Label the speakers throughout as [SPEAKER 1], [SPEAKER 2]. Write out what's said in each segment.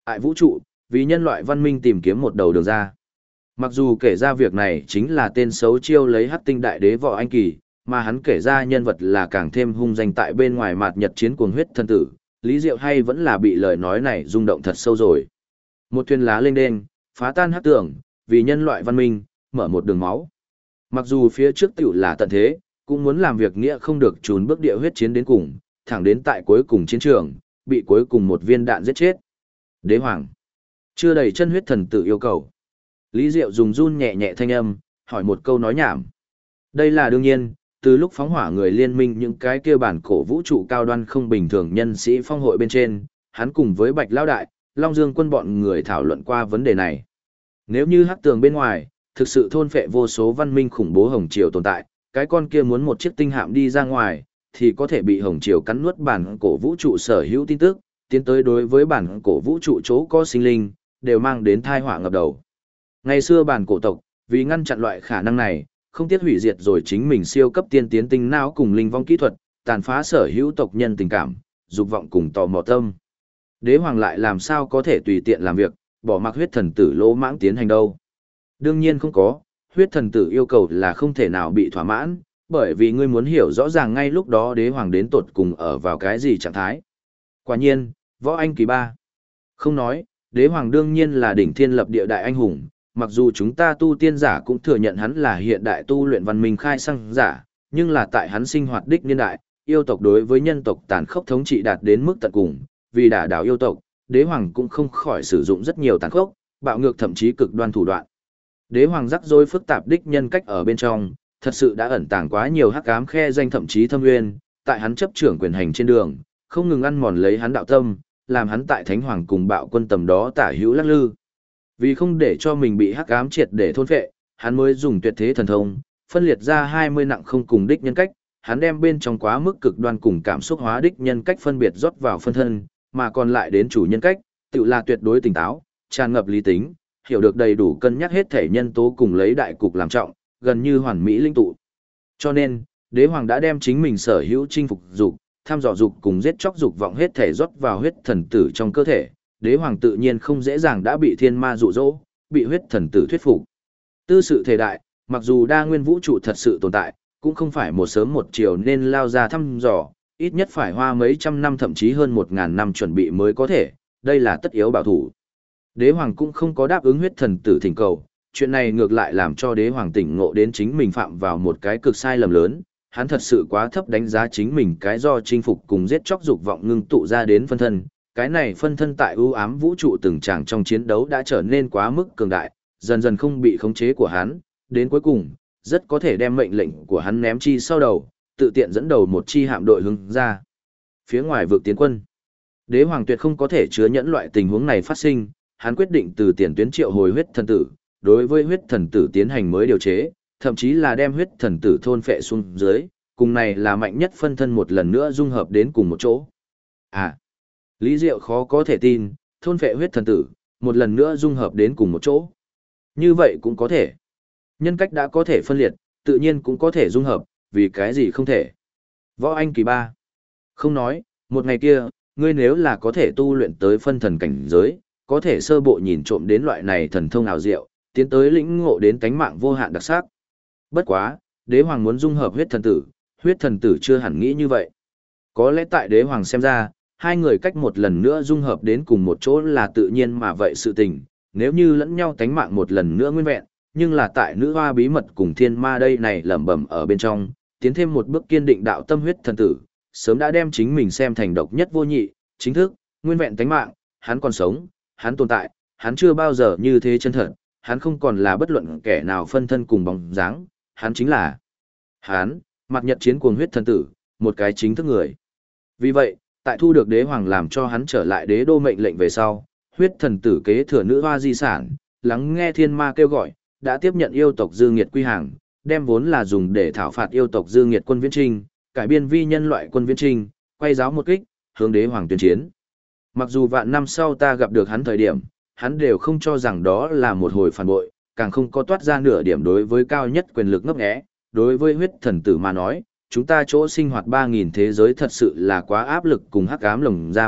[SPEAKER 1] Tại vũ trụ, vì nhân loại văn minh tìm kiếm một đầu đường ra. Mặc dù kể ra việc này chính là tên xấu chiêu lấy Hắc Tinh Đại Đế Võ Anh Kỳ, mà hắn kể ra nhân vật là càng thêm hung danh tại bên ngoài mạt nhật chiến cuồng huyết thần tử, Lý Diệu hay vẫn là bị lời nói này rung động thật sâu rồi. Một thuyền lá lênh đênh, phá tan hắc tường, vì nhân loại văn minh, mở một đường máu. Mặc dù phía trước tiểu là tận thế, cũng muốn làm việc nghĩa không được trốn bước địa huyết chiến đến cùng, thẳng đến tại cuối cùng chiến trường, bị cuối cùng một viên đạn giết chết. Đế Hoàng. Chưa đầy chân huyết thần tử yêu cầu. Lý Diệu dùng run nhẹ nhẹ thanh âm, hỏi một câu nói nhảm. Đây là đương nhiên, từ lúc phóng hỏa người liên minh những cái kia bản cổ vũ trụ cao đoan không bình thường nhân sĩ phong hội bên trên, hắn cùng với Bạch Lão Đại, Long Dương quân bọn người thảo luận qua vấn đề này. Nếu như hắc tường bên ngoài, thực sự thôn phệ vô số văn minh khủng bố Hồng Triều tồn tại, cái con kia muốn một chiếc tinh hạm đi ra ngoài, thì có thể bị Hồng Triều cắn nuốt bản cổ vũ trụ sở hữu tin tức, tiến tới đối với bản cổ vũ trụ chỗ có sinh linh, đều mang đến tai họa ngập đầu. Ngày xưa bản cổ tộc, vì ngăn chặn loại khả năng này, không tiếc hủy diệt rồi chính mình siêu cấp tiên tiến tinh não cùng linh vong kỹ thuật, tàn phá sở hữu tộc nhân tình cảm, dục vọng cùng tò mò tâm. Đế Hoàng lại làm sao có thể tùy tiện làm việc, bỏ mặc huyết thần tử lỗ mãng tiến hành đâu. Đương nhiên không có, huyết thần tử yêu cầu là không thể nào bị thỏa mãn, bởi vì ngươi muốn hiểu rõ ràng ngay lúc đó đế hoàng đến tột cùng ở vào cái gì trạng thái. Quả nhiên, Võ Anh Kỳ ba. Không nói, đế hoàng đương nhiên là đỉnh thiên lập địa đại anh hùng, mặc dù chúng ta tu tiên giả cũng thừa nhận hắn là hiện đại tu luyện văn minh khai sang giả, nhưng là tại hắn sinh hoạt đích niên đại, yêu tộc đối với nhân tộc tàn khốc thống trị đạt đến mức tận cùng, vì đả đảo yêu tộc, đế hoàng cũng không khỏi sử dụng rất nhiều tàn khốc, bạo ngược thậm chí cực đoan thủ đoạn. Đế hoàng rắc rối phức tạp đích nhân cách ở bên trong, thật sự đã ẩn tàng quá nhiều hắc ám khe danh thậm chí thâm nguyên, tại hắn chấp trưởng quyền hành trên đường, không ngừng ăn mòn lấy hắn đạo tâm, làm hắn tại thánh hoàng cùng bạo quân tầm đó tả hữu lắc lư. Vì không để cho mình bị hắc ám triệt để thôn phệ, hắn mới dùng tuyệt thế thần thông, phân liệt ra 20 nặng không cùng đích nhân cách, hắn đem bên trong quá mức cực đoan cùng cảm xúc hóa đích nhân cách phân biệt rót vào phân thân, mà còn lại đến chủ nhân cách, tự là tuyệt đối tỉnh táo, tràn ngập lý tính, hiểu được đầy đủ cân nhắc hết thể nhân tố cùng lấy đại cục làm trọng, gần như hoàn mỹ linh tụ. Cho nên, đế hoàng đã đem chính mình sở hữu chinh phục dục, tham dò dục cùng giết chóc dục vọng hết thể rót vào huyết thần tử trong cơ thể, đế hoàng tự nhiên không dễ dàng đã bị thiên ma dụ dỗ, bị huyết thần tử thuyết phục. Tư sự thể đại, mặc dù đa nguyên vũ trụ thật sự tồn tại, cũng không phải một sớm một chiều nên lao ra thăm dò, ít nhất phải hoa mấy trăm năm thậm chí hơn 1000 năm chuẩn bị mới có thể, đây là tất yếu bảo thủ. Đế hoàng cũng không có đáp ứng huyết thần tử thỉnh cầu, chuyện này ngược lại làm cho đế hoàng tỉnh ngộ đến chính mình phạm vào một cái cực sai lầm lớn, hắn thật sự quá thấp đánh giá chính mình cái do chinh phục cùng giết chóc dục vọng ngưng tụ ra đến phân thân. Cái này phân thân tại ưu ám vũ trụ từng tràng trong chiến đấu đã trở nên quá mức cường đại, dần dần không bị khống chế của hắn, đến cuối cùng, rất có thể đem mệnh lệnh của hắn ném chi sau đầu, tự tiện dẫn đầu một chi hạm đội hướng ra. Phía ngoài vực tiến quân, đế hoàng tuyệt không có thể chứa nhẫn loại tình huống này phát sinh, hắn quyết định từ tiền tuyến triệu hồi huyết thần tử, đối với huyết thần tử tiến hành mới điều chế, thậm chí là đem huyết thần tử thôn phệ xuống dưới, cùng này là mạnh nhất phân thân một lần nữa dung hợp đến cùng một chỗ. À, Lý Diệu khó có thể tin, thôn phệ huyết thần tử, một lần nữa dung hợp đến cùng một chỗ. Như vậy cũng có thể. Nhân cách đã có thể phân liệt, tự nhiên cũng có thể dung hợp, vì cái gì không thể. Võ Anh Kỳ ba. Không nói, một ngày kia, ngươi nếu là có thể tu luyện tới phân thần cảnh giới, có thể sơ bộ nhìn trộm đến loại này thần thông ảo diệu, tiến tới lĩnh ngộ đến tánh mạng vô hạn đặc sắc. Bất quá, đế hoàng muốn dung hợp huyết thần tử chưa hẳn nghĩ như vậy. Có lẽ tại đế hoàng xem ra, hai người cách một lần nữa dung hợp đến cùng một chỗ là tự nhiên mà vậy sự tình, nếu như lẫn nhau tánh mạng một lần nữa nguyên vẹn, nhưng là tại nữ hoa bí mật cùng thiên ma đây này lẩm bẩm ở bên trong, tiến thêm một bước kiên định đạo tâm huyết thần tử, sớm đã đem chính mình xem thành độc nhất vô nhị, chính thức, nguyên vẹn tánh mạng, hắn còn sống, hắn tồn tại, hắn chưa bao giờ như thế chân thật, hắn không còn là bất luận kẻ nào phân thân cùng bóng dáng, hắn chính là hắn, mặt nhật chiến cuồng huyết thần tử, một cái chính thức người. Vì vậy, tại thu được đế hoàng làm cho hắn trở lại đế đô mệnh lệnh về sau, huyết thần tử kế thừa nữ hoa di sản, lắng nghe thiên ma kêu gọi, đã tiếp nhận yêu tộc dư nghiệt quy hàng, đem vốn là dùng để thảo phạt yêu tộc dư nghiệt quân viễn trinh, cải biên vi nhân loại quân viễn trinh, quay giáo một kích, hướng đế hoàng tuyên chiến. Mặc dù vạn năm sau ta gặp được hắn thời điểm, hắn đều không cho rằng đó là một hồi phản bội, càng không có toát ra nửa điểm đối với cao nhất quyền lực ngấp nghé. Đối với huyết thần tử mà nói, chúng ta chỗ sinh hoạt 3000 thế giới thật sự là quá áp lực cùng hắc ám lồng giam,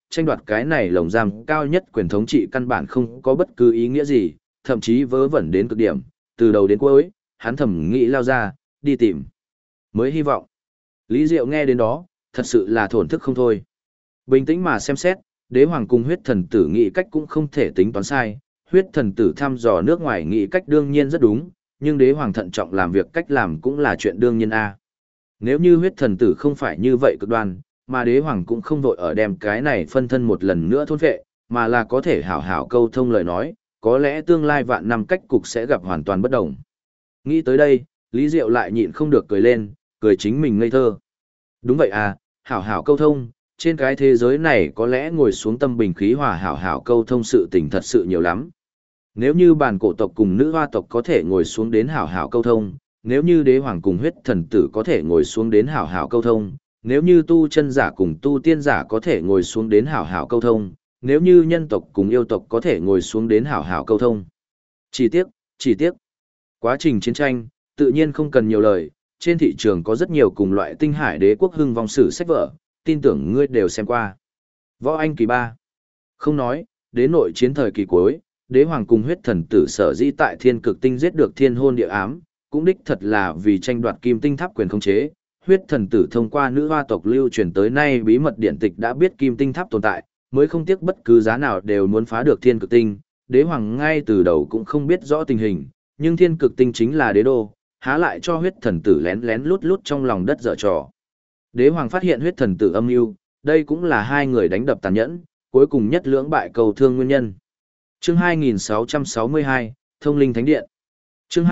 [SPEAKER 1] tranh đoạt cái này lồng giam cao nhất quyền thống trị căn bản không có bất cứ ý nghĩa gì, thậm chí vớ vẩn đến cực điểm, từ đầu đến cuối, hắn thầm nghĩ lao ra, đi tìm. Mới hy vọng. Lý Diệu nghe đến đó, thật sự là thổn thức không thôi. Bình tĩnh mà xem xét, đế hoàng cùng huyết thần tử nghĩ cách cũng không thể tính toán sai, huyết thần tử thăm dò nước ngoài nghĩ cách đương nhiên rất đúng, nhưng đế hoàng thận trọng làm việc cách làm cũng là chuyện đương nhiên a. Nếu như huyết thần tử không phải như vậy cực đoan, mà đế hoàng cũng không vội ở đem cái này phân thân một lần nữa thôn phệ, mà là có thể hảo hảo câu thông lời nói, có lẽ tương lai vạn năm cách cục sẽ gặp hoàn toàn bất đồng. Nghĩ tới đây, Lý Diệu lại nhịn không được cười lên, cười chính mình ngây thơ. Đúng vậy à, hảo hảo câu thông, trên cái thế giới này có lẽ ngồi xuống tâm bình khí hòa hảo hảo câu thông sự tình thật sự nhiều lắm. Nếu như bản cổ tộc cùng nữ hoa tộc có thể ngồi xuống đến hảo hảo câu thông, nếu như đế hoàng cùng huyết thần tử có thể ngồi xuống đến hảo hảo câu thông, nếu như tu chân giả cùng tu tiên giả có thể ngồi xuống đến hảo hảo câu thông, nếu như nhân tộc cùng yêu tộc có thể ngồi xuống đến hảo hảo câu thông. Chỉ tiếc. Quá trình chiến tranh, tự nhiên không cần nhiều lời, trên thị trường có rất nhiều cùng loại tinh hải đế quốc hưng vong sử sách vở, tin tưởng ngươi đều xem qua. Võ Anh kỳ 3. Không nói, đến nội chiến thời kỳ cuối, đế hoàng cùng huyết thần tử sở dĩ tại thiên cực tinh giết được thiên hôn địa ám, cũng đích thật là vì tranh đoạt kim tinh tháp quyền khống chế. Huyết thần tử thông qua nữ hoa tộc lưu truyền tới nay bí mật điện tịch đã biết kim tinh tháp tồn tại, mới không tiếc bất cứ giá nào đều muốn phá được thiên cực tinh. Đế hoàng ngay từ đầu cũng không biết rõ tình hình, nhưng thiên cực tinh chính là đế đô, há lại cho huyết thần tử lén lén lút lút trong lòng đất dở trò. Đế hoàng phát hiện huyết thần tử âm mưu, đây cũng là hai người đánh đập tàn nhẫn, cuối cùng nhất lưỡng bại cầu thương nguyên nhân. Chương 2662, Thông linh thánh điện. Chương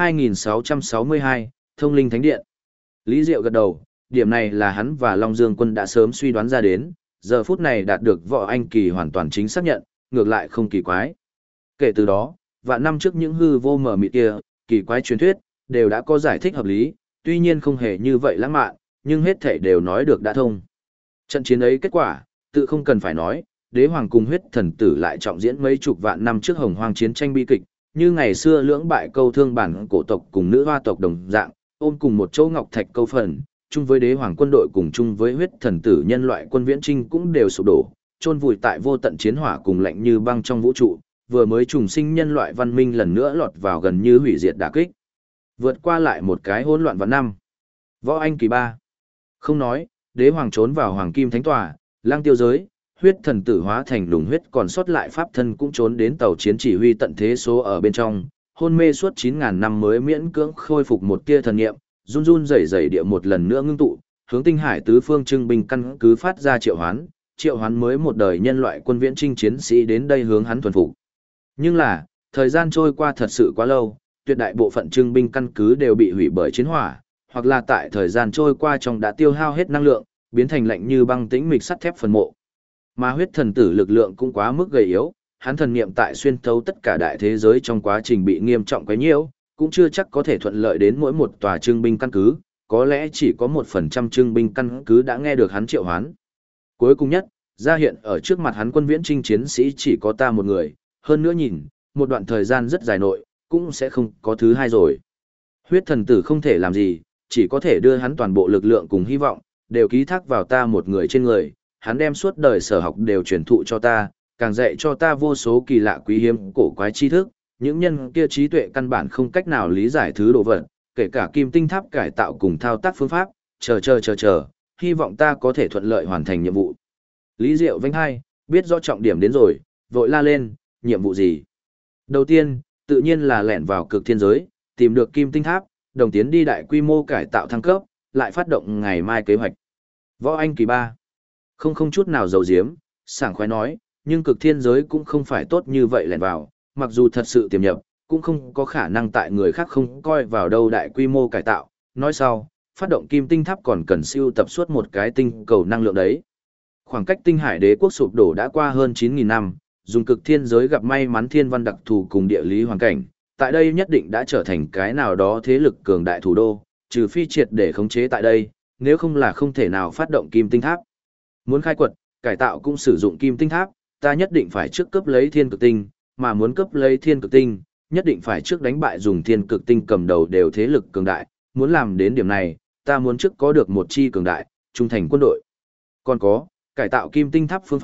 [SPEAKER 1] 2662, Thông linh thánh điện. Lý Diệu gật đầu, điểm này là hắn và Long Dương Quân đã sớm suy đoán ra đến, giờ phút này đạt được Võ Anh Kỳ hoàn toàn chính xác nhận, ngược lại không kỳ quái. Kể từ đó, vạn năm trước những hư vô mờ mịt kia, kỳ quái truyền thuyết, đều đã có giải thích hợp lý, tuy nhiên không hề như vậy lãng mạn, nhưng hết thảy đều nói được đã thông. Trận chiến ấy kết quả, tự không cần phải nói, đế hoàng cùng huyết thần tử lại trọng diễn mấy chục vạn năm trước hồng hoang chiến tranh bi kịch, như ngày xưa lưỡng bại câu thương bản cổ tộc cùng nữ hoa tộc đồng dạng, ôm cùng một chỗ ngọc thạch câu phần, chung với đế hoàng quân đội cùng chung với huyết thần tử nhân loại quân viễn trinh cũng đều sụp đổ, chôn vùi tại vô tận chiến hỏa cùng lạnh như băng trong vũ trụ, vừa mới trùng sinh nhân loại văn minh lần nữa lọt vào gần như hủy diệt đả kích. Vượt qua lại một cái hỗn loạn vạn năm. Võ Anh kỳ 3. Không nói, đế hoàng trốn vào hoàng kim thánh tòa, lang tiêu giới, huyết thần tử hóa thành lùng huyết còn sót lại pháp thân cũng trốn đến tàu chiến chỉ huy tận thế số ở bên trong, hôn mê suốt 9.000 năm mới miễn cưỡng khôi phục một tia thần niệm, run run rẩy rẩy địa một lần nữa ngưng tụ, hướng tinh hải tứ phương trưng binh căn cứ phát ra triệu hoán mới một đời nhân loại quân viễn trinh chiến sĩ đến đây hướng hắn thuần phục. Nhưng là, thời gian trôi qua thật sự quá lâu, tuyệt đại bộ phận trưng binh căn cứ đều bị hủy bởi chiến hỏa, hoặc là tại thời gian trôi qua trong đã tiêu hao hết năng lượng, biến thành lạnh như băng tĩnh mịch sắt thép phần mộ. Mà huyết thần tử lực lượng cũng quá mức gầy yếu, hắn thần niệm tại xuyên thấu tất cả đại thế giới trong quá trình bị nghiêm trọng quấy nhiễu, cũng chưa chắc có thể thuận lợi đến mỗi một tòa trưng binh căn cứ, có lẽ chỉ có 1% trưng binh căn cứ đã nghe được hắn triệu hoán. Cuối cùng nhất, ra hiện ở trước mặt hắn quân viễn trinh chiến sĩ chỉ có ta một người, hơn nữa nhìn, một đoạn thời gian rất dài nội, cũng sẽ không có thứ hai rồi. Huyết thần tử không thể làm gì, chỉ có thể đưa hắn toàn bộ lực lượng cùng hy vọng, đều ký thác vào ta một người trên người, hắn đem suốt đời sở học đều truyền thụ cho ta, càng dạy cho ta vô số kỳ lạ quý hiếm cổ quái tri thức, những nhân kia trí tuệ căn bản không cách nào lý giải thứ đồ vật, kể cả kim tinh tháp cải tạo cùng thao tác phương pháp, chờ, hy vọng ta có thể thuận lợi hoàn thành nhiệm vụ. Lý Diệu vênh hai, biết rõ trọng điểm đến rồi, vội la lên, nhiệm vụ gì? Đầu tiên, tự nhiên là lẻn vào cực thiên giới, tìm được kim tinh tháp, đồng tiến đi đại quy mô cải tạo thăng cấp, lại phát động ngày mai kế hoạch. Võ Anh kỳ 3. Không chút nào giấu giếm, sảng khoái nói, nhưng cực thiên giới cũng không phải tốt như vậy lẻn vào, mặc dù thật sự tiềm nhập, cũng không có khả năng tại người khác không coi vào đâu đại quy mô cải tạo. Nói sau, phát động kim tinh tháp còn cần siêu tập suốt một cái tinh cầu năng lượng đấy. Khoảng cách tinh hải đế quốc sụp đổ đã qua hơn 9.000 năm, dùng cực thiên giới gặp may mắn thiên văn đặc thù cùng địa lý hoàn cảnh, tại đây nhất định đã trở thành cái nào đó thế lực cường đại thủ đô, trừ phi triệt để khống chế tại đây, nếu không là không thể nào phát động kim tinh tháp. Muốn khai quật, cải tạo cũng sử dụng kim tinh tháp, ta nhất định phải trước cướp lấy thiên cực tinh, mà muốn cướp lấy thiên cực tinh, nhất định phải trước đánh bại dùng thiên cực tinh cầm đầu đều thế lực cường đại, muốn làm đến điểm này, ta muốn trước có được một chi cường đại, trung thành quân đội. Còn có, cải tạo kim tinh tháp phương pháp,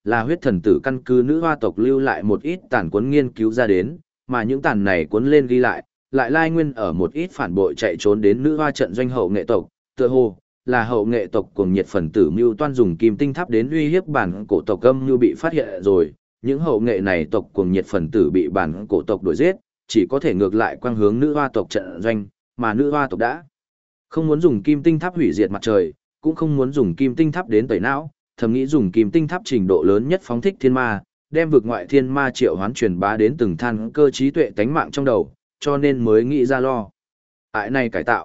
[SPEAKER 1] là huyết thần tử căn cứ nữ hoa tộc lưu lại một ít tàn cuốn nghiên cứu ra đến, mà những tàn này cuốn lên ghi lại, lại lai nguyên ở một ít phản bội chạy trốn đến nữ hoa trận doanh hậu nghệ tộc, tựa hồ là hậu nghệ tộc cùng nhiệt phần tử mưu toan dùng kim tinh tháp đến uy hiếp bản cổ tộc âm như bị phát hiện rồi, những hậu nghệ này tộc cùng nhiệt phần tử bị bản cổ tộc đuổi giết, chỉ có thể ngược lại quang hướng nữ hoa tộc trận doanh, mà nữ hoa tộc đã không muốn dùng kim tinh tháp hủy diệt mặt trời, cũng không muốn dùng kim tinh tháp đến tẩy não, thầm nghĩ dùng kim tinh tháp trình độ lớn nhất phóng thích thiên ma, đem vực ngoại thiên ma triệu hoán truyền bá đến từng than cơ trí tuệ tánh mạng trong đầu, cho nên mới nghĩ ra lo. Ải này cải tạo.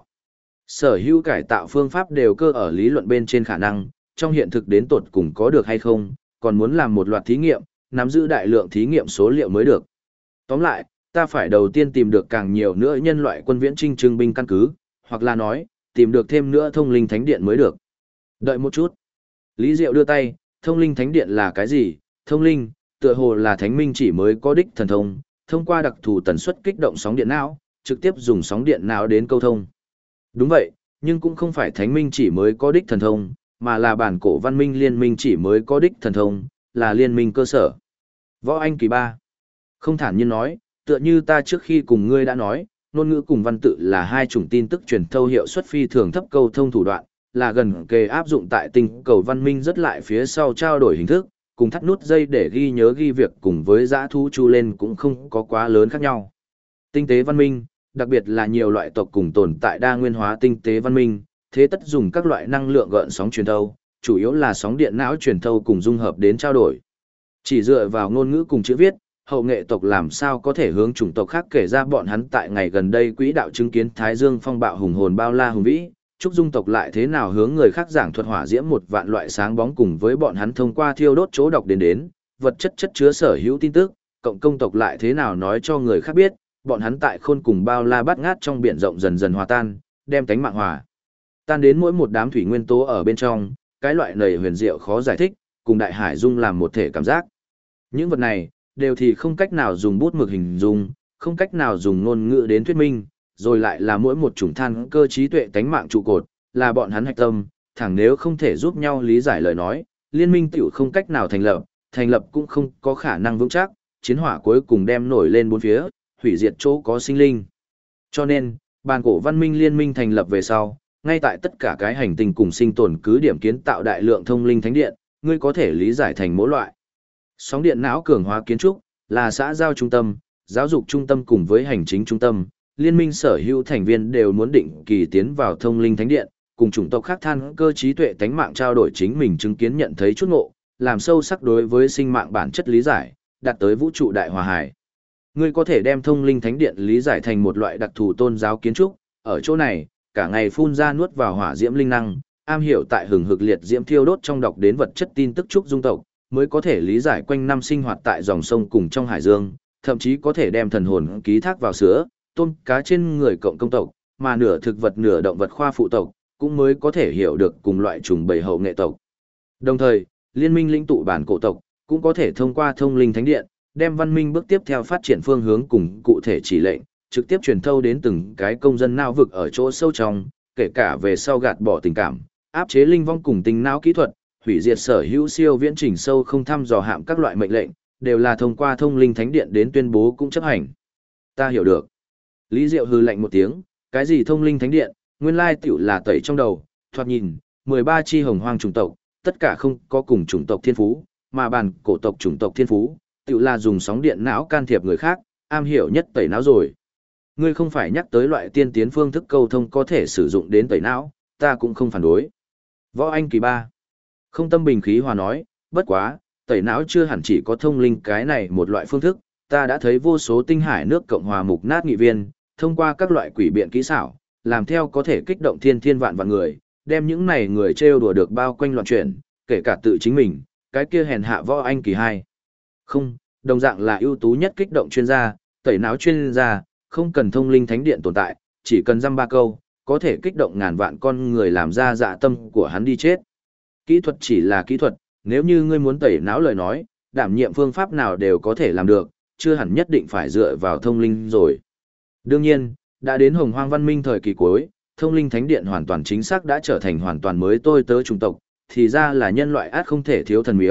[SPEAKER 1] Sở hữu cải tạo phương pháp đều cơ ở lý luận bên trên khả năng, trong hiện thực đến tột cùng có được hay không, còn muốn làm một loạt thí nghiệm, nắm giữ đại lượng thí nghiệm số liệu mới được. Tóm lại, ta phải đầu tiên tìm được càng nhiều nữa nhân loại quân viễn trinh trưng binh căn cứ, hoặc là nói, tìm được thêm nữa thông linh thánh điện mới được. Đợi một chút. Lý Diệu đưa tay, thông linh thánh điện là cái gì? Thông linh, tựa hồ là thánh minh chỉ mới có đích thần thông, thông qua đặc thù tần suất kích động sóng điện não, trực tiếp dùng sóng điện não đến câu thông. Đúng vậy, nhưng cũng không phải thánh minh chỉ mới có đích thần thông, mà là bản cổ văn minh liên minh chỉ mới có đích thần thông, là liên minh cơ sở. Võ Anh Kỳ Ba không thản nhiên nói, tựa như ta trước khi cùng ngươi đã nói, ngôn ngữ cùng văn tự là hai chủng tin tức truyền thâu hiệu suất phi thường thấp câu thông thủ đoạn, là gần kề áp dụng tại tinh cầu văn minh rất lại phía sau trao đổi hình thức, cùng thắt nút dây để ghi nhớ ghi việc cùng với dã thú chu lên cũng không có quá lớn khác nhau. Tinh tế văn minh, đặc biệt là nhiều loại tộc cùng tồn tại đa nguyên hóa tinh tế văn minh, thế tất dùng các loại năng lượng gợn sóng truyền thâu, chủ yếu là sóng điện não truyền thâu cùng dung hợp đến trao đổi. Chỉ dựa vào ngôn ngữ cùng chữ viết, hậu nghệ tộc làm sao có thể hướng chủng tộc khác kể ra bọn hắn tại ngày gần đây quỹ đạo chứng kiến Thái Dương phong bạo hùng hồn bao la hùng vĩ, Trúc Dung tộc lại thế nào hướng người khác giảng thuật hỏa diễm một vạn loại sáng bóng cùng với bọn hắn thông qua thiêu đốt chỗ đọc đến, vật chất chất chứa sở hữu tin tức, cộng công tộc lại thế nào nói cho người khác biết, bọn hắn tại khôn cùng bao la bát ngát trong biển rộng dần dần hòa tan, đem tánh mạng hòa tan đến mỗi một đám thủy nguyên tố ở bên trong, cái loại nầy huyền diệu khó giải thích, cùng đại hải dung làm một thể cảm giác. Những vật này đều thì không cách nào dùng bút mực hình dung, không cách nào dùng ngôn ngữ đến thuyết minh, rồi lại là mỗi một chủng than cơ trí tuệ tánh mạng trụ cột, là bọn hắn hạch tâm, thẳng nếu không thể giúp nhau lý giải lời nói, liên minh tiểu không cách nào thành lập cũng không có khả năng vững chắc, chiến hỏa cuối cùng đem nổi lên bốn phía, hủy diệt chỗ có sinh linh. Cho nên, bàn cổ văn minh liên minh thành lập về sau, ngay tại tất cả cái hành tinh cùng sinh tồn cứ điểm kiến tạo đại lượng thông linh thánh điện, ngươi có thể lý giải thành mỗi loại. Sóng điện não cường hóa kiến trúc, là xã giao trung tâm, giáo dục trung tâm cùng với hành chính trung tâm, liên minh sở hữu thành viên đều muốn định kỳ tiến vào thông linh thánh điện, cùng chủng tộc khác than cơ trí tuệ tánh mạng trao đổi chính mình chứng kiến nhận thấy chút ngộ, làm sâu sắc đối với sinh mạng bản chất lý giải, đạt tới vũ trụ đại hòa hải. Ngươi có thể đem thông linh thánh điện lý giải thành một loại đặc thù tôn giáo kiến trúc, ở chỗ này, cả ngày phun ra nuốt vào hỏa diễm linh năng, am hiểu tại hừng hực liệt diễm thiêu đốt trong đọc đến vật chất tin tức trúc dung tộc, mới có thể lý giải quanh năm sinh hoạt tại dòng sông cùng trong hải dương, thậm chí có thể đem thần hồn ký thác vào sữa, tôm cá trên người cộng công tộc, mà nửa thực vật nửa động vật khoa phụ tộc, cũng mới có thể hiểu được cùng loại trùng bầy hậu nghệ tộc. Đồng thời, liên minh lĩnh tụ bản cổ tộc, cũng có thể thông qua thông linh thánh điện, đem văn minh bước tiếp theo phát triển phương hướng cùng cụ thể chỉ lệnh, trực tiếp truyền thâu đến từng cái công dân não vực ở chỗ sâu trong, kể cả về sau gạt bỏ tình cảm, áp chế linh vong cùng tinh não kỹ thuật, hủy diệt sở hữu siêu viễn trình sâu không thăm dò hạm các loại mệnh lệnh, đều là thông qua thông linh thánh điện đến tuyên bố cũng chấp hành. Ta hiểu được. Lý Diệu hừ lạnh một tiếng, cái gì thông linh thánh điện, nguyên lai tiểu là tẩy trong đầu, thoạt nhìn, 13 chi hồng hoang chủng tộc, tất cả không có cùng chủng tộc thiên phú, mà bản cổ tộc chủng tộc thiên phú, tiểu là dùng sóng điện não can thiệp người khác, am hiểu nhất tẩy não rồi. Ngươi không phải nhắc tới loại tiên tiến phương thức câu thông có thể sử dụng đến tẩy não, ta cũng không phản đối. Võ Anh Kỳ Ba không tâm bình khí hòa nói, bất quá, tẩy não chưa hẳn chỉ có thông linh cái này một loại phương thức, ta đã thấy vô số tinh hải nước Cộng hòa mục nát nghị viên, thông qua các loại quỷ biện kỹ xảo, làm theo có thể kích động thiên thiên vạn vạn người, đem những này người trêu đùa được bao quanh loạn chuyển, kể cả tự chính mình, cái kia hèn hạ Võ Anh Kỳ Hai. Không, đồng dạng là ưu tú nhất kích động chuyên gia, tẩy não chuyên gia, không cần thông linh thánh điện tồn tại, chỉ cần dăm ba câu, có thể kích động ngàn vạn con người làm ra dạ tâm của hắn đi chết. Kỹ thuật chỉ là kỹ thuật, nếu như ngươi muốn tẩy não lời nói, đảm nhiệm phương pháp nào đều có thể làm được, chưa hẳn nhất định phải dựa vào thông linh rồi. Đương nhiên, đã đến hồng hoang văn minh thời kỳ cuối, thông linh thánh điện hoàn toàn chính xác đã trở thành hoàn toàn mới tôi tớ chủng tộc, thì ra là nhân loại át không thể thiếu thần miếu,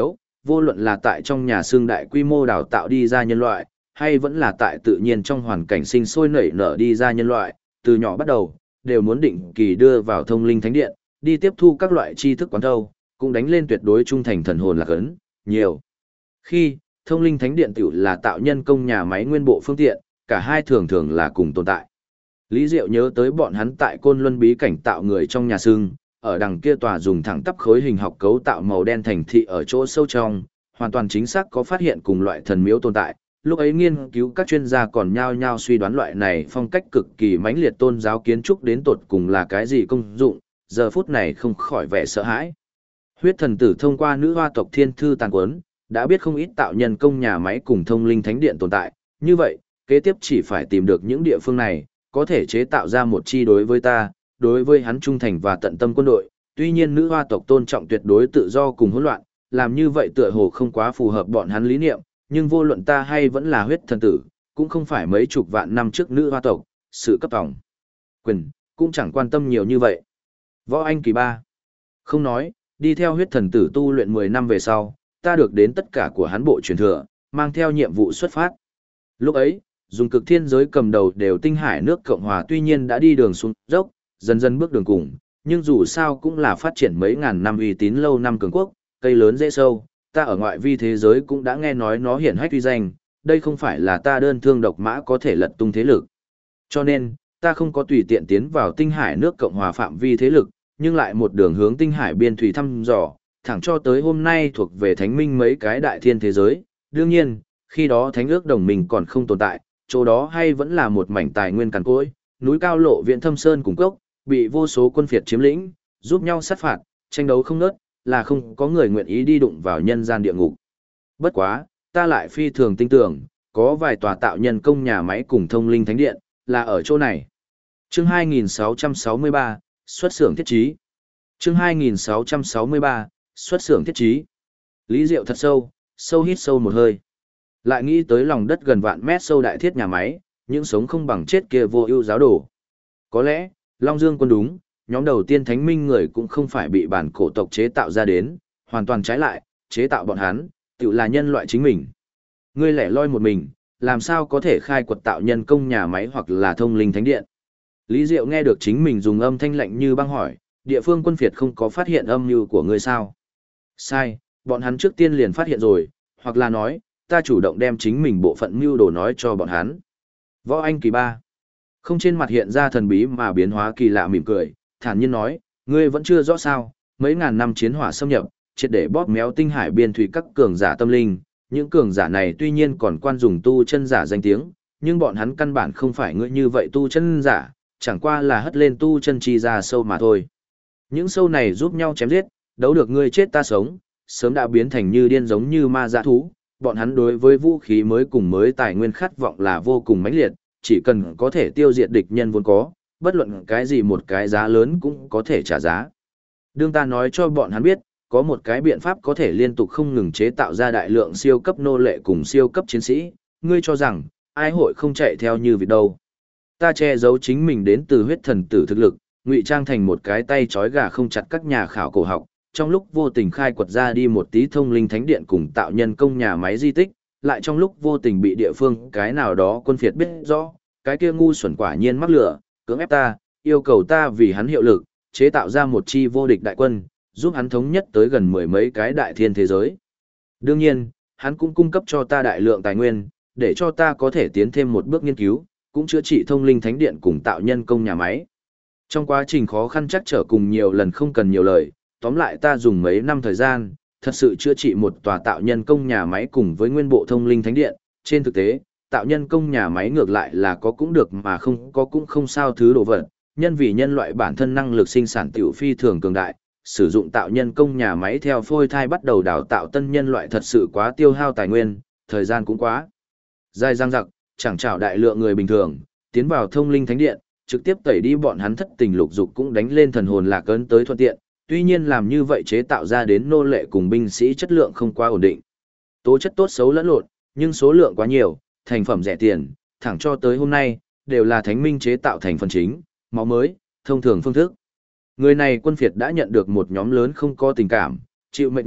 [SPEAKER 1] vô luận là tại trong nhà xương đại quy mô đào tạo đi ra nhân loại, hay vẫn là tại tự nhiên trong hoàn cảnh sinh sôi nảy nở đi ra nhân loại, từ nhỏ bắt đầu, đều muốn định kỳ đưa vào thông linh thánh điện, đi tiếp thu các loại tri thức quán thâu, cũng đánh lên tuyệt đối trung thành thần hồn lạc ấn, nhiều. Khi, thông linh thánh điện tiểu là tạo nhân công nhà máy nguyên bộ phương tiện, cả hai thường thường là cùng tồn tại. Lý Diệu nhớ tới bọn hắn tại Côn Luân bí cảnh tạo người trong nhà xương, ở đằng kia tòa dùng thẳng tắp khối hình học cấu tạo màu đen thành thị ở chỗ sâu trong, hoàn toàn chính xác có phát hiện cùng loại thần miếu tồn tại. Lúc ấy nghiên cứu các chuyên gia còn nhao nhao suy đoán loại này phong cách cực kỳ mãnh liệt tôn giáo kiến trúc đến tột cùng là cái gì công dụng, giờ phút này không khỏi vẻ sợ hãi. Huyết thần tử thông qua nữ hoa tộc thiên thư tàn quấn, đã biết không ít tạo nhân công nhà máy cùng thông linh thánh điện tồn tại, như vậy, kế tiếp chỉ phải tìm được những địa phương này, có thể chế tạo ra một chi đối với ta, đối với hắn trung thành và tận tâm quân đội, tuy nhiên nữ hoa tộc tôn trọng tuyệt đối tự do cùng hỗn loạn, làm như vậy tựa hồ không quá phù hợp bọn hắn lý niệm, nhưng vô luận ta hay vẫn là huyết thần tử, cũng không phải mấy chục vạn năm trước nữ hoa tộc, sự cấp tòng quyền, cũng chẳng quan tâm nhiều như vậy. Võ Anh Kỳ ba không nói, đi theo huyết thần tử tu luyện 10 năm về sau, ta được đến tất cả của hắn bộ truyền thừa, mang theo nhiệm vụ xuất phát. Lúc ấy, dùng cực thiên giới cầm đầu đều tinh hải nước Cộng Hòa tuy nhiên đã đi đường xuống dốc, dần dần bước đường cùng, nhưng dù sao cũng là phát triển mấy ngàn năm uy tín lâu năm cường quốc, cây lớn dễ sâu, ta ở ngoại vi thế giới cũng đã nghe nói nó hiển hách uy danh, đây không phải là ta đơn thương độc mã có thể lật tung thế lực. Cho nên, ta không có tùy tiện tiến vào tinh hải nước Cộng Hòa phạm vi thế lực, nhưng lại một đường hướng tinh hải biên thủy thăm dò, thẳng cho tới hôm nay thuộc về thánh minh mấy cái đại thiên thế giới. Đương nhiên, khi đó thánh ước đồng minh còn không tồn tại, chỗ đó hay vẫn là một mảnh tài nguyên cằn cỗi, núi cao lộ viện thâm sơn cùng cốc, bị vô số quân phiệt chiếm lĩnh, giúp nhau sát phạt, tranh đấu không ngớt, là không có người nguyện ý đi đụng vào nhân gian địa ngục. Bất quá, ta lại phi thường tin tưởng, có vài tòa tạo nhân công nhà máy cùng thông linh thánh điện, là ở chỗ này. Chương 2663, xuất xưởng thiết trí. Chương 2663, xuất xưởng thiết trí. Lý Diệu thật sâu, sâu hít sâu một hơi. Lại nghĩ tới lòng đất gần vạn mét sâu đại thiết nhà máy, những sống không bằng chết kia vô ưu giáo đồ. Có lẽ, Long Dương quân đúng, nhóm đầu tiên thánh minh người cũng không phải bị bản cổ tộc chế tạo ra đến, hoàn toàn trái lại, chế tạo bọn hắn, tự là nhân loại chính mình. Ngươi lẻ loi một mình, làm sao có thể khai quật tạo nhân công nhà máy hoặc là thông linh thánh điện. Lý Diệu nghe được chính mình dùng âm thanh lạnh như băng hỏi, địa phương quân phiệt không có phát hiện âm mưu của ngươi sao? Sai, bọn hắn trước tiên liền phát hiện rồi, hoặc là nói, ta chủ động đem chính mình bộ phận mưu đồ nói cho bọn hắn. Võ Anh Kỳ ba không trên mặt hiện ra thần bí mà biến hóa kỳ lạ mỉm cười, thản nhiên nói, ngươi vẫn chưa rõ sao, mấy ngàn năm chiến hỏa xâm nhập, triệt để bóp méo tinh hải biên thủy các cường giả tâm linh, những cường giả này tuy nhiên còn quan dùng tu chân giả danh tiếng, nhưng bọn hắn căn bản không phải ngươi như vậy tu chân giả, chẳng qua là hất lên tu chân chi ra sâu mà thôi. Những sâu này giúp nhau chém giết, đấu được ngươi chết ta sống, sớm đã biến thành như điên giống như ma dã thú, bọn hắn đối với vũ khí mới cùng mới tài nguyên khát vọng là vô cùng mãnh liệt, chỉ cần có thể tiêu diệt địch nhân vốn có, bất luận cái gì một cái giá lớn cũng có thể trả giá. Đương ta nói cho bọn hắn biết, có một cái biện pháp có thể liên tục không ngừng chế tạo ra đại lượng siêu cấp nô lệ cùng siêu cấp chiến sĩ, ngươi cho rằng, ai hội không chạy theo như việc đâu. Ta che giấu chính mình đến từ huyết thần tử thực lực, ngụy trang thành một cái tay trói gà không chặt các nhà khảo cổ học, trong lúc vô tình khai quật ra đi một tí thông linh thánh điện cùng tạo nhân công nhà máy di tích, lại trong lúc vô tình bị địa phương cái nào đó quân phiệt biết rõ, cái kia ngu xuẩn quả nhiên mắc lửa, cưỡng ép ta, yêu cầu ta vì hắn hiệu lực, chế tạo ra một chi vô địch đại quân, giúp hắn thống nhất tới gần mười mấy cái đại thiên thế giới. Đương nhiên, hắn cũng cung cấp cho ta đại lượng tài nguyên, để cho ta có thể tiến thêm một bước nghiên cứu, cũng chữa trị thông linh thánh điện cùng tạo nhân công nhà máy. Trong quá trình khó khăn chắc trở cùng nhiều lần không cần nhiều lời, tóm lại ta dùng mấy năm thời gian, thật sự chữa trị một tòa tạo nhân công nhà máy cùng với nguyên bộ thông linh thánh điện. Trên thực tế, tạo nhân công nhà máy ngược lại là có cũng được mà không có cũng không sao thứ đồ vật, nhân vì nhân loại bản thân năng lực sinh sản tiểu phi thường cường đại, sử dụng tạo nhân công nhà máy theo phôi thai bắt đầu đào tạo tân nhân loại thật sự quá tiêu hao tài nguyên, thời gian cũng quá dài dằng dặc, chẳng chào đại lượng người bình thường, tiến vào thông linh thánh điện, trực tiếp tẩy đi bọn hắn thất tình lục dục cũng đánh lên thần hồn lạc ấn tới thuận tiện, tuy nhiên làm như vậy chế tạo ra đến nô lệ cùng binh sĩ chất lượng không quá ổn định. Tố chất tốt xấu lẫn lộn, nhưng số lượng quá nhiều, thành phẩm rẻ tiền, thẳng cho tới hôm nay, đều là thánh minh chế tạo thành phần chính, máu mới, thông thường phương thức. Người này quân phiệt đã nhận được một nhóm lớn không có tình cảm, chịu mệt nhọc,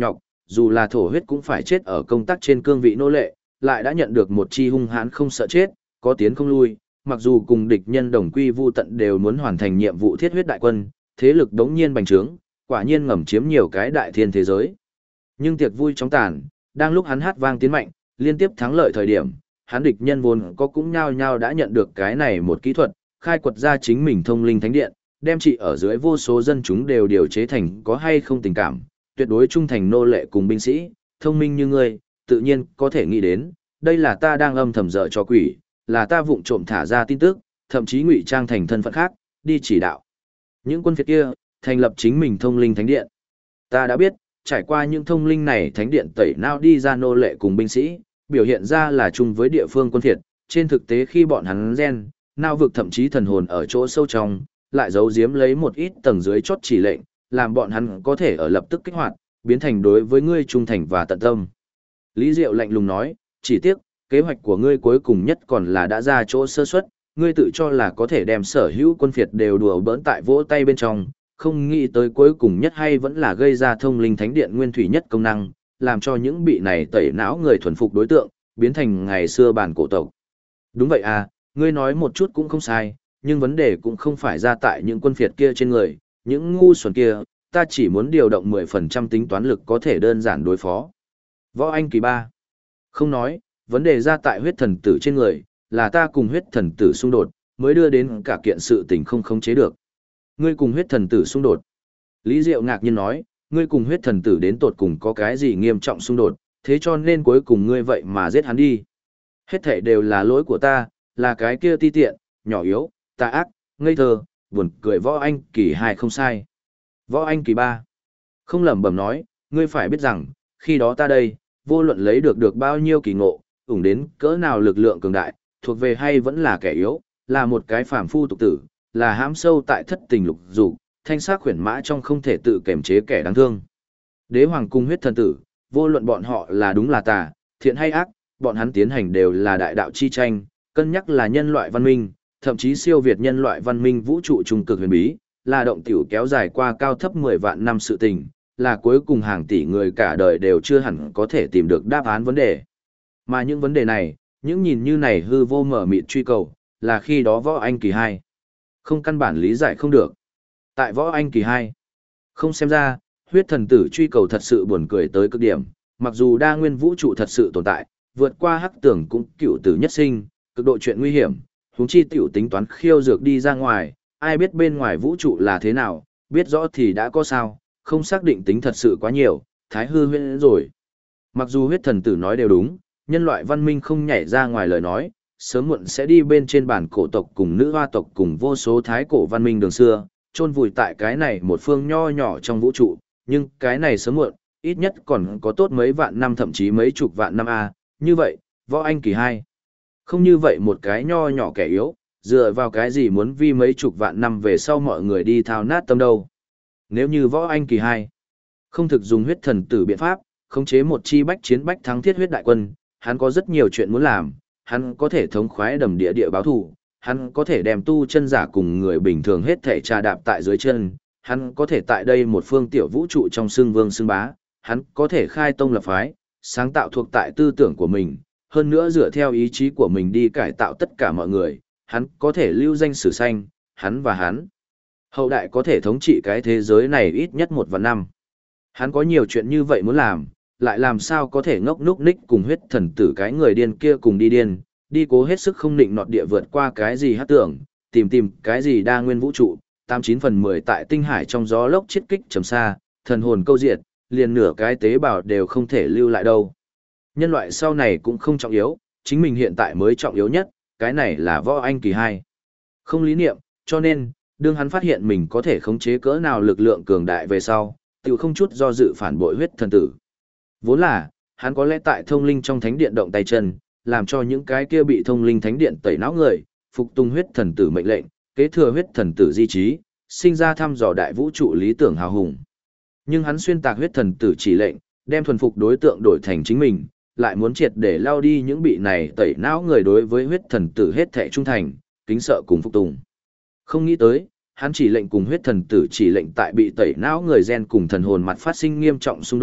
[SPEAKER 1] dù là thổ huyết cũng phải chết ở công tác trên cương vị nô lệ, lại đã nhận được một chi hung hãn không sợ chết, có tiến không lui, mặc dù cùng địch nhân đồng quy vu tận đều muốn hoàn thành nhiệm vụ thiết huyết đại quân, thế lực đống nhiên bành trướng, quả nhiên ngầm chiếm nhiều cái đại thiên thế giới. Nhưng tiệc vui chóng tàn, đang lúc hắn hát vang tiến mạnh, liên tiếp thắng lợi thời điểm, hắn địch nhân vốn có cũng nhao nhao đã nhận được cái này một kỹ thuật, khai quật ra chính mình thông linh thánh điện, đem trị ở dưới vô số dân chúng đều điều chế thành có hay không tình cảm, tuyệt đối trung thành nô lệ cùng binh sĩ, thông minh như ngươi, tự nhiên có thể nghĩ đến, đây là ta đang âm thầm dở cho quỷ, là ta vụng trộm thả ra tin tức, thậm chí ngụy trang thành thân phận khác, đi chỉ đạo. Những quân phiệt kia, thành lập chính mình thông linh thánh điện. Ta đã biết, trải qua những thông linh này thánh điện tẩy não đi ra nô lệ cùng binh sĩ, biểu hiện ra là chung với địa phương quân phiệt, trên thực tế khi bọn hắn gen, nao vực thậm chí thần hồn ở chỗ sâu trong, lại giấu giếm lấy một ít tầng dưới chốt chỉ lệnh, làm bọn hắn có thể ở lập tức kích hoạt, biến thành đối với ngươi trung thành và tận tâm. Lý Diệu lạnh lùng nói, chỉ tiếc, kế hoạch của ngươi cuối cùng nhất còn là đã ra chỗ sơ suất, ngươi tự cho là có thể đem sở hữu quân phiệt đều đùa bỡn tại vỗ tay bên trong, không nghĩ tới cuối cùng nhất hay vẫn là gây ra thông linh thánh điện nguyên thủy nhất công năng, làm cho những bị này tẩy não người thuần phục đối tượng, biến thành ngày xưa bản cổ tộc. Đúng vậy à, ngươi nói một chút cũng không sai, nhưng vấn đề cũng không phải ra tại những quân phiệt kia trên người, những ngu xuẩn kia, ta chỉ muốn điều động 10% tính toán lực có thể đơn giản đối phó. Võ Anh Kỳ ba. Không nói, vấn đề ra tại huyết thần tử trên người, là ta cùng huyết thần tử xung đột, mới đưa đến cả kiện sự tình không khống chế được. Ngươi cùng huyết thần tử xung đột. Lý Diệu ngạc nhiên nói, ngươi cùng huyết thần tử đến tột cùng có cái gì nghiêm trọng xung đột, thế cho nên cuối cùng ngươi vậy mà giết hắn đi. Hết thảy đều là lỗi của ta, là cái kia ti tiện, nhỏ yếu, tà ác, ngây thơ, buồn cười. Võ Anh Kỳ 2 không sai. Võ Anh Kỳ 3. Không lẩm bẩm nói, ngươi phải biết rằng, khi đó ta đây, vô luận lấy được bao nhiêu kỳ ngộ, ủng đến cỡ nào lực lượng cường đại, thuộc về hay vẫn là kẻ yếu, là một cái phàm phu tục tử, là hãm sâu tại thất tình lục dục, thanh sắc khuyển mã trong không thể tự kiềm chế kẻ đáng thương. Đế hoàng cung huyết thần tử, vô luận bọn họ là đúng là tà, thiện hay ác, bọn hắn tiến hành đều là đại đạo chi tranh, cân nhắc là nhân loại văn minh, thậm chí siêu việt nhân loại văn minh vũ trụ trung cực huyền bí, là động tiểu kéo dài qua cao thấp 10 vạn năm sự tình, là cuối cùng hàng tỷ người cả đời đều chưa hẳn có thể tìm được đáp án vấn đề. Mà những vấn đề này, những nhìn như này hư vô mở mịt truy cầu, là khi đó Võ Anh Kỳ 2. Không căn bản lý giải không được. Tại Võ Anh Kỳ 2, không xem ra, huyết thần tử truy cầu thật sự buồn cười tới cực điểm, mặc dù đa nguyên vũ trụ thật sự tồn tại, vượt qua hắc tưởng cũng cựu tử nhất sinh, cực độ chuyện nguy hiểm, huống chi tiểu tính toán khiêu dược đi ra ngoài, ai biết bên ngoài vũ trụ là thế nào, biết rõ thì đã có sao, không xác định tính thật sự quá nhiều, thái hư huyễn rồi. Mặc dù huyết thần tử nói đều đúng, nhân loại văn minh không nhảy ra ngoài lời nói, sớm muộn sẽ đi bên trên bản cổ tộc cùng nữ hoa tộc cùng vô số thái cổ văn minh đường xưa, chôn vùi tại cái này một phương nho nhỏ trong vũ trụ, nhưng cái này sớm muộn, ít nhất còn có tốt mấy vạn năm thậm chí mấy chục vạn năm a, như vậy, Võ Anh Kỳ 2. Không như vậy một cái nho nhỏ kẻ yếu, dựa vào cái gì muốn vi mấy chục vạn năm về sau mọi người đi thao nát tâm đâu. Nếu như Võ Anh Kỳ 2 không thực dùng huyết thần tử biện pháp, khống chế một chi bách chiến bách thắng thiết huyết đại quân, hắn có rất nhiều chuyện muốn làm, hắn có thể thống khoái đầm địa báo thù, hắn có thể đem tu chân giả cùng người bình thường hết thể trà đạp tại dưới chân, hắn có thể tại đây một phương tiểu vũ trụ trong xương vương xương bá, hắn có thể khai tông lập phái, sáng tạo thuộc tại tư tưởng của mình, hơn nữa dựa theo ý chí của mình đi cải tạo tất cả mọi người, hắn có thể lưu danh sử xanh, hắn và hắn hậu đại có thể thống trị cái thế giới này ít nhất 1 vạn năm. Hắn có nhiều chuyện như vậy muốn làm, lại làm sao có thể ngốc núc ních cùng huyết thần tử cái người điên kia cùng đi điên, đi cố hết sức không định nọt địa vượt qua cái gì hát tưởng, tìm cái gì đa nguyên vũ trụ, 89/10 tại tinh hải trong gió lốc chiết kích trầm xa, thần hồn câu diệt, liền nửa cái tế bào đều không thể lưu lại đâu. Nhân loại sau này cũng không trọng yếu, chính mình hiện tại mới trọng yếu nhất, cái này là Võ Anh Kỳ 2. Không lý niệm, cho nên, đương hắn phát hiện mình có thể khống chế cỡ nào lực lượng cường đại về sau, tự không chút do dự phản bội huyết thần tử. Vốn là, hắn có lẽ tại thông linh trong thánh điện động tay chân, làm cho những cái kia bị thông linh thánh điện tẩy não người, phục tùng huyết thần tử mệnh lệnh, kế thừa huyết thần tử di trí, sinh ra thăm dò đại vũ trụ lý tưởng hào hùng. Nhưng hắn xuyên tạc huyết thần tử chỉ lệnh, đem thuần phục đối tượng đổi thành chính mình, lại muốn triệt để lao đi những bị này tẩy não người đối với huyết thần tử hết thệ trung thành, kính sợ cùng phục tùng. Không nghĩ tới, hắn chỉ lệnh cùng huyết thần tử chỉ lệnh tại bị tẩy não người gen cùng thần hồn mặt phát sinh nghiêm trọng xung đột,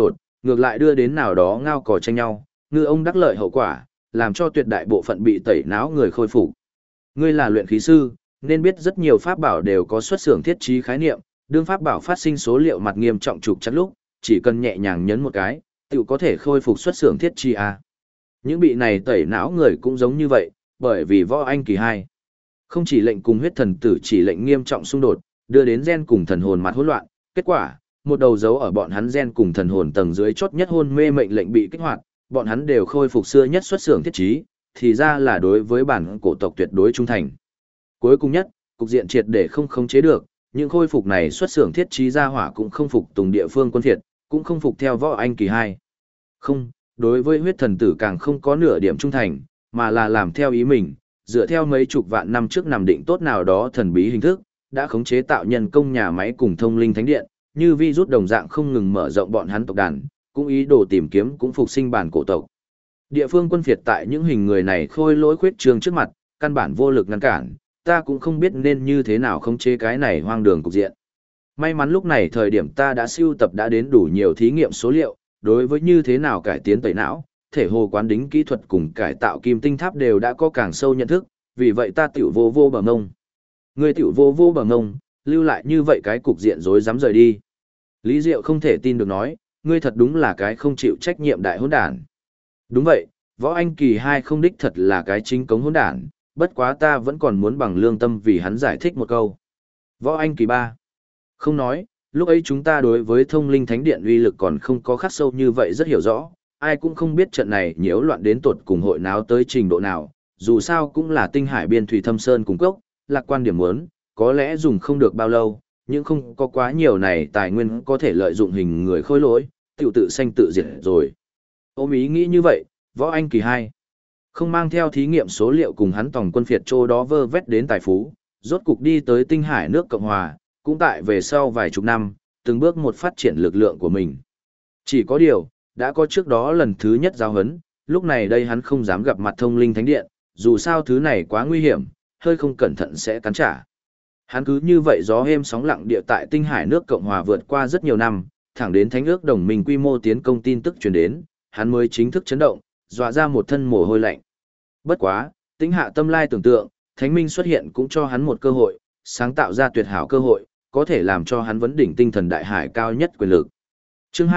[SPEAKER 1] ngược lại đưa đến nào đó ngao cò tranh nhau, ngư ông đắc lợi hậu quả, làm cho tuyệt đại bộ phận bị tẩy não người khôi phục. Ngươi là luyện khí sư, nên biết rất nhiều pháp bảo đều có xuất xưởng thiết trí khái niệm, đương pháp bảo phát sinh số liệu mặt nghiêm trọng trục chặt lúc, chỉ cần nhẹ nhàng nhấn một cái, tự có thể khôi phục xuất xưởng thiết trí a. Những bị này tẩy não người cũng giống như vậy, bởi vì võ anh kỳ 2 không chỉ lệnh cùng huyết thần tử chỉ lệnh nghiêm trọng xung đột, đưa đến gen cùng thần hồn mặt hỗn loạn, kết quả, một đầu dấu ở bọn hắn gen cùng thần hồn tầng dưới chốt nhất hôn mê mệnh lệnh bị kích hoạt, bọn hắn đều khôi phục xưa nhất xuất xưởng thiết trí, thì ra là đối với bản cổ tộc tuyệt đối trung thành. Cuối cùng nhất, cục diện triệt để không khống chế được, những khôi phục này xuất xưởng thiết trí ra hỏa cũng không phục tùng địa phương quân thiệt, cũng không phục theo võ anh kỳ 2 không, đối với huyết thần tử càng không có nửa điểm trung thành, mà là làm theo ý mình, dựa theo mấy chục vạn năm trước nằm định tốt nào đó thần bí hình thức, đã khống chế tạo nhân công nhà máy cùng thông linh thánh điện, như virus đồng dạng không ngừng mở rộng bọn hắn tộc đàn, cũng ý đồ tìm kiếm cũng phục sinh bản cổ tộc. Địa phương quân phiệt tại những hình người này khôi lỗi khuyết trương trước mặt, căn bản vô lực ngăn cản, ta cũng không biết nên như thế nào khống chế cái này hoang đường cục diện. May mắn lúc này thời điểm ta đã sưu tập đã đến đủ nhiều thí nghiệm số liệu, đối với như thế nào cải tiến tẩy não, thể hồ quán đính kỹ thuật cùng cải tạo kim tinh tháp đều đã có càng sâu nhận thức, vì vậy ta tiểu vô vô bờ ngông. Người tiểu vô vô bờ ngông, lưu lại như vậy cái cục diện rối rắm rời đi. Lý Diệu không thể tin được nói, ngươi thật đúng là cái không chịu trách nhiệm đại hỗn đản. Đúng vậy, võ anh kỳ 2 không đích thật là cái chính cống hỗn đản, bất quá ta vẫn còn muốn bằng lương tâm vì hắn giải thích một câu. Võ anh kỳ 3 không nói, lúc ấy chúng ta đối với thông linh thánh điện uy lực còn không có khắc sâu như vậy rất hiểu rõ, ai cũng không biết trận này nhiễu loạn đến tột cùng hội náo tới trình độ nào, dù sao cũng là tinh hải biên thủy thâm sơn cùng cốc, lạc quan điểm muốn, có lẽ dùng không được bao lâu, nhưng không có quá nhiều này tài nguyên có thể lợi dụng hình người khôi lỗi, tự sanh tự diệt rồi. Ôm ý nghĩ như vậy, võ anh kỳ 2 không mang theo thí nghiệm số liệu cùng hắn tổng quân phiệt trô đó vơ vét đến tài phú, rốt cục đi tới tinh hải nước Cộng Hòa, cũng tại về sau vài chục năm, từng bước một phát triển lực lượng của mình. Chỉ có điều, đã có trước đó lần thứ nhất giao hấn, lúc này đây hắn không dám gặp mặt thông linh thánh điện, dù sao thứ này quá nguy hiểm, hơi không cẩn thận sẽ cắn trả. Hắn cứ như vậy gió êm sóng lặng địa tại tinh hải nước Cộng Hòa vượt qua rất nhiều năm, thẳng đến thánh ước đồng minh quy mô tiến công tin tức truyền đến, hắn mới chính thức chấn động, dọa ra một thân mồ hôi lạnh. Bất quá, tính hạ tâm lai tưởng tượng, thánh minh xuất hiện cũng cho hắn một cơ hội, sáng tạo ra tuyệt hảo cơ hội, có thể làm cho hắn vấn đỉnh tinh thần đại hải cao nhất quyền lực. Chương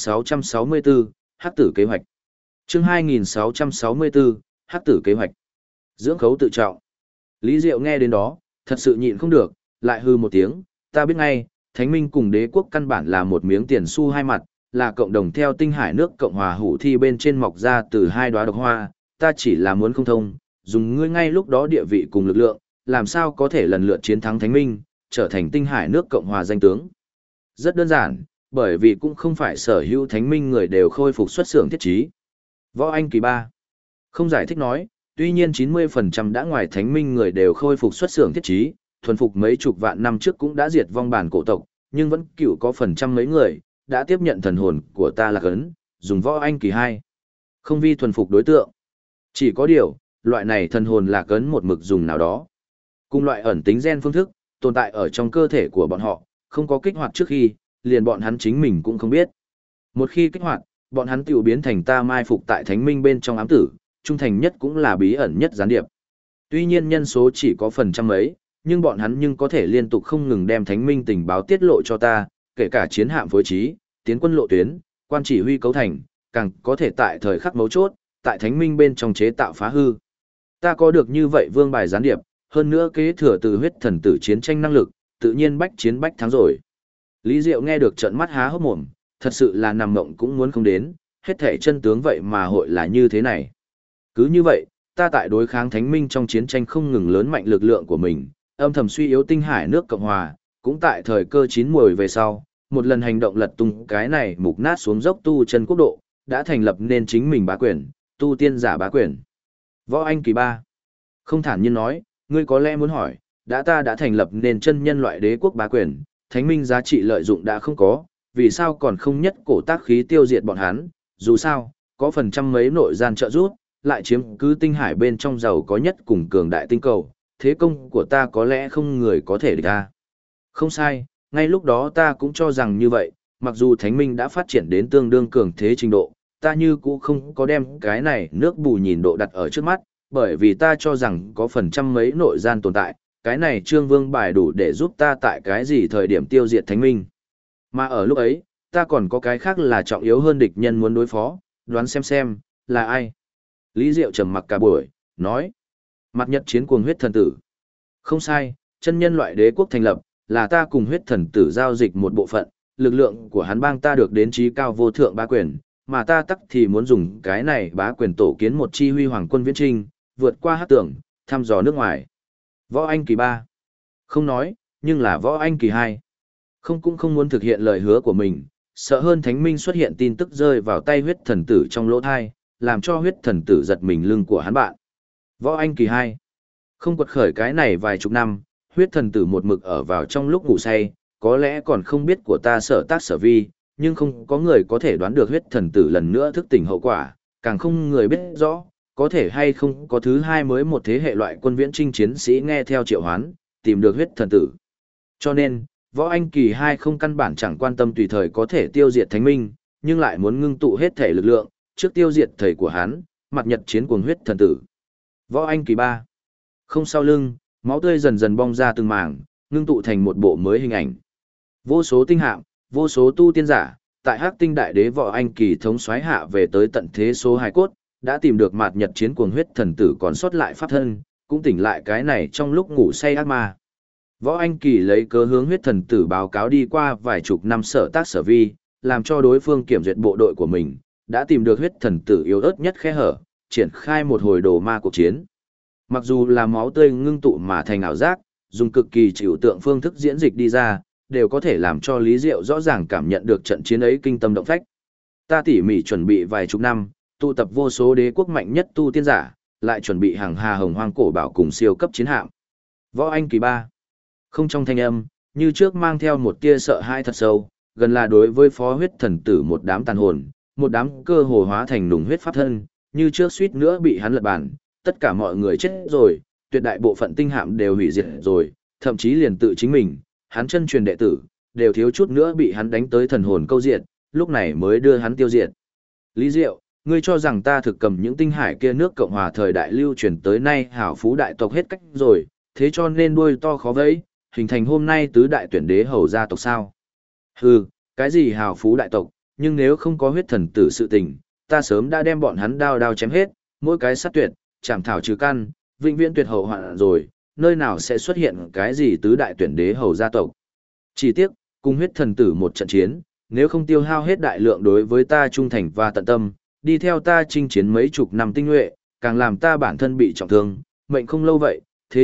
[SPEAKER 1] 2664, Hắc tử kế hoạch. Chương 2664, Hắc tử kế hoạch. Dưỡng khấu tự trọng. Lý Diệu nghe đến đó, thật sự nhịn không được, lại hư một tiếng, ta biết ngay, Thánh Minh cùng đế quốc căn bản là một miếng tiền xu hai mặt, là cộng đồng theo tinh hải nước Cộng hòa hủ thi bên trên mọc ra từ hai đóa độc hoa, ta chỉ là muốn không thông, dùng ngươi ngay lúc đó địa vị cùng lực lượng, làm sao có thể lần lượt chiến thắng Thánh Minh, trở thành tinh hải nước Cộng hòa danh tướng. Rất đơn giản, bởi vì cũng không phải sở hữu Thánh Minh người đều khôi phục xuất xưởng thiết trí. Võ Anh kỳ 3 không giải thích nói, tuy nhiên 90% đã ngoài Thánh Minh người đều khôi phục xuất xưởng thiết trí, thuần phục mấy chục vạn năm trước cũng đã diệt vong bản cổ tộc, nhưng vẫn cựu có phần trăm mấy người, đã tiếp nhận thần hồn của ta là cấn, dùng Võ Anh kỳ 2 không vi thuần phục đối tượng. Chỉ có điều, loại này thần hồn là cấn một mực dùng nào đó. Cùng loại ẩn tính gen phương thức, tồn tại ở trong cơ thể của bọn họ, không có kích hoạt trước khi, liền bọn hắn chính mình cũng không biết. Một khi kích hoạt, bọn hắn tiểu biến thành ta mai phục tại Thánh Minh bên trong ám tử, trung thành nhất cũng là bí ẩn nhất gián điệp. Tuy nhiên nhân số chỉ có phần trăm ấy, nhưng bọn hắn nhưng có thể liên tục không ngừng đem Thánh Minh tình báo tiết lộ cho ta, kể cả chiến hạm phối trí, tiến quân lộ tuyến, quan chỉ huy cấu thành, càng có thể tại thời khắc mấu chốt, tại Thánh Minh bên trong chế tạo phá hư. Ta có được như vậy vương bài gián điệp, hơn nữa kế thừa từ huyết thần tử chiến tranh năng lực, tự nhiên bách chiến bách thắng rồi. Lý Diệu nghe được trợn mắt há hốc mồm, thật sự là nằm mộng cũng muốn không đến, hết thể chân tướng vậy mà hội là như thế này. Cứ như vậy, ta tại đối kháng Thánh Minh trong chiến tranh không ngừng lớn mạnh lực lượng của mình, âm thầm suy yếu tinh hải nước Cộng hòa, cũng tại thời cơ chín muồi về sau, một lần hành động lật tung cái này mục nát xuống dốc tu chân quốc độ, đã thành lập nên chính mình bá quyền, tu tiên giả bá quyền. Võ Anh kỳ 3 không thản nhiên nói, ngươi có lẽ muốn hỏi, ta đã thành lập nên chân nhân loại đế quốc bá quyền, Thánh Minh giá trị lợi dụng đã không có, vì sao còn không nhất cổ tác khí tiêu diệt bọn hắn, dù sao, có phần trăm mấy nội gian trợ giúp, lại chiếm cứ tinh hải bên trong giàu có nhất cùng cường đại tinh cầu, thế công của ta có lẽ không người có thể địch ta. Không sai, ngay lúc đó ta cũng cho rằng như vậy, mặc dù thánh minh đã phát triển đến tương đương cường thế trình độ, ta như cũ không có đem cái này nước bù nhìn độ đặt ở trước mắt, bởi vì ta cho rằng có phần trăm mấy nội gian tồn tại, cái này trương vương bài đủ để giúp ta tại cái gì thời điểm tiêu diệt thánh minh. Mà ở lúc ấy, ta còn có cái khác là trọng yếu hơn địch nhân muốn đối phó, đoán xem, là ai? Lý Diệu trầm mặc cả buổi, nói. Mặt nhật chiến cuồng huyết thần tử. Không sai, chân nhân loại đế quốc thành lập, là ta cùng huyết thần tử giao dịch một bộ phận, lực lượng của hắn bang ta được đến trí cao vô thượng bá quyền, mà ta tắc thì muốn dùng cái này bá quyền tổ kiến một chi huy hoàng quân viễn trinh, vượt qua hắc tưởng, thăm dò nước ngoài. Võ Anh kỳ 3. Không nói, nhưng là Võ Anh kỳ 2. Không cũng không muốn thực hiện lời hứa của mình, sợ hơn thánh minh xuất hiện tin tức rơi vào tay huyết thần tử trong lỗ thai, làm cho huyết thần tử giật mình lưng của hắn bạn. Võ Anh kỳ 2. Không quật khởi cái này vài chục năm, huyết thần tử một mực ở vào trong lúc ngủ say, có lẽ còn không biết của ta sở tác sở vi, nhưng không có người có thể đoán được huyết thần tử lần nữa thức tỉnh hậu quả, càng không người biết rõ, có thể hay không có thứ hai mới một thế hệ loại quân viễn trinh chiến sĩ nghe theo triệu hoán, tìm được huyết thần tử. Cho nên, Võ Anh kỳ 2 không căn bản chẳng quan tâm tùy thời có thể tiêu diệt thánh minh, nhưng lại muốn ngưng tụ hết thể lực lượng, trước tiêu diệt thầy của hắn, mặt nhật chiến cuồng huyết thần tử. Võ Anh kỳ 3. Không sau lưng, máu tươi dần dần bong ra từng mảng, ngưng tụ thành một bộ mới hình ảnh. Vô số tinh hạm, vô số tu tiên giả, tại Hắc Tinh Đại Đế Võ Anh kỳ thống soái hạ về tới tận thế số hài cốt, đã tìm được mạt nhật chiến cuồng huyết thần tử còn sót lại pháp thân, cũng tỉnh lại cái này trong lúc ngủ say ác ma. Võ Anh kỳ lấy cớ hướng huyết thần tử báo cáo đi qua vài chục năm sở tác sở vi, làm cho đối phương kiểm duyệt bộ đội của mình, đã tìm được huyết thần tử yếu ớt nhất khe hở, triển khai một hồi đồ ma cuộc chiến. Mặc dù là máu tươi ngưng tụ mà thành ảo giác, dùng cực kỳ trừu tượng phương thức diễn dịch đi ra, đều có thể làm cho Lý Diệu rõ ràng cảm nhận được trận chiến ấy kinh tâm động phách. Ta tỉ mỉ chuẩn bị vài chục năm, tụ tập vô số đế quốc mạnh nhất tu tiên giả, lại chuẩn bị hàng hà hồng hoang cổ bảo cùng siêu cấp chiến hạm. Võ Anh kỳ 3. Không trong thanh âm, như trước mang theo một tia sợ hãi thật sâu, gần là đối với phó huyết thần tử một đám tàn hồn, một đám cơ hồ hóa thành nùng huyết pháp thân, như trước suýt nữa bị hắn lật bàn, tất cả mọi người chết rồi, tuyệt đại bộ phận tinh hạm đều hủy diệt rồi, thậm chí liền tự chính mình, hắn chân truyền đệ tử, đều thiếu chút nữa bị hắn đánh tới thần hồn câu diệt, lúc này mới đưa hắn tiêu diệt. Lý Diệu, ngươi cho rằng ta thực cầm những tinh hải kia nước Cộng hòa thời đại lưu truyền tới nay hảo phú đại tộc hết cách rồi, thế cho nên đuôi to khó vẫy, hình thành hôm nay tứ đại tuyển đế hầu gia tộc sao? Hừ, cái gì hảo phú đại tộc, nhưng nếu không có huyết thần tử sự tình, ta sớm đã đem bọn hắn đao đao chém hết, mỗi cái sát tuyệt, chảm thảo trừ căn, vĩnh viễn tuyệt hậu hoạn rồi, nơi nào sẽ xuất hiện cái gì tứ đại tuyển đế hầu gia tộc. Chỉ tiếc, cùng huyết thần tử một trận chiến, nếu không tiêu hao hết đại lượng đối với ta trung thành và tận tâm, đi theo ta chinh chiến mấy chục năm tinh nhuệ, càng làm ta bản thân bị trọng thương, mệnh không lâu vậy, thế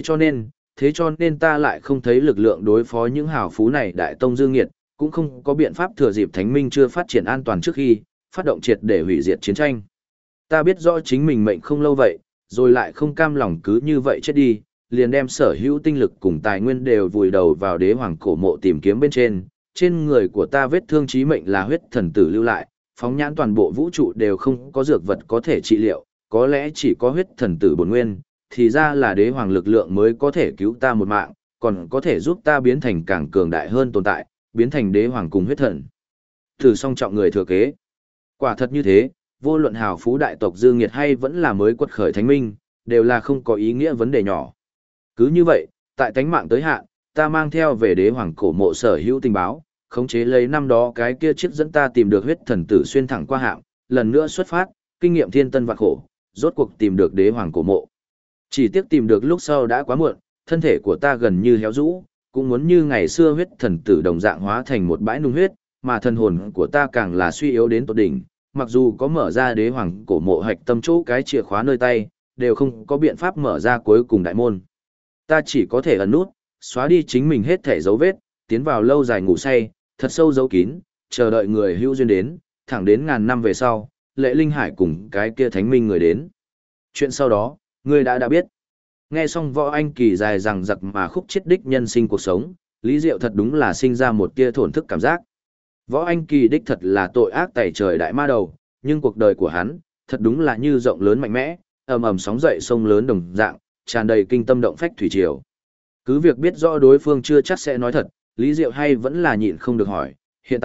[SPEAKER 1] cho nên ta lại không thấy lực lượng đối phó những hào phú này đại tông dương nghiệt, cũng không có biện pháp thừa dịp thánh minh chưa phát triển an toàn trước khi, phát động triệt để hủy diệt chiến tranh. Ta biết rõ chính mình mệnh không lâu vậy, rồi lại không cam lòng cứ như vậy chết đi, liền đem sở hữu tinh lực cùng tài nguyên đều vùi đầu vào đế hoàng cổ mộ tìm kiếm bên trên người của ta vết thương chí mệnh là huyết thần tử lưu lại, phóng nhãn toàn bộ vũ trụ đều không có dược vật có thể trị liệu, có lẽ chỉ có huyết thần tử bổn nguyên, thì ra là đế hoàng lực lượng mới có thể cứu ta một mạng, còn có thể giúp ta biến thành càng cường đại hơn tồn tại, biến thành đế hoàng cùng huyết thần. Thử song trọng người thừa kế. Quả thật như thế, vô luận hào phú đại tộc dư nghiệt hay vẫn là mới quật khởi thánh minh, đều là không có ý nghĩa vấn đề nhỏ. Cứ như vậy, tại tánh mạng tới hạn, ta mang theo về đế hoàng cổ mộ sở hữu tình báo, khống chế lấy năm đó cái kia chiếc dẫn ta tìm được huyết thần tử xuyên thẳng qua hạng, lần nữa xuất phát, kinh nghiệm thiên tân vạn khổ, rốt cuộc tìm được đế hoàng cổ mộ. Chỉ tiếc tìm được lúc sau đã quá muộn, thân thể của ta gần như héo rũ, cũng muốn như ngày xưa huyết thần tử đồng dạng hóa thành một bãi nung huyết, mà thần hồn của ta càng là suy yếu đến tột đỉnh, mặc dù có mở ra đế hoàng cổ mộ hạch tâm chỗ cái chìa khóa nơi tay, đều không có biện pháp mở ra cuối cùng đại môn. Ta chỉ có thể ẩn nút, xóa đi chính mình hết thể dấu vết, tiến vào lâu dài ngủ say, thật sâu giấu kín, chờ đợi người hữu duyên đến, thẳng đến ngàn năm về sau, Lệ Linh Hải cùng cái kia thánh minh người đến. Chuyện sau đó, ngươi đã biết. Nghe xong Võ Anh Kỳ dài rằng giặc mà khúc chết đích nhân sinh cuộc sống, Lý Diệu thật đúng là sinh ra một tia thổn thức cảm giác. Võ Anh Kỳ đích thật là tội ác tày trời đại ma đầu, nhưng cuộc đời của hắn, thật đúng là như rộng lớn mạnh mẽ, ầm ầm sóng dậy sông lớn đồng dạng, tràn đầy kinh tâm động phách thủy triều. Cứ việc biết rõ đối phương chưa chắc sẽ nói thật, Lý Diệu hay vẫn là nhịn không được hỏi, hiện tại,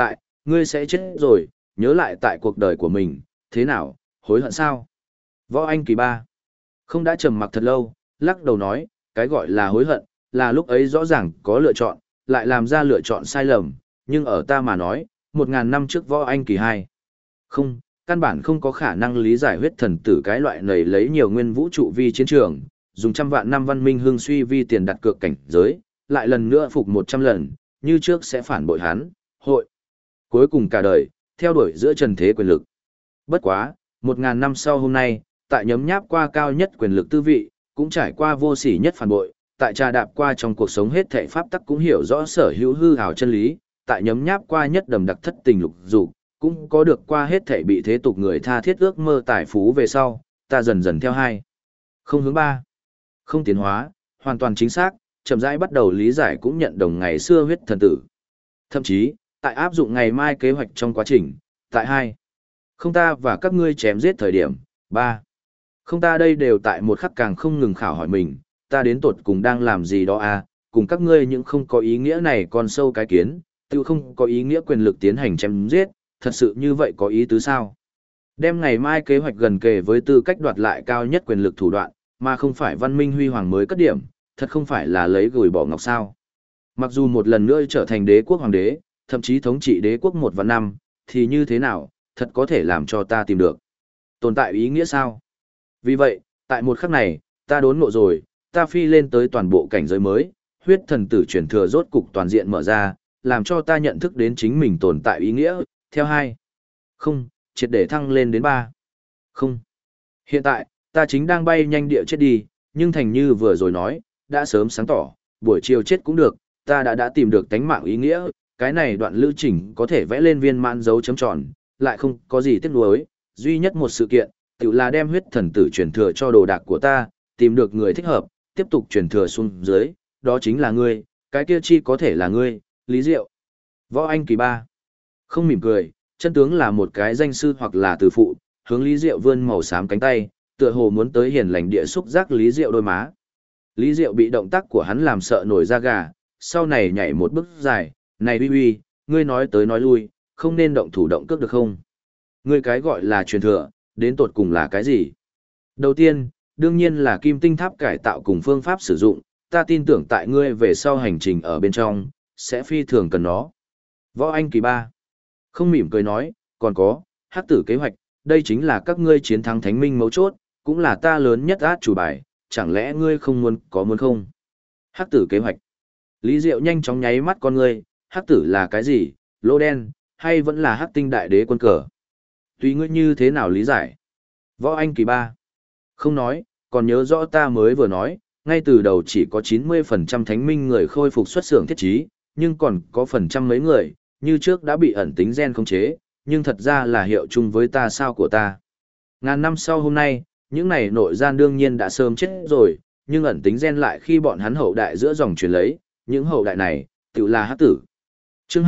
[SPEAKER 1] ngươi sẽ chết rồi, nhớ lại tại cuộc đời của mình, thế nào, hối hận sao? Võ Anh Kỳ ba không đã trầm mặc thật lâu, lắc đầu nói, cái gọi là hối hận, là lúc ấy rõ ràng có lựa chọn, lại làm ra lựa chọn sai lầm, nhưng ở ta mà nói, 1000 năm trước Võ Anh Kỳ hai. Không, căn bản không có khả năng lý giải huyết thần tử cái loại này lấy nhiều nguyên vũ trụ vi chiến trường, dùng trăm vạn năm văn minh hương suy vi tiền đặt cược cảnh giới, lại lần nữa phục 100 lần, như trước sẽ phản bội hắn, hội. Cuối cùng cả đời, theo đuổi giữa trần thế quyền lực. Bất quá, 1000 năm sau hôm nay, tại nhấm nháp qua cao nhất quyền lực tư vị, cũng trải qua vô sỉ nhất phản bội, tại trà đạp qua trong cuộc sống hết thảy pháp tắc cũng hiểu rõ sở hữu hư ảo chân lý, tại nhấm nháp qua nhất đầm đặc thất tình lục dục, cũng có được qua hết thảy bị thế tục người tha thiết ước mơ tài phú về sau, ta dần dần theo hai. Không hướng ba. Không tiến hóa, hoàn toàn chính xác, chậm rãi bắt đầu lý giải cũng nhận đồng ngày xưa huyết thần tử. Thậm chí, tại áp dụng ngày mai kế hoạch trong quá trình, tại hai. Không ta và các ngươi chém giết thời điểm, ba. Không ta đây đều tại một khắc càng không ngừng khảo hỏi mình, ta đến tột cùng đang làm gì đó à, cùng các ngươi những không có ý nghĩa này còn sâu cái kiến, tự không có ý nghĩa quyền lực tiến hành chém giết, thật sự như vậy có ý tứ sao? Đem ngày mai kế hoạch gần kề với tư cách đoạt lại cao nhất quyền lực thủ đoạn, mà không phải văn minh huy hoàng mới cất điểm, thật không phải là lấy gửi bỏ ngọc sao. Mặc dù một lần nữa trở thành đế quốc hoàng đế, thậm chí thống trị đế quốc 1 vạn năm, thì như thế nào, thật có thể làm cho ta tìm được. Tồn tại ý nghĩa sao? Vì vậy, tại một khắc này, ta đốn ngộ rồi, ta phi lên tới toàn bộ cảnh giới mới, huyết thần tử truyền thừa rốt cục toàn diện mở ra, làm cho ta nhận thức đến chính mình tồn tại ý nghĩa, theo hai. Không, triệt để thăng lên đến 3. Không. Hiện tại, ta chính đang bay nhanh địa chết đi, nhưng thành như vừa rồi nói, đã sớm sáng tỏ, buổi chiều chết cũng được, ta đã tìm được tánh mạng ý nghĩa, cái này đoạn lưu trình có thể vẽ lên viên mãn dấu chấm tròn, lại không có gì tiếc nuối, duy nhất một sự kiện, tự là đem huyết thần tử truyền thừa cho đồ đạc của ta, tìm được người thích hợp, tiếp tục truyền thừa xuống dưới, đó chính là ngươi, cái kia chi có thể là ngươi, Lý Diệu. Võ Anh Kỳ ba không mỉm cười, chân tướng là một cái danh sư hoặc là từ phụ, hướng Lý Diệu vươn màu xám cánh tay, tựa hồ muốn tới hiền lành địa xúc giác Lý Diệu đôi má. Lý Diệu bị động tác của hắn làm sợ nổi da gà, sau này nhảy một bước dài, này uy uy, ngươi nói tới nói lui, không nên động thủ động cước được không? Ngươi cái gọi là truyền thừa, đến tột cùng là cái gì? Đầu tiên, đương nhiên là kim tinh tháp cải tạo cùng phương pháp sử dụng, ta tin tưởng tại ngươi về sau hành trình ở bên trong, sẽ phi thường cần nó. Võ Anh Kỳ ba không mỉm cười nói, còn có, hắc tử kế hoạch, đây chính là các ngươi chiến thắng thánh minh mấu chốt, cũng là ta lớn nhất át chủ bài, chẳng lẽ ngươi không muốn không? Hắc tử kế hoạch. Lý Diệu nhanh chóng nháy mắt con ngươi, hắc tử là cái gì, lô đen, hay vẫn là hắc tinh đại đế quân cờ? Tùy ngươi như thế nào lý giải. Võ Anh Kỳ ba không nói, còn nhớ rõ ta mới vừa nói, ngay từ đầu chỉ có 90% thánh minh người khôi phục xuất xưởng thiết trí, nhưng còn có phần trăm mấy người, như trước đã bị ẩn tính gen khống chế, nhưng thật ra là hiệu chung với ta sao của ta. Ngàn năm sau hôm nay, những này nội gian đương nhiên đã sớm chết rồi, nhưng ẩn tính gen lại khi bọn hắn hậu đại giữa dòng truyền lấy, những hậu đại này, tự là hắc tử. Chương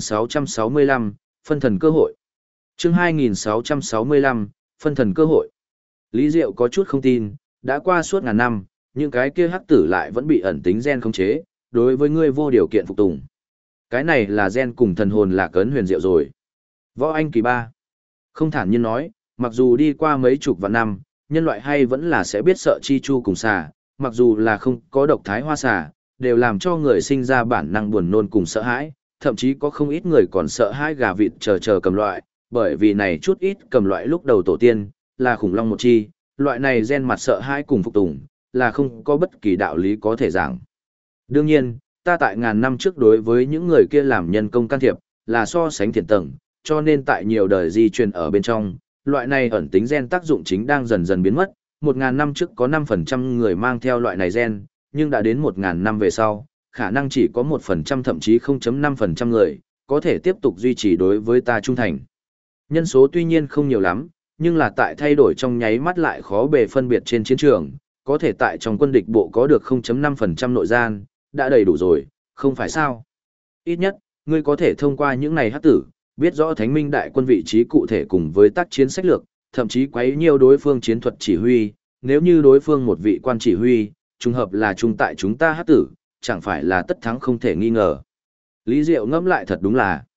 [SPEAKER 1] 2665, phân thần cơ hội. Chương 2665, phân thần cơ hội. Lý Diệu có chút không tin, đã qua suốt ngàn năm, những cái kia hắc tử lại vẫn bị ẩn tính gen khống chế, đối với ngươi vô điều kiện phục tùng. Cái này là gen cùng thần hồn lạc ấn huyền diệu rồi. Võ Anh Kỳ ba không thản nhiên nói, mặc dù đi qua mấy chục vạn năm, nhân loại hay vẫn là sẽ biết sợ chi chu cùng xà, mặc dù là không có độc thái hoa xà, đều làm cho người sinh ra bản năng buồn nôn cùng sợ hãi, thậm chí có không ít người còn sợ hãi gà vịt chờ cầm loại, bởi vì này chút ít cầm loại lúc đầu tổ tiên, là khủng long một chi, loại này gen mặt sợ hãi cùng phục tùng, là không có bất kỳ đạo lý có thể giảng. Đương nhiên, ta tại ngàn năm trước đối với những người kia làm nhân công can thiệp, là so sánh thiện tầng, cho nên tại nhiều đời di truyền ở bên trong, loại này ẩn tính gen tác dụng chính đang dần dần biến mất. 1000 năm trước có 5% người mang theo loại này gen, nhưng đã đến 1000 năm về sau, khả năng chỉ có 1% thậm chí 0.5% người, có thể tiếp tục duy trì đối với ta trung thành. Nhân số tuy nhiên không nhiều lắm, nhưng là tại thay đổi trong nháy mắt lại khó bề phân biệt trên chiến trường, có thể tại trong quân địch bộ có được 0.5% nội gian, đã đầy đủ rồi, không phải sao? Ít nhất, ngươi có thể thông qua những này hắc tử, biết rõ thánh minh đại quân vị trí cụ thể cùng với tác chiến sách lược, thậm chí quấy nhiều đối phương chiến thuật chỉ huy, nếu như đối phương một vị quan chỉ huy, trùng hợp là chung tại chúng ta hắc tử, chẳng phải là tất thắng không thể nghi ngờ. Lý Diệu ngẫm lại thật đúng là.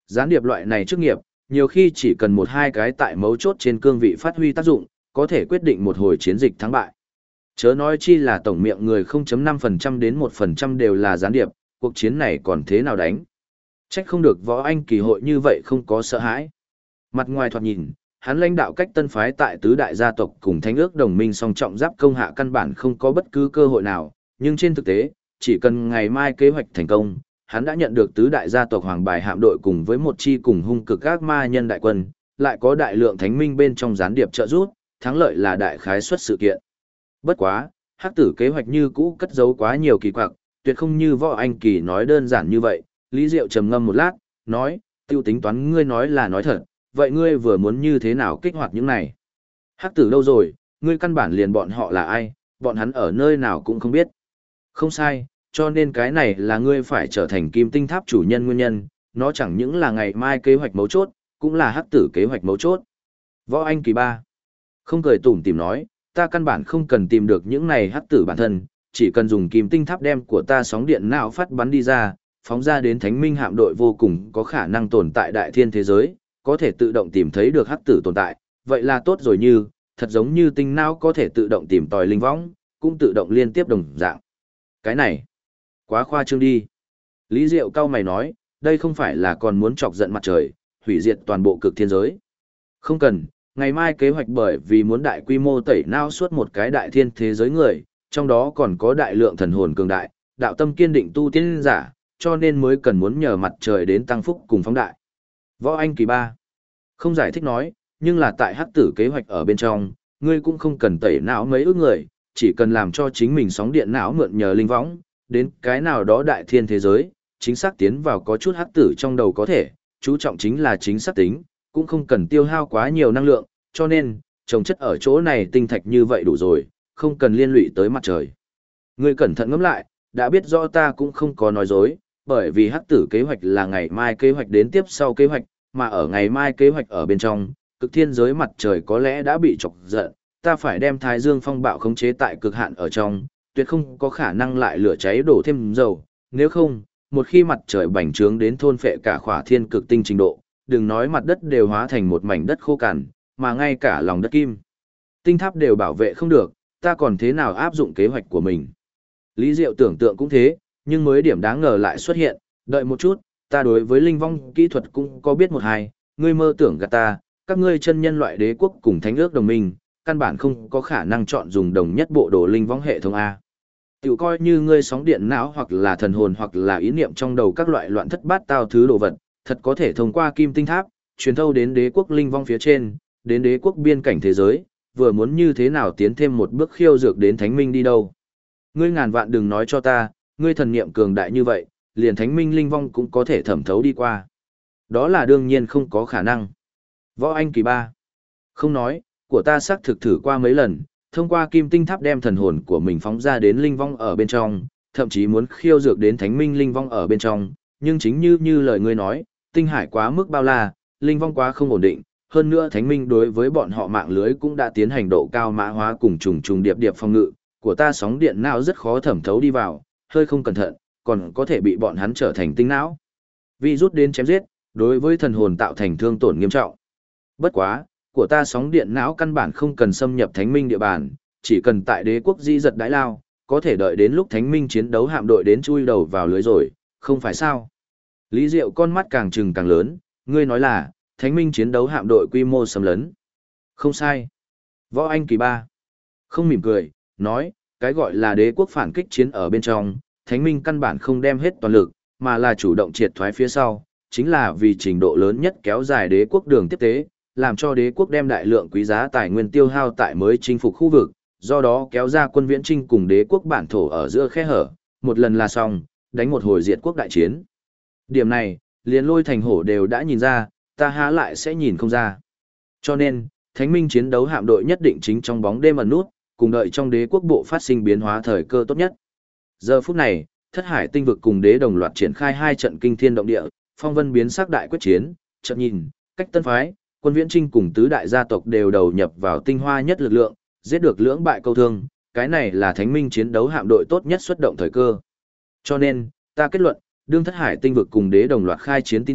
[SPEAKER 1] Gián điệp loại này chức nghiệp, nhiều khi chỉ cần một hai cái tại mấu chốt trên cương vị phát huy tác dụng, có thể quyết định một hồi chiến dịch thắng bại. Chớ nói chi là tổng miệng người 0.5% đến 1% đều là gián điệp, cuộc chiến này còn thế nào đánh. Trách không được Võ Anh Kỳ hội như vậy không có sợ hãi. Mặt ngoài thoạt nhìn, hắn lãnh đạo cách tân phái tại tứ đại gia tộc cùng thánh ước đồng minh song trọng giáp công hạ căn bản không có bất cứ cơ hội nào, nhưng trên thực tế, chỉ cần ngày mai kế hoạch thành công, hắn đã nhận được tứ đại gia tộc hoàng bài hạm đội cùng với một chi cùng hung cực các ma nhân đại quân, lại có đại lượng thánh minh bên trong gián điệp trợ giúp, thắng lợi là đại khái suất sự kiện. Bất quá, hắc tử kế hoạch như cũ cất giấu quá nhiều kỳ quặc, tuyệt không như Võ Anh Kỳ nói đơn giản như vậy. Lý Diệu trầm ngâm một lát, nói, tiêu tính toán ngươi nói là nói thật, vậy ngươi vừa muốn như thế nào kích hoạt những này? Hắc tử đâu rồi, ngươi căn bản liền bọn họ là ai, bọn hắn ở nơi nào cũng không biết. Không sai, cho nên cái này là ngươi phải trở thành kim tinh tháp chủ nhân nguyên nhân, nó chẳng những là ngày mai kế hoạch mấu chốt, cũng là hắc tử kế hoạch mấu chốt. Võ Anh Kỳ ba không cười tủm tỉm nói, ta căn bản không cần tìm được những này hắc tử bản thân, chỉ cần dùng kim tinh tháp đem của ta sóng điện não phát bắn đi ra, phóng ra đến thánh minh hạm đội vô cùng có khả năng tồn tại đại thiên thế giới, có thể tự động tìm thấy được hắc tử tồn tại, vậy là tốt rồi, như thật giống như tinh não có thể tự động tìm tòi linh võng, cũng tự động liên tiếp đồng dạng. Cái này, quá khoa trương đi. Lý Diệu cao mày nói, đây không phải là còn muốn chọc giận mặt trời, hủy diệt toàn bộ cực thiên giới. Không cần, ngày mai kế hoạch bởi vì muốn đại quy mô tẩy não suốt một cái đại thiên thế giới người, trong đó còn có đại lượng thần hồn cường đại, đạo tâm kiên định tu tiên giả, cho nên mới cần muốn nhờ mặt trời đến tăng phúc cùng phóng đại. Võ Anh Kỳ ba không giải thích nói, nhưng là tại hắc tử kế hoạch ở bên trong, ngươi cũng không cần tẩy não mấy ước người, chỉ cần làm cho chính mình sóng điện não mượn nhờ linh võng, đến cái nào đó đại thiên thế giới, chính xác tiến vào có chút hắc tử trong đầu có thể, chú trọng chính là chính xác tính, cũng không cần tiêu hao quá nhiều năng lượng, cho nên, trồng chất ở chỗ này tinh thạch như vậy đủ rồi, không cần liên lụy tới mặt trời. Ngươi cẩn thận ngẫm lại, đã biết rõ ta cũng không có nói dối, bởi vì hắc tử kế hoạch là ngày mai kế hoạch đến tiếp sau kế hoạch, mà ở ngày mai kế hoạch ở bên trong, cực thiên giới mặt trời có lẽ đã bị chọc giận, ta phải đem Thái Dương phong bạo khống chế tại cực hạn ở trong, tuyệt không có khả năng lại lửa cháy đổ thêm dầu, nếu không, một khi mặt trời bành trướng đến thôn phệ cả khỏa thiên cực tinh trình độ, đừng nói mặt đất đều hóa thành một mảnh đất khô cằn, mà ngay cả lòng đất kim tinh tháp đều bảo vệ không được, ta còn thế nào áp dụng kế hoạch của mình. Lý Diệu tưởng tượng cũng thế, nhưng mới điểm đáng ngờ lại xuất hiện, đợi một chút, ta đối với linh vong kỹ thuật cũng có biết một hai, ngươi mơ tưởng gạt ta, các ngươi chân nhân loại đế quốc cùng thánh ước đồng minh, căn bản không có khả năng chọn dùng đồng nhất bộ đồ linh vong hệ thống A. Tiểu coi như ngươi sóng điện não hoặc là thần hồn hoặc là ý niệm trong đầu các loại loạn thất bát tao thứ đồ vật, thật có thể thông qua kim tinh tháp, truyền thâu đến đế quốc linh vong phía trên, đến đế quốc biên cảnh thế giới, vừa muốn như thế nào tiến thêm một bước khiêu dược đến thánh minh đi đâu. Ngươi ngàn vạn đừng nói cho ta, ngươi thần niệm cường đại như vậy, liền thánh minh linh vong cũng có thể thẩm thấu đi qua. Đó là đương nhiên không có khả năng. Võ Anh Kỳ ba không nói, của ta xác thực thử qua mấy lần, thông qua kim tinh tháp đem thần hồn của mình phóng ra đến linh vong ở bên trong, thậm chí muốn khiêu dược đến thánh minh linh vong ở bên trong, nhưng chính như lời ngươi nói, tinh hải quá mức bao la, linh vong quá không ổn định, hơn nữa thánh minh đối với bọn họ mạng lưới cũng đã tiến hành độ cao mã hóa cùng trùng trùng điệp điệp phòng ngự, của ta sóng điện não rất khó thẩm thấu đi vào, hơi không cẩn thận, còn có thể bị bọn hắn trở thành tinh não. Vì rút đến chém giết, đối với thần hồn tạo thành thương tổn nghiêm trọng. Bất quá, của ta sóng điện não căn bản không cần xâm nhập thánh minh địa bàn, chỉ cần tại đế quốc di giật đái lao, có thể đợi đến lúc thánh minh chiến đấu hạm đội đến chui đầu vào lưới rồi, không phải sao? Lý Diệu con mắt càng trừng càng lớn, ngươi nói là, thánh minh chiến đấu hạm đội quy mô xâm lấn. Không sai. Võ Anh Kỳ ba không mỉm cười, nói, cái gọi là đế quốc phản kích chiến ở bên trong, thánh minh căn bản không đem hết toàn lực, mà là chủ động triệt thoái phía sau, chính là vì trình độ lớn nhất kéo dài đế quốc đường tiếp tế, làm cho đế quốc đem đại lượng quý giá tài nguyên tiêu hao tại mới chinh phục khu vực, do đó kéo ra quân viễn trinh cùng đế quốc bản thổ ở giữa khe hở, một lần là xong, đánh một hồi diệt quốc đại chiến. Điểm này, liền Lôi Thành Hổ đều đã nhìn ra, ta há lại sẽ nhìn không ra. Cho nên, thánh minh chiến đấu hạm đội nhất định chính trong bóng đêm ẩn nút, cùng đợi trong đế quốc bộ phát sinh biến hóa thời cơ tốt nhất. Giờ phút này, Thất Hải tinh vực cùng đế đồng loạt triển khai hai trận kinh thiên động địa, phong vân biến sắc đại quyết chiến, chợt nhìn, cách tân phái, quân viễn trinh cùng tứ đại gia tộc đều đầu nhập vào tinh hoa nhất lực lượng, giết được lưỡng bại câu thương, cái này là thánh minh chiến đấu hạm đội tốt nhất xuất động thời cơ. Cho nên, ta kết luận, đương Thất Hải tinh vực cùng đế đồng loạt khai chiến tin tức,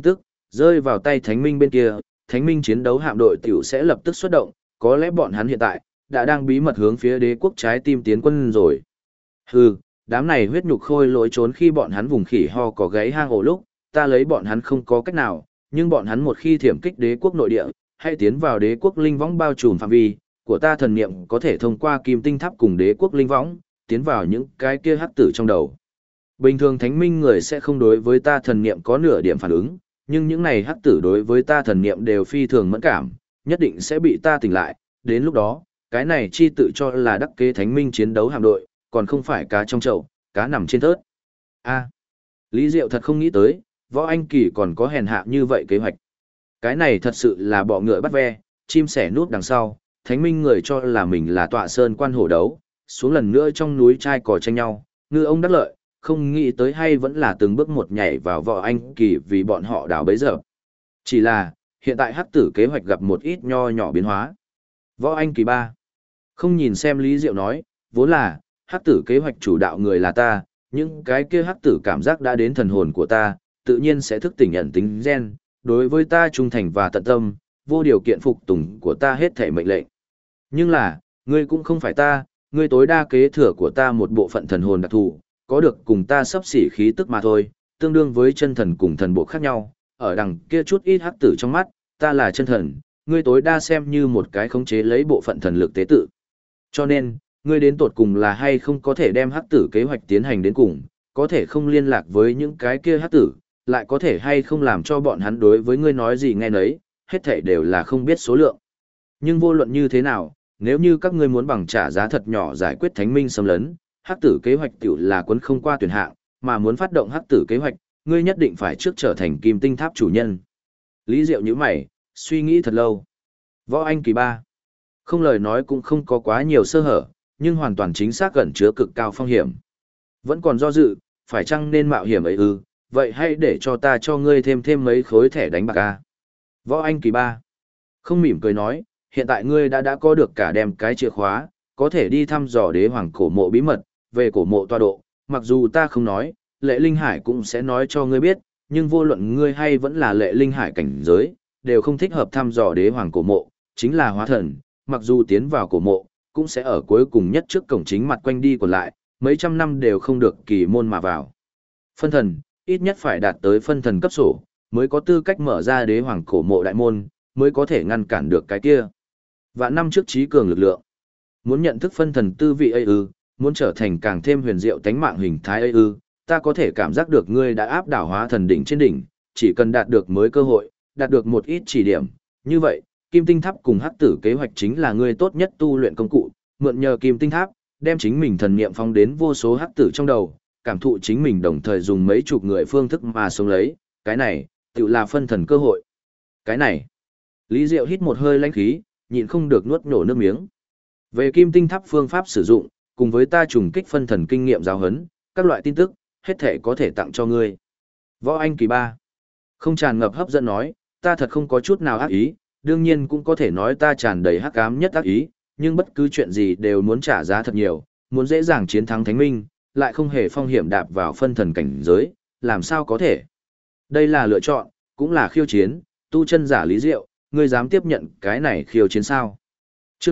[SPEAKER 1] rơi vào tay Thánh Minh bên kia, Thánh Minh chiến đấu hạm đội tiểu sẽ lập tức xuất động, có lẽ bọn hắn hiện tại đã đang bí mật hướng phía đế quốc trái tim tiến quân rồi. Hừ, đám này huyết nhục khôi lỗi trốn khi bọn hắn vùng khỉ ho có gáy hang ổ lúc, ta lấy bọn hắn không có cách nào, nhưng bọn hắn một khi thiểm kích đế quốc nội địa, hay tiến vào đế quốc linh võng bao trùm phạm vi, của ta thần niệm có thể thông qua kim tinh tháp cùng đế quốc linh võng, tiến vào những cái kia hắc tử trong đầu. Bình thường thánh minh người sẽ không đối với ta thần niệm có nửa điểm phản ứng, nhưng những này hắc tử đối với ta thần niệm đều phi thường mẫn cảm, nhất định sẽ bị ta tỉnh lại, đến lúc đó, cái này chi tự cho là đắc kế thánh minh chiến đấu hạm đội, còn không phải cá trong chậu, cá nằm trên thớt. A, Lý Diệu thật không nghĩ tới, Võ Anh Kỳ còn có hèn hạ như vậy kế hoạch. Cái này thật sự là bọ ngựa bắt ve, chim sẻ núp đằng sau, thánh minh người cho là mình là tọa sơn quan hổ đấu, xuống lần nữa trong núi trai cò tranh nhau, ngư ông đắc lợi, không nghĩ tới hay vẫn là từng bước một nhảy vào Võ Anh Kỳ vì bọn họ đào bấy giờ. Chỉ là, hiện tại hắc tử kế hoạch gặp một ít nho nhỏ biến hóa. Võ Anh Kỳ 3. Không nhìn xem Lý Diệu nói, vốn là, hắc tử kế hoạch chủ đạo người là ta, những cái kia hắc tử cảm giác đã đến thần hồn của ta, tự nhiên sẽ thức tỉnh nhận tính gen, đối với ta trung thành và tận tâm, vô điều kiện phục tùng của ta hết thể mệnh lệnh. Nhưng là, ngươi cũng không phải ta, ngươi tối đa kế thừa của ta một bộ phận thần hồn đặc thù, có được cùng ta sắp xỉ khí tức mà thôi, tương đương với chân thần cùng thần bộ khác nhau, ở đằng kia chút ít hắc tử trong mắt, ta là chân thần, ngươi tối đa xem như một cái khống chế lấy bộ phận thần lực tế tự. Cho nên, ngươi đến tột cùng là hay không có thể đem hắc tử kế hoạch tiến hành đến cùng, có thể không liên lạc với những cái kia hắc tử, lại có thể hay không làm cho bọn hắn đối với ngươi nói gì nghe nấy, hết thảy đều là không biết số lượng. Nhưng vô luận như thế nào, nếu như các ngươi muốn bằng trả giá thật nhỏ giải quyết thánh minh xâm lấn, hắc tử kế hoạch tiểu là cuốn không qua tuyển hạng, mà muốn phát động hắc tử kế hoạch, ngươi nhất định phải trước trở thành kim tinh tháp chủ nhân. Lý Diệu nhíu mày, suy nghĩ thật lâu. Võ Anh Kỳ 3. Không lời nói cũng không có quá nhiều sơ hở, nhưng hoàn toàn chính xác gần chứa cực cao phong hiểm. Vẫn còn do dự, phải chăng nên mạo hiểm ấy ư, vậy hãy để cho ta cho ngươi thêm mấy khối thẻ đánh bạc a. Võ Anh Kỳ 3. Không mỉm cười nói, hiện tại ngươi đã có được cả đem cái chìa khóa, có thể đi thăm dò đế hoàng cổ mộ bí mật, về cổ mộ tọa độ, mặc dù ta không nói, Lệ Linh Hải cũng sẽ nói cho ngươi biết, nhưng vô luận ngươi hay vẫn là Lệ Linh Hải cảnh giới, đều không thích hợp thăm dò đế hoàng cổ mộ, chính là hóa thần, mặc dù tiến vào cổ mộ, cũng sẽ ở cuối cùng nhất trước cổng chính mặt quanh đi còn lại, mấy trăm năm đều không được kỳ môn mà vào. Phân thần, ít nhất phải đạt tới phân thần cấp sổ, mới có tư cách mở ra đế hoàng cổ mộ đại môn, mới có thể ngăn cản được cái kia. Vạn năm trước trí cường lực lượng. Muốn nhận thức phân thần tư vị ấy ư, muốn trở thành càng thêm huyền diệu tánh mạng hình thái ấy ư, ta có thể cảm giác được ngươi đã áp đảo hóa thần đỉnh trên đỉnh, chỉ cần đạt được mới cơ hội, đạt được một ít chỉ điểm. Như vậy, Kim Tinh Tháp cùng Hắc Tử kế hoạch chính là ngươi tốt nhất tu luyện công cụ, mượn nhờ Kim Tinh Tháp, đem chính mình thần niệm phóng đến vô số hắc tử trong đầu, cảm thụ chính mình đồng thời dùng mấy chục người phương thức mà sống lấy, cái này, tự là phân thần cơ hội. Cái này, Lý Diệu hít một hơi lãnh khí, nhịn không được nuốt nổ nước miếng. Về Kim Tinh Tháp phương pháp sử dụng, cùng với ta trùng kích phân thần kinh nghiệm giáo huấn, các loại tin tức, hết thể có thể tặng cho ngươi. Võ Anh Kỳ 3. Không tràn ngập hấp dẫn nói, ta thật không có chút nào ác ý, đương nhiên cũng có thể nói ta tràn đầy hắc ám nhất ác ý, nhưng bất cứ chuyện gì đều muốn trả giá thật nhiều, muốn dễ dàng chiến thắng thánh minh, lại không hề phong hiểm đạp vào phân thần cảnh giới, làm sao có thể. Đây là lựa chọn, cũng là khiêu chiến, tu chân giả Lý Diệu, ngươi dám tiếp nhận cái này khiêu chiến sao? Chương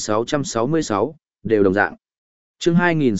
[SPEAKER 1] 2666, đều đồng dạng. Chương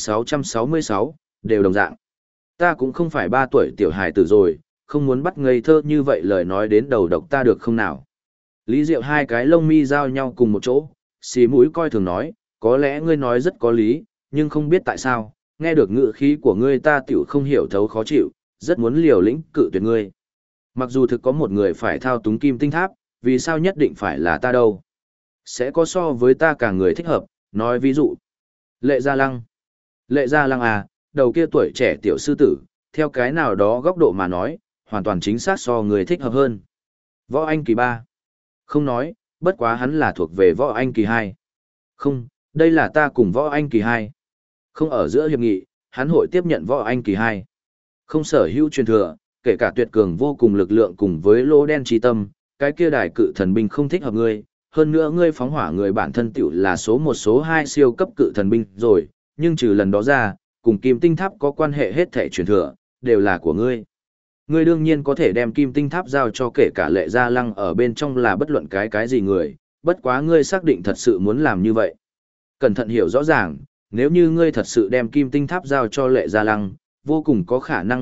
[SPEAKER 1] 2666, đều đồng dạng. Ta cũng không phải 3 tuổi tiểu hài tử rồi, không muốn bắt ngây thơ như vậy lời nói đến đầu độc ta được không nào? Lý Diệu hai cái lông mi giao nhau cùng một chỗ, xì mũi coi thường nói, có lẽ ngươi nói rất có lý, nhưng không biết tại sao, nghe được ngữ khí của ngươi ta tiểu không hiểu thấu khó chịu, rất muốn liều lĩnh cự tuyệt ngươi. Mặc dù thực có một người phải thao túng Kim Tinh Tháp, vì sao nhất định phải là ta đâu? Sẽ có so với ta cả người thích hợp, nói ví dụ. Lệ Gia Lăng. Lệ Gia Lăng à, đầu kia tuổi trẻ tiểu sư tử, theo cái nào đó góc độ mà nói, hoàn toàn chính xác so người thích hợp hơn. Võ Anh Kỳ 3. Không nói, bất quá hắn là thuộc về Võ Anh Kỳ 2. Không, đây là ta cùng Võ Anh Kỳ 2. Không ở giữa hiệp nghị, hắn hội tiếp nhận Võ Anh Kỳ 2. Không sở hữu truyền thừa, kể cả tuyệt cường vô cùng lực lượng cùng với lỗ đen trí tâm, cái kia đài cự thần binh không thích hợp ngươi, hơn nữa ngươi phóng hỏa người bản thân tiểu là số 1 số 2 siêu cấp cự thần binh rồi, nhưng trừ lần đó ra, cùng Kim Tinh Tháp có quan hệ hết thảy truyền thừa, đều là của ngươi. Ngươi đương nhiên có thể đem kim tinh tháp giao cho kể cả Lệ Gia Lăng ở bên trong là bất luận cái gì người, bất quá ngươi xác định thật sự muốn làm như vậy. Cẩn thận hiểu rõ ràng, nếu như ngươi thật sự đem kim tinh tháp giao cho Lệ Gia Lăng, vô cùng có khả năng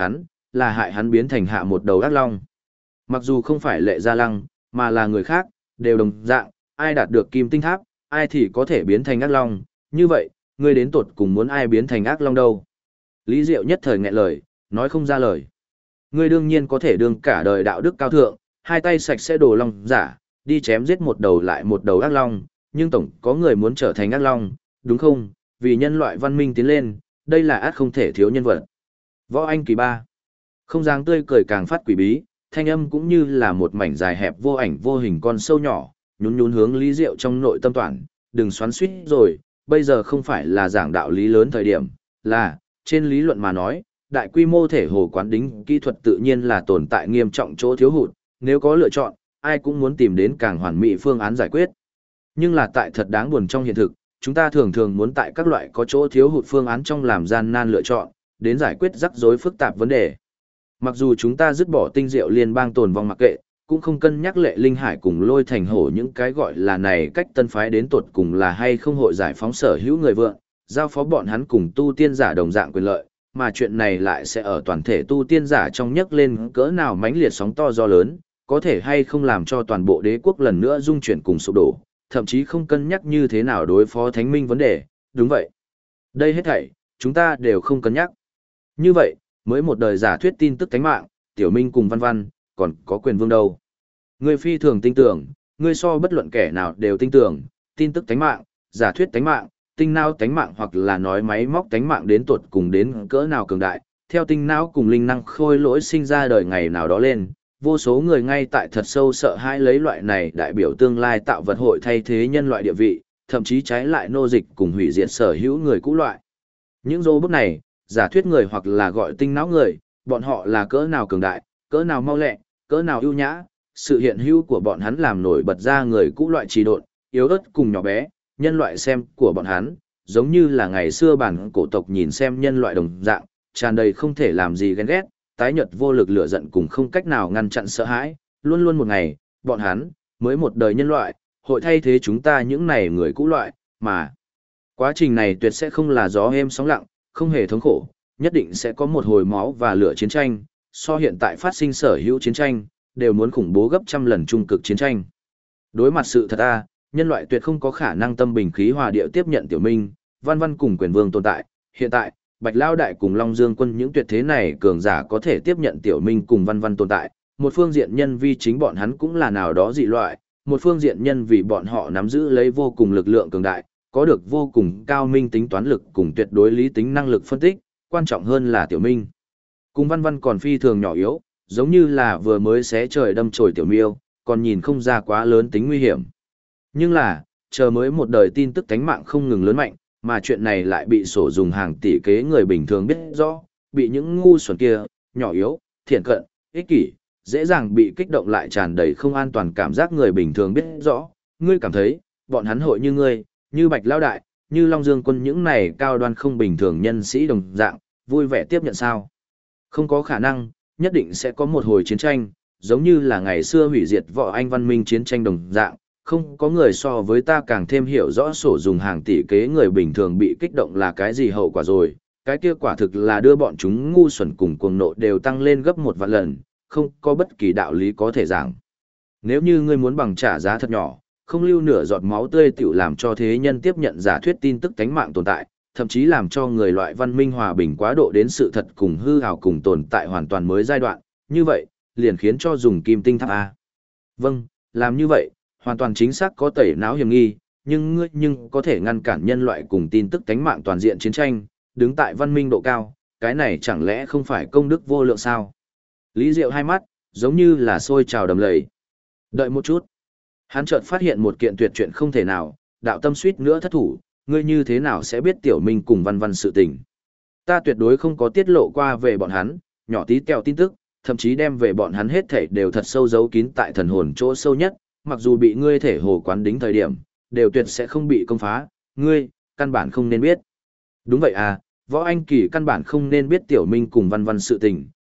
[SPEAKER 1] là hại hắn biến thành hạ một đầu ác long. Mặc dù không phải Lệ Gia Lăng, mà là người khác, đều đồng dạng, ai đạt được kim tinh tháp, ai thì có thể biến thành ác long, như vậy, ngươi đến tột cùng muốn ai biến thành ác long đâu. Lý Diệu nhất thời nghẹn lời, nói không ra lời. Ngươi đương nhiên có thể đương cả đời đạo đức cao thượng, hai tay sạch sẽ đồ long giả, đi chém giết một đầu lại một đầu ác long, nhưng tổng có người muốn trở thành ác long, đúng không? Vì nhân loại văn minh tiến lên, đây là át không thể thiếu nhân vật. Võ Anh Kỳ ba. Không dáng tươi cười càng phát quỷ bí, thanh âm cũng như là một mảnh dài hẹp vô ảnh vô hình con sâu nhỏ, nhún nhún hướng Lý Diệu trong nội tâm toàn, đừng xoắn xuýt rồi, bây giờ không phải là giảng đạo lý lớn thời điểm, là, trên lý luận mà nói, đại quy mô thể hồ quán đính kỹ thuật tự nhiên là tồn tại nghiêm trọng chỗ thiếu hụt, nếu có lựa chọn, ai cũng muốn tìm đến càng hoàn mỹ phương án giải quyết. Nhưng là tại thật đáng buồn trong hiện thực, chúng ta thường thường muốn tại các loại có chỗ thiếu hụt phương án trong làm gian nan lựa chọn, đến giải quyết rắc rối phức tạp vấn đề. Mặc dù chúng ta dứt bỏ tinh diệu liên bang tồn vong mặc kệ, cũng không cân nhắc Lệ Linh Hải cùng Lôi Thành Hổ những cái gọi là này cách tân phái đến tột cùng là hay không hội giải phóng sở hữu người vượng, giao phó bọn hắn cùng tu tiên giả đồng dạng quyền lợi, mà chuyện này lại sẽ ở toàn thể tu tiên giả trong nhấc lên cỡ nào mãnh liệt sóng to gió lớn, có thể hay không làm cho toàn bộ đế quốc lần nữa dung chuyển cùng sụp đổ, thậm chí không cân nhắc như thế nào đối phó thánh minh vấn đề, đúng vậy. Đây hết thảy, chúng ta đều không cân nhắc. Như vậy, mới một đời giả thuyết tin tức tánh mạng, Tiểu Minh cùng Văn Văn, còn có quyền vương đâu. Ngươi phi thường tin tưởng, ngươi so bất luận kẻ nào đều tin tưởng, tin tức tánh mạng, giả thuyết tánh mạng, tinh não tánh mạng hoặc là nói máy móc tánh mạng đến tuột cùng đến cỡ nào cường đại, theo tinh não cùng linh năng khôi lỗi sinh ra đời ngày nào đó lên, vô số người ngay tại thật sâu sợ hãi lấy loại này đại biểu tương lai tạo vật hội thay thế nhân loại địa vị, thậm chí trái lại nô dịch cùng hủy diệt sở hữu người cũ loại. Những robot này, giả thuyết người hoặc là gọi tinh não người, bọn họ là cỡ nào cường đại, cỡ nào mau lẹ, cỡ nào ưu nhã, sự hiện hữu của bọn hắn làm nổi bật ra người cũ loại trì độn, yếu ớt cùng nhỏ bé, nhân loại xem của bọn hắn, giống như là ngày xưa bản cổ tộc nhìn xem nhân loại đồng dạng, tràn đầy không thể làm gì ghen ghét, tái nhợt vô lực lửa giận cùng không cách nào ngăn chặn sợ hãi, luôn luôn một ngày, bọn hắn, mới một đời nhân loại, hội thay thế chúng ta những này người cũ loại, mà quá trình này tuyệt sẽ không là gió êm sóng lặng, không hề thống khổ, nhất định sẽ có một hồi máu và lửa chiến tranh, so hiện tại phát sinh sở hữu chiến tranh, đều muốn khủng bố gấp trăm lần trung cực chiến tranh. Đối mặt sự thật nhân loại tuyệt không có khả năng tâm bình khí hòa địa tiếp nhận Tiểu Minh, Văn Văn cùng quyền vương tồn tại, hiện tại, Bạch Lao Đại cùng Long Dương Quân những tuyệt thế này cường giả có thể tiếp nhận Tiểu Minh cùng Văn Văn tồn tại, một phương diện nhân vì chính bọn hắn cũng là nào đó dị loại, một phương diện nhân vì bọn họ nắm giữ lấy vô cùng lực lượng cường đại, có được vô cùng cao minh tính toán lực cùng tuyệt đối lý tính năng lực phân tích, quan trọng hơn là Tiểu Minh. Cùng Văn Văn còn phi thường nhỏ yếu, giống như là vừa mới xé trời đâm chồi tiểu miêu, còn nhìn không ra quá lớn tính nguy hiểm. Nhưng là, chờ mới một đời tin tức tánh mạng không ngừng lớn mạnh, mà chuyện này lại bị sổ dùng hàng tỷ kế người bình thường biết rõ, bị những ngu xuẩn kia, nhỏ yếu, thiện cận, ích kỷ, dễ dàng bị kích động lại tràn đầy không an toàn cảm giác người bình thường biết rõ. Ngươi cảm thấy, bọn hắn hội như ngươi, như Bạch Lão Đại, như Long Dương Quân những này cao đoan không bình thường nhân sĩ đồng dạng, vui vẻ tiếp nhận sao? Không có khả năng, nhất định sẽ có một hồi chiến tranh, giống như là ngày xưa hủy diệt võ anh văn minh chiến tranh đồng dạng, không có người so với ta càng thêm hiểu rõ sổ dùng hàng tỷ kế người bình thường bị kích động là cái gì hậu quả rồi, cái kia quả thực là đưa bọn chúng ngu xuẩn cùng cuồng nộ đều tăng lên gấp một vạn lần, không có bất kỳ đạo lý có thể giảng. Nếu như ngươi muốn bằng trả giá thật nhỏ, không lưu nửa giọt máu tươi tiểu làm cho thế nhân tiếp nhận giả thuyết tin tức tánh mạng tồn tại, thậm chí làm cho người loại văn minh hòa bình quá độ đến sự thật cùng hư ảo cùng tồn tại hoàn toàn mới giai đoạn, như vậy, liền khiến cho dùng kim tinh tháp A. Vâng, làm như vậy, hoàn toàn chính xác có tẩy não hiểm nghi, nhưng có thể ngăn cản nhân loại cùng tin tức tánh mạng toàn diện chiến tranh, đứng tại văn minh độ cao, cái này chẳng lẽ không phải công đức vô lượng sao? Lý Diệu hai mắt, giống như là sôi trào đầm lầy. Đợi một chút. Hắn chợt phát hiện một kiện tuyệt chuyện không thể nào, đạo tâm suýt nữa thất thủ, ngươi như thế nào sẽ biết Tiểu Minh cùng Văn Văn sự tình. Ta tuyệt đối không có tiết lộ qua về bọn hắn, nhỏ tí tẹo tin tức, thậm chí đem về bọn hắn hết thảy đều thật sâu giấu kín tại thần hồn chỗ sâu nhất, mặc dù bị ngươi thể hồ quán đính thời điểm, đều tuyệt sẽ không bị công phá, ngươi, căn bản không nên biết. Đúng vậy à, Võ Anh Kỳ căn bản không nên biết Tiểu Minh cùng Văn Văn sự tình,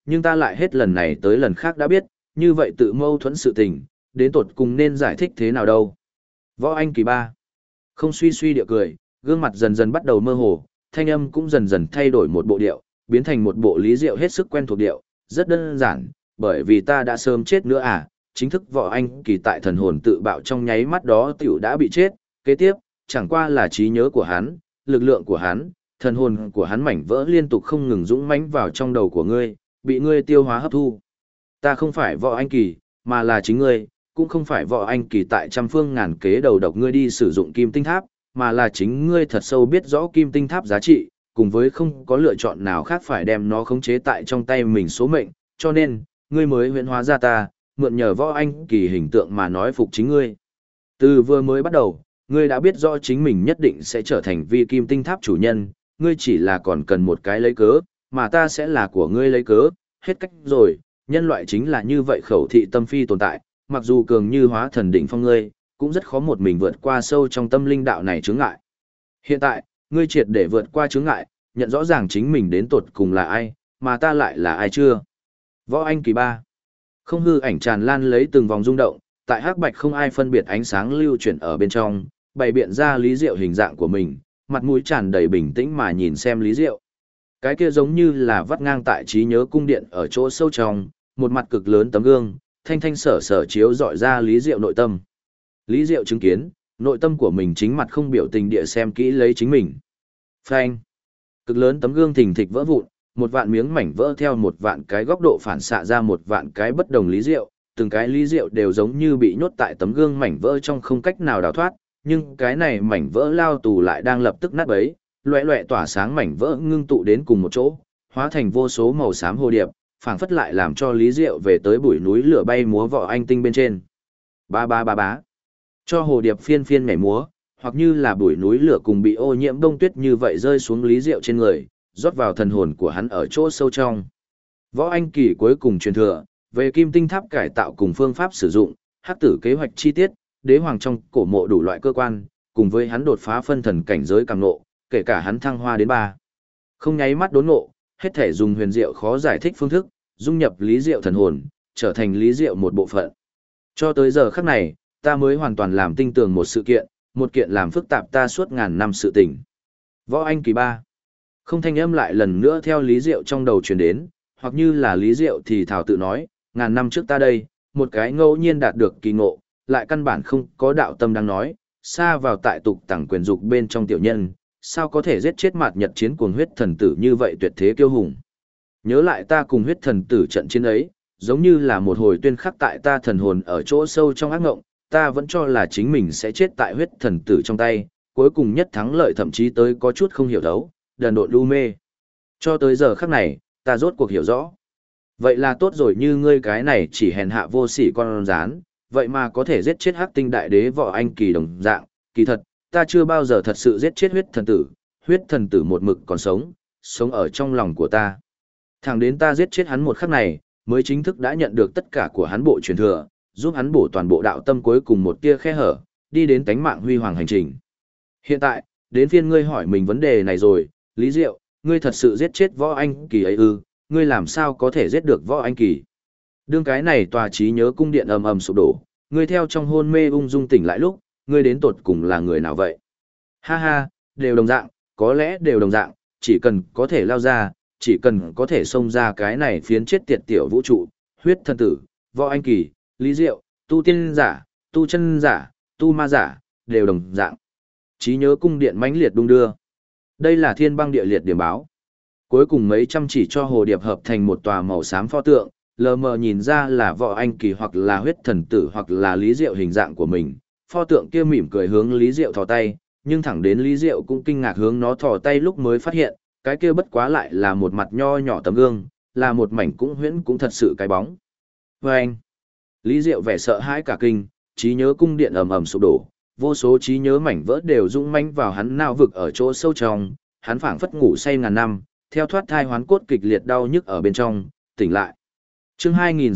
[SPEAKER 1] nhưng ta lại hết lần này tới lần khác đã biết, như vậy tự mâu thuẫn sự tình, đến tột cùng nên giải thích thế nào đâu. Võ Anh Kỳ ba. Không suy suy địa cười, gương mặt dần dần bắt đầu mơ hồ, thanh âm cũng dần dần thay đổi một bộ điệu, biến thành một bộ Lý Diệu hết sức quen thuộc điệu, rất đơn giản, bởi vì ta đã sớm chết nữa à, chính thức Võ Anh Kỳ tại thần hồn tự bạo trong nháy mắt đó tiểu đã bị chết, kế tiếp, chẳng qua là trí nhớ của hắn, lực lượng của hắn, thần hồn của hắn mảnh vỡ liên tục không ngừng dũng mãnh vào trong đầu của ngươi, bị ngươi tiêu hóa hấp thu. Ta không phải Võ Anh Kỳ, mà là chính ngươi, cũng không phải Võ Anh Kỳ tại trăm phương ngàn kế đầu độc ngươi đi sử dụng kim tinh tháp, mà là chính ngươi thật sâu biết rõ kim tinh tháp giá trị, cùng với không có lựa chọn nào khác phải đem nó khống chế tại trong tay mình số mệnh, cho nên, ngươi mới huyễn hóa ra ta, mượn nhờ Võ Anh Kỳ hình tượng mà nói phục chính ngươi. Từ vừa mới bắt đầu, ngươi đã biết rõ chính mình nhất định sẽ trở thành vi kim tinh tháp chủ nhân, ngươi chỉ là còn cần một cái lấy cớ, mà ta sẽ là của ngươi lấy cớ, hết cách rồi, nhân loại chính là như vậy khẩu thị tâm phi tồn tại, mặc dù cường như hóa thần đỉnh phong ngươi, cũng rất khó một mình vượt qua sâu trong tâm linh đạo này chướng ngại. Hiện tại, ngươi triệt để vượt qua chướng ngại, nhận rõ ràng chính mình đến tột cùng là ai, mà ta lại là ai chưa? Võ Anh Kỳ ba. Không hư ảnh tràn lan lấy từng vòng rung động, tại hắc bạch không ai phân biệt ánh sáng lưu chuyển ở bên trong, bày biện ra Lý Diệu hình dạng của mình, mặt mũi tràn đầy bình tĩnh mà nhìn xem Lý Diệu. Cái kia giống như là vắt ngang tại trí nhớ cung điện ở chỗ sâu trong, một mặt cực lớn tấm gương, thanh thanh sở sở chiếu dọi ra Lý Diệu nội tâm. Lý Diệu chứng kiến, nội tâm của mình chính mặt không biểu tình địa xem kỹ lấy chính mình. Phanh. Cực lớn tấm gương thình thịch vỡ vụn, một vạn miếng mảnh vỡ theo một vạn cái góc độ phản xạ ra một vạn cái bất đồng Lý Diệu, từng cái Lý Diệu đều giống như bị nhốt tại tấm gương mảnh vỡ trong không cách nào đào thoát, nhưng cái này mảnh vỡ lao tù lại đang lập tức nát bấy, loẹ loẹ tỏa sáng mảnh vỡ ngưng tụ đến cùng một chỗ, hóa thành vô số màu xám hồ điệp, phảng phất lại làm cho Lý Diệu về tới bụi núi lửa bay múa Võ Anh tinh bên trên. Ba ba ba bá. Cho hồ điệp phiên phiên nhảy múa, hoặc như là bụi núi lửa cùng bị ô nhiễm đông tuyết như vậy rơi xuống Lý Diệu trên người, rót vào thần hồn của hắn ở chỗ sâu trong. Võ Anh Kỳ cuối cùng truyền thừa, về kim tinh tháp cải tạo cùng phương pháp sử dụng, hắc tử kế hoạch chi tiết, đế hoàng trong cổ mộ đủ loại cơ quan, cùng với hắn đột phá phân thần cảnh giới càng ngộ, kể cả hắn thăng hoa đến 3. Không nháy mắt đốn ngộ, hết thể dùng huyền diệu khó giải thích phương thức, dung nhập Lý Diệu thần hồn, trở thành Lý Diệu một bộ phận. Cho tới giờ khắc này, ta mới hoàn toàn làm tinh tường một kiện làm phức tạp ta suốt ngàn năm sự tình. Võ Anh Kỳ ba. Không thanh âm lại lần nữa theo Lý Diệu trong đầu truyền đến, hoặc như là Lý Diệu thì thảo tự nói, ngàn năm trước ta đây, một cái ngẫu nhiên đạt được kỳ ngộ, lại căn bản không có đạo tâm đang nói, xa vào tại tục tẳng quyền dục bên trong tiểu nhân, sao có thể giết chết mạt nhật chiến cuồng huyết thần tử như vậy tuyệt thế kiêu hùng. Nhớ lại ta cùng huyết thần tử trận chiến ấy, giống như là một hồi tuyên khắc tại ta thần hồn ở chỗ sâu trong ác ngộng, ta vẫn cho là chính mình sẽ chết tại huyết thần tử trong tay, cuối cùng nhất thắng lợi thậm chí tới có chút không hiểu đấu, đần độn lu mê. Cho tới giờ khắc này, ta rốt cuộc hiểu rõ. Vậy là tốt rồi, như ngươi cái này chỉ hèn hạ vô sỉ con rán, vậy mà có thể giết chết Hắc Tinh Đại Đế Võ Anh Kỳ đồng dạng, kỳ thật, ta chưa bao giờ thật sự giết chết huyết thần tử một mực còn sống, sống ở trong lòng của ta. Thẳng đến ta giết chết hắn một khắc này, mới chính thức đã nhận được tất cả của hắn bộ truyền thừa, giúp hắn bổ toàn bộ đạo tâm cuối cùng một tia khe hở, đi đến tánh mạng huy hoàng hành trình. Hiện tại, đến phiên ngươi hỏi mình vấn đề này rồi, Lý Diệu, ngươi thật sự giết chết Võ Anh Kỳ ấy ư, ngươi làm sao có thể giết được Võ Anh Kỳ? Đương cái này tòa trí nhớ cung điện ầm ầm sụp đổ, ngươi theo trong hôn mê ung dung tỉnh lại lúc, ngươi đến tột cùng là người nào vậy? Ha ha, đều đồng dạng, có lẽ đều đồng dạng, chỉ cần có thể lao ra, chỉ cần có thể xông ra cái này phiến chết tiệt tiểu vũ trụ, huyết thần tử, Võ Anh Kỳ, Lý Diệu, tu tiên giả, tu chân giả, tu ma giả, đều đồng dạng. Trí nhớ cung điện mãnh liệt đung đưa. Đây là thiên băng địa liệt điểm báo. Cuối cùng mấy trăm chỉ cho hồ điệp hợp thành một tòa màu xám pho tượng, lờ mờ nhìn ra là Võ Anh Kỳ hoặc là huyết thần tử hoặc là Lý Diệu hình dạng của mình. Pho tượng kia mỉm cười hướng Lý Diệu thò tay, nhưng thẳng đến Lý Diệu cũng kinh ngạc hướng nó thò tay lúc mới phát hiện, cái kia bất quá lại là một mặt nho nhỏ tấm gương, là một mảnh cũng huyễn cũng thật sự cái bóng. Và anh, Lý Diệu vẻ sợ hãi cả kinh, trí nhớ cung điện ầm ầm sụp đổ, vô số trí nhớ mảnh vỡ đều rung manh vào hắn não vực ở chỗ sâu trong, hắn phảng phất ngủ say ngàn năm, theo thoát thai hoán cốt kịch liệt đau nhức ở bên trong, tỉnh lại. Chương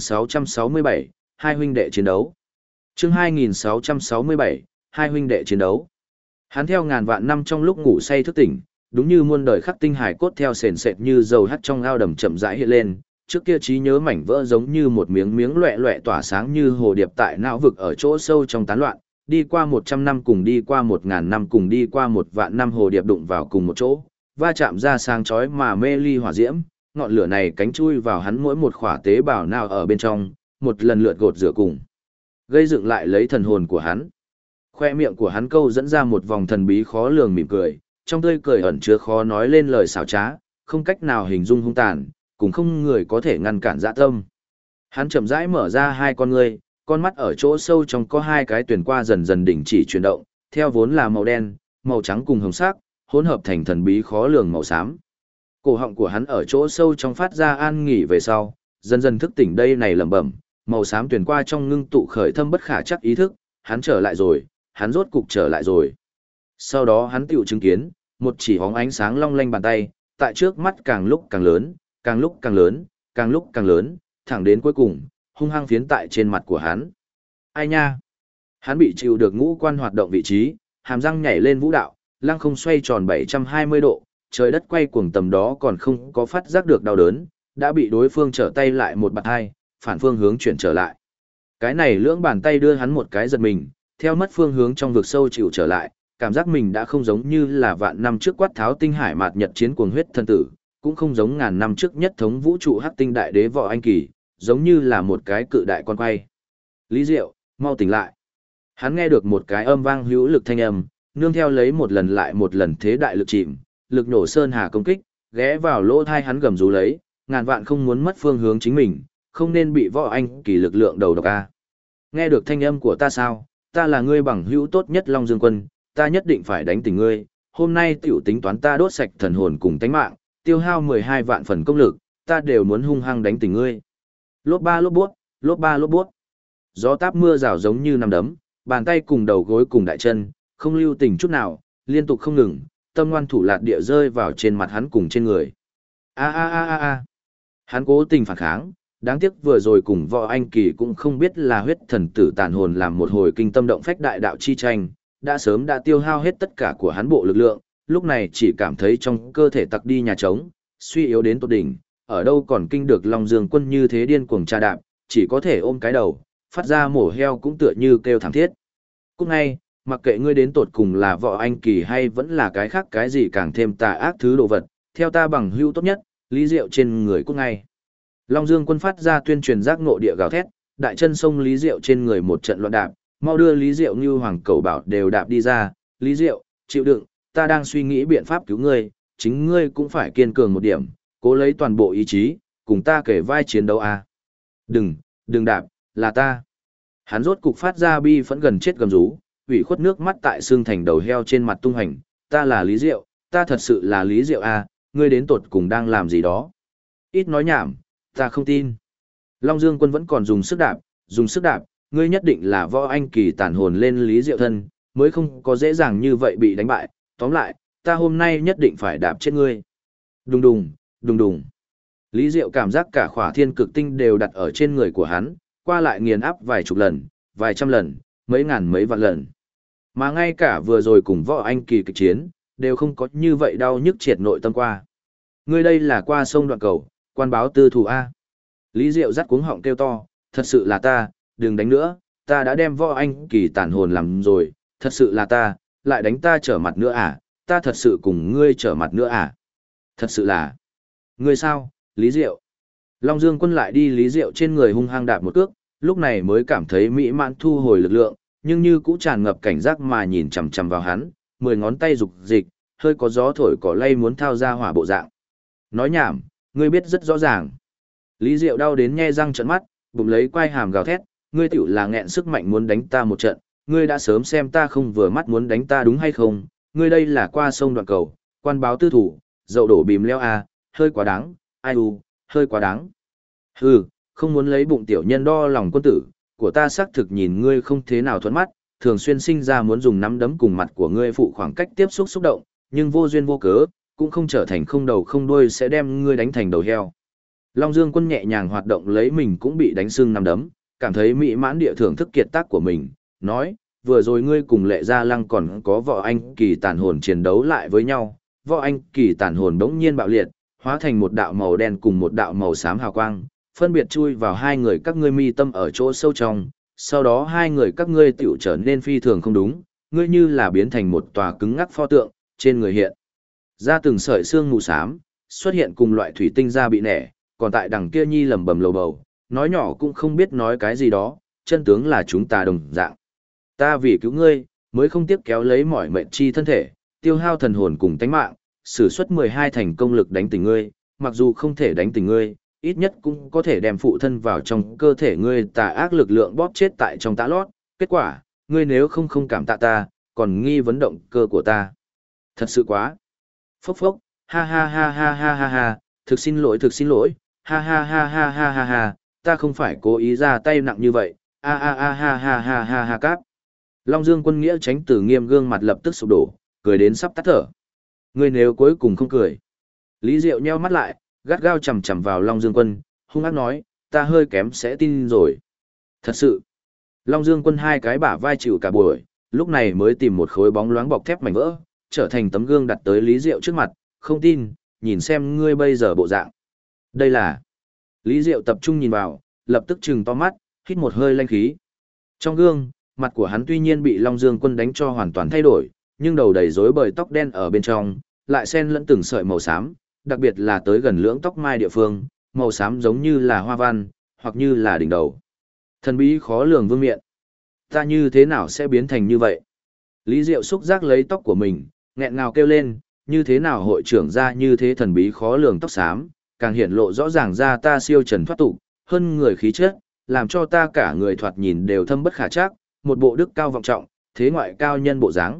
[SPEAKER 1] 2667, hai huynh đệ chiến đấu. Chương 2667, hai huynh đệ chiến đấu. Hắn theo ngàn vạn năm trong lúc ngủ say thức tỉnh, đúng như muôn đời khắc tinh hải cốt theo sền sệt như dầu hắt trong ao đầm chậm rãi hiện lên, trước kia trí nhớ mảnh vỡ giống như một miếng miếng loẹ loẹ tỏa sáng như hồ điệp tại não vực ở chỗ sâu trong tán loạn, đi qua 100 năm cùng đi qua 1000 năm cùng đi qua 1 vạn năm hồ điệp đụng vào cùng một chỗ, va chạm ra sáng chói mà mê ly hỏa diễm, ngọn lửa này cánh chui vào hắn mỗi một khỏa tế bào nào ở bên trong, một lần lượt gột rửa cùng, gây dựng lại lấy thần hồn của hắn. Khoe miệng của hắn câu dẫn ra một vòng thần bí khó lường mỉm cười, trong tươi cười ẩn chứa khó nói lên lời xảo trá, không cách nào hình dung hung tàn, cũng không người có thể ngăn cản dạ tâm. Hắn chậm rãi mở ra hai con ngươi, con mắt ở chỗ sâu trong có hai cái tuyển qua dần dần đình chỉ chuyển động, theo vốn là màu đen, màu trắng cùng hồng sắc, hỗn hợp thành thần bí khó lường màu xám. Cổ họng của hắn ở chỗ sâu trong phát ra an nghỉ về sau, dần dần thức tỉnh đây này lẩm bẩm, màu xám tuyển qua trong ngưng tụ khởi thâm bất khả chắc ý thức, hắn trở lại rồi, hắn rốt cục trở lại rồi. Sau đó hắn tiểu chứng kiến, một chỉ hóng ánh sáng long lanh bàn tay, tại trước mắt càng lúc càng lớn, càng lúc càng lớn, càng lúc càng lớn, thẳng đến cuối cùng, hung hăng phiến tại trên mặt của hắn. Ai nha? Hắn bị chịu được ngũ quan hoạt động vị trí, hàm răng nhảy lên vũ đạo, lăng không xoay tròn 720 độ, trời đất quay cuồng tầm đó còn không có phát giác được đau đớn, đã bị đối phương trở tay lại một bạt hai, phản phương hướng chuyển trở lại. Cái này lưỡng bàn tay đưa hắn một cái giật mình, theo mất phương hướng trong vực sâu chịu trở lại, cảm giác mình đã không giống như là vạn năm trước quát tháo tinh hải mạt nhật chiến cuồng huyết thân tử, cũng không giống ngàn năm trước nhất thống vũ trụ hắc tinh đại đế võ anh kỳ, giống như là một cái cự đại con quay. Lý Diệu, mau tỉnh lại. Hắn nghe được một cái âm vang hữu lực thanh âm, nương theo lấy một lần lại một lần thế đại lực chìm, lực nổ sơn hà công kích, ghé vào lỗ thai hắn gầm rú lấy, ngàn vạn không muốn mất phương hướng chính mình, không nên bị võ anh kỳ lực lượng đầu độc a. Nghe được thanh âm của ta sao? Ta là ngươi bằng hữu tốt nhất Long Dương Quân, ta nhất định phải đánh tỉnh ngươi, hôm nay tiểu tính toán ta đốt sạch thần hồn cùng tánh mạng, tiêu hao 12 vạn phần công lực, ta đều muốn hung hăng đánh tỉnh ngươi. Lốp ba lốp buốt, lốp ba lốp buốt. Gió táp mưa rào giống như nắm đấm, bàn tay cùng đầu gối cùng đại chân, không lưu tình chút nào, liên tục không ngừng, tâm ngoan thủ lạt địa rơi vào trên mặt hắn cùng trên người. A a a a a. Hắn cố tình phản kháng, đáng tiếc vừa rồi cùng võ anh kỳ cũng không biết là huyết thần tử tàn hồn làm một hồi kinh tâm động phách đại đạo chi tranh, đã sớm đã tiêu hao hết tất cả của hắn bộ lực lượng, lúc này chỉ cảm thấy trong cơ thể tặc đi nhà trống, suy yếu đến tột đỉnh, ở đâu còn kinh được Long Dương Quân như thế điên cuồng tra đạp, chỉ có thể ôm cái đầu, phát ra mổ heo cũng tựa như kêu thảm thiết. Cũng ngay, mặc kệ ngươi đến tột cùng là võ anh kỳ hay vẫn là cái khác cái gì càng thêm tà ác thứ đồ vật, theo ta bằng hữu tốt nhất, Lý Diệu trên người cũng ngay. Long Dương Quân phát ra tuyên truyền giác ngộ địa gào thét, đại chân sông Lý Diệu trên người một trận loạn đạp, mau đưa Lý Diệu như hoàng cầu bảo đều đạp đi ra, Lý Diệu, chịu đựng, ta đang suy nghĩ biện pháp cứu ngươi, chính ngươi cũng phải kiên cường một điểm, cố lấy toàn bộ ý chí, cùng ta kể vai chiến đấu à. Đừng đạp, là ta. Hắn rốt cục phát ra bi phẫn gần chết gầm rú, ủy khuất nước mắt tại xương thành đầu heo trên mặt tung hành, ta là Lý Diệu, ta thật sự là Lý Diệu à, ngươi đến tột cùng đang làm gì đó. Ít nói nhảm, ta không tin. Long Dương Quân vẫn còn dùng sức đạp, ngươi nhất định là võ anh kỳ tàn hồn lên Lý Diệu thân, mới không có dễ dàng như vậy bị đánh bại, tóm lại, ta hôm nay nhất định phải đạp chết ngươi. Đùng đùng, đùng đùng. Lý Diệu cảm giác cả khỏa thiên cực tinh đều đặt ở trên người của hắn, qua lại nghiền áp vài chục lần, vài trăm lần, mấy ngàn mấy vạn lần. Mà ngay cả vừa rồi cùng võ anh kỳ kịch chiến, đều không có như vậy đau nhức triệt nội tâm qua. Ngươi đây là qua sông đoạn cầu, quan báo tư thủ A. Lý Diệu dắt cuống họng kêu to, thật sự là ta, đừng đánh nữa, ta đã đem võ anh kỳ tàn hồn làm rồi, thật sự là ta, lại đánh ta trở mặt nữa à, ta thật sự cùng ngươi trở mặt nữa à. Thật sự là, ngươi sao, Lý Diệu. Long Dương Quân lại đi Lý Diệu trên người hung hăng đạp một cước, lúc này mới cảm thấy mỹ mãn thu hồi lực lượng, nhưng như cũ tràn ngập cảnh giác mà nhìn chằm chằm vào hắn, 10 ngón tay rục dịch, hơi có gió thổi cỏ lay muốn thao ra hỏa bộ dạng. Nói nhảm, ngươi biết rất rõ ràng. Lý Diệu đau đến nhe răng trợn mắt, bụng lấy quai hàm gào thét, ngươi tiểu là nghẹn sức mạnh muốn đánh ta một trận, ngươi đã sớm xem ta không vừa mắt muốn đánh ta đúng hay không, ngươi đây là qua sông đoạn cầu, quan báo tư thủ, dậu đổ bìm leo à, hơi quá đáng, ai u, hơi quá đáng. Hừ, không muốn lấy bụng tiểu nhân đo lòng quân tử, của ta xác thực nhìn ngươi không thế nào thuận mắt, thường xuyên sinh ra muốn dùng nắm đấm cùng mặt của ngươi phụ khoảng cách tiếp xúc xúc động, nhưng vô duyên vô cớ, cũng không trở thành không đầu không đuôi sẽ đem ngươi đánh thành đầu heo. Long Dương Quân nhẹ nhàng hoạt động lấy mình cũng bị đánh sưng nắm đấm, cảm thấy mỹ mãn địa thưởng thức kiệt tác của mình, nói, vừa rồi ngươi cùng Lệ Gia Lăng còn có võ anh kỳ tàn hồn chiến đấu lại với nhau, võ anh kỳ tàn hồn đống nhiên bạo liệt, hóa thành một đạo màu đen cùng một đạo màu xám hào quang, phân biệt chui vào hai người các ngươi mi tâm ở chỗ sâu trong, sau đó hai người các ngươi tiểu trở nên phi thường không đúng, ngươi như là biến thành một tòa cứng ngắc pho tượng, trên người hiện ra từng sợi xương mù xám, xuất hiện cùng loại thủy tinh da bị nẻ, còn tại đằng kia nhi lẩm bẩm lầu bầu, nói nhỏ cũng không biết nói cái gì đó, chân tướng là chúng ta đồng dạng. Ta vì cứu ngươi, mới không tiếc kéo lấy mỏi mệt chi thân thể, tiêu hao thần hồn cùng tánh mạng, sử xuất 12 thành công lực đánh tỉnh ngươi, mặc dù không thể đánh tỉnh ngươi, ít nhất cũng có thể đem phụ thân vào trong cơ thể ngươi tà ác lực lượng bóp chết tại trong tã lót. Kết quả, ngươi nếu không cảm tạ ta, còn nghi vấn động cơ của ta. Thật sự quá. Phốc phốc, ha ha ha ha ha ha ha, thực xin lỗi, ha ha ha ha ha ha ha, ta không phải cố ý ra tay nặng như vậy, a a a ha ha ha ha ha cáp. Long Dương Quân Nghĩa Tránh Tử Nghiêm gương mặt lập tức sụp đổ, cười đến sắp tắt thở. Ngươi nếu cuối cùng không cười. Lý Diệu nheo mắt lại, gắt gao chằm chằm vào Long Dương Quân, hung ác nói, ta hơi kém sẽ tin rồi. Thật sự. Long Dương Quân hai cái bả vai chịu cả buổi, lúc này mới tìm một khối bóng loáng bọc thép mảnh vỡ, trở thành tấm gương đặt tới Lý Diệu trước mặt, không tin, nhìn xem ngươi bây giờ bộ dạng. Đây là... Lý Diệu tập trung nhìn vào, lập tức trừng to mắt, hít một hơi lanh khí. Trong gương, mặt của hắn tuy nhiên bị Long Dương Quân đánh cho hoàn toàn thay đổi, nhưng đầu đầy rối bời tóc đen ở bên trong, lại xen lẫn từng sợi màu xám, đặc biệt là tới gần lưỡng tóc mai địa phương, màu xám giống như là hoa văn, hoặc như là đỉnh đầu. Thần bí khó lường vương miện. Ta như thế nào sẽ biến thành như vậy? Lý Diệu xúc giác lấy tóc của mình, nghẹn ngào kêu lên, như thế nào hội trưởng ra như thế thần bí khó lường tóc xám, càng hiển lộ rõ ràng ra ta siêu trần thoát tục, hơn người khí chất, làm cho ta cả người thoạt nhìn đều thâm bất khả trắc, một bộ đức cao vọng trọng, thế ngoại cao nhân bộ dáng,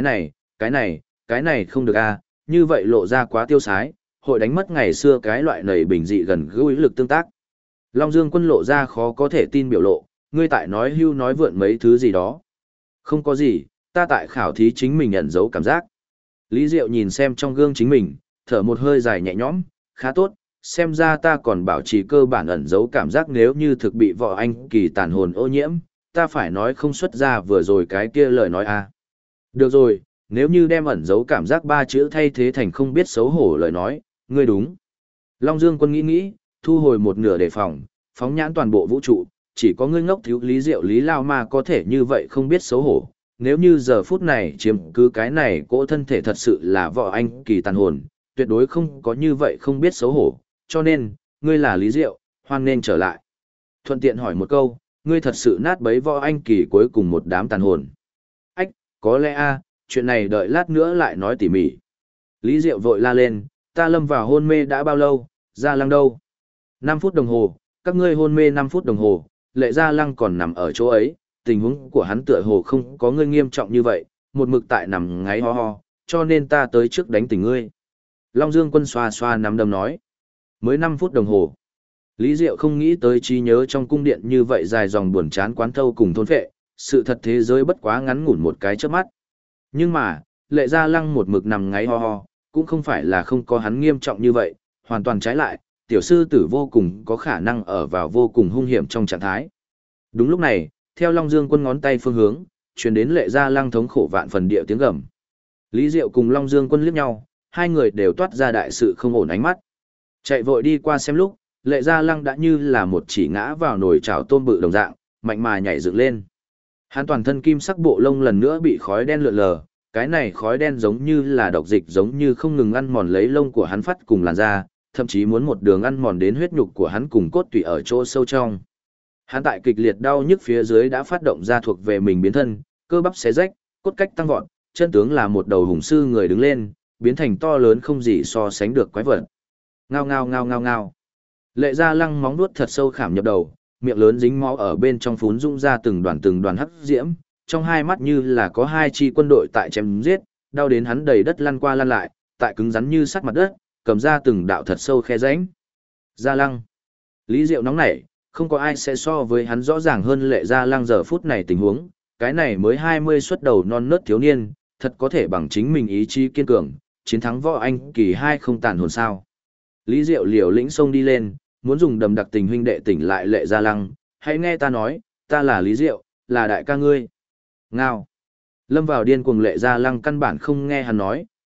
[SPEAKER 1] cái này không được a, như vậy lộ ra quá tiêu sái, hội đánh mất ngày xưa cái loại nầy bình dị gần gũi lực tương tác. Long Dương Quân lộ ra khó có thể tin biểu lộ, ngươi tại nói hưu nói vượn mấy thứ gì đó. Không có gì, ta tại khảo thí chính mình ẩn giấu cảm giác. Lý Diệu nhìn xem trong gương chính mình, thở một hơi dài nhẹ nhõm, khá tốt, xem ra ta còn bảo trì cơ bản ẩn giấu cảm giác nếu như thực bị võ anh kỳ tàn hồn ô nhiễm, ta phải nói không xuất ra vừa rồi cái kia lời nói a. Được rồi, nếu như đem ẩn giấu cảm giác ba chữ thay thế thành không biết xấu hổ lời nói, ngươi đúng. Long Dương Quân nghĩ, thu hồi một nửa đề phòng, phóng nhãn toàn bộ vũ trụ, chỉ có ngươi ngốc thiếu Lý Diệu Lý Lao Ma có thể như vậy không biết xấu hổ. Nếu như giờ phút này chiếm cứ cái này cỗ thân thể thật sự là võ anh kỳ tàn hồn, tuyệt đối không có như vậy không biết xấu hổ, cho nên, ngươi là Lý Diệu, hoan nên trở lại. Thuận tiện hỏi một câu, ngươi thật sự nát bấy võ anh kỳ cuối cùng một đám tàn hồn. Ách, có lẽ a, chuyện này đợi lát nữa lại nói tỉ mỉ. Lý Diệu vội la lên, ta lâm vào hôn mê đã bao lâu, Gia Lăng đâu? 5 phút đồng hồ, các ngươi hôn mê 5 phút đồng hồ, Lệ Gia Lăng còn nằm ở chỗ ấy, tình huống của hắn tựa hồ không có ngươi nghiêm trọng như vậy, một mực tại nằm ngáy ho ho, cho nên ta tới trước đánh tỉnh ngươi. Long Dương Quân xoa xoa nắm đấm nói. Mới 5 phút đồng hồ. Lý Diệu không nghĩ tới trí nhớ trong cung điện như vậy dài dòng buồn chán quán thâu cùng thôn phệ, sự thật thế giới bất quá ngắn ngủn một cái chớp mắt. Nhưng mà, Lệ Gia Lăng một mực nằm ngáy ho ho, cũng không phải là không có hắn nghiêm trọng như vậy, hoàn toàn trái lại, tiểu sư tử vô cùng có khả năng ở vào vô cùng hung hiểm trong trạng thái. Đúng lúc này, theo Long Dương Quân ngón tay phương hướng, truyền đến Lệ Gia Lăng thống khổ vạn phần địa tiếng gầm. Lý Diệu cùng Long Dương Quân liếc nhau, hai người đều toát ra đại sự không ổn ánh mắt. Chạy vội đi qua xem lúc, Lệ Gia Lăng đã như là một chỉ ngã vào nồi chảo tôm bự đồng dạng, mạnh mà nhảy dựng lên. Hắn toàn thân kim sắc bộ lông lần nữa bị khói đen lượn lờ, cái này khói đen giống như là độc dịch giống như không ngừng ăn mòn lấy lông của hắn phát cùng làn da, thậm chí muốn một đường ăn mòn đến huyết nhục của hắn cùng cốt tủy ở chỗ sâu trong. Hắn tại kịch liệt đau nhức phía dưới đã phát động ra thuộc về mình biến thân, cơ bắp xé rách, cốt cách tăng vọt, chân tướng là một đầu hùng sư người đứng lên, biến thành to lớn không gì so sánh được quái vật. Ngao ngao ngao ngao ngao. Lệ Gia Lăng móng vuốt thật sâu khảm nhập đầu, miệng lớn dính máu ở bên trong phún rung ra từng đoàn hắc diễm, trong hai mắt như là có hai chi quân đội tại chém giết, đau đến hắn đầy đất lăn qua lăn lại, tại cứng rắn như sắt mặt đất, cầm ra từng đạo thật sâu khe rãnh. Gia Lăng. Lý Diệu nóng nảy, không có ai sẽ so với hắn rõ ràng hơn Lệ Gia Lăng giờ phút này tình huống, cái này mới 20 xuất đầu non nớt thiếu niên, thật có thể bằng chính mình ý chí kiên cường, chiến thắng võ anh kỳ 2 không tàn hồn sao. Lý Diệu liều lĩnh xông đi lên, muốn dùng đầm đặc tình huynh đệ tỉnh lại Lệ Gia Lăng, hãy nghe ta nói, ta là Lý Diệu, là đại ca ngươi. Ngao. Lâm vào điên cuồng Lệ Gia Lăng căn bản không nghe hắn nói,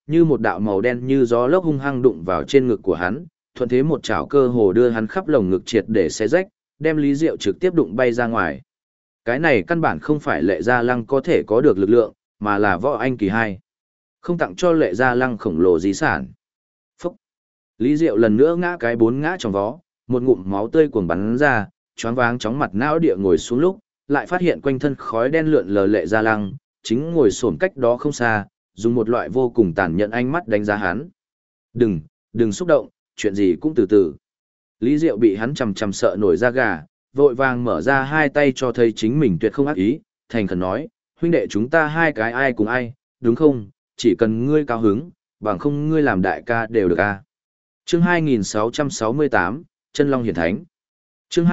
[SPEAKER 1] như một đạo màu đen như gió lốc hung hăng đụng vào trên ngực của hắn, thuận thế một chảo cơ hồ đưa hắn khắp lồng ngực triệt để xé rách, đem Lý Diệu trực tiếp đụng bay ra ngoài. Cái này căn bản không phải Lệ Gia Lăng có thể có được lực lượng, mà là Võ Anh Kỳ 2. Không tặng cho Lệ Gia Lăng khổng lồ di sản. Phúc! Lý Diệu lần nữa ngã cái 4 ngã trong vó, một ngụm máu tươi cuồng bắn ra, choáng váng chóng mặt não địa ngồi xuống lúc, lại phát hiện quanh thân khói đen lượn lờ Lệ Gia Lăng, chính ngồi xổm cách đó không xa, dùng một loại vô cùng tàn nhẫn ánh mắt đánh giá hắn. Đừng xúc động, chuyện gì cũng từ từ. Lý Diệu bị hắn chằm chằm sợ nổi da gà, vội vàng mở ra hai tay cho thấy chính mình tuyệt không ác ý, thành khẩn nói, huynh đệ chúng ta hai cái ai cùng ai, đúng không, chỉ cần ngươi cao hứng, bằng không ngươi làm đại ca đều được a. Chương 2668, Chân Long Hiển Thánh. Chương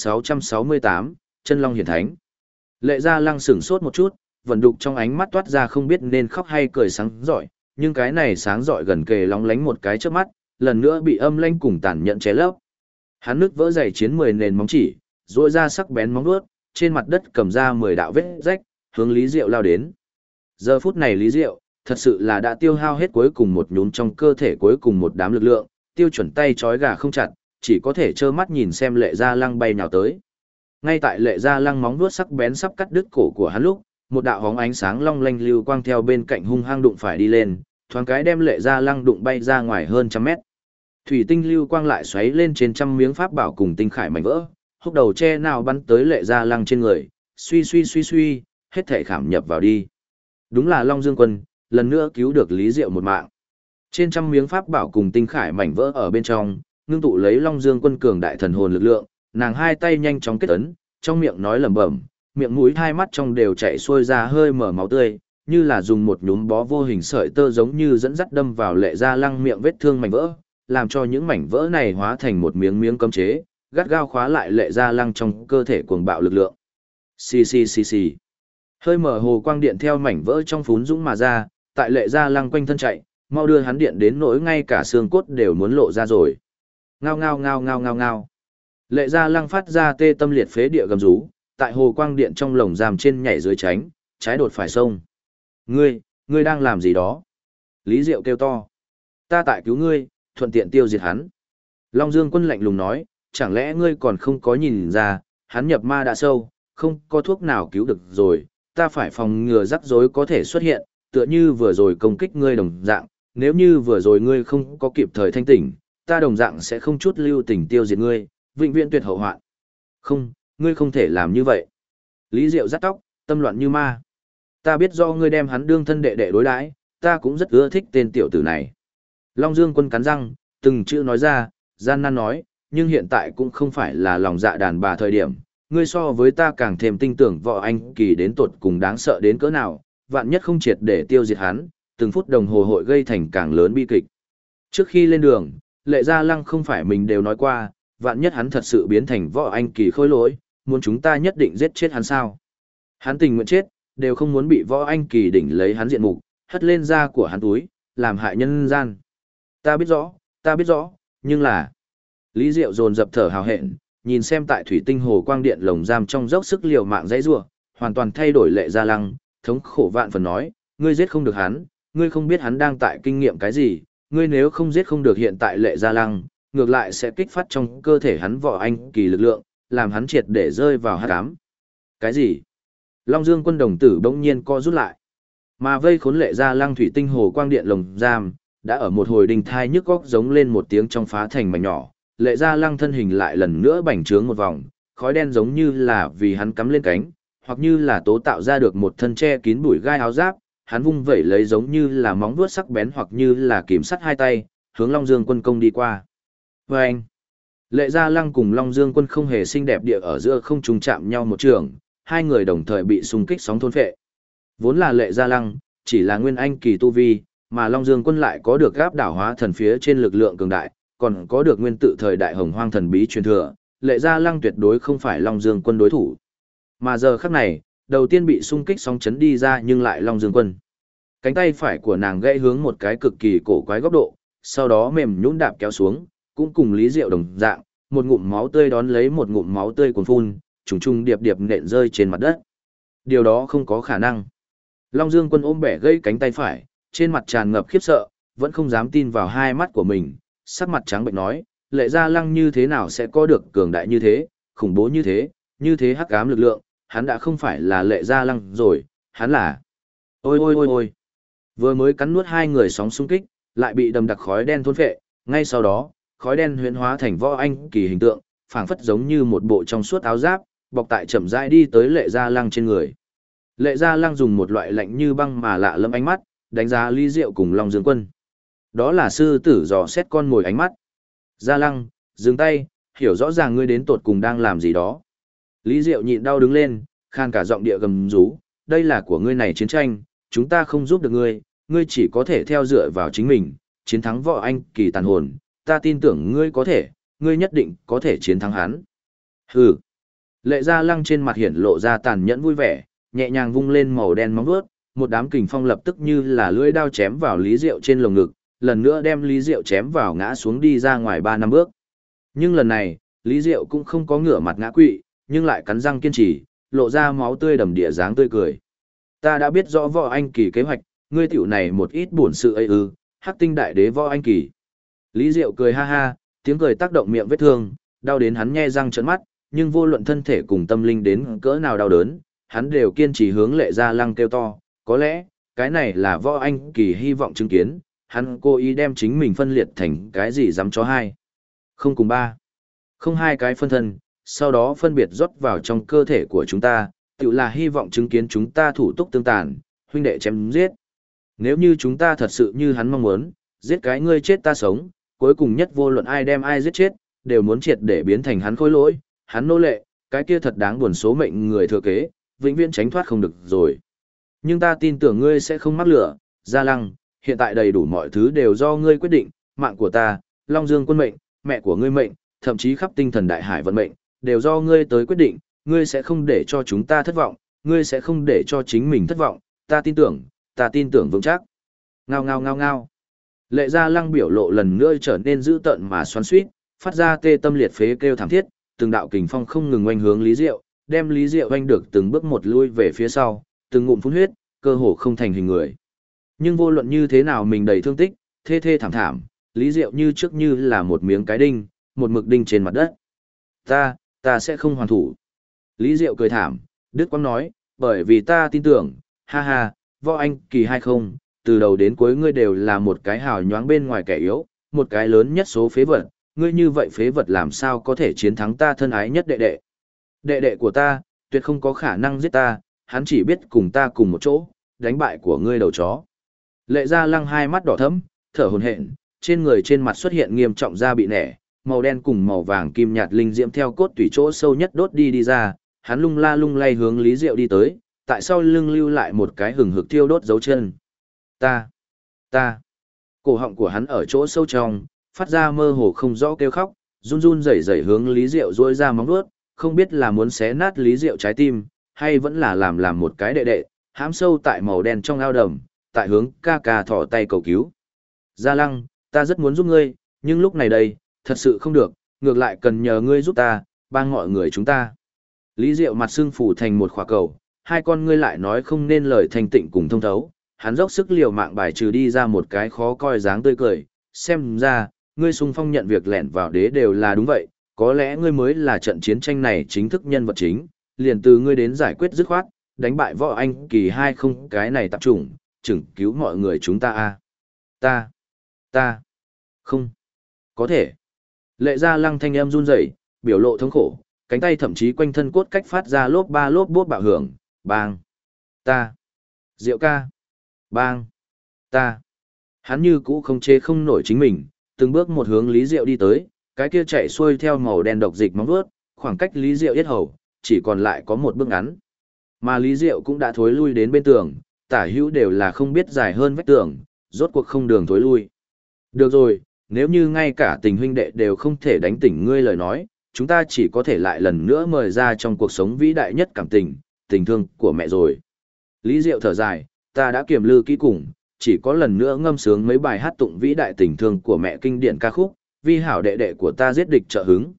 [SPEAKER 1] 2668, Chân Long Hiển Thánh. Lệ Gia Lăng sửng sốt một chút, vận đục trong ánh mắt toát ra không biết nên khóc hay cười sáng rọi, nhưng cái này sáng rọi gần kề lóng lánh một cái trước mắt, lần nữa bị âm lãnh cùng tàn nhẫn ché lấp. Hắn nứt vỡ dày chiến 10 nền móng chỉ, rỗi ra sắc bén móng vuốt, trên mặt đất cầm ra 10 đạo vết rách, hướng Lý Diệu lao đến. Giờ phút này Lý Diệu, thật sự là đã tiêu hao hết cuối cùng một nhún trong cơ thể cuối cùng một đám lực lượng, tiêu chuẩn tay trói gà không chặt, chỉ có thể trơ mắt nhìn xem Lệ Gia Lăng bay nhào tới. Ngay tại Lệ Gia Lăng móng vuốt sắc bén sắp cắt đứt cổ của hắn lúc, một đạo hóng ánh sáng long lanh lưu quang theo bên cạnh hung hăng đụng phải đi lên, thoáng cái đem Lệ Gia Lăng đụng bay ra ngoài hơn trăm mét. Thủy tinh lưu quang lại xoáy lên trên trăm miếng pháp bảo cùng tinh khải mảnh vỡ, húc đầu che nào bắn tới Lệ Gia Lăng trên người, suy, hết thể khảm nhập vào đi. Đúng là Long Dương Quân, lần nữa cứu được Lý Diệu một mạng. Trên trăm miếng pháp bảo cùng tinh khải mảnh vỡ ở bên trong, ngưng tụ lấy Long Dương Quân cường đại thần hồn lực lượng, nàng hai tay nhanh chóng kết ấn, trong miệng nói lẩm bẩm, miệng mũi hai mắt trong đều chảy xuôi ra hơi mở máu tươi, như là dùng một nhúm bó vô hình sợi tơ giống như dẫn dắt đâm vào Lệ Gia Lăng miệng vết thương mảnh vỡ, làm cho những mảnh vỡ này hóa thành một miếng miếng cấm chế, gắt gao khóa lại Lệ Gia Lăng trong cơ thể cuồng bạo lực lượng. Xì. Hơi mở hồ quang điện theo mảnh vỡ trong phún dũng mà ra, tại Lệ Gia Lăng quanh thân chạy, mau đưa hắn điện đến nỗi ngay cả xương cốt đều muốn lộ ra rồi. Ngao. Lệ Gia Lăng phát ra tê tâm liệt phế địa gầm rú, tại hồ quang điện trong lồng giam trên nhảy dưới tránh, trái đột phải sông. Ngươi đang làm gì đó? Lý Diệu kêu to. Ta tại cứu ngươi, thuận tiện tiêu diệt hắn. Long Dương Quân lạnh lùng nói, chẳng lẽ ngươi còn không có nhìn ra, hắn nhập ma đã sâu, không có thuốc nào cứu được rồi, ta phải phòng ngừa rắc rối có thể xuất hiện, tựa như vừa rồi công kích ngươi đồng dạng, nếu như vừa rồi ngươi không có kịp thời thanh tỉnh, ta đồng dạng sẽ không chút lưu tình tiêu diệt ngươi, vĩnh viễn tuyệt hậu hoạn. Không, ngươi không thể làm như vậy. Lý Diệu giắt tóc, tâm loạn như ma. Ta biết do ngươi đem hắn đương thân đệ đệ đối đãi, ta cũng rất ưa thích tên tiểu tử này. Long Dương Quân cắn răng, từng chữ nói ra, gian nan nói, nhưng hiện tại cũng không phải là lòng dạ đàn bà thời điểm, ngươi so với ta càng thêm tin tưởng Võ Anh Kỳ đến tột cùng đáng sợ đến cỡ nào, vạn nhất không triệt để tiêu diệt hắn, từng phút đồng hồ hội gây thành càng lớn bi kịch. Trước khi lên đường, Lệ Gia Lăng không phải mình đều nói qua, vạn nhất hắn thật sự biến thành Võ Anh Kỳ khôi lỗi, muốn chúng ta nhất định giết chết hắn sao? Hắn tình nguyện chết, đều không muốn bị Võ Anh Kỳ đỉnh lấy hắn diện mục, hất lên da của hắn túi, làm hại nhân gian. Ta biết rõ, nhưng là... Lý Diệu dồn dập thở hào hẹn, nhìn xem tại thủy tinh hồ quang điện lồng giam trong dốc sức liều mạng dãy rủa, hoàn toàn thay đổi Lệ Gia Lăng, thống khổ vạn phần nói, ngươi giết không được hắn, ngươi không biết hắn đang tại kinh nghiệm cái gì, ngươi nếu không giết không được hiện tại Lệ Gia Lăng, ngược lại sẽ kích phát trong cơ thể hắn Võ Anh Kỳ lực lượng, làm hắn triệt để rơi vào hắc ám. Cái gì? Long Dương Quân đồng tử bỗng nhiên co rút lại. Mà vây khốn Lệ Gia Lăng thủy tinh hồ quang điện lồng giam, đã ở một hồi đình thai nhức góc giống lên một tiếng trong phá thành mảnh nhỏ, Lệ Gia Lăng thân hình lại lần nữa bành trướng một vòng, khói đen giống như là vì hắn cắm lên cánh, hoặc như là tố tạo ra được một thân che kín bụi gai áo giáp, hắn vung vẩy lấy giống như là móng vuốt sắc bén hoặc như là kìm sắt hai tay, hướng Long Dương Quân công đi qua. Và anh, Lệ Gia Lăng cùng Long Dương Quân không hề xinh đẹp địa ở giữa không trùng chạm nhau một trường, hai người đồng thời bị xung kích sóng thôn phệ. Vốn là Lệ Gia Lăng, chỉ là nguyên anh kỳ tu vi, mà Long Dương Quân lại có được gáp đảo hóa thần phía trên lực lượng cường đại, còn có được nguyên tự thời đại hồng hoang thần bí truyền thừa, Lệ Gia Lăng tuyệt đối không phải Long Dương Quân đối thủ. Mà giờ khắc này, đầu tiên bị xung kích sóng chấn đi ra nhưng lại Long Dương Quân. Cánh tay phải của nàng gãy hướng một cái cực kỳ cổ quái góc độ, sau đó mềm nhũn đạp kéo xuống, cũng cùng Lý Diệu đồng dạng, một ngụm máu tươi đón lấy một ngụm máu tươi cuồn phun, trùng trùng điệp điệp nện rơi trên mặt đất. Điều đó không có khả năng. Long Dương Quân ôm bẻ gãy cánh tay phải, trên mặt tràn ngập khiếp sợ, vẫn không dám tin vào hai mắt của mình, sắc mặt trắng bệnh nói, Lệ Gia Lăng như thế nào sẽ có được cường đại như thế, khủng bố như thế hắc ám lực lượng, hắn đã không phải là Lệ Gia Lăng rồi, hắn là... Ôi ôi ôi ôi! Vừa mới cắn nuốt hai người sóng xung kích, lại bị đầm đặc khói đen thôn phệ, ngay sau đó, khói đen huyễn hóa thành võ anh kỳ hình tượng, phảng phất giống như một bộ trong suốt áo giáp, bọc tại chậm rãi đi tới Lệ Gia Lăng trên người. Lệ Gia Lăng dùng một loại lạnh như băng mà lạ lẫm ánh mắt, đánh giá Lý Diệu cùng Long Dương Quân. Đó là sư tử dò xét con mồi ánh mắt. Gia Lăng, dừng tay, hiểu rõ ràng ngươi đến tột cùng đang làm gì đó. Lý Diệu nhịn đau đứng lên, khan cả giọng địa gầm rú, đây là của ngươi này chiến tranh, chúng ta không giúp được ngươi, ngươi chỉ có thể theo dựa vào chính mình, chiến thắng võ anh kỳ tàn hồn, ta tin tưởng ngươi có thể, ngươi nhất định có thể chiến thắng hắn. Hừ. Lệ Gia Lăng trên mặt hiển lộ ra tàn nhẫn vui vẻ, nhẹ nhàng vung lên màu đen móng vuốt, một đám kình phong lập tức như là lưỡi đao chém vào Lý Diệu trên lồng ngực, lần nữa đem Lý Diệu chém vào ngã xuống đi ra ngoài 3 năm bước. Nhưng lần này, Lý Diệu cũng không có ngửa mặt ngã quỵ, nhưng lại cắn răng kiên trì, lộ ra máu tươi đầm địa dáng tươi cười. Ta đã biết rõ võ anh kỳ kế hoạch, ngươi tiểu này một ít buồn sự ấy ư, Hắc Tinh đại đế võ anh kỳ. Lý Diệu cười ha ha, tiếng cười tác động miệng vết thương, đau đến hắn nhe răng trợn mắt, nhưng vô luận thân thể cùng tâm linh đến cỡ nào đau đớn, hắn đều kiên trì hướng Lệ Gia Lăng kêu to, có lẽ, cái này là võ anh kỳ hy vọng chứng kiến, hắn cố ý đem chính mình phân liệt thành cái gì dám cho hai. Không cùng ba, không hai cái phân thân, sau đó phân biệt rót vào trong cơ thể của chúng ta, tự là hy vọng chứng kiến chúng ta thủ túc tương tàn, huynh đệ chém giết. Nếu như chúng ta thật sự như hắn mong muốn, giết cái ngươi chết ta sống, cuối cùng nhất vô luận ai đem ai giết chết, đều muốn triệt để biến thành hắn khối lỗi, hắn nô lệ, cái kia thật đáng buồn số mệnh người thừa kế, vĩnh viễn tránh thoát không được rồi. Nhưng ta tin tưởng ngươi sẽ không mắc lửa, Gia Lăng, hiện tại đầy đủ mọi thứ đều do ngươi quyết định, mạng của ta, Long Dương Quân mệnh, mẹ của ngươi mệnh, thậm chí khắp tinh thần đại hải vận mệnh, đều do ngươi tới quyết định, ngươi sẽ không để cho chúng ta thất vọng, ngươi sẽ không để cho chính mình thất vọng, ta tin tưởng vững chắc. Ngao ngao ngao ngao. Lệ Gia Lăng biểu lộ lần nữa trở nên dữ tợn mà xoắn xuýt, phát ra tê tâm liệt phế kêu thảm thiết, từng đạo kình phong không ngừng oanh hướng Lý Diệu, đem Lý Diệu oanh được từng bước một lui về phía sau, từng ngụm phun huyết, cơ hồ không thành hình người. Nhưng vô luận như thế nào mình đầy thương tích, thê thê thảm thảm, Lý Diệu như trước như là một miếng cái đinh, một mực đinh trên mặt đất. Ta sẽ không hoàn thủ. Lý Diệu cười thảm, Đức Quang nói, bởi vì ta tin tưởng, ha ha, võ anh kỳ hay không, từ đầu đến cuối ngươi đều là một cái hào nhoáng bên ngoài kẻ yếu, một cái lớn nhất số phế vật, ngươi như vậy phế vật làm sao có thể chiến thắng ta thân ái nhất đệ đệ. Đệ đệ của ta, tuyệt không có khả năng giết ta, hắn chỉ biết cùng ta cùng một chỗ, đánh bại của ngươi đầu chó. Lệ Gia Lăng hai mắt đỏ thẫm, thở hổn hển, trên người trên mặt xuất hiện nghiêm trọng da bị nẻ, màu đen cùng màu vàng kim nhạt linh diễm theo cốt tủy chỗ sâu nhất đốt đi ra, hắn lung la lung lay hướng Lý Diệu đi tới, tại sao lưng lưu lại một cái hừng hực thiêu đốt dấu chân. Ta. Cổ họng của hắn ở chỗ sâu trong, phát ra mơ hồ không rõ kêu khóc, run run rẩy rẩy hướng Lý Diệu duỗi ra móng vuốt, không biết là muốn xé nát Lý Diệu trái tim, hay vẫn là làm một cái đệ đệ, hãm sâu tại màu đen trong ao đầm, tại hướng ca ca thỏ tay cầu cứu. Gia Lăng, ta rất muốn giúp ngươi, nhưng lúc này đây, thật sự không được, ngược lại cần nhờ ngươi giúp ta, bang mọi người chúng ta. Lý Diệu mặt sưng phủ thành một khỏa cầu, hai con ngươi lại nói không nên lời thanh tịnh cùng thông thấu, hắn dốc sức liều mạng bài trừ đi ra một cái khó coi dáng tươi cười, xem ra, ngươi xung phong nhận việc lẻn vào đế đều là đúng vậy, có lẽ ngươi mới là trận chiến tranh này chính thức nhân vật chính, liền từ ngươi đến giải quyết dứt khoát, đánh bại võ anh kỳ hai không cái này tập trung, chừng cứu mọi người chúng ta a. Ta, không, có thể. Lệ Gia Lăng thanh âm run rẩy, biểu lộ thống khổ, cánh tay thậm chí quanh thân cốt cách phát ra lốp ba lốp bốt bạo hưởng, bang, ta, Diệu ca, bang, ta. Hắn như cũ không chế không nổi chính mình, từng bước một hướng Lý Diệu đi tới, cái kia chạy xuôi theo màu đen độc dịch móng vuốt, khoảng cách Lý Diệu yết hầu, chỉ còn lại có một bước ngắn. Mà Lý Diệu cũng đã thối lui đến bên tường, tả hữu đều là không biết dài hơn vách tường, rốt cuộc không đường thối lui. Được rồi, nếu như ngay cả tình huynh đệ đều không thể đánh tỉnh ngươi lời nói, chúng ta chỉ có thể lại lần nữa mời ra trong cuộc sống vĩ đại nhất cảm tình, tình thương của mẹ rồi. Lý Diệu thở dài, ta đã kiềm lư kỹ cùng, chỉ có lần nữa ngâm sướng mấy bài hát tụng vĩ đại tình thương của mẹ kinh điển ca khúc, vi hảo đệ đệ của ta giết địch trợ hứng,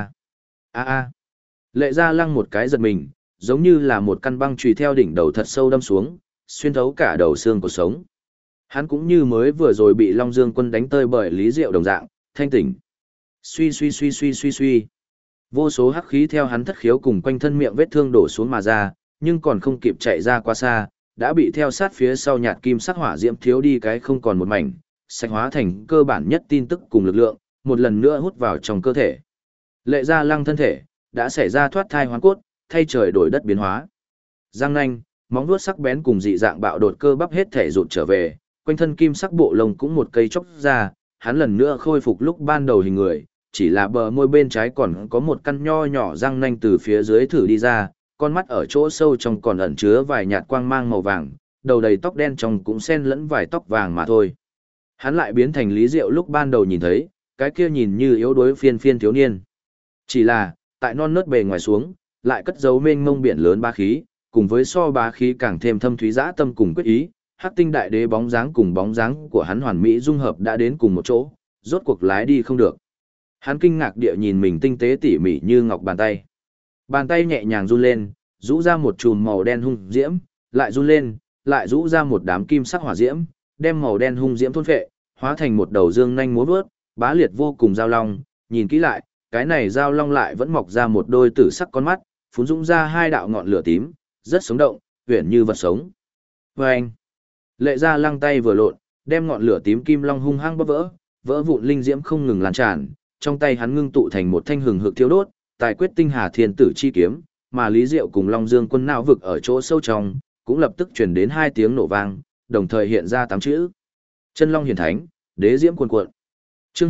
[SPEAKER 1] Lệ Gia Lăng một cái giật mình, giống như là một căn băng chùy theo đỉnh đầu thật sâu đâm xuống, xuyên thấu cả đầu xương cuộc sống. Hắn cũng như mới vừa rồi bị Long Dương Quân đánh tơi bởi Lý Diệu đồng dạng, thanh tỉnh. Suy suy suy suy suy suy. Vô số hắc khí theo hắn thất khiếu cùng quanh thân miệng vết thương đổ xuống mà ra, nhưng còn không kịp chạy ra quá xa, đã bị theo sát phía sau nhạt kim sắc hỏa diễm thiếu đi cái không còn một mảnh, sạch hóa thành cơ bản nhất tin tức cùng lực lượng, một lần nữa hút vào trong cơ thể. Lệ Gia Lăng thân thể đã xảy ra thoát thai hoán cốt, thay trời đổi đất biến hóa. Răng nanh, móng vuốt sắc bén cùng dị dạng bạo đột cơ bắp hết thể rụt trở về, quanh thân kim sắc bộ lông cũng một cây chốc ra, hắn lần nữa khôi phục lúc ban đầu hình người, chỉ là bờ môi bên trái còn có một căn nho nhỏ răng nanh từ phía dưới thử đi ra, con mắt ở chỗ sâu trong còn ẩn chứa vài nhạt quang mang màu vàng, đầu đầy tóc đen trong cũng xen lẫn vài tóc vàng mà thôi. Hắn lại biến thành Lý Diệu lúc ban đầu nhìn thấy, cái kia nhìn như yếu đuối phiên phiên thiếu niên. Chỉ là, tại non nớt bề ngoài xuống, lại cất giấu mênh mông biển lớn bá khí, cùng với so bá khí càng thêm thâm thúy dã tâm cùng quyết ý, Hắc Tinh Đại Đế bóng dáng cùng bóng dáng của hắn hoàn mỹ dung hợp đã đến cùng một chỗ, rốt cuộc lái đi không được. Hắn kinh ngạc địa nhìn mình tinh tế tỉ mỉ như ngọc bàn tay. Bàn tay nhẹ nhàng run lên, rũ ra một chùm màu đen hung diễm, lại run lên, lại rũ ra một đám kim sắc hỏa diễm, đem màu đen hung diễm thôn phệ, hóa thành một đầu dương nhanh múa vớt, bá liệt vô cùng dao long, nhìn kỹ lại, cái này dao long lại vẫn mọc ra một đôi tử sắc con mắt, phún dũng ra hai đạo ngọn lửa tím, rất sống động, huyền như vật sống. Vâng! Lệ Gia Lăng tay vừa lộn, đem ngọn lửa tím kim long hung hăng bóp vỡ, vỡ vụn linh diễm không ngừng lan tràn, trong tay hắn ngưng tụ thành một thanh hừng hực thiêu đốt, tài quyết tinh hà thiên tử chi kiếm, mà Lý Diệu cùng Long Dương Quân não vực ở chỗ sâu trong, cũng lập tức truyền đến hai tiếng nổ vang, đồng thời hiện ra tám chữ: Chân Long Hiển Thánh, Đế Diễm cuồn cuộn. Chương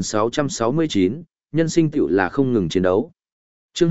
[SPEAKER 1] 2669, nhân sinh tựu là không ngừng chiến đấu. Chương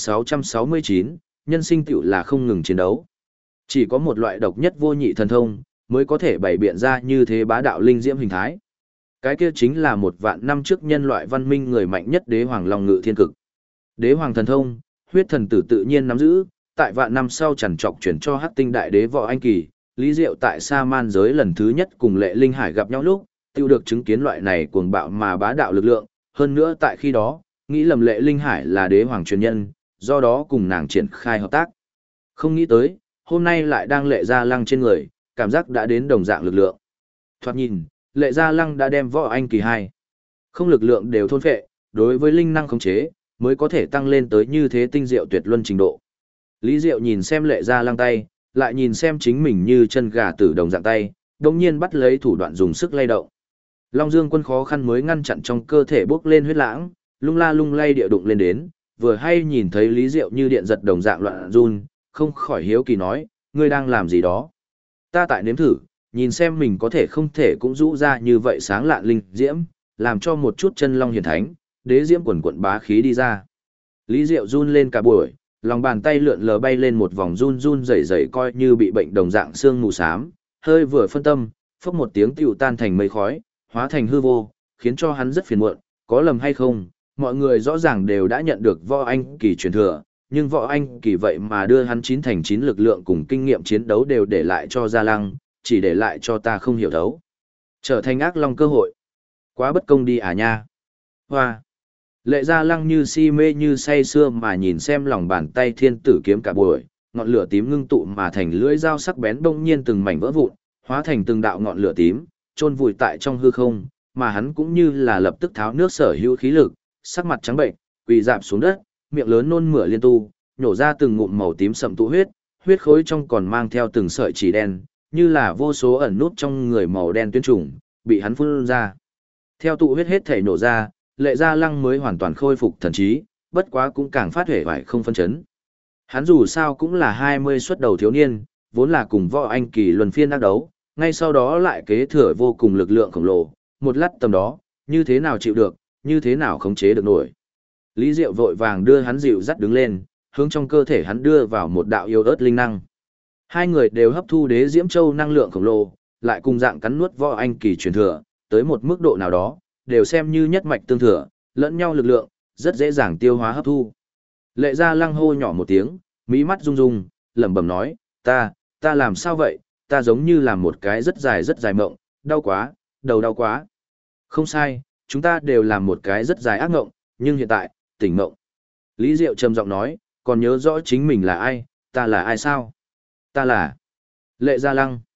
[SPEAKER 1] 2669, nhân sinh tựu là không ngừng chiến đấu. Chỉ có một loại độc nhất vô nhị thần thông, mới có thể bày biện ra như thế bá đạo linh diễm hình thái. Cái kia chính là 1.000 năm trước nhân loại văn minh người mạnh nhất Đế Hoàng Long Ngự Thiên Cực. Đế Hoàng thần thông, huyết thần tử tự nhiên nắm giữ, tại vạn năm sau chằn trọc chuyển cho Hắc Tinh Đại Đế Võ Anh Kỳ, Lý Diệu tại Sa Man giới lần thứ nhất cùng Lệ Linh Hải gặp nhau lúc, tiêu được chứng kiến loại này cuồng bạo mà bá đạo lực lượng, hơn nữa tại khi đó, nghĩ lầm Lệ Linh Hải là Đế Hoàng truyền nhân, do đó cùng nàng triển khai hợp tác. Không nghĩ tới, hôm nay lại đang Lệ Gia Lăng trên người, cảm giác đã đến đồng dạng lực lượng. Thoạt nhìn, Lệ Gia Lăng đã đem Võ Anh Kỳ 2. Không lực lượng đều thôn phệ, đối với linh năng khống chế, mới có thể tăng lên tới như thế tinh diệu tuyệt luân trình độ. Lý Diệu nhìn xem Lệ Gia Lăng tay, lại nhìn xem chính mình như chân gà tử đồng dạng tay, đồng nhiên bắt lấy thủ đoạn dùng sức lay động. Long Dương Quân khó khăn mới ngăn chặn trong cơ thể bốc lên huyết lãng, lung la lung lay địa đụng lên đến, vừa hay nhìn thấy Lý Diệu như điện giật đồng dạng loạn run, không khỏi hiếu kỳ nói, ngươi đang làm gì đó? Ta tại nếm thử, nhìn xem mình có thể không thể cũng rũ ra như vậy sáng lạn linh diễm, làm cho một chút chân long hiển thánh, đế diễm quần quận bá khí đi ra. Lý Diệu run lên cả buổi, lòng bàn tay lượn lờ bay lên một vòng run run rẩy rẩy coi như bị bệnh đồng dạng xương mù xám, hơi vừa phân tâm, phốc một tiếng tiêu tan thành mây khói, hóa thành hư vô, khiến cho hắn rất phiền muộn, có lầm hay không, mọi người rõ ràng đều đã nhận được Võ Anh Kỳ truyền thừa, nhưng Võ Anh Kỳ vậy mà đưa hắn 9 thành 9 lực lượng cùng kinh nghiệm chiến đấu đều để lại cho Gia Lăng, chỉ để lại cho ta không hiểu thấu. Trở thành ác long cơ hội. Quá bất công đi à nha. Hoa. Lệ Gia Lăng như si mê như say sưa mà nhìn xem lòng bàn tay thiên tử kiếm cả buổi, ngọn lửa tím ngưng tụ mà thành lưỡi dao sắc bén bỗng nhiên từng mảnh vỡ vụn, hóa thành từng đạo ngọn lửa tím, chôn vùi tại trong hư không, mà hắn cũng như là lập tức tháo nước sở hữu khí lực, sắc mặt trắng bệnh, quỳ rạp xuống đất, miệng lớn nôn mửa liên tu, nhổ ra từng ngụm màu tím sậm tụ huyết, huyết khối trong còn mang theo từng sợi chỉ đen, như là vô số ẩn nút trong người màu đen tuyến trùng, bị hắn phun ra. Theo tụ huyết hết thể nổ ra, Lệ Gia Lăng mới hoàn toàn khôi phục thần trí, bất quá cũng càng phát huệ vải không phân chấn. Hắn dù sao cũng là 20 xuất đầu thiếu niên, vốn là cùng Võ Anh Kỳ luân phiên đắc đấu, ngay sau đó lại kế thừa vô cùng lực lượng khổng lồ, một lát tầm đó, như thế nào chịu được, như thế nào khống chế được nổi. Lý Diệu vội vàng đưa hắn dịu dắt đứng lên, hướng trong cơ thể hắn đưa vào một đạo yêu ớt linh năng. Hai người đều hấp thu đế diễm châu năng lượng khổng lồ, lại cùng dạng cắn nuốt Võ Anh Kỳ truyền thừa, tới một mức độ nào đó, đều xem như nhất mạch tương thừa, lẫn nhau lực lượng, rất dễ dàng tiêu hóa hấp thu. Lệ Gia Lăng hô nhỏ một tiếng, mí mắt rung rung, lẩm bẩm nói, ta làm sao vậy, ta giống như làm một cái rất dài mộng, đau quá, đầu đau quá. Không sai, chúng ta đều làm một cái rất dài ác mộng, nhưng hiện tại, tỉnh mộng. Lý Diệu trầm giọng nói, còn nhớ rõ chính mình là ai, ta là ai sao? Ta là Lệ Gia Lăng.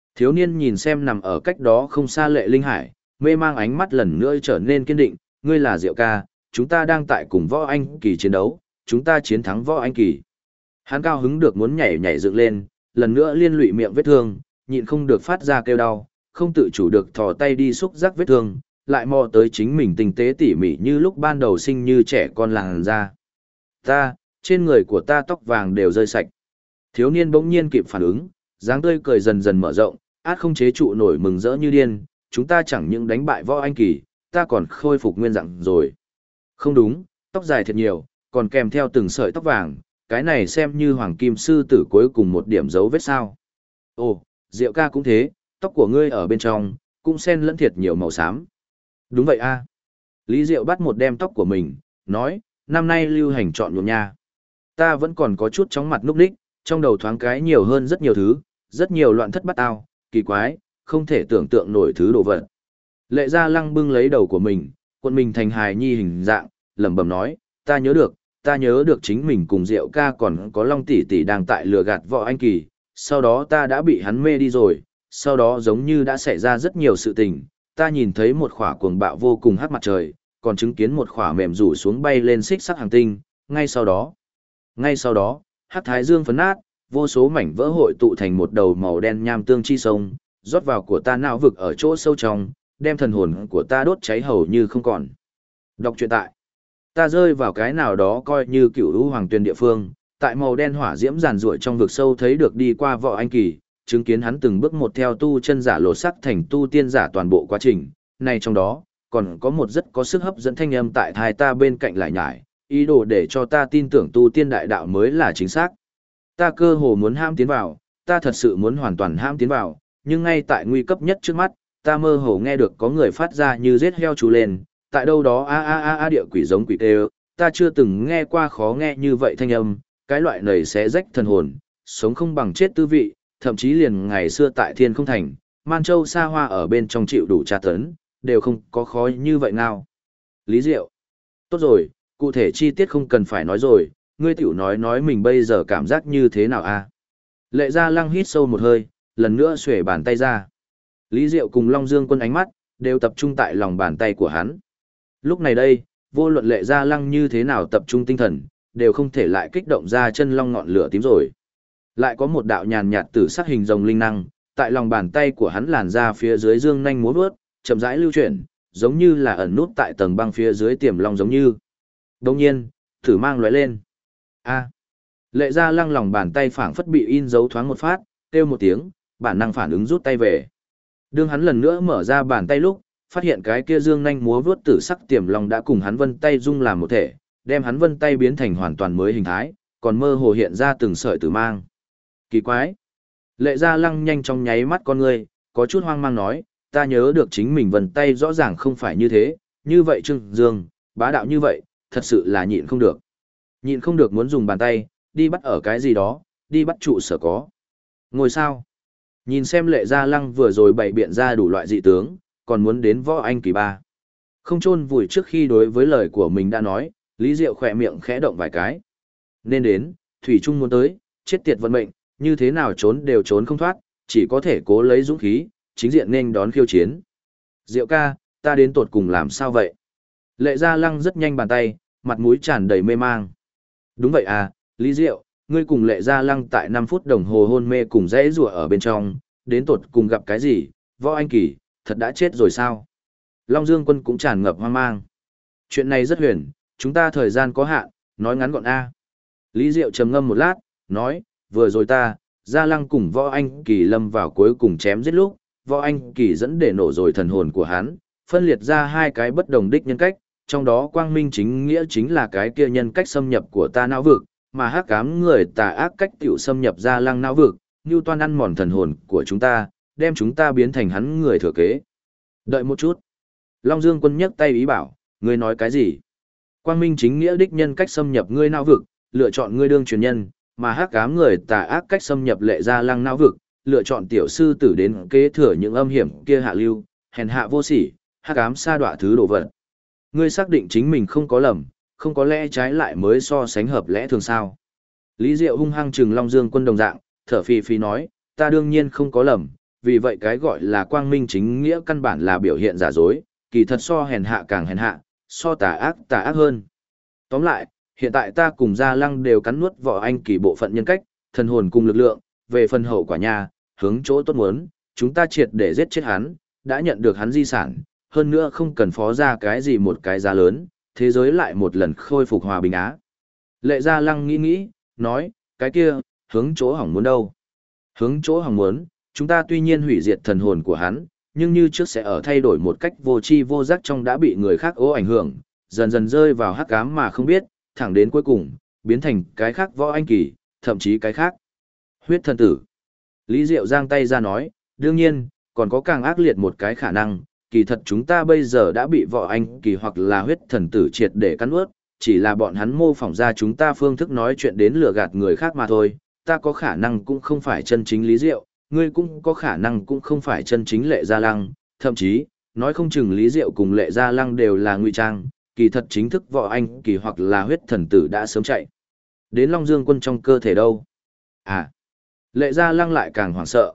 [SPEAKER 1] Thiếu niên nhìn xem nằm ở cách đó không xa Lệ Linh Hải, mê mang ánh mắt lần nữa trở nên kiên định, ngươi là Diệu ca, chúng ta đang tại cùng Võ Anh Kỳ chiến đấu, chúng ta chiến thắng Võ Anh Kỳ. Hắn cao hứng được muốn nhảy nhảy dựng lên, lần nữa liên lụy miệng vết thương, nhịn không được phát ra kêu đau, không tự chủ được thò tay đi xúc giác vết thương, lại mò tới chính mình tinh tế tỉ mỉ như lúc ban đầu sinh như trẻ con làn da. Trên người của ta tóc vàng đều rơi sạch. Thiếu niên bỗng nhiên kịp phản ứng, dáng tươi cười dần dần mở rộng, át không chế trụ nổi mừng rỡ như điên, chúng ta chẳng những đánh bại Võ Anh Kỳ, ta còn khôi phục nguyên dạng rồi. Không đúng, tóc dài thật nhiều, còn kèm theo từng sợi tóc vàng, cái này xem như hoàng kim sư tử cuối cùng một điểm dấu vết sao. Ồ, Diệu ca cũng thế, tóc của ngươi ở bên trong, cũng xen lẫn thiệt nhiều màu xám. Đúng vậy a. Lý Diệu bắt một đem tóc của mình, nói, năm nay lưu hành chọn nhuộm nha. Ta vẫn còn có chút chóng mặt núc đích, trong đầu thoáng cái nhiều hơn rất nhiều thứ, rất nhiều loạn thất bát ao, kỳ quái, không thể tưởng tượng nổi thứ đồ vật. Lệ Gia Lăng bưng lấy đầu của mình, cuộn mình thành hài nhi hình dạng, lẩm bẩm nói, ta nhớ được chính mình cùng Diệu ca còn có Long tỷ tỷ đang tại lừa gạt Võ Anh Kỳ, sau đó ta đã bị hắn mê đi rồi, sau đó giống như đã xảy ra rất nhiều sự tình, ta nhìn thấy một khỏa cuồng bạo vô cùng hắc mặt trời, còn chứng kiến một khỏa mềm rủ xuống bay lên xích sắc hành tinh, ngay sau đó, hắc thái dương phấn nát, vô số mảnh vỡ hội tụ thành một đầu màu đen nham tương chi sông, rót vào của ta não vực ở chỗ sâu trong, đem thần hồn của ta đốt cháy hầu như không còn. Đọc truyện tại, ta rơi vào cái nào đó coi như cựu lũ hoàng tuyền địa phương, tại màu đen hỏa diễm giàn ruội trong vực sâu thấy được đi qua Võ Anh Kỳ, chứng kiến hắn từng bước một theo tu chân giả lột sắc thành tu tiên giả toàn bộ quá trình, này trong đó, còn có một rất có sức hấp dẫn thanh âm tại thai ta bên cạnh lại nhải, ý đồ để cho ta tin tưởng tu tiên đại đạo mới là chính xác. Ta cơ hồ muốn ham tiến vào, ta thật sự muốn hoàn toàn ham tiến vào, nhưng ngay tại nguy cấp nhất trước mắt, ta mơ hồ nghe được có người phát ra như giết heo chú lên, tại đâu đó địa quỷ giống quỷ tê, ta chưa từng nghe qua khó nghe như vậy thanh âm, cái loại này sẽ rách thần hồn, sống không bằng chết tư vị, thậm chí liền ngày xưa tại Thiên Không Thành, Man Châu xa hoa ở bên trong chịu đủ tra tấn, đều không có khó như vậy nào. Lý Diệu. Tốt rồi, cụ thể chi tiết không cần phải nói rồi, ngươi tiểu nói mình bây giờ cảm giác như thế nào a? Lệ Gia Lăng hít sâu một hơi, lần nữa xuề bàn tay ra. Lý Diệu cùng Long Dương Quân ánh mắt, đều tập trung tại lòng bàn tay của hắn. Lúc này đây, vô luận Lệ Gia Lăng như thế nào tập trung tinh thần, đều không thể lại kích động ra chân long ngọn lửa tím rồi. Lại có một đạo nhàn nhạt tử sắc hình rồng linh năng, tại lòng bàn tay của hắn làn ra phía dưới dương nhanh múa vớt, chậm rãi lưu chuyển, giống như là ẩn nút tại tầng băng phía dưới tiềm long giống như. Đồng nhiên, thử mang lóe lên. Lệ Gia Lăng lòng bàn tay phảng phất bị in dấu thoáng một phát, kêu một tiếng, bản năng phản ứng rút tay về. Đương hắn lần nữa mở ra bàn tay lúc, phát hiện cái kia dương nhanh múa vớt tử sắc tiềm long đã cùng hắn vân tay dung làm một thể, đem hắn vân tay biến thành hoàn toàn mới hình thái, còn mơ hồ hiện ra từng sợi tử mang. Kỳ quái. Lệ Gia Lăng nhanh trong nháy mắt con người, có chút hoang mang nói, ta nhớ được chính mình vân tay rõ ràng không phải như thế, như vậy Trương Dương, bá đạo như vậy, thật sự là nhịn không được. Nhịn không được muốn dùng bàn tay, đi bắt ở cái gì đó, đi bắt trụ sở có. Ngồi sao? Nhìn xem Lệ Gia Lăng vừa rồi bày biện ra đủ loại dị tướng, còn muốn đến Võ Anh Kỳ ba. Không chôn vùi trước khi đối với lời của mình đã nói, Lý Diệu khỏe miệng khẽ động vài cái. Nên đến, Thủy Trung muốn tới, chết tiệt vận mệnh, như thế nào trốn đều trốn không thoát, chỉ có thể cố lấy dũng khí, chính diện nên đón khiêu chiến. Diệu ca, ta đến tột cùng làm sao vậy? Lệ Gia Lăng rất nhanh bàn tay, mặt mũi tràn đầy mê mang. Đúng vậy à, Lý Diệu, ngươi cùng Lệ Gia Lăng tại 5 phút đồng hồ hôn mê cùng dãy rủa ở bên trong, đến tột cùng gặp cái gì? Võ Anh Kỳ, thật đã chết rồi sao? Long Dương Quân cũng tràn ngập hoang mang. Chuyện này rất huyền, chúng ta thời gian có hạn, nói ngắn gọn a. Lý Diệu trầm ngâm một lát, nói, vừa rồi Gia Lăng cùng Võ Anh Kỳ lâm vào cuối cùng chém giết lúc, Võ Anh Kỳ dẫn để nổ rồi thần hồn của hắn, phân liệt ra hai cái bất đồng đích nhân cách, trong đó quang minh chính nghĩa chính là cái kia nhân cách xâm nhập của ta não vực, mà hắc ám người tà ác cách tiểu xâm nhập Gia Lăng não vực, như toan ăn mòn thần hồn của chúng ta, đem chúng ta biến thành hắn người thừa kế. Đợi một chút. Long Dương Quân nhấc tay ý bảo, ngươi nói cái gì? Quang minh chính nghĩa đích nhân cách xâm nhập ngươi não vực, lựa chọn ngươi đương truyền nhân, mà hắc ám người tà ác cách xâm nhập Lệ Gia Lăng não vực, lựa chọn tiểu sư tử đến kế thừa những âm hiểm kia hạ lưu, hèn hạ vô sỉ, hắc ám sa đọa thứ đồ vật. Ngươi xác định chính mình không có lầm, không có lẽ trái lại mới so sánh hợp lẽ thường sao? Lý Diệu hung hăng trừng Long Dương Quân đồng dạng, thở phì phì nói, ta đương nhiên không có lầm, vì vậy cái gọi là quang minh chính nghĩa căn bản là biểu hiện giả dối, kỳ thật so hèn hạ càng hèn hạ, so tà ác hơn. Tóm lại, hiện tại ta cùng Gia Lăng đều cắn nuốt Võ Anh Kỳ bộ phận nhân cách, thần hồn cùng lực lượng, về phần hậu quả nhà, hướng chỗ tốt muốn, chúng ta triệt để giết chết hắn, đã nhận được hắn di sản, hơn nữa không cần phó ra cái gì một cái giá lớn, thế giới lại một lần khôi phục hòa bình á. Lệ Gia Lăng nghĩ, nói, cái kia, hướng chỗ hỏng muốn đâu? Hướng chỗ hỏng muốn, chúng ta tuy nhiên hủy diệt thần hồn của hắn, nhưng như trước sẽ ở thay đổi một cách vô tri vô giác trong đã bị người khác ố ảnh hưởng, dần dần rơi vào hắc ám mà không biết, thẳng đến cuối cùng, biến thành cái khác Võ Anh Kỳ, thậm chí cái khác. Huyết thần tử. Lý Diệu giang tay ra nói, đương nhiên, còn có càng ác liệt một cái khả năng, kỳ thật chúng ta bây giờ đã bị Võ Anh Kỳ hoặc là huyết thần tử triệt để cắn ướt, chỉ là bọn hắn mô phỏng ra chúng ta phương thức nói chuyện đến lừa gạt người khác mà thôi, ta có khả năng cũng không phải chân chính Lý Diệu, ngươi cũng có khả năng cũng không phải chân chính Lệ Gia Lăng, thậm chí, nói không chừng Lý Diệu cùng Lệ Gia Lăng đều là ngụy trang, kỳ thật chính thức Võ Anh Kỳ hoặc là huyết thần tử đã sớm chạy. Đến Long Dương Quân trong cơ thể đâu? À, Lệ Gia Lăng lại càng hoảng sợ,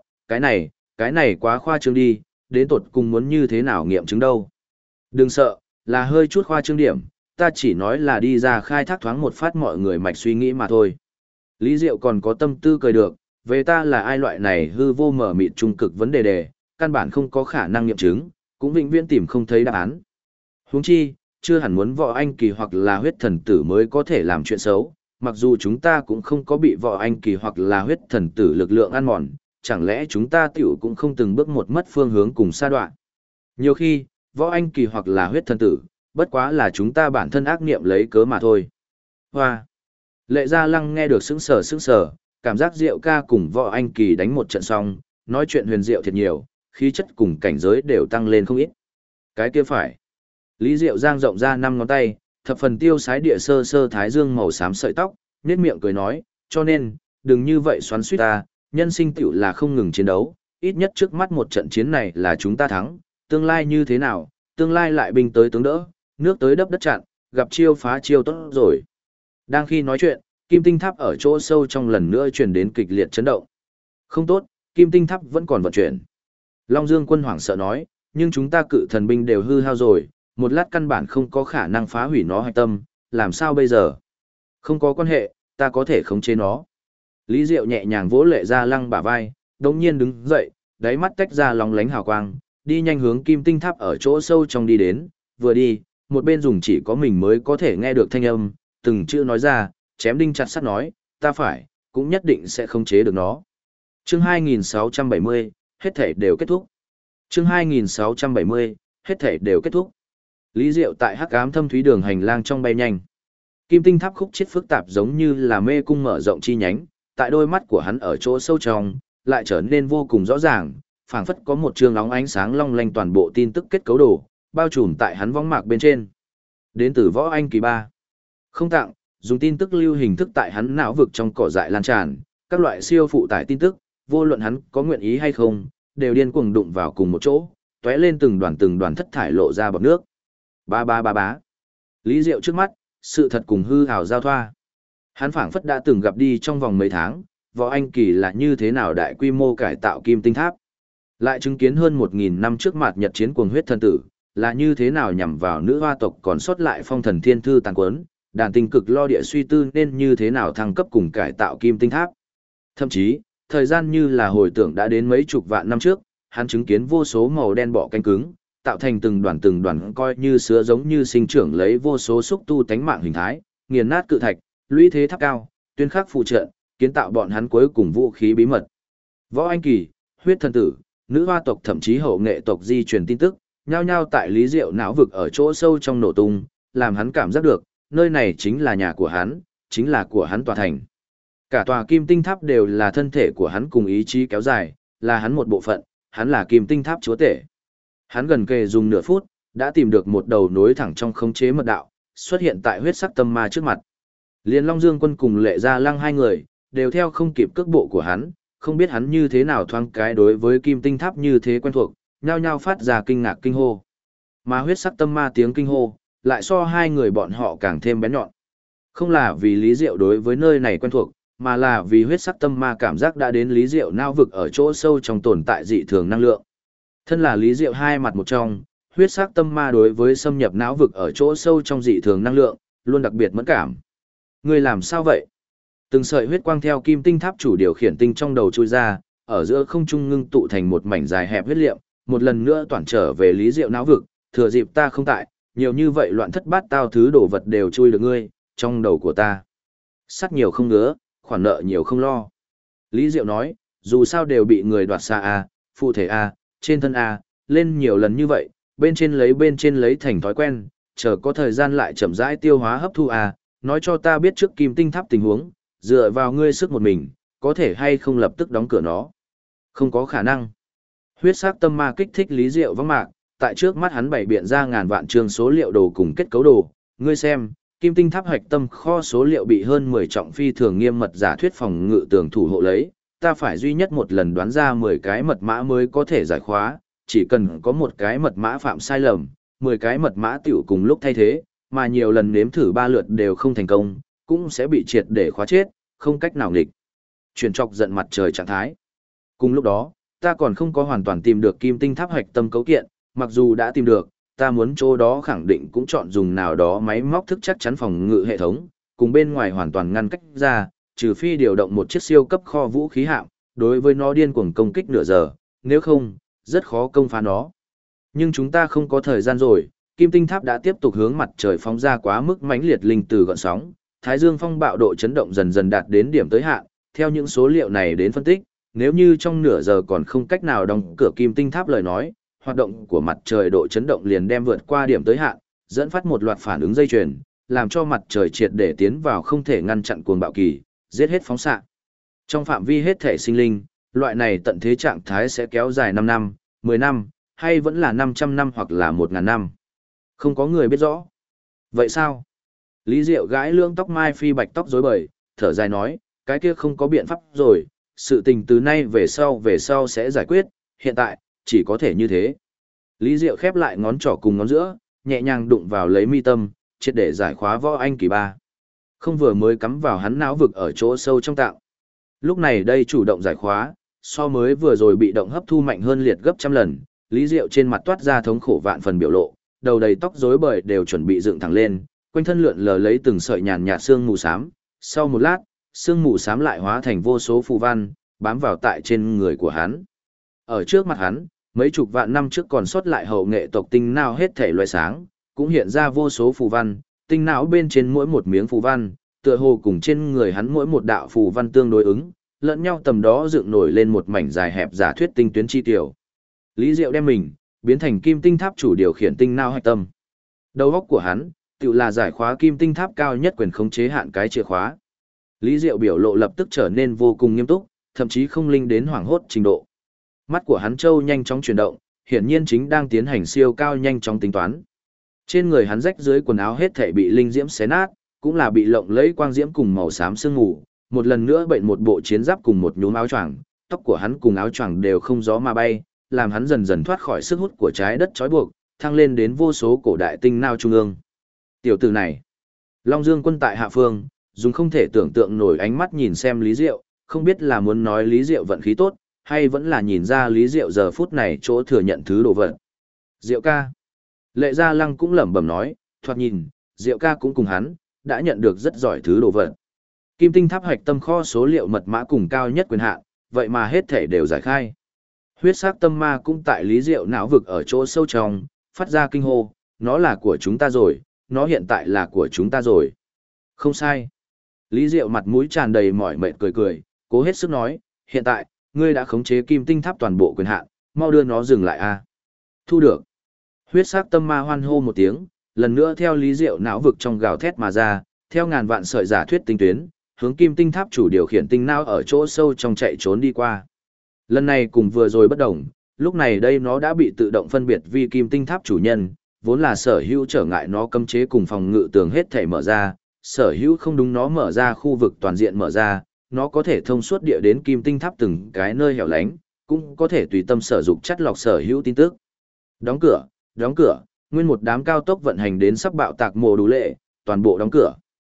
[SPEAKER 1] cái này quá khoa trương đi, đến tột cùng muốn như thế nào nghiệm chứng đâu. Đừng sợ, là hơi chút khoa trương điểm, ta chỉ nói là đi ra khai thác thoáng một phát mọi người mạch suy nghĩ mà thôi. Lý Diệu còn có tâm tư cười được, về ta là ai loại này hư vô mở mịt trung cực vấn đề, căn bản không có khả năng nghiệm chứng, cũng vĩnh viễn tìm không thấy đáp án. Huống chi, chưa hẳn muốn Võ Anh Kỳ hoặc là huyết thần tử mới có thể làm chuyện xấu, mặc dù chúng ta cũng không có bị Võ Anh Kỳ hoặc là huyết thần tử lực lượng ăn mòn, chẳng lẽ chúng ta tiểu cũng không từng bước một mất phương hướng cùng sa đoạn. Nhiều khi, Võ Anh Kỳ hoặc là huyết thần tử, bất quá là chúng ta bản thân ác niệm lấy cớ mà thôi. Hoa! Lệ Gia Lăng nghe được sững sờ, cảm giác Diệu ca cùng Võ Anh Kỳ đánh một trận xong, nói chuyện huyền diệu thiệt nhiều, khí chất cùng cảnh giới đều tăng lên không ít. Cái kia phải. Lý Diệu giang rộng ra 5 ngón tay, thập phần tiêu sái địa sơ thái dương màu xám sợi tóc, nét miệng cười nói, cho nên, đừng như vậy xoắn suýt ta, nhân sinh tiểu là không ngừng chiến đấu, ít nhất trước mắt một trận chiến này là chúng ta thắng, tương lai như thế nào, tương lai lại binh tới tướng đỡ, nước tới đắp đất chặn, gặp chiêu phá chiêu tốt rồi. Đang khi nói chuyện, kim tinh tháp ở chỗ sâu trong lần nữa truyền đến kịch liệt chấn động. Không tốt, kim tinh tháp vẫn còn vận chuyển. Long Dương Quân hoảng sợ nói, nhưng chúng ta cự thần binh đều hư hao rồi, một lát căn bản không có khả năng phá hủy nó hạch tâm, làm sao bây giờ? Không có quan hệ, ta có thể khống chế nó. Lý Diệu nhẹ nhàng vỗ Lệ Gia Lăng bả vai, đống nhiên đứng dậy, đáy mắt tách ra lóng lánh hào quang, đi nhanh hướng kim tinh tháp ở chỗ sâu trong đi đến, vừa đi, một bên dùng chỉ có mình mới có thể nghe được thanh âm, từng chữ nói ra, chém đinh chặt sắt nói, ta phải, cũng nhất định sẽ khống chế được nó. Chương 2670, hết thể đều kết thúc. Chương 2670, hết thể đều kết thúc. Lý Diệu tại hắc ám thâm thúy đường hành lang trong bay nhanh. Kim tinh tháp khúc chết phức tạp giống như là mê cung mở rộng chi nhánh, tại đôi mắt của hắn ở chỗ sâu trong, lại trở nên vô cùng rõ ràng, phảng phất có một trường óng ánh sáng long lanh toàn bộ tin tức kết cấu đồ, bao trùm tại hắn võng mạc bên trên. Đến từ Võ Anh Kỳ 3. Không tặng, dùng tin tức lưu hình thức tại hắn não vực trong cỏ dại lan tràn, các loại siêu phụ tải tin tức, vô luận hắn có nguyện ý hay không, đều điên cuồng đụng vào cùng một chỗ, tóe lên từng đoàn thất thải lộ ra bọt nước. Bá. Lý Diệu trước mắt, sự thật cùng hư ảo giao thoa. Hắn phảng phất đã từng gặp đi trong vòng mấy tháng, Võ Anh Kỳ là như thế nào đại quy mô cải tạo kim tinh tháp. Lại chứng kiến hơn 1.000 năm trước mạt nhật chiến cuồng huyết thần tử, là như thế nào nhằm vào nữ hoa tộc còn sót lại phong thần thiên thư tàn quấn, đàn tinh cực lo địa suy tư nên như thế nào thăng cấp cùng cải tạo kim tinh tháp. Thậm chí, thời gian như là hồi tưởng đã đến mấy chục vạn năm trước, hắn chứng kiến vô số màu đen bọ cánh cứng, tạo thành từng đoàn coi như sữa giống như sinh trưởng lấy vô số xúc tu tánh mạng hình thái, nghiền nát cự thạch, lũy thế tháp cao, tuyên khắc phụ trợ, kiến tạo bọn hắn cuối cùng vũ khí bí mật. Võ Anh Kỳ, huyết thần tử, nữ hoa tộc thậm chí hậu nghệ tộc di truyền tin tức, nhao nhao tại Lý Diệu não vực ở chỗ sâu trong nổ tung, làm hắn cảm giác được, nơi này chính là nhà của hắn, chính là của hắn tòa thành. Cả tòa kim tinh tháp đều là thân thể của hắn cùng ý chí kéo dài, là hắn một bộ phận, hắn là kim tinh tháp chúa tể. Hắn gần kề dùng nửa phút, đã tìm được một đầu nối thẳng trong khống chế mật đạo, xuất hiện tại huyết sắc tâm ma trước mặt. Liên Long Dương Quân cùng Lệ Gia Lăng hai người, đều theo không kịp cước bộ của hắn, không biết hắn như thế nào thoáng cái đối với kim tinh tháp như thế quen thuộc, nhao nhao phát ra kinh ngạc kinh hô. Mà huyết sắc tâm ma tiếng kinh hô, lại so hai người bọn họ càng thêm bén nhọn. Không là vì Lý Diệu đối với nơi này quen thuộc, mà là vì huyết sắc tâm ma cảm giác đã đến Lý Diệu não vực ở chỗ sâu trong tồn tại dị thường năng lượng. Thân là Lý Diệu hai mặt một trong, huyết sắc tâm ma đối với xâm nhập não vực ở chỗ sâu trong dị thường năng lượng, luôn đặc biệt mẫn cảm. Ngươi làm sao vậy? Từng sợi huyết quang theo kim tinh tháp chủ điều khiển tinh trong đầu chui ra, ở giữa không trung ngưng tụ thành một mảnh dài hẹp huyết liệm, một lần nữa toàn trở về Lý Diệu não vực, thừa dịp ta không tại, nhiều như vậy loạn thất bát tao thứ đồ vật đều chui được ngươi, trong đầu của ta. Sắt nhiều không ngứa, khoản nợ nhiều không lo. Lý Diệu nói, dù sao đều bị người đoạt xa A, phụ thể A, trên thân A, lên nhiều lần như vậy, bên trên lấy thành thói quen, chờ có thời gian lại chậm rãi tiêu hóa hấp thu A, nói cho ta biết trước kim tinh tháp tình huống, dựa vào ngươi sức một mình, có thể hay không lập tức đóng cửa nó. Không có khả năng. Huyết sắc tâm ma kích thích Lý Diệu vắng mạc, tại trước mắt hắn bày biện ra ngàn vạn chương số liệu đồ cùng kết cấu đồ, ngươi xem, kim tinh tháp hoạch tâm kho số liệu bị hơn 10 trọng phi thường nghiêm mật giả thuyết phòng ngự tường thủ hộ lấy, ta phải duy nhất một lần đoán ra 10 cái mật mã mới có thể giải khóa, chỉ cần có một cái mật mã phạm sai lầm, 10 cái mật mã tiểu cùng lúc thay thế, mà nhiều lần nếm thử 3 lượt đều không thành công, cũng sẽ bị triệt để khóa chết, không cách nào nghịch. Chuyển chọc giận mặt trời trạng thái. Cùng lúc đó, ta còn không có hoàn toàn tìm được kim tinh tháp hoạch tâm cấu kiện, mặc dù đã tìm được, ta muốn chỗ đó khẳng định cũng chọn dùng nào đó máy móc thức chắc chắn phòng ngự hệ thống, cùng bên ngoài hoàn toàn ngăn cách ra, trừ phi điều động một chiếc siêu cấp kho vũ khí hạm, đối với nó điên cuồng công kích nửa giờ, nếu không, rất khó công phá nó. Nhưng chúng ta không có thời gian rồi, kim tinh tháp đã tiếp tục hướng mặt trời phóng ra quá mức mãnh liệt linh từ gợn sóng, thái dương phong bạo độ chấn động dần dần đạt đến điểm tới hạn, theo những số liệu này đến phân tích, nếu như trong nửa giờ còn không cách nào đóng cửa kim tinh tháp lời nói, hoạt động của mặt trời độ chấn động liền đem vượt qua điểm tới hạn, dẫn phát một loạt phản ứng dây chuyền, làm cho mặt trời triệt để tiến vào không thể ngăn chặn cuồng bạo kỳ, giết hết phóng xạ. Trong phạm vi hết thể sinh linh, loại này tận thế trạng thái sẽ kéo dài 5 năm, 10 năm, hay vẫn là 500 năm hoặc là 1000 năm. Không có người biết rõ. Vậy sao? Lý Diệu gãi lưỡng tóc mai phi bạch tóc rối bời, thở dài nói, cái kia không có biện pháp rồi, sự tình từ nay về sau sẽ giải quyết, hiện tại, chỉ có thể như thế. Lý Diệu khép lại ngón trỏ cùng ngón giữa, nhẹ nhàng đụng vào lấy mi tâm, triệt để giải khóa võ anh kỳ ba. Không vừa mới cắm vào hắn não vực ở chỗ sâu trong tạng. Lúc này đây chủ động giải khóa, so mới vừa rồi bị động hấp thu mạnh hơn liệt gấp trăm lần, Lý Diệu trên mặt toát ra thống khổ vạn phần biểu lộ, đầu đầy tóc rối bời đều chuẩn bị dựng thẳng lên, quanh thân lượn lờ lấy từng sợi nhàn nhạt sương mù xám. Sau một lát, sương mù xám lại hóa thành vô số phù văn, bám vào tại trên người của hắn. Ở trước mặt hắn, mấy chục vạn năm trước còn sót lại hậu nghệ tộc tinh não hết thể loại sáng, cũng hiện ra vô số phù văn, tinh não bên trên mỗi một miếng phù văn, tựa hồ cùng trên người hắn mỗi một đạo phù văn tương đối ứng, lẫn nhau tầm đó dựng nổi lên một mảnh dài hẹp giả thuyết tinh tuyến chi tiểu. Lý Diệu đem mình biến thành kim tinh tháp chủ điều khiển tinh não hạch tâm. Đầu óc của hắn, tự là giải khóa kim tinh tháp cao nhất quyền khống chế hạn cái chìa khóa. Lý Diệu biểu lộ lập tức trở nên vô cùng nghiêm túc, thậm chí không linh đến hoảng hốt trình độ. Mắt của hắn trâu nhanh chóng chuyển động, hiển nhiên chính đang tiến hành siêu cao nhanh chóng tính toán. Trên người hắn rách dưới quần áo hết thảy bị linh diễm xé nát, cũng là bị lộng lẫy quang diễm cùng màu xám sương mù, một lần nữa bệnh một bộ chiến giáp cùng một nhúm áo choàng, tóc của hắn cùng áo choàng đều không gió mà bay, làm hắn dần dần thoát khỏi sức hút của trái đất trói buộc, thăng lên đến vô số cổ đại tinh não trung ương. Tiểu tử này, Long Dương quân tại hạ phương, dùng không thể tưởng tượng nổi ánh mắt nhìn xem Lý Diệu, không biết là muốn nói Lý Diệu vận khí tốt, hay vẫn là nhìn ra Lý Diệu giờ phút này chỗ thừa nhận thứ đồ vật. Diệu ca. Lệ Gia Lăng cũng lẩm bẩm nói, thoạt nhìn, Diệu ca cũng cùng hắn, đã nhận được rất giỏi thứ đồ vật. Kim tinh tháp hoạch tâm kho số liệu mật mã cùng cao nhất quyền hạn, vậy mà hết thể đều giải khai. Huyết sắc tâm ma cũng tại Lý Diệu não vực ở chỗ sâu trong, phát ra kinh hô, nó là của chúng ta rồi, nó hiện tại là của chúng ta rồi. Không sai. Lý Diệu mặt mũi tràn đầy mỏi mệt cười cười, cố hết sức nói, hiện tại, ngươi đã khống chế kim tinh tháp toàn bộ quyền hạn, mau đưa nó dừng lại a. Thu được. Huyết sắc tâm ma hoan hô một tiếng, lần nữa theo Lý Diệu não vực trong gào thét mà ra, theo ngàn vạn sợi giả thuyết tinh tuyến, hướng kim tinh tháp chủ điều khiển tinh não ở chỗ sâu trong chạy trốn đi qua. Lần này cùng vừa rồi bất đồng, lúc này đây nó đã bị tự động phân biệt vì kim tinh tháp chủ nhân, vốn là sở hữu trở ngại nó cấm chế cùng phòng ngự tường hết thể mở ra, sở hữu không đúng nó mở ra khu vực toàn diện mở ra, nó có thể thông suốt địa đến kim tinh tháp từng cái nơi hẻo lánh, cũng có thể tùy tâm sở dục chắt lọc sở hữu tin tức. Đóng cửa, nguyên một đám cao tốc vận hành đến sắp bạo tạc mồ đủ lệ, toàn bộ đóng cửa.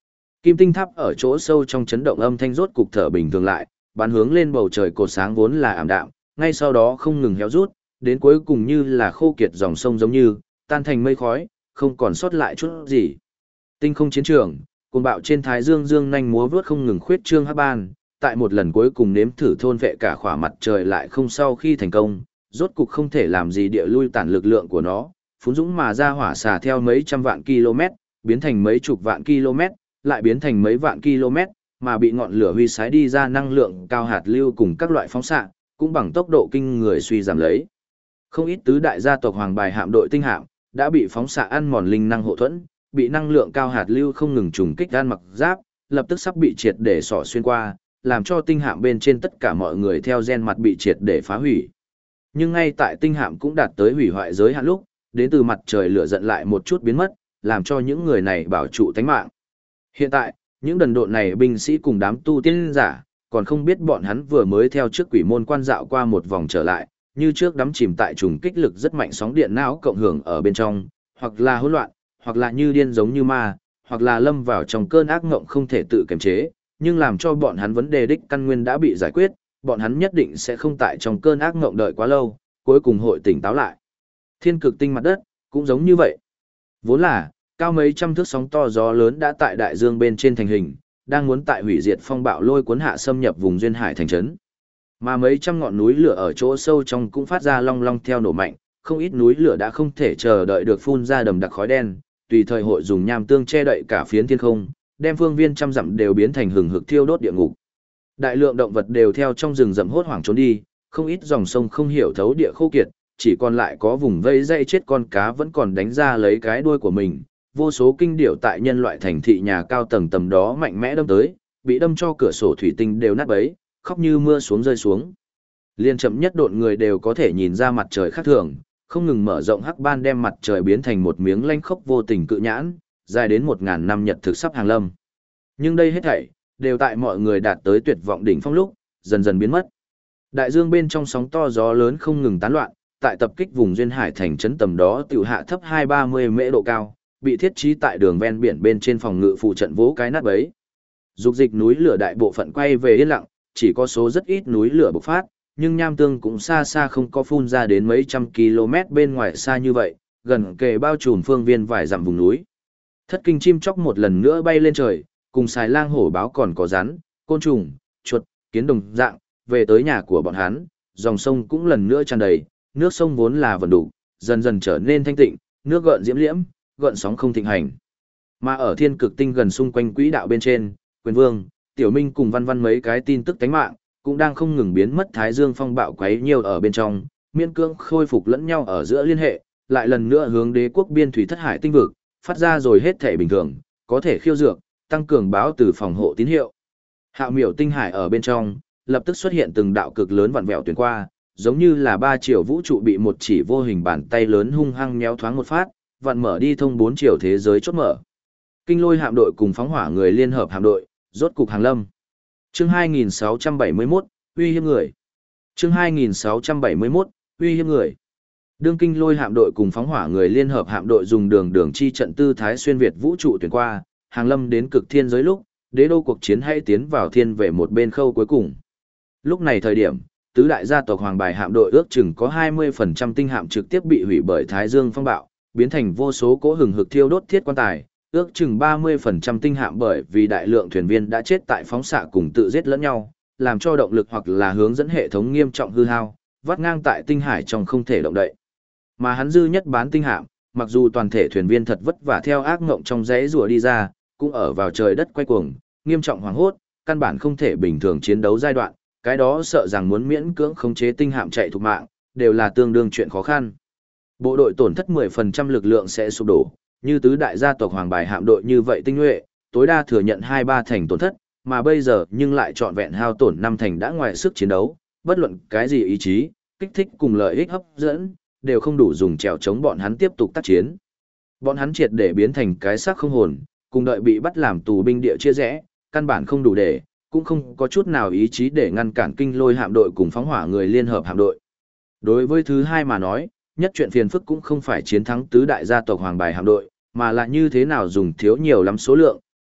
[SPEAKER 1] Kim tinh tháp ở chỗ sâu trong chấn động âm thanh rốt cục thở bình thường lại, bắn hướng lên bầu trời cột sáng vốn là ảm đạm, ngay sau đó không ngừng héo rút, đến cuối cùng như là khô kiệt dòng sông giống như, tan thành mây khói, không còn sót lại chút gì. Tinh không chiến trường, cuồng bạo trên thái dương dương nhanh múa vớt không ngừng khuyết trương hắc ban, tại một lần cuối cùng nếm thử thôn vệ cả khỏa mặt trời lại không sau khi thành công, rốt cục không thể làm gì địa lui tản lực lượng của nó, phún dũng mà ra hỏa xà theo mấy trăm vạn km, biến thành mấy chục vạn km, lại biến thành mấy vạn km, mà bị ngọn lửa huy sái đi ra năng lượng cao hạt lưu cùng các loại phóng xạ, cũng bằng tốc độ kinh người suy giảm lấy. Không ít tứ đại gia tộc Hoàng Bài hạm đội tinh hạm đã bị phóng xạ ăn mòn linh năng hộ thuẫn, bị năng lượng cao hạt lưu không ngừng trùng kích gan mặc giáp, lập tức sắp bị triệt để xỏ xuyên qua, làm cho tinh hạm bên trên tất cả mọi người theo gen mặt bị triệt để phá hủy. Nhưng ngay tại tinh hạm cũng đạt tới hủy hoại giới hạn lúc, đến từ mặt trời lửa giận lại một chút biến mất, làm cho những người này bảo trụ tánh mạng. Hiện tại, những đần độn này binh sĩ cùng đám tu tiên giả, còn không biết bọn hắn vừa mới theo trước quỷ môn quan dạo qua một vòng trở lại, như trước đắm chìm tại trùng kích lực rất mạnh sóng điện não cộng hưởng ở bên trong, hoặc là hỗn loạn, hoặc là như điên giống như ma, hoặc là lâm vào trong cơn ác ngộng không thể tự kiềm chế, nhưng làm cho bọn hắn vấn đề đích căn nguyên đã bị giải quyết, bọn hắn nhất định sẽ không tại trong cơn ác ngộng đợi quá lâu, cuối cùng hội tỉnh táo lại. Thiên cực tinh mặt đất, cũng giống như vậy. Vốn là, cao mấy trăm thước sóng to gió lớn đã tại đại dương bên trên thành hình, đang muốn tại hủy diệt phong bạo lôi cuốn hạ xâm nhập vùng duyên hải thành trấn. Mà mấy trăm ngọn núi lửa ở chỗ sâu trong cũng phát ra long long theo nổ mạnh, không ít núi lửa đã không thể chờ đợi được phun ra đầm đặc khói đen, tùy thời hội dùng nham tương che đậy cả phiến thiên không, đem phương viên trăm dặm đều biến thành hừng hực thiêu đốt địa ngục. Đại lượng động vật đều theo trong rừng rậm hốt hoảng trốn đi, không ít dòng sông không hiểu thấu địa khô kiệt, chỉ còn lại có vùng vây dây chết con cá vẫn còn đánh ra lấy cái đuôi của mình. Vô số kinh điểu tại nhân loại thành thị nhà cao tầng tầm đó mạnh mẽ đâm tới, bị đâm cho cửa sổ thủy tinh đều nát bấy, khóc như mưa xuống rơi xuống. Liên chậm nhất độn người đều có thể nhìn ra mặt trời khác thường, không ngừng mở rộng hắc ban đem mặt trời biến thành một miếng lanh khốc vô tình cự nhãn, dài đến 1000 năm nhật thực sắp hàng lâm. Nhưng đây hết thảy đều tại mọi người đạt tới tuyệt vọng đỉnh phong lúc, dần dần biến mất. Đại dương bên trong sóng to gió lớn không ngừng tán loạn, tại tập kích vùng duyên hải thành trấn tầm đó tiểu hạ thấp 230 mễ độ cao, bị thiết trí tại đường ven biển bên trên phòng ngự phụ trận vỗ cái nát bấy. Dục dịch núi lửa đại bộ phận quay về yên lặng, chỉ có số rất ít núi lửa bộc phát, nhưng nham tương cũng xa xa không có phun ra đến mấy trăm km bên ngoài xa như vậy, gần kề bao trùm phương viên vài dặm vùng núi. Thất kinh chim chóc một lần nữa bay lên trời, cùng xài lang hổ báo còn có rắn, côn trùng, chuột, kiến đồng dạng, về tới nhà của bọn hắn, dòng sông cũng lần nữa tràn đầy, nước sông vốn là vần đủ, dần dần trở nên thanh tịnh, nước gợn diễm liễm, gợn sóng không thịnh hành. Mà ở thiên cực tinh gần xung quanh quỹ đạo bên trên, Quyền Vương, Tiểu Minh cùng Văn Văn mấy cái tin tức tánh mạng, cũng đang không ngừng biến mất Thái Dương phong bạo quấy nhiều ở bên trong, miễn cưỡng khôi phục lẫn nhau ở giữa liên hệ, lại lần nữa hướng đế quốc biên thủy thất hải tinh vực, phát ra rồi hết thể bình thường, có thể khiêu dược, tăng cường báo từ phòng hộ tín hiệu. Hạo miểu tinh hải ở bên trong, lập tức xuất hiện từng đạo cực lớn vặn vẹo tuyến qua, giống như là 3 chiều vũ trụ bị một chỉ vô hình bàn tay lớn hung hăng nhéo thoáng một phát, vặn mở đi thông 4 chiều thế giới chốt mở. Kinh lôi hạm đội cùng phóng hỏa người liên hợp hạm đội, rốt cục hàng lâm. Chương 2671, uy hiếp người. Chương 2671, uy hiếp người. Đương kinh lôi hạm đội cùng phóng hỏa người liên hợp hạm đội dùng đường chi trận tư thái xuyên việt vũ trụ tuyển qua, hàng lâm đến cực thiên giới lúc, đế đô cuộc chiến hay tiến vào thiên về một bên khâu cuối cùng. Lúc này thời điểm, tứ đại gia tộc Hoàng Bài hạm đội ước chừng có 20% tinh hạm trực tiếp bị hủy bởi Thái Dương phong bạo, biến thành vô số cỗ hừng hực thiêu đốt thiết quan tài, ước chừng 30% tinh hạm bởi vì đại lượng thuyền viên đã chết tại phóng xạ cùng tự giết lẫn nhau, làm cho động lực hoặc là hướng dẫn hệ thống nghiêm trọng hư hao, vắt ngang tại tinh hải trong không thể động đậy. Mà hắn dư nhất bán tinh hạm, mặc dù toàn thể thuyền viên thật vất vả theo ác ngộng trong rẽ rùa đi ra, cũng ở vào trời đất quay cuồng, nghiêm trọng hoảng hốt, căn bản không thể bình thường chiến đấu giai đoạn, cái đó sợ rằng muốn miễn cưỡng khống chế tinh hạm chạy thục mạng, đều là tương đương chuyện khó khăn. Bộ đội tổn thất 10% lực lượng sẽ sụp đổ, như tứ đại gia tộc Hoàng Bài hạm đội như vậy tinh nhuệ, tối đa thừa nhận 2-3 thành tổn thất, mà bây giờ nhưng lại trọn vẹn hao tổn 5 thành đã ngoài sức chiến đấu, bất luận cái gì ý chí, kích thích cùng lợi ích hấp dẫn, đều không đủ dùng trèo chống bọn hắn tiếp tục tác chiến. Bọn hắn triệt để biến thành cái xác không hồn, cùng đợi bị bắt làm tù binh địa chia rẽ, căn bản không đủ để, cũng không có chút nào ý chí để ngăn cản kinh lôi hạm đội cùng phóng hỏa người liên hợp hạm đội. Đối với thứ hai mà nói, nhất chuyện phiền phức cũng không phải chiến thắng tứ đại gia tộc Hoàng Bài hạm đội, mà là như thế nào dùng thiếu nhiều lắm số lượng,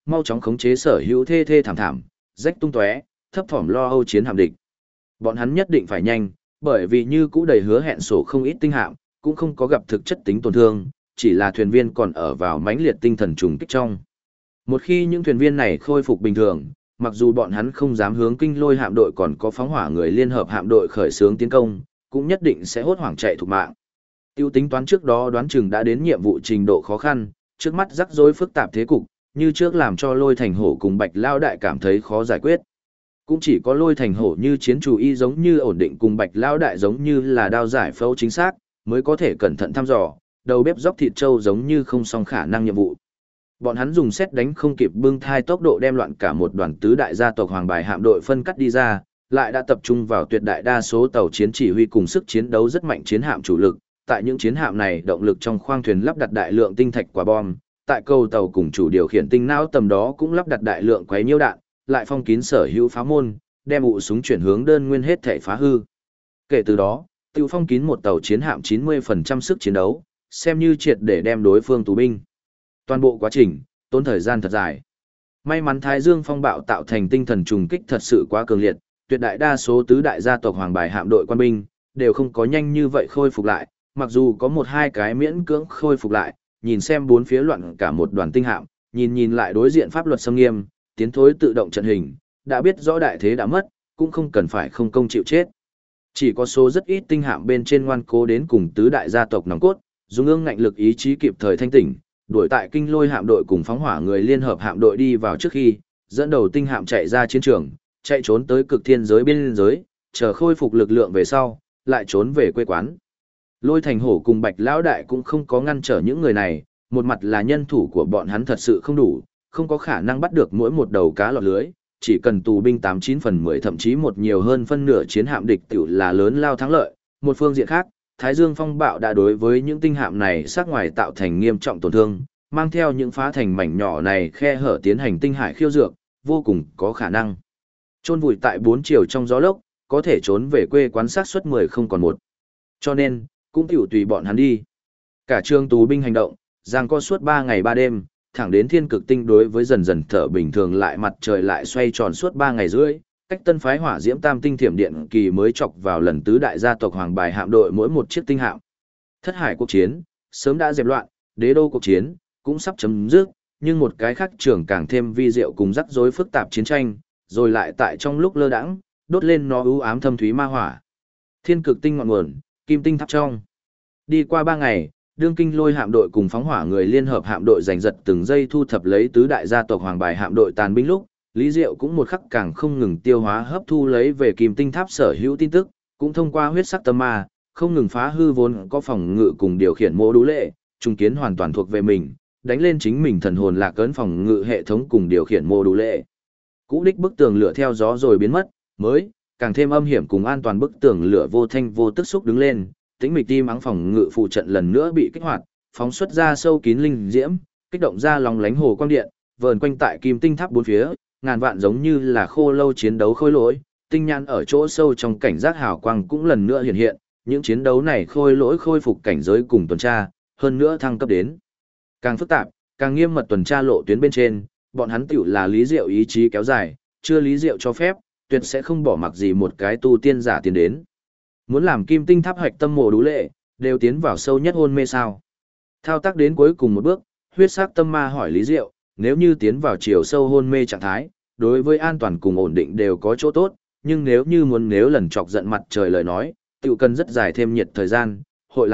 [SPEAKER 1] mau chóng khống chế sở hữu thê thê thảm thảm, rách tung tóe, thấp thỏm lo âu chiến hạm địch. Bọn hắn nhất định phải nhanh, bởi vì như cũ đầy hứa hẹn sổ không ít tinh hạm, cũng không có gặp thực chất tính tổn thương, chỉ là thuyền viên còn ở vào mãnh liệt tinh thần trùng kích trong. Một khi những thuyền viên này khôi phục bình thường, mặc dù bọn hắn không dám hướng kinh lôi hạm đội còn có phóng hỏa người liên hợp hạm đội khởi xướng tiến công, cũng nhất định sẽ hốt hoảng chạy thục mạng. Tiêu tính toán trước đó đoán chừng đã đến nhiệm vụ trình độ khó khăn, trước mắt rắc rối phức tạp thế cục, như trước làm cho Lôi Thành Hổ cùng Bạch Lao Đại cảm thấy khó giải quyết. Cũng chỉ có Lôi Thành Hổ như chiến chủ y giống như ổn định cùng Bạch Lao Đại giống như là đao giải phẫu chính xác, mới có thể cẩn thận thăm dò, đầu bếp dốc thịt trâu giống như không song khả năng nhiệm vụ. Bọn hắn dùng xét đánh không kịp bưng thai tốc độ đem loạn cả một đoàn tứ đại gia tộc Hoàng Bài hạm đội phân cắt đi ra, lại đã tập trung vào tuyệt đại đa số tàu chiến chỉ huy cùng sức chiến đấu rất mạnh chiến hạm chủ lực. Tại những chiến hạm này, động lực trong khoang thuyền lắp đặt đại lượng tinh thạch quả bom, tại cầu tàu cùng chủ điều khiển tinh não tầm đó cũng lắp đặt đại lượng quấy nhiễu đạn, lại phong kín sở hữu pháo môn, đem ụ súng chuyển hướng đơn nguyên hết thể phá hư. Kể từ đó, tiêu phong kín một tàu chiến hạm 90% sức chiến đấu, xem như triệt để đem đối phương tù binh. Toàn bộ quá trình, tốn thời gian thật dài. May mắn Thái Dương phong bạo tạo thành tinh thần trùng kích thật sự quá cường liệt, tuyệt đại đa số tứ đại gia tộc Hoàng Bài hạm đội quan binh, đều không có nhanh như vậy khôi phục lại, mặc dù có một hai cái miễn cưỡng khôi phục lại, nhìn xem bốn phía loạn cả một đoàn tinh hạm, nhìn lại đối diện pháp luật xâm nghiêm, tiến thối tự động trận hình, đã biết rõ đại thế đã mất, cũng không cần phải không công chịu chết. Chỉ có số rất ít tinh hạm bên trên ngoan cố đến cùng tứ đại gia tộc nòng cốt, dùng ương ngạnh lực ý chí kịp thời thanh tỉnh, đuổi tại kinh lôi hạm đội cùng phóng hỏa người liên hợp hạm đội đi vào trước khi, dẫn đầu tinh hạm chạy ra chiến trường, chạy trốn tới cực thiên giới biên giới, chờ khôi phục lực lượng về sau, lại trốn về quê quán. Lôi Thành Hổ cùng Bạch Lão Đại cũng không có ngăn trở những người này, một mặt là nhân thủ của bọn hắn thật sự không đủ, không có khả năng bắt được mỗi một đầu cá lọt lưới, chỉ cần tù binh 89 phần 10 thậm chí một nhiều hơn phân nửa chiến hạm địch tiểu là lớn lao thắng lợi. Một phương diện khác, Thái Dương phong bạo đã đối với những tinh hạm này sát ngoài tạo thành nghiêm trọng tổn thương, mang theo những phá thành mảnh nhỏ này khe hở tiến hành tinh hải khiêu dược, vô cùng có khả năng chôn vùi tại 4 chiều trong gió lốc, có thể trốn về quê quán sát suất 10 không còn một. Cho nên, cũng tiểu tùy bọn hắn đi. Cả trường tù binh hành động, giằng co suốt 3 ngày 3 đêm, thẳng đến thiên cực tinh đối với dần dần thở bình thường lại mặt trời lại xoay tròn suốt 3 ngày rưỡi, cách tân phái hỏa diễm tam tinh thiểm điện kỳ mới chọc vào lần tứ đại gia tộc Hoàng Bài hạm đội mỗi một chiếc tinh hạm. Thất hải cuộc chiến, sớm đã dẹp loạn, đế đô cuộc chiến, cũng sắp chấm dứt, nhưng một cái khác trường càng thêm vi diệu cùng rắc rối phức tạp chiến tranh, rồi lại tại trong lúc lơ đãng, đốt lên nó u ám thâm thúy ma hỏa. Thiên cực tinh ngọn nguồn, kim tinh tháp trong. Đi qua 3 ngày, đương kinh lôi hạm đội cùng phóng hỏa người liên hợp hạm đội giành giật từng giây thu thập lấy tứ đại gia tộc Hoàng Bài hạm đội tàn binh lúc, Lý Diệu cũng một khắc càng không ngừng tiêu hóa hấp thu lấy về kim tinh tháp sở hữu tin tức, cũng thông qua huyết sắc tâm ma, không ngừng phá hư vốn có phòng ngự cùng điều khiển mô đũ lệ, trung kiến hoàn toàn thuộc về mình, đánh lên chính mình thần hồn lạc ấn phòng ngự hệ thống cùng điều khiển mô đũ lệ. Cũ đích bức tường lửa theo gió rồi biến mất, mới, càng thêm âm hiểm cùng an toàn bức tường lửa vô thanh vô tức xúc đứng lên, tĩnh mịch tim ắng phòng ngự phụ trận lần nữa bị kích hoạt, phóng xuất ra sâu kín linh diễm, kích động ra lòng lánh hồ quang điện, vờn quanh tại kim tinh tháp bốn phía, ngàn vạn giống như là khô lâu chiến đấu khôi lỗi, tinh nhãn ở chỗ sâu trong cảnh giác hào quang cũng lần nữa hiện hiện, những chiến đấu này khôi lỗi khôi phục cảnh giới cùng tuần tra, hơn nữa thăng cấp đến càng phức tạp, càng nghiêm mật tuần tra lộ tuyến bên trên, bọn hắn tiểu là Lý Diệu ý chí kéo dài, chưa Lý Diệu cho phép, tuyệt sẽ không bỏ mặc gì một cái tu tiên giả tiến đến. Muốn làm kim tinh tháp hoạch tâm mộ đú lệ, đều tiến vào sâu nhất hôn mê sao. Thao tác đến cuối cùng một bước, huyết sắc tâm ma hỏi Lý Diệu, nếu như tiến vào chiều sâu hôn mê trạng thái, đối với an toàn cùng ổn định đều có chỗ tốt, nhưng nếu lần chọc giận mặt trời lời nói, tiểu cần rất dài thêm nhiệt thời gian, hội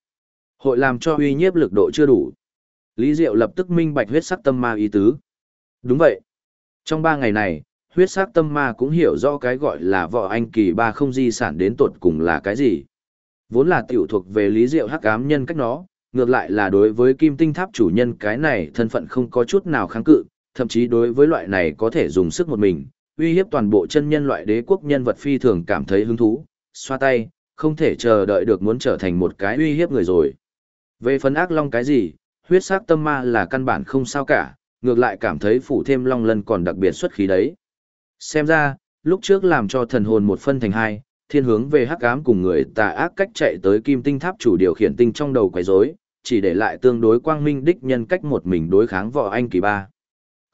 [SPEAKER 1] làm cho uy nhiếp lực độ chưa đủ. Lý Diệu lập tức minh bạch huyết sắc tâm ma ý tứ. Đúng vậy. Trong 3 ngày này, huyết sắc tâm ma cũng hiểu rõ cái gọi là võ anh kỳ 3 không di sản đến tột cùng là cái gì. Vốn là tiểu thuộc về Lý Diệu hắc ám nhân cách nó, ngược lại là đối với kim tinh tháp chủ nhân cái này thân phận không có chút nào kháng cự, thậm chí đối với loại này có thể dùng sức một mình, uy hiếp toàn bộ chân nhân loại đế quốc nhân vật phi thường cảm thấy hứng thú, xoa tay, không thể chờ đợi được muốn trở thành một cái uy hiếp người rồi. Về phần ác long cái gì, huyết sắc tâm ma là căn bản không sao cả, ngược lại cảm thấy phủ thêm long lân còn đặc biệt xuất khí đấy. Xem ra, lúc trước làm cho thần hồn một phân thành hai, thiên hướng về hắc ám cùng người tà ác cách chạy tới kim tinh tháp chủ điều khiển tinh trong đầu quấy rối, chỉ để lại tương đối quang minh đích nhân cách một mình đối kháng võ anh kỳ 3.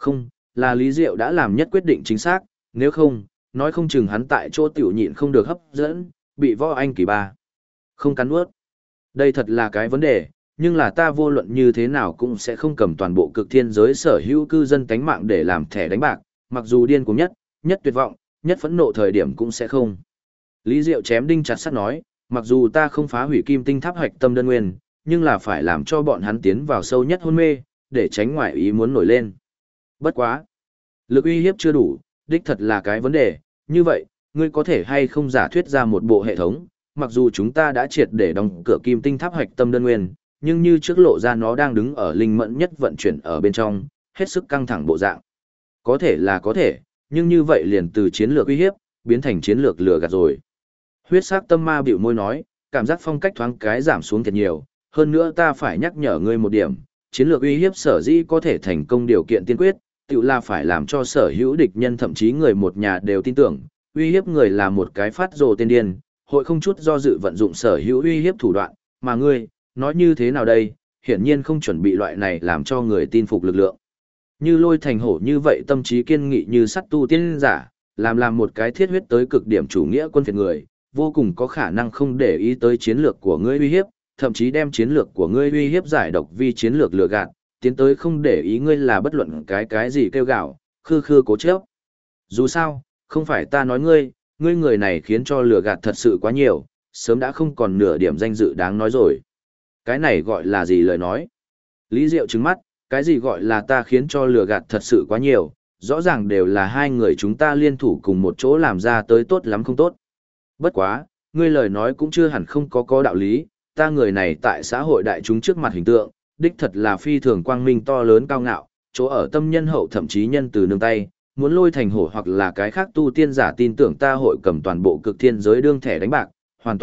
[SPEAKER 1] Không, là Lý Diệu đã làm nhất quyết định chính xác, nếu không, nói không chừng hắn tại chỗ tiểu nhịn không được hấp dẫn, bị Võ Anh Kỳ ba không cắn nuốt. Đây thật là cái vấn đề, nhưng là ta vô luận như thế nào cũng sẽ không cầm toàn bộ cực thiên giới sở hữu cư dân tánh mạng để làm thẻ đánh bạc, mặc dù điên cuồng nhất, nhất tuyệt vọng, nhất phẫn nộ thời điểm cũng sẽ không. Lý Diệu chém đinh chặt sắt nói, mặc dù ta không phá hủy kim tinh tháp hoạch tâm đơn nguyên, nhưng là phải làm cho bọn hắn tiến vào sâu nhất hôn mê, để tránh ngoại ý muốn nổi lên. Bất quá. Lực uy hiếp chưa đủ, đích thật là cái vấn đề, như vậy, ngươi có thể hay không giả thuyết ra một bộ hệ thống, mặc dù chúng ta đã triệt để đóng cửa kim tinh tháp hoạch tâm đơn nguyên, nhưng như trước lộ ra nó đang đứng ở linh mẫn nhất vận chuyển ở bên trong, hết sức căng thẳng bộ dạng. Có thể là có thể, nhưng như vậy liền từ chiến lược uy hiếp, biến thành chiến lược lừa gạt rồi. Huyết sắc tâm ma bĩu môi nói, cảm giác phong cách thoáng cái giảm xuống thật nhiều, hơn nữa ta phải nhắc nhở ngươi một điểm, chiến lược uy hiếp sở dĩ có thể thành công điều kiện tiên quyết, tự là phải làm cho sở hữu địch nhân thậm chí người một nhà đều tin tưởng, uy hiếp người là một cái phát rồ tên điên, hội không chút do dự vận dụng sở hữu uy hiếp thủ đoạn, mà ngươi, nói như thế nào đây, hiển nhiên không chuẩn bị loại này làm cho người tin phục lực lượng. Như Lôi Thành Hổ như vậy tâm trí kiên nghị như sắt tu tiên giả, làm một cái thiết huyết tới cực điểm chủ nghĩa quân phiệt người, vô cùng có khả năng không để ý tới chiến lược của ngươi uy hiếp, thậm chí đem chiến lược của ngươi uy hiếp giải độc vi chiến lược lừa gạt, tiến tới không để ý ngươi là bất luận cái gì kêu gạo, khư khư cố chấp. Dù sao, không phải ta nói ngươi người này khiến cho lừa gạt thật sự quá nhiều, sớm đã không còn nửa điểm danh dự đáng nói rồi. Cái này gọi là gì lời nói? Lý Diệu trừng mắt, cái gì gọi là ta khiến cho lừa gạt thật sự quá nhiều, rõ ràng đều là hai người chúng ta liên thủ cùng một chỗ làm ra tới tốt lắm không tốt. Bất quá, ngươi lời nói cũng chưa hẳn không có đạo lý, ta người này tại xã hội đại chúng trước mặt hình tượng, đích thật là phi thường quang minh to lớn cao ngạo, chỗ ở tâm nhân hậu thậm chí nhân từ nương tay, muốn Lôi Thành Hổ hoặc là cái khác tu tiên giả tin tưởng ta hội cầm toàn bộ cực thiên giới đương thẻ đánh bạc, hoàn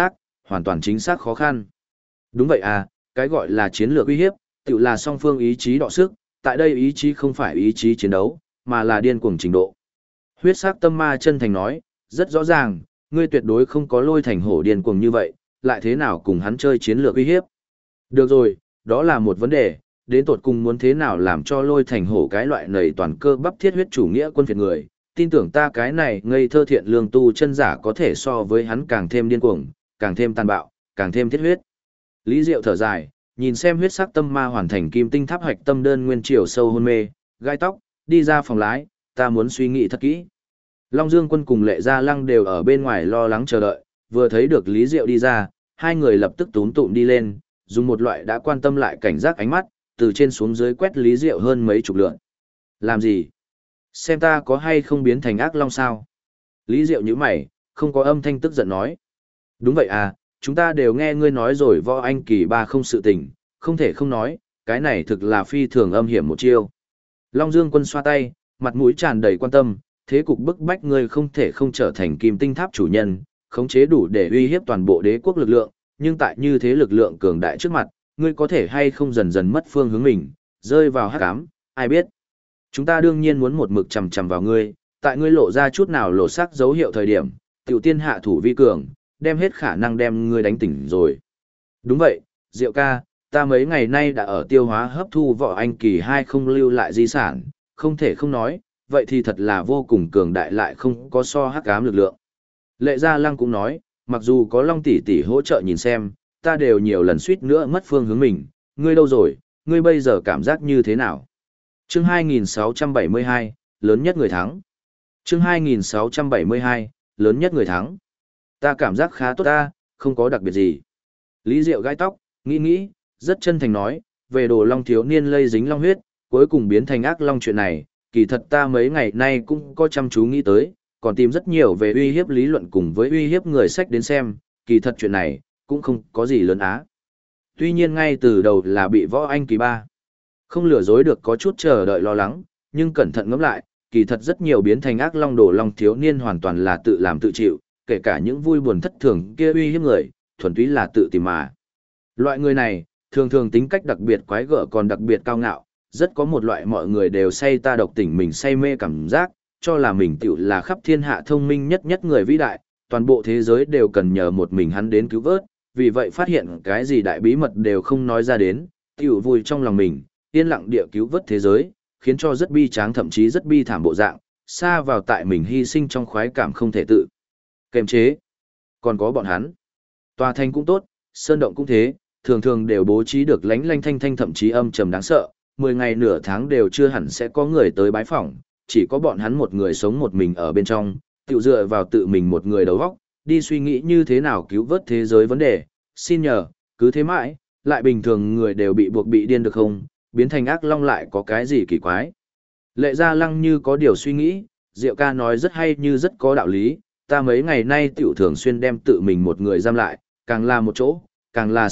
[SPEAKER 1] toàn chính xác khó khăn. Đúng vậy à, cái gọi là chiến lược uy hiếp, tự là song phương ý chí đọ sức, tại đây ý chí không phải ý chí chiến đấu, mà là điên cuồng trình độ. Huyết sắc tâm ma chân thành nói, rất rõ ràng, ngươi tuyệt đối không có Lôi Thành Hổ điên cuồng như vậy, lại thế nào cùng hắn chơi chiến lược uy hiếp. Được rồi, đó là một vấn đề, đến tột cùng muốn thế nào làm cho Lôi Thành Hổ cái loại nầy toàn cơ bắp thiết huyết chủ nghĩa quân phiệt người, tin tưởng ta cái này ngây thơ thiện lương tu chân giả có thể so với hắn càng thêm điên cuồng, càng thêm tàn bạo, càng thêm thiết huyết. Lý Diệu thở dài, nhìn xem huyết sắc tâm ma hoàn thành kim tinh tháp hoạch tâm đơn nguyên chiều sâu hôn mê, gai tóc, đi ra phòng lái, ta muốn suy nghĩ thật kỹ. Long Dương Quân cùng Lệ Gia Lăng đều ở bên ngoài lo lắng chờ đợi, vừa thấy được Lý Diệu đi ra, hai người lập tức túm tụm đi lên, dùng một loại đã quan tâm lại cảnh giác ánh mắt, từ trên xuống dưới quét Lý Diệu hơn mấy chục lượt. Làm gì? Xem ta có hay không biến thành ác long sao? Lý Diệu nhíu mày, không có âm thanh tức giận nói. Đúng vậy à, chúng ta đều nghe ngươi nói rồi Võ Anh Kỳ ba không sự tình, không thể không nói, cái này thực là phi thường âm hiểm một chiêu. Long Dương Quân xoa tay, mặt mũi tràn đầy quan tâm, thế cục bức bách ngươi không thể không trở thành kim tinh tháp chủ nhân, khống chế đủ để uy hiếp toàn bộ đế quốc lực lượng, nhưng tại như thế lực lượng cường đại trước mặt, ngươi có thể hay không dần dần mất phương hướng mình, rơi vào hắc ám, ai biết. Chúng ta đương nhiên muốn một mực chằm chằm vào ngươi, tại ngươi lộ ra chút nào lộ sắc dấu hiệu thời điểm, tiểu tiên hạ thủ vi cường, đem hết khả năng đem ngươi đánh tỉnh rồi. Đúng vậy, Diệu ca, ta mấy ngày nay đã ở tiêu hóa hấp thu Võ Anh Kỳ 2 không lưu lại di sản, không thể không nói, vậy thì thật là vô cùng cường đại lại không có so hắc ám lực lượng. Lệ Gia Lăng cũng nói, mặc dù có Long tỷ tỷ hỗ trợ nhìn xem, ta đều nhiều lần suýt nữa mất phương hướng mình, ngươi đâu rồi, ngươi bây giờ cảm giác như thế nào? Chương 2672, lớn nhất người thắng. Chương 2672, lớn nhất người thắng. Ta cảm giác khá tốt ta, không có đặc biệt gì. Lý Diệu gãi tóc, nghĩ, rất chân thành nói, về đồ Long thiếu niên lây dính long huyết, cuối cùng biến thành ác long chuyện này, kỳ thật ta mấy ngày nay cũng có chăm chú nghĩ tới, còn tìm rất nhiều về uy hiếp lý luận cùng với uy hiếp người sách đến xem, kỳ thật chuyện này, cũng không có gì lớn á. Tuy nhiên ngay từ đầu là bị Võ Anh Kỳ ba không lừa dối được có chút chờ đợi lo lắng, nhưng cẩn thận ngẫm lại, kỳ thật rất nhiều biến thành ác long đồ long thiếu niên hoàn toàn là tự làm tự chịu, kể cả những vui buồn thất thường kia uy hiếp người, thuần túy là tự tìm mà. Loại người này, thường thường tính cách đặc biệt quái gở còn đặc biệt cao ngạo, rất có một loại mọi người đều say ta độc tỉnh mình say mê cảm giác, cho là mình tiểu là khắp thiên hạ thông minh nhất người vĩ đại, toàn bộ thế giới đều cần nhờ một mình hắn đến cứu vớt, vì vậy phát hiện cái gì đại bí mật đều không nói ra đến, tiểu vui trong lòng mình, yên lặng địa cứu vớt thế giới, khiến cho rất bi tráng thậm chí rất bi thảm bộ dạng, xa vào tại mình hy sinh trong khoái cảm không thể tự kiềm chế. Còn có bọn hắn. Tòa thành cũng tốt, sơn động cũng thế, thường thường đều bố trí được lánh lanh thanh thanh thậm chí âm trầm đáng sợ, 10 ngày nửa tháng đều chưa hẳn sẽ có người tới bái phỏng, chỉ có bọn hắn một người sống một mình ở bên trong, tự dựa vào tự mình một người đầu óc, đi suy nghĩ như thế nào cứu vớt thế giới vấn đề, xin nhờ, cứ thế mãi, lại bình thường người đều bị buộc bị điên được không, biến thành ác long lại có cái gì kỳ quái. Lệ Gia Lăng như có điều suy nghĩ, Diệu ca nói rất hay như rất có đạo lý, ta mấy ngày nay tiểu thường xuyên đem tự mình một người giam lại, càng là một chỗ, càng là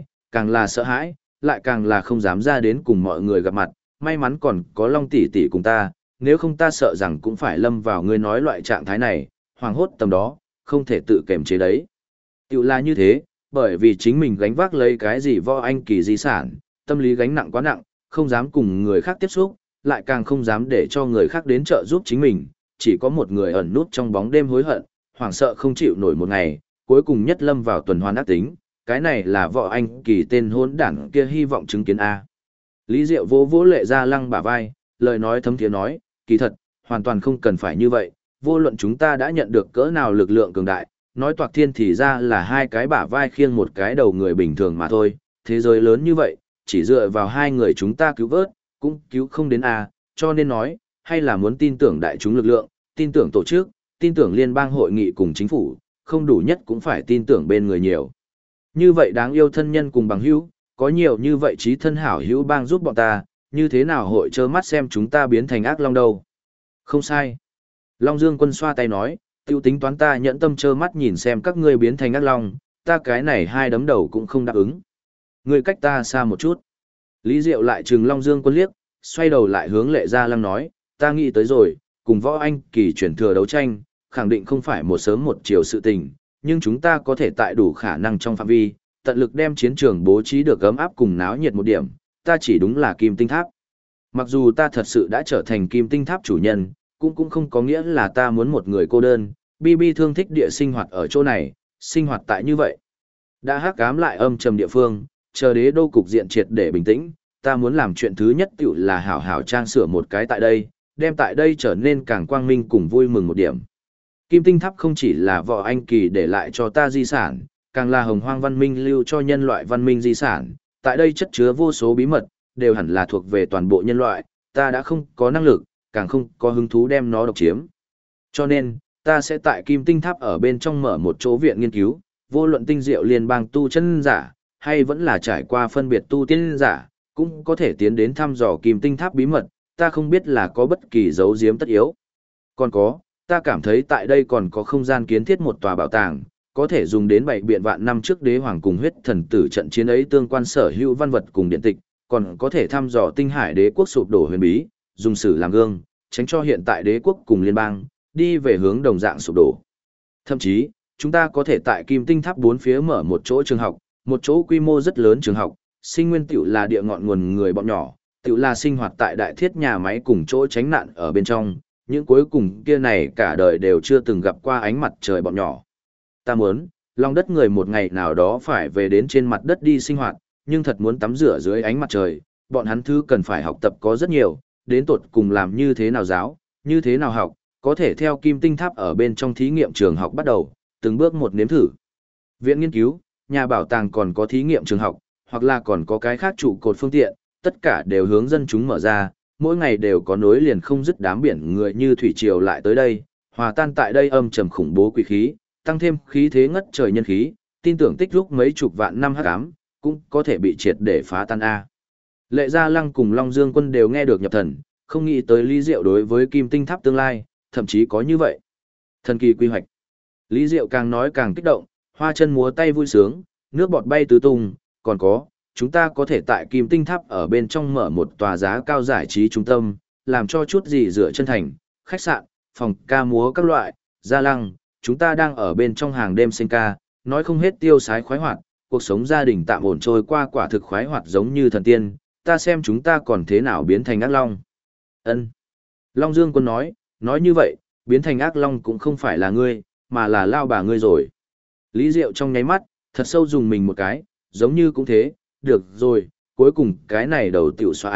[SPEAKER 1] sợ hãi, lại càng là không dám ra đến cùng mọi người gặp mặt, may mắn còn có Long tỷ tỷ cùng ta, nếu không ta sợ rằng cũng phải lâm vào ngươi nói loại trạng thái này, hoàng hốt tầm đó, không thể tự kềm chế đấy. Tiểu là như thế, bởi vì chính mình gánh vác lấy cái gì võ anh kỳ di sản, tâm lý gánh nặng quá nặng, không dám cùng người khác tiếp xúc, lại càng không dám để cho người khác đến trợ giúp chính mình, chỉ có một người ẩn nút trong bóng đêm hối hận, hoảng sợ không chịu nổi một ngày, cuối cùng nhất lâm vào tuần hoàn ác tính, cái này là võ anh kỳ tên hỗn đảng kia hy vọng chứng kiến A. Lý Diệu vỗ vỗ Lệ Gia Lăng bả vai, lời nói thấm thiế nói, kỳ thật, hoàn toàn không cần phải như vậy, vô luận chúng ta đã nhận được cỡ nào lực lượng cường đại, nói toạc thiên thì ra là hai cái bả vai khiêng một cái đầu người bình thường mà thôi, thế giới lớn như vậy, chỉ dựa vào hai người chúng ta cứu vớt, cũng cứu không đến A, cho nên nói, hay là muốn tin tưởng đại chúng lực lượng, tin tưởng tổ chức, tin tưởng liên bang hội nghị cùng chính phủ, không đủ nhất cũng phải tin tưởng bên người nhiều. Như vậy đáng yêu thân nhân cùng bằng hữu, có nhiều như vậy trí thân hảo hữu bang giúp bọn ta, như thế nào hội trơ mắt xem chúng ta biến thành ác long đâu. Không sai. Long Dương Quân xoa tay nói, tiêu tính toán ta nhẫn tâm trơ mắt nhìn xem các ngươi biến thành ác long, ta cái này hai đấm đầu cũng không đáp ứng. Ngươi cách ta xa một chút. Lý Diệu lại trừng Long Dương Quân liếc, xoay đầu lại hướng Lệ Gia Lăng nói, ta nghĩ tới rồi, cùng võ anh kỳ chuyển thừa đấu tranh, khẳng định không phải một sớm một chiều sự tình, nhưng chúng ta có thể tại đủ khả năng trong phạm vi, tận lực đem chiến trường bố trí được ấm áp cùng náo nhiệt một điểm, ta chỉ đúng là Kim Tinh Tháp. Mặc dù ta thật sự đã trở thành Kim Tinh Tháp chủ nhân, cũng không có nghĩa là ta muốn một người cô đơn, Bi thương thích địa sinh hoạt ở chỗ này, sinh hoạt tại như vậy. Đã hắc ám lại âm trầm địa phương, chờ đế đô cục diện triệt để bình tĩnh, ta muốn làm chuyện thứ nhất tiểu là hảo hảo trang sửa một cái tại đây, đem tại đây trở nên càng quang minh cùng vui mừng một điểm. Kim Tinh Tháp không chỉ là võ anh kỳ để lại cho ta di sản, càng là hồng hoang văn minh lưu cho nhân loại văn minh di sản, tại đây chất chứa vô số bí mật, đều hẳn là thuộc về toàn bộ nhân loại, ta đã không có năng lực, càng không có hứng thú đem nó độc chiếm. Cho nên, ta sẽ tại Kim Tinh Tháp ở bên trong mở một chỗ viện nghiên cứu, vô luận tinh diệu liên bang tu chân giả, hay vẫn là trải qua phân biệt tu tiên giả, cũng có thể tiến đến thăm dò Kim Tinh Tháp bí mật, ta không biết là có bất kỳ dấu giếm tất yếu. Còn có, ta cảm thấy tại đây còn có không gian kiến thiết một tòa bảo tàng, có thể dùng đến bày biện vạn năm trước đế hoàng cùng huyết thần tử trận chiến ấy tương quan sở hữu văn vật cùng điện tịch, còn có thể thăm dò tinh hải đế quốc sụp đổ huyền bí, dùng sử làm gương, tránh cho hiện tại đế quốc cùng liên bang đi về hướng đồng dạng sụp đổ. Thậm chí, chúng ta có thể tại Kim Tinh Tháp bốn phía mở một chỗ trường học, một chỗ quy mô rất lớn trường học, sinh nguyên tiểu là địa ngọn nguồn người bọn nhỏ, tiểu là sinh hoạt tại đại thiết nhà máy cùng chỗ tránh nạn ở bên trong, những cuối cùng kia này cả đời đều chưa từng gặp qua ánh mặt trời bọn nhỏ. Ta muốn, lòng đất người một ngày nào đó phải về đến trên mặt đất đi sinh hoạt, nhưng thật muốn tắm rửa dưới ánh mặt trời, bọn hắn thứ cần phải học tập có rất nhiều, đến tột cùng làm như thế nào giáo, như thế nào học, có thể theo Kim Tinh Tháp ở bên trong thí nghiệm trường học bắt đầu, từng bước một nếm thử. Viện nghiên cứu, nhà bảo tàng còn có thí nghiệm trường học, hoặc là còn có cái khác trụ cột phương tiện, tất cả đều hướng dân chúng mở ra, mỗi ngày đều có nối liền không dứt đám biển người như thủy triều lại tới đây, hòa tan tại đây âm trầm khủng bố quỷ khí, tăng thêm khí thế ngất trời nhân khí, tin tưởng tích lúc mấy chục vạn năm hắc ám, cũng có thể bị triệt để phá tan a. Lệ Gia Lăng cùng Long Dương Quân đều nghe được nhập thần, không nghĩ tới Lý Diệu đối với Kim Tinh Tháp tương lai, thậm chí có như vậy. Thần kỳ quy hoạch. Lý Diệu càng nói càng kích động, hoa chân múa tay vui sướng, nước bọt bay tứ tung, còn có, chúng ta có thể tại Kim Tinh Tháp ở bên trong mở một tòa giá cao giải trí trung tâm, làm cho chút gì dựa chân thành, khách sạn, phòng ca múa các loại, Gia Lăng, chúng ta đang ở bên trong hàng đêm sinh ca, nói không hết tiêu sái khoái hoạt, cuộc sống gia đình tạm ổn trôi qua quả thực khoái hoạt giống như thần tiên, ta xem chúng ta còn thế nào biến thành ác long. Ân. Long Dương Quân nói như vậy, biến thành ác long cũng không phải là ngươi, mà là lao bà ngươi rồi. Lý Diệu trong nháy mắt, thật sâu dùng mình một cái, giống như cũng thế, được rồi, cuối cùng cái này đầu tiểu xoa a,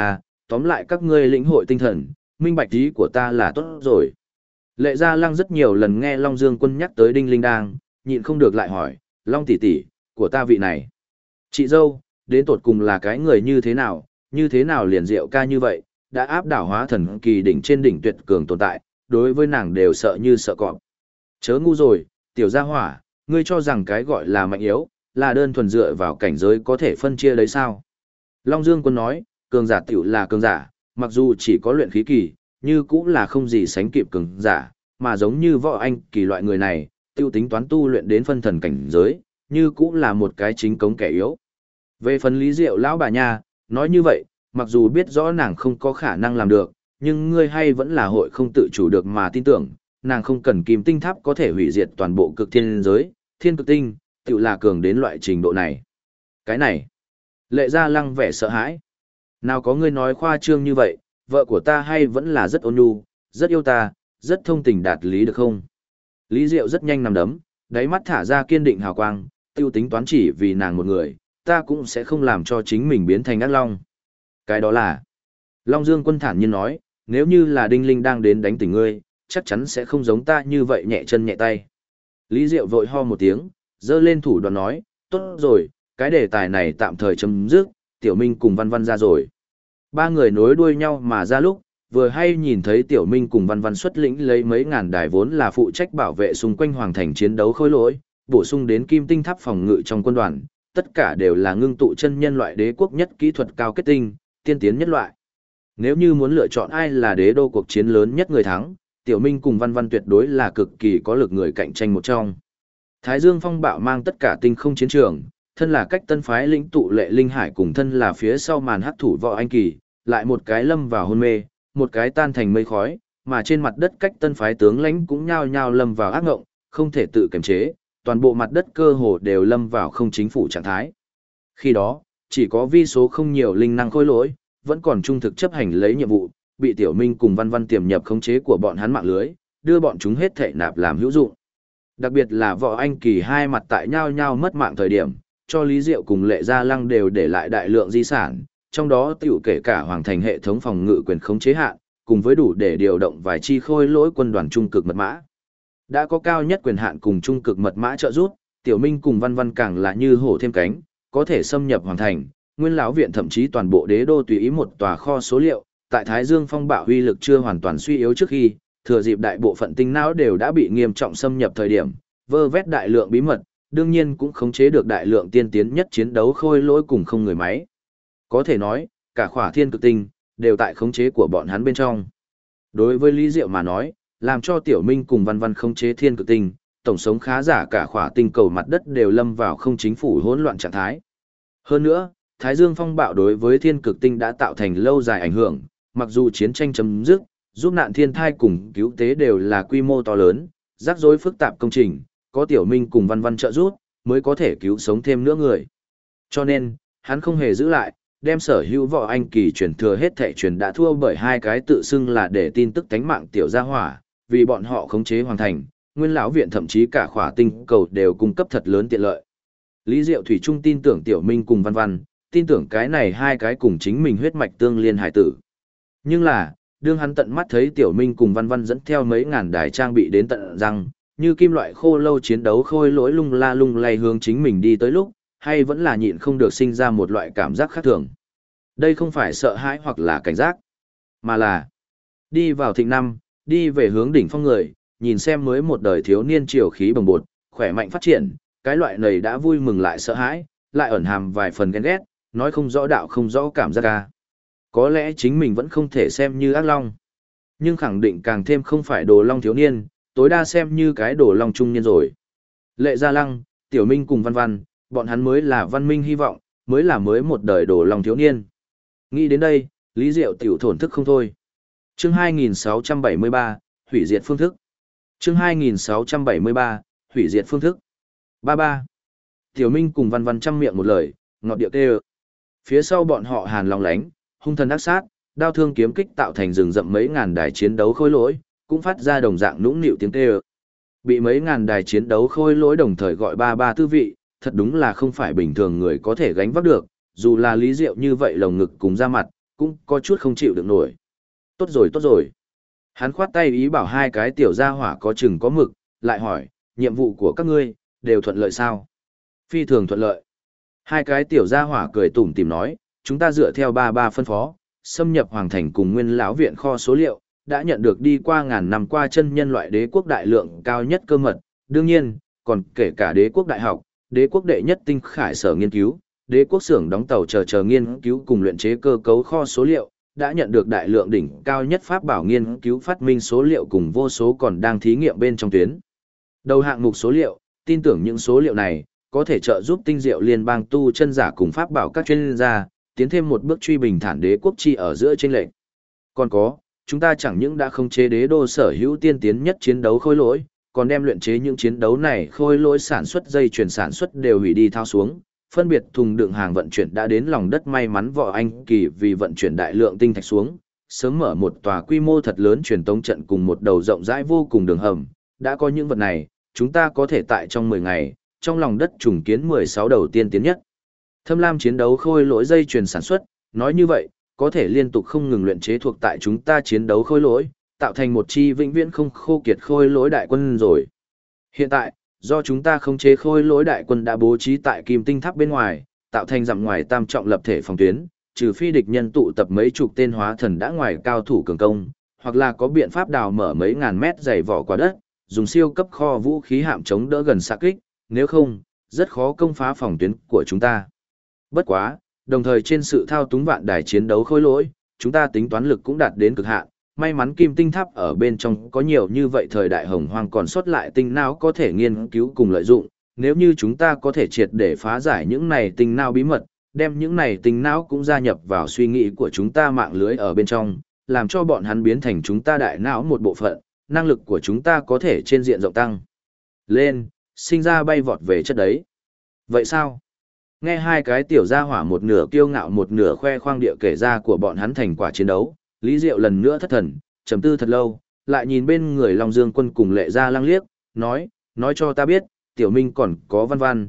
[SPEAKER 1] tóm lại các ngươi lĩnh hội tinh thần, minh bạch ý của ta là tốt rồi. Lệ Gia Lăng rất nhiều lần nghe Long Dương Quân nhắc tới Đinh Linh Đang, nhịn không được lại hỏi, Long tỷ tỷ, của ta vị này. Chị dâu, đến tột cùng là cái người như thế nào liền diệu ca như vậy, đã áp đảo hóa thần kỳ đỉnh trên đỉnh tuyệt cường tồn tại, đối với nàng đều sợ như sợ cọp. Chớ ngu rồi, tiểu gia hỏa, ngươi cho rằng cái gọi là mạnh yếu, là đơn thuần dựa vào cảnh giới có thể phân chia đấy sao? Long Dương Quân nói, cường giả tiểu là cường giả, mặc dù chỉ có luyện khí kỳ, như cũng là không gì sánh kịp cường giả, mà giống như võ anh kỳ loại người này, tiêu tính toán tu luyện đến phân thần cảnh giới, như cũng là một cái chính cống kẻ yếu. Về phần Lý Diệu lão bà nha, nói như vậy, mặc dù biết rõ nàng không có khả năng làm được, nhưng ngươi hay vẫn là hội không tự chủ được mà tin tưởng, nàng không cần kim tinh tháp có thể hủy diệt toàn bộ cực thiên giới, thiên cực tinh, tự là cường đến loại trình độ này. Cái này, Lệ Gia Lăng vẻ sợ hãi. Nào có ngươi nói khoa trương như vậy, vợ của ta hay vẫn là rất ôn nhu, rất yêu ta, rất thông tình đạt lý được không? Lý Diệu rất nhanh nằm đấm, đáy mắt thả ra kiên định hào quang, tiêu tính toán chỉ vì nàng một người, ta cũng sẽ không làm cho chính mình biến thành ác long. Cái đó là, Long Dương Quân thản nhiên nói, nếu như là Đinh Linh đang đến đánh tỉnh ngươi, chắc chắn sẽ không giống ta như vậy nhẹ chân nhẹ tay. Lý Diệu vội ho một tiếng, giơ lên thủ đoạn nói, tốt rồi, cái đề tài này tạm thời chấm dứt, Tiểu Minh cùng Văn Văn ra rồi. Ba người nối đuôi nhau mà ra lúc, vừa hay nhìn thấy Tiểu Minh cùng Văn Văn xuất lĩnh lấy mấy ngàn đài vốn là phụ trách bảo vệ xung quanh hoàng thành chiến đấu khối lỗi, bổ sung đến kim tinh tháp phòng ngự trong quân đoàn, tất cả đều là ngưng tụ chân nhân loại đế quốc nhất kỹ thuật cao kết tinh, tiên tiến nhất loại. Nếu như muốn lựa chọn ai là đế đô cuộc chiến lớn nhất người thắng, Tiểu Minh cùng Văn Văn tuyệt đối là cực kỳ có lực người cạnh tranh một trong. Thái Dương Phong Bạo mang tất cả tinh không chiến trường, thân là cách tân phái lĩnh tụ Lệ Linh Hải cùng thân là phía sau màn hắc thủ Võ Anh Kỳ, lại một cái lâm vào hôn mê, một cái tan thành mây khói, mà trên mặt đất cách tân phái tướng lãnh cũng nhao nhao lâm vào ác ngộng, không thể tự kiềm chế, toàn bộ mặt đất cơ hồ đều lâm vào không chính phủ trạng thái. Khi đó, chỉ có vi số không nhiều linh năng khôi lỗi, vẫn còn trung thực chấp hành lấy nhiệm vụ, bị Tiểu Minh cùng Văn Văn tiềm nhập khống chế của bọn hắn mạng lưới, đưa bọn chúng hết thảy nạp làm hữu dụng. Đặc biệt là Võ Anh Kỳ hai mặt tại nhau nhau mất mạng thời điểm, cho Lý Diệu cùng Lệ Gia Lăng đều để lại đại lượng di sản, trong đó tiểu kể cả hoàng thành hệ thống phòng ngự quyền khống chế hạn, cùng với đủ để điều động vài chi khôi lỗi quân đoàn trung cực mật mã. Đã có cao nhất quyền hạn cùng trung cực mật mã trợ giúp, Tiểu Minh cùng Văn Văn càng là như hổ thêm cánh, có thể xâm nhập hoàng thành, Nguyên lão viện thậm chí toàn bộ đế đô tùy ý một tòa kho số liệu, tại Thái Dương Phong Bạo huy lực chưa hoàn toàn suy yếu trước khi, thừa dịp đại bộ phận tinh não đều đã bị nghiêm trọng xâm nhập thời điểm, vơ vét đại lượng bí mật, đương nhiên cũng khống chế được đại lượng tiên tiến nhất chiến đấu khôi lỗi cùng không người máy. Có thể nói, cả khỏa thiên cực tinh, đều tại khống chế của bọn hắn bên trong. Đối với Lý Diệu mà nói, làm cho Tiểu Minh cùng Văn Văn khống chế thiên cực tinh, tổng sống khá giả cả khỏa tinh cầu mặt đất đều lâm vào không chính phủ hỗn loạn trạng thái. Hơn nữa, Thái Dương Phong Bạo đối với thiên cực tinh đã tạo thành lâu dài ảnh hưởng, mặc dù chiến tranh chấm dứt, giúp nạn thiên thai cùng cứu tế đều là quy mô to lớn, rắc rối phức tạp công trình, có Tiểu Minh cùng Văn Văn trợ giúp, mới có thể cứu sống thêm nữa người. Cho nên, hắn không hề giữ lại, đem sở hữu Võ Anh Kỳ truyền thừa hết thảy truyền đã thua bởi hai cái tự xưng là để tin tức tánh mạng tiểu gia hỏa, vì bọn họ khống chế hoàn thành, Nguyên lão viện thậm chí cả khỏa tinh cầu đều cung cấp thật lớn tiện lợi. Lý Diệu thủy chung tin tưởng Tiểu Minh cùng Văn Văn, tin tưởng cái này hai cái cùng chính mình huyết mạch tương liên hải tử. Nhưng là, đương hắn tận mắt thấy Tiểu Minh cùng Văn Văn dẫn theo mấy ngàn đài trang bị đến tận răng, như kim loại khô lâu chiến đấu khôi lỗi lung la lung lay hướng chính mình đi tới lúc, hay vẫn là nhịn không được sinh ra một loại cảm giác khác thường. Đây không phải sợ hãi hoặc là cảnh giác, mà là đi vào thịnh năm, đi về hướng đỉnh phong người, nhìn xem mới một đời thiếu niên triều khí bồng bột, khỏe mạnh phát triển, cái loại này đã vui mừng lại sợ hãi, lại ẩn hàm vài phần ghen ghét, nói không rõ đạo không rõ cảm giác ca. Có lẽ chính mình vẫn không thể xem như ác long, nhưng khẳng định càng thêm không phải đồ long thiếu niên, tối đa xem như cái đồ long trung niên rồi. Lệ Gia Lăng, Tiểu Minh cùng Văn Văn, bọn hắn mới là văn minh hy vọng, mới là mới một đời đồ long thiếu niên. Nghĩ đến đây, Lý Diệu tiểu thổn thức không thôi. Chương 2673, hủy diệt phương thức. Chương 2673, hủy diệt phương thức. 33. Tiểu Minh cùng Văn Văn trăm miệng một lời, ngọt điệu kêu. Phía sau bọn họ hàn lòng lánh, hung thần ác sát, đao thương kiếm kích tạo thành rừng rậm mấy ngàn đài chiến đấu khôi lỗi, cũng phát ra đồng dạng nũng nịu tiếng kêu. Bị mấy ngàn đài chiến đấu khôi lỗi đồng thời gọi ba ba tư vị, thật đúng là không phải bình thường người có thể gánh vác được, dù là Lý Diệu như vậy lồng ngực cùng ra mặt, cũng có chút không chịu được nổi. Tốt rồi tốt rồi. Hắn khoát tay ý bảo hai cái tiểu gia hỏa có chừng có mực, lại hỏi, nhiệm vụ của các ngươi, đều thuận lợi sao? Phi thường thuận lợi. Hai cái tiểu gia hỏa cười tủm tỉm nói, chúng ta dựa theo ba phân phó, xâm nhập hoàng thành cùng nguyên lão viện kho số liệu, đã nhận được đi qua ngàn năm qua chân nhân loại đế quốc đại lượng cao nhất cơ mật, đương nhiên, còn kể cả đế quốc đại học, đế quốc đệ nhất tinh khải sở nghiên cứu, đế quốc xưởng đóng tàu chờ nghiên cứu cùng luyện chế cơ cấu kho số liệu, đã nhận được đại lượng đỉnh cao nhất pháp bảo nghiên cứu phát minh số liệu cùng vô số còn đang thí nghiệm bên trong tuyến. Đầu hạng mục số liệu, tin tưởng những số liệu này có thể trợ giúp tinh diệu liên bang tu chân giả cùng pháp bảo các chuyên gia tiến thêm một bước truy bình thản đế quốc chi ở giữa chênh lệch. Còn có, chúng ta chẳng những đã khống chế đế đô sở hữu tiên tiến nhất chiến đấu khôi lỗi, còn đem luyện chế những chiến đấu này khôi lỗi sản xuất dây chuyển sản xuất đều hủy đi thao xuống, phân biệt thùng đựng hàng vận chuyển đã đến lòng đất may mắn Võ Anh Kỳ vì vận chuyển đại lượng tinh thạch xuống, sớm mở một tòa quy mô thật lớn truyền tống trận cùng một đầu rộng rãi vô cùng đường hầm, đã có những vật này, chúng ta có thể tại trong 10 ngày, trong lòng đất trùng kiến 16 đầu tiên tiến nhất. Thâm lam chiến đấu khôi lỗi dây chuyền sản xuất, nói như vậy, có thể liên tục không ngừng luyện chế thuộc tại chúng ta chiến đấu khôi lỗi, tạo thành một chi vĩnh viễn không khô kiệt khôi lỗi đại quân rồi. Hiện tại, do chúng ta khống chế khôi lỗi đại quân đã bố trí tại Kim Tinh Tháp bên ngoài, tạo thành dặm ngoài tam trọng lập thể phòng tuyến, trừ phi địch nhân tụ tập mấy chục tên hóa thần đã ngoài cao thủ cường công, hoặc là có biện pháp đào mở mấy ngàn mét dày vỏ qua đất, dùng siêu cấp kho vũ khí hạm chống đỡ gần xạ kích, nếu không, rất khó công phá phòng tuyến của chúng ta. Bất quá, đồng thời trên sự thao túng vạn đài chiến đấu khôi lỗi, chúng ta tính toán lực cũng đạt đến cực hạn. May mắn Kim Tinh Tháp ở bên trong có nhiều như vậy thời đại hồng hoang còn sót lại tinh não có thể nghiên cứu cùng lợi dụng, nếu như chúng ta có thể triệt để phá giải những này tinh não bí mật, đem những này tinh não cũng gia nhập vào suy nghĩ của chúng ta mạng lưới ở bên trong, làm cho bọn hắn biến thành chúng ta đại não một bộ phận, năng lực của chúng ta có thể trên diện rộng tăng lên, sinh ra bay vọt về chất đấy. Vậy sao? Nghe hai cái tiểu gia hỏa một nửa kiêu ngạo một nửa khoe khoang địa kể ra của bọn hắn thành quả chiến đấu, Lý Diệu lần nữa thất thần, trầm tư thật lâu, lại nhìn bên người Long Dương Quân cùng Lệ Gia Lăng liếc, nói cho ta biết, Tiểu Minh còn có văn văn,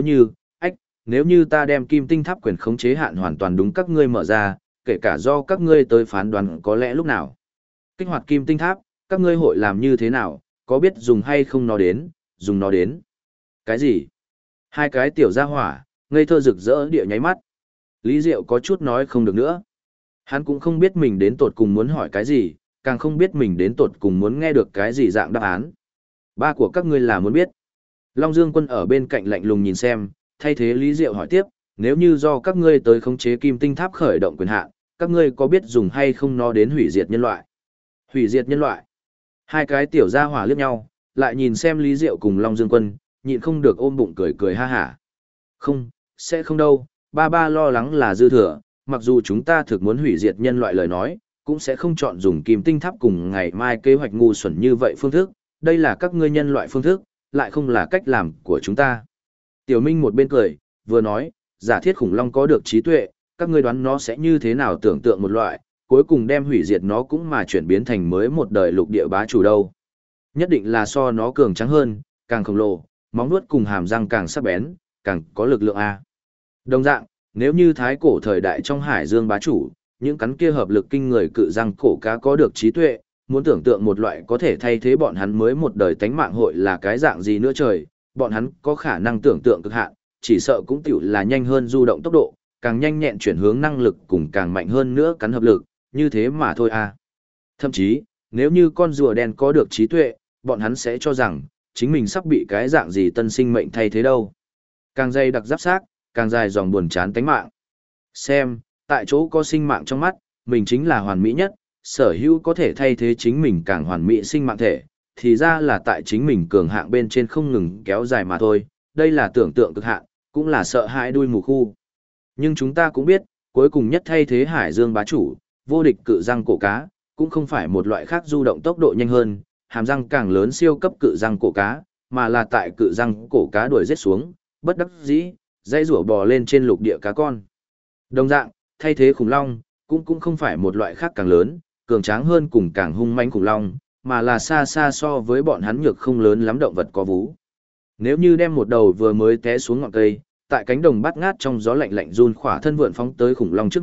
[SPEAKER 1] nếu như ta đem Kim Tinh Tháp quyền khống chế hạn hoàn toàn đúng các ngươi mở ra, kể cả do các ngươi tới phán đoán có lẽ lúc nào. Kích hoạt Kim Tinh Tháp, các ngươi hội làm như thế nào, có biết dùng hay không nó đến, dùng nó đến. Cái gì? Hai cái tiểu gia hỏa, ngây thơ rực rỡ địa nháy mắt. Lý Diệu có chút nói không được nữa. Hắn cũng không biết mình đến tột cùng muốn hỏi cái gì, càng không biết mình đến tột cùng muốn nghe được cái gì dạng đáp án. Ba của các ngươi là muốn biết. Long Dương Quân ở bên cạnh lạnh lùng nhìn xem, thay thế Lý Diệu hỏi tiếp, nếu như do các ngươi tới khống chế Kim Tinh Tháp khởi động quyền hạn, các ngươi có biết dùng hay không nó đến hủy diệt nhân loại? Hủy diệt nhân loại? Hai cái tiểu gia hỏa liếc nhau, lại nhìn xem Lý Diệu cùng Long Dương Quân, nhịn không được ôm bụng cười cười ha hả. Không, sẽ không đâu, ba lo lắng là dư thừa, mặc dù chúng ta thực muốn hủy diệt nhân loại lời nói, cũng sẽ không chọn dùng Kim Tinh Tháp cùng ngày mai kế hoạch ngu xuẩn như vậy phương thức, đây là các ngươi nhân loại phương thức, lại không là cách làm của chúng ta. Tiểu Minh một bên cười, vừa nói, giả thiết khủng long có được trí tuệ, các ngươi đoán nó sẽ như thế nào tưởng tượng một loại, cuối cùng đem hủy diệt nó cũng mà chuyển biến thành mới một đời lục địa bá chủ đâu. Nhất định là so nó cường trắng hơn, càng khổng lồ, móng vuốt cùng hàm răng càng sắc bén, càng có lực lượng A. Đồng dạng, nếu như thái cổ thời đại trong hải dương bá chủ, những cắn kia hợp lực kinh người cự răng cổ cá có được trí tuệ, muốn tưởng tượng một loại có thể thay thế bọn hắn mới một đời tánh mạng hội là cái dạng gì nữa trời, bọn hắn có khả năng tưởng tượng cực hạn, chỉ sợ cũng tiểu là nhanh hơn du động tốc độ, càng nhanh nhẹn chuyển hướng năng lực cùng càng mạnh hơn nữa cắn hợp lực, như thế mà thôi a. Thậm chí, nếu như con rùa đen có được trí tuệ, bọn hắn sẽ cho rằng, chính mình sắp bị cái dạng gì tân sinh mệnh thay thế đâu. Càng dày đặc giáp xác, càng dài dòng buồn chán tánh mạng. Xem, tại chỗ có sinh mạng trong mắt, mình chính là hoàn mỹ nhất, sở hữu có thể thay thế chính mình càng hoàn mỹ sinh mạng thể, thì ra là tại chính mình cường hạng bên trên không ngừng kéo dài mà thôi, đây là tưởng tượng cực hạn, cũng là sợ hãi đuôi mù khu. Nhưng chúng ta cũng biết, cuối cùng nhất thay thế hải dương bá chủ, vô địch cự răng cổ cá, cũng không phải một loại khác du động tốc độ nhanh hơn, hàm răng càng lớn siêu cấp cự răng cổ cá, mà là tại cự răng cổ cá đuổi giết xuống, bất đắc dĩ, dây rủa bò lên trên lục địa cá con. Đồng dạng, thay thế khủng long, cũng không phải một loại khác càng lớn, cường tráng hơn cùng càng hung manh khủng long, mà là xa xa so với bọn hắn nhược không lớn lắm động vật có vú. Nếu như đem một đầu vừa mới té xuống ngọn cây, tại cánh đồng bát ngát trong gió lạnh lạnh run khỏa thân vượn phóng tới khủng long trước mặt,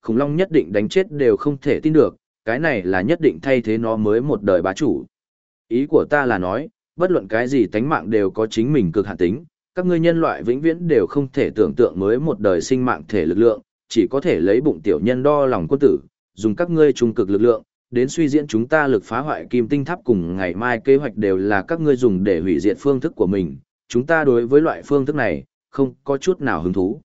[SPEAKER 1] khủng long nhất định đánh chết đều không thể tin được, cái này là nhất định thay thế nó mới một đời bá chủ. Ý của ta là nói, bất luận cái gì tánh mạng đều có chính mình cực hạn tính, các ngươi nhân loại vĩnh viễn đều không thể tưởng tượng mới một đời sinh mạng thể lực lượng, chỉ có thể lấy bụng tiểu nhân đo lòng quân tử, dùng các ngươi trung cực lực lượng, đến suy diễn chúng ta lực phá hoại kim tinh tháp cùng ngày mai kế hoạch đều là các ngươi dùng để hủy diệt phương thức của mình, chúng ta đối với loại phương thức này, không có chút nào hứng thú.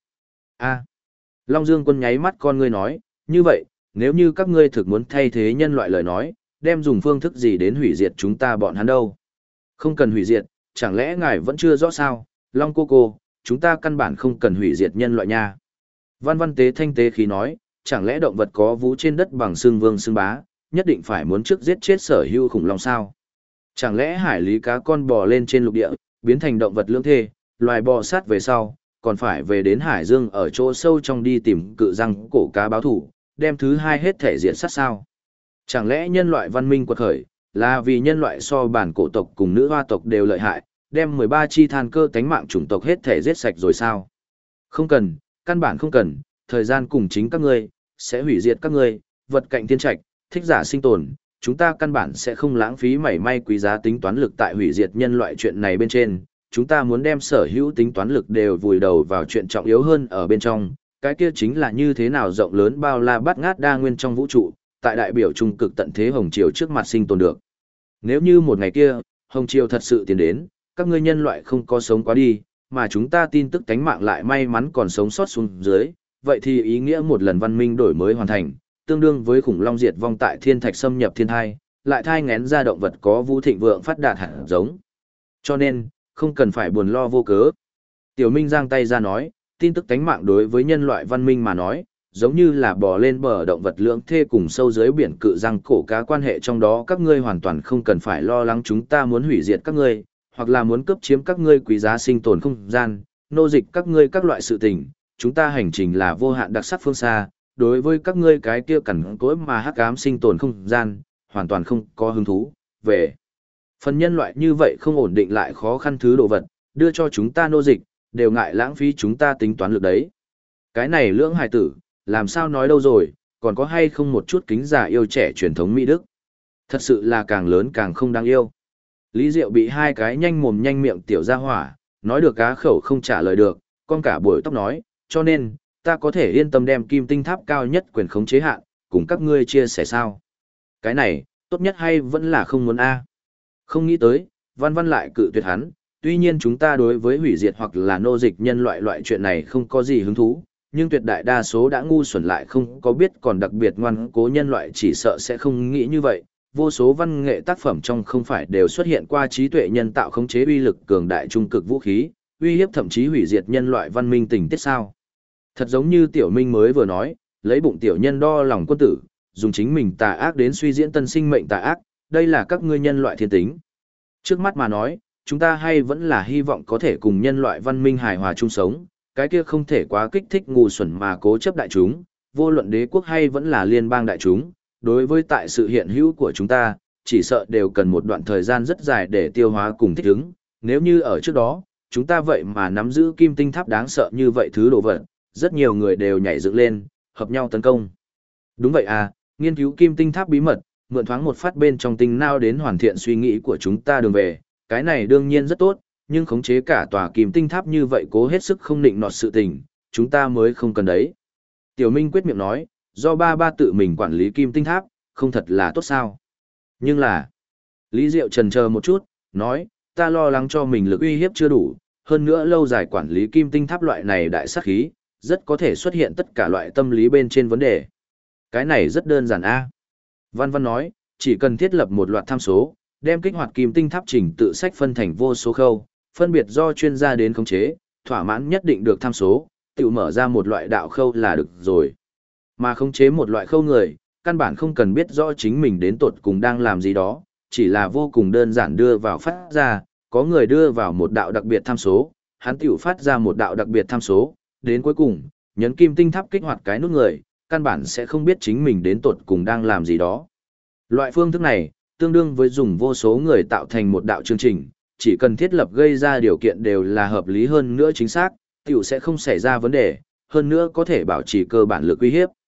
[SPEAKER 1] Long Dương Quân nháy mắt con ngươi nói, như vậy, nếu như các ngươi thực muốn thay thế nhân loại lời nói, đem dùng phương thức gì đến hủy diệt chúng ta bọn hắn đâu? Không cần hủy diệt, chẳng lẽ ngài vẫn chưa rõ sao? Long cô, chúng ta căn bản không cần hủy diệt nhân loại nha. Văn Văn tế thanh tế khí nói, chẳng lẽ động vật có vú trên đất bằng xương vương xương bá, nhất định phải muốn trước giết chết sở hữu khủng long sao? Chẳng lẽ hải lý cá con bò lên trên lục địa, biến thành động vật lưỡng thê, loài bò sát về sau, còn phải về đến hải dương ở chỗ sâu trong đi tìm cự răng cổ cá báo thủ, đem thứ hai hết thể diệt sát sao? Chẳng lẽ nhân loại văn minh quật khởi, là vì nhân loại so bản cổ tộc cùng nữ hoa tộc đều lợi hại, đem 13 chi than cơ tánh mạng chủng tộc hết thể giết sạch rồi sao? Không cần, căn bản không cần, thời gian cùng chính các ngươi, sẽ hủy diệt các ngươi, vật cạnh thiên trạch, thích giả sinh tồn, chúng ta căn bản sẽ không lãng phí mảy may quý giá tính toán lực tại hủy diệt nhân loại chuyện này bên trên, chúng ta muốn đem sở hữu tính toán lực đều vùi đầu vào chuyện trọng yếu hơn ở bên trong, cái kia chính là như thế nào rộng lớn bao la bát ngát đa nguyên trong vũ trụ, tại đại biểu trung cực tận thế Hồng Triều trước mặt sinh tồn được. Nếu như một ngày kia, Hồng Triều thật sự tiến đến, các ngươi nhân loại không có sống quá đi, mà chúng ta tin tức tánh mạng lại may mắn còn sống sót xuống dưới, vậy thì ý nghĩa một lần văn minh đổi mới hoàn thành, tương đương với khủng long diệt vong tại thiên thạch xâm nhập thiên thai, lại thai ngén ra động vật có vũ thịnh vượng phát đạt hạt giống. Cho nên, không cần phải buồn lo vô cớ. Tiểu Minh giang tay ra nói, tin tức tánh mạng đối với nhân loại văn minh mà nói, giống như là bò lên bờ động vật lưỡng thê cùng sâu dưới biển cự răng cổ cá quan hệ trong đó, các ngươi hoàn toàn không cần phải lo lắng chúng ta muốn hủy diệt các ngươi, hoặc là muốn cướp chiếm các ngươi quý giá sinh tồn không gian, nô dịch các ngươi các loại sự tình, chúng ta hành trình là vô hạn đặc sắc phương xa, đối với các ngươi cái kia cẩn cỗi mà hắc ám sinh tồn không gian, hoàn toàn không có hứng thú, về. Phần nhân loại như vậy không ổn định lại khó khăn thứ đồ vật, đưa cho chúng ta nô dịch, đều ngại lãng phí chúng ta tính toán lực đấy. Cái này lưỡng hài tử, làm sao nói đâu rồi, còn có hay không một chút kính già yêu trẻ truyền thống Mỹ Đức. Thật sự là càng lớn càng không đáng yêu. Lý Diệu bị hai cái nhanh mồm nhanh miệng tiểu gia hỏa, nói được cá khẩu không trả lời được, con cả buổi tóc nói, cho nên, ta có thể yên tâm đem kim tinh tháp cao nhất quyền khống chế hạn, cùng các ngươi chia sẻ sao. Cái này, tốt nhất hay vẫn là không muốn a. Không nghĩ tới, Văn Văn lại cự tuyệt hắn, tuy nhiên chúng ta đối với hủy diệt hoặc là nô dịch nhân loại chuyện này không có gì hứng thú, nhưng tuyệt đại đa số đã ngu xuẩn lại không có biết còn đặc biệt ngoan cố nhân loại chỉ sợ sẽ không nghĩ như vậy. Vô số văn nghệ tác phẩm trong không phải đều xuất hiện qua trí tuệ nhân tạo khống chế uy lực cường đại trung cực vũ khí, uy hiếp thậm chí hủy diệt nhân loại văn minh tình tiết sao. Thật giống như Tiểu Minh mới vừa nói, lấy bụng tiểu nhân đo lòng quân tử, dùng chính mình tà ác đến suy diễn tân sinh mệnh tà ác, đây là các ngươi nhân loại thiên tính. Trước mắt mà nói, chúng ta hay vẫn là hy vọng có thể cùng nhân loại văn minh hài hòa chung sống, cái kia không thể quá kích thích ngu xuẩn mà cố chấp đại chúng, vô luận đế quốc hay vẫn là liên bang đại chúng, đối với tại sự hiện hữu của chúng ta, chỉ sợ đều cần một đoạn thời gian rất dài để tiêu hóa cùng thích ứng, nếu như ở trước đó, chúng ta vậy mà nắm giữ kim tinh tháp đáng sợ như vậy thứ đồ vật, rất nhiều người đều nhảy dựng lên, hợp nhau tấn công. Đúng vậy à, nghiên cứu kim tinh tháp bí mật, mượn thoáng một phát bên trong tinh nao đến hoàn thiện suy nghĩ của chúng ta đường về, cái này đương nhiên rất tốt, nhưng khống chế cả tòa kim tinh tháp như vậy cố hết sức không định nọt sự tình, chúng ta mới không cần đấy. Tiểu Minh quyết miệng nói, do ba tự mình quản lý kim tinh tháp, không thật là tốt sao. Nhưng là, Lý Diệu trần chờ một chút, nói, ta lo lắng cho mình lực uy hiếp chưa đủ, hơn nữa lâu dài quản lý kim tinh tháp loại này đại sát khí, rất có thể xuất hiện tất cả loại tâm lý bên trên vấn đề. Cái này rất đơn giản a. Văn Văn nói, chỉ cần thiết lập một loạt tham số, đem kích hoạt kim tinh tháp trình tự sách phân thành vô số khâu, phân biệt do chuyên gia đến khống chế, thỏa mãn nhất định được tham số, tự mở ra một loại đạo khâu là được rồi. Mà khống chế một loại khâu người, căn bản không cần biết rõ chính mình đến tột cùng đang làm gì đó, chỉ là vô cùng đơn giản đưa vào phát ra, có người đưa vào một đạo đặc biệt tham số, hắn tiểu phát ra một đạo đặc biệt tham số, đến cuối cùng, nhấn kim tinh tháp kích hoạt cái nút người, căn bản sẽ không biết chính mình đến tột cùng đang làm gì đó. Loại phương thức này, tương đương với dùng vô số người tạo thành một đạo chương trình, chỉ cần thiết lập gây ra điều kiện đều là hợp lý hơn nữa chính xác, tiểu sẽ không xảy ra vấn đề, hơn nữa có thể bảo trì cơ bản lực uy hiếp.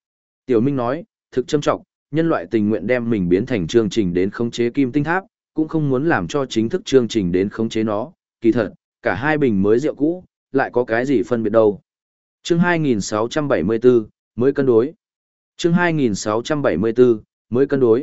[SPEAKER 1] Tiểu Minh nói, thực châm trọng, nhân loại tình nguyện đem mình biến thành chương trình đến khống chế kim tinh tháp, cũng không muốn làm cho chính thức chương trình đến khống chế nó, kỳ thật, cả hai bình mới rượu cũ, lại có cái gì phân biệt đâu. Chương 2674, mới cân đối. Chương 2674, mới cân đối.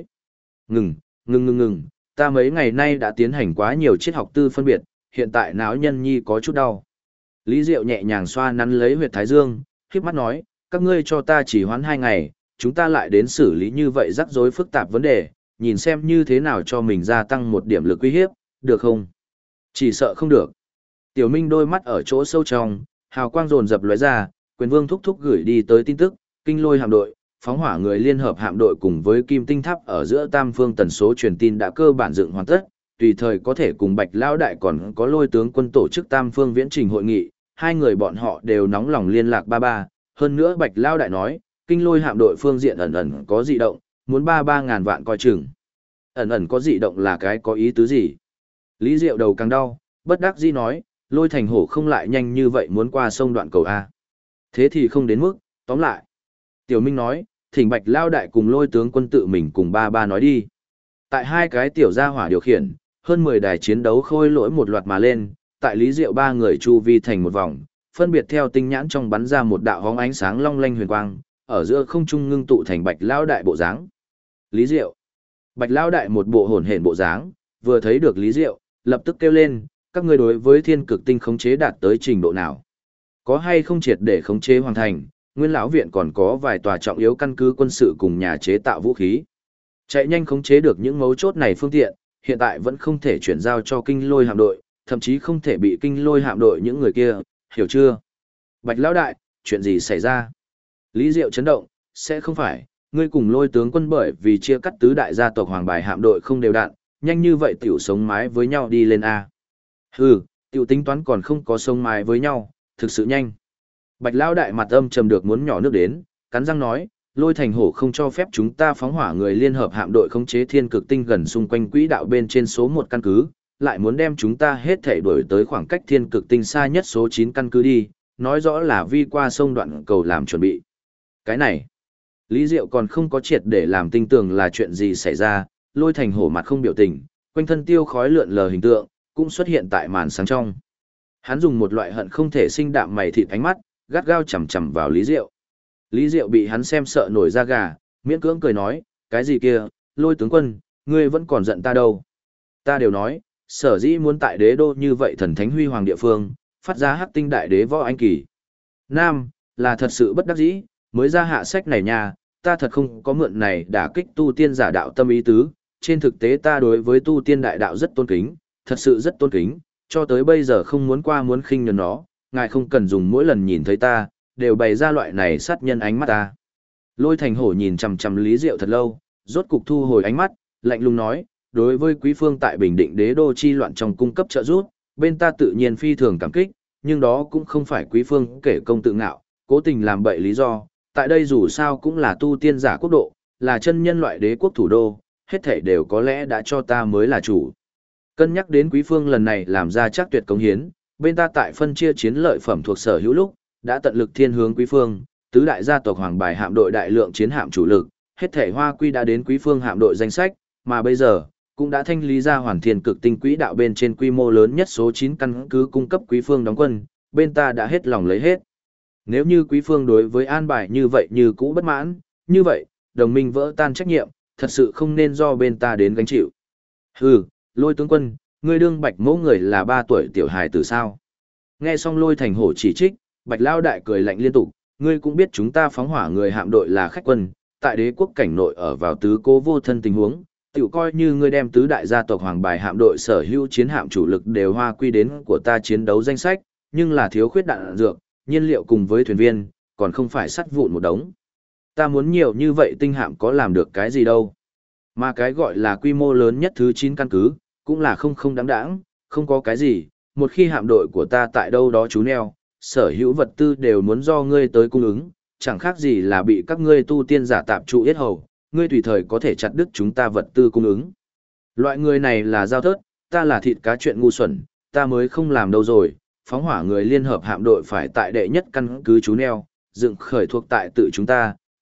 [SPEAKER 1] Ngừng, ta mấy ngày nay đã tiến hành quá nhiều triết học tư phân biệt, hiện tại não nhân nhi có chút đau. Lý Diệu nhẹ nhàng xoa nắn lấy huyệt thái dương, khiếp mắt nói, các ngươi cho ta chỉ hoãn 2 ngày, chúng ta lại đến xử lý như vậy rắc rối phức tạp vấn đề, nhìn xem như thế nào cho mình gia tăng một điểm lực uy hiếp, được không? Chỉ sợ không được. Tiểu Minh đôi mắt ở chỗ sâu trong, hào quang rồn dập lóe ra, Quyền Vương thúc thúc gửi đi tới tin tức, Kinh Lôi hạm đội, phóng hỏa người liên hợp hạm đội cùng với Kim Tinh Tháp ở giữa tam phương tần số truyền tin đã cơ bản dựng hoàn tất, tùy thời có thể cùng Bạch Lão đại còn có Lôi tướng quân tổ chức tam phương viễn trình hội nghị, hai người bọn họ đều nóng lòng liên lạc ba, hơn nữa Bạch Lão đại nói, Kinh Lôi hạm đội phương diện ẩn ẩn có dị động, muốn 33.000 vạn coi chừng. Ẩn ẩn có dị động là cái có ý tứ gì? Lý Diệu đầu càng đau, bất đắc dĩ nói, Lôi Thành Hổ không lại nhanh như vậy muốn qua sông đoạn cầu A. Thế thì không đến mức, tóm lại. Tiểu Minh nói, thỉnh Bạch Lao đại cùng Lôi tướng quân tự mình cùng ba nói đi. Tại hai cái tiểu gia hỏa điều khiển, hơn 10 đài chiến đấu khôi lỗi một loạt mà lên, tại Lý Diệu ba người chu vi thành một vòng, phân biệt theo tinh nhãn trong bắn ra một đạo hóng ánh sáng long lanh huyền quang, ở giữa không trung ngưng tụ thành Bạch Lao đại bộ dáng. Lý Diệu. Bạch Lao đại một bộ hồn hển bộ dáng, vừa thấy được Lý Diệu, lập tức kêu lên, các ngươi đối với thiên cực tinh khống chế đạt tới trình độ nào? Có hay không triệt để khống chế hoàn thành? Nguyên lão viện còn có vài tòa trọng yếu căn cứ quân sự cùng nhà chế tạo vũ khí. Chạy nhanh khống chế được những mấu chốt này phương tiện, hiện tại vẫn không thể chuyển giao cho Kinh Lôi hạm đội, thậm chí không thể bị Kinh Lôi hạm đội những người kia, hiểu chưa? Bạch Lão đại, chuyện gì xảy ra? Lý Diệu chấn động, sẽ không phải, ngươi cùng Lôi tướng quân bởi vì chia cắt tứ đại gia tộc Hoàng Bài hạm đội không đều đặn, nhanh như vậy tiểu sống mái với nhau đi lên A. Hừ, tiểu tính toán còn không có sống mái với nhau, thực sự nhanh. Bạch Lão đại mặt âm trầm được muốn nhỏ nước đến, cắn răng nói, Lôi Thành Hổ không cho phép chúng ta phóng hỏa người liên hợp hạm đội khống chế thiên cực tinh gần xung quanh quỹ đạo bên trên số 1 căn cứ, lại muốn đem chúng ta hết thể đuổi tới khoảng cách thiên cực tinh xa nhất số 9 căn cứ đi, nói rõ là vi qua sông đoạn cầu làm chuẩn bị. Cái này, Lý Diệu còn không có triệt để làm tinh tường là chuyện gì xảy ra, Lôi Thành Hổ mặt không biểu tình, quanh thân tiêu khói lượn lờ hình tượng, cũng xuất hiện tại màn sáng trong. Hắn dùng một loại hận không thể sinh đạm mày thịt ánh mắt, gắt gao chằm chằm vào Lý Diệu. Lý Diệu bị hắn xem sợ nổi da gà, miễn cưỡng cười nói, cái gì kia, Lôi tướng quân, ngươi vẫn còn giận ta đâu. Ta đều nói, sở dĩ muốn tại đế đô như vậy thần thánh huy hoàng địa phương, phát ra hắc tinh đại đế võ anh kỳ. Nam, là thật sự bất đắc dĩ, mới ra hạ sách này nha, ta thật không có mượn này đả kích tu tiên giả đạo tâm ý tứ, trên thực tế ta đối với tu tiên đại đạo rất tôn kính, thật sự rất tôn kính, cho tới bây giờ không muốn qua muốn khinh nhờn nó, ngài không cần dùng mỗi lần nhìn thấy ta, đều bày ra loại này sát nhân ánh mắt ta. Lôi Thành Hổ nhìn chằm chằm Lý Diệu thật lâu, rốt cục thu hồi ánh mắt, lạnh lùng nói, đối với quý phương tại Bình Định đế đô chi loạn trong cung cấp trợ giúp, bên ta tự nhiên phi thường cảm kích, nhưng đó cũng không phải quý phương kể công tự ngạo, cố tình làm bậy lý do, tại đây dù sao cũng là tu tiên giả quốc độ, là chân nhân loại đế quốc thủ đô, hết thảy đều có lẽ đã cho ta mới là chủ. Cân nhắc đến quý phương lần này làm ra chắc tuyệt cống hiến, bên ta tại phân chia chiến lợi phẩm thuộc sở hữu lúc, đã tận lực thiên hướng quý phương, tứ đại gia tộc Hoàng Bài hạm đội đại lượng chiến hạm chủ lực, hết thảy Hoa Quy đã đến quý phương hạm đội danh sách, mà bây giờ cũng đã thanh lý ra hoàn thiện cực tinh quỹ đạo bên trên quy mô lớn nhất số 9 căn cứ cung cấp quý phương đóng quân, bên ta đã hết lòng lấy hết. Nếu như quý phương đối với an bài như vậy như cũ bất mãn, như vậy, đồng minh vỡ tan trách nhiệm, thật sự không nên do bên ta đến gánh chịu. Hừ, Lôi tướng quân, ngươi đương Bạch mẫu người là 3 tuổi tiểu hài tử sao? Nghe xong Lôi Thành Hổ chỉ trích, Bạch Lao đại cười lạnh liên tục, ngươi cũng biết chúng ta phóng hỏa người hạm đội là khách quân, tại đế quốc cảnh nội ở vào tứ cố vô thân tình huống, tiểu coi như ngươi đem tứ đại gia tộc Hoàng Bài hạm đội sở hữu chiến hạm chủ lực đều hoa quy đến của ta chiến đấu danh sách, nhưng là thiếu khuyết đạn dược, nhiên liệu cùng với thuyền viên, còn không phải sắt vụn một đống. Ta muốn nhiều như vậy tinh hạm có làm được cái gì đâu. Mà cái gọi là quy mô lớn nhất thứ 9 căn cứ, cũng là không đáng đáng, không có cái gì, một khi hạm đội của ta tại đâu đó trú neo, sở hữu vật tư đều muốn do ngươi tới cung ứng, chẳng khác gì là bị các ngươi tu tiên giả tạp trụ yết hầu, ngươi tùy thời có thể chặt đứt chúng ta vật tư cung ứng. Loại người này là giao thớt, ta là thịt cá chuyện ngu xuẩn, ta mới không làm đâu rồi, phóng hỏa người liên hợp hạm đội phải tại đệ nhất căn cứ trú neo, dựng khởi thuộc tại tự chúng ta,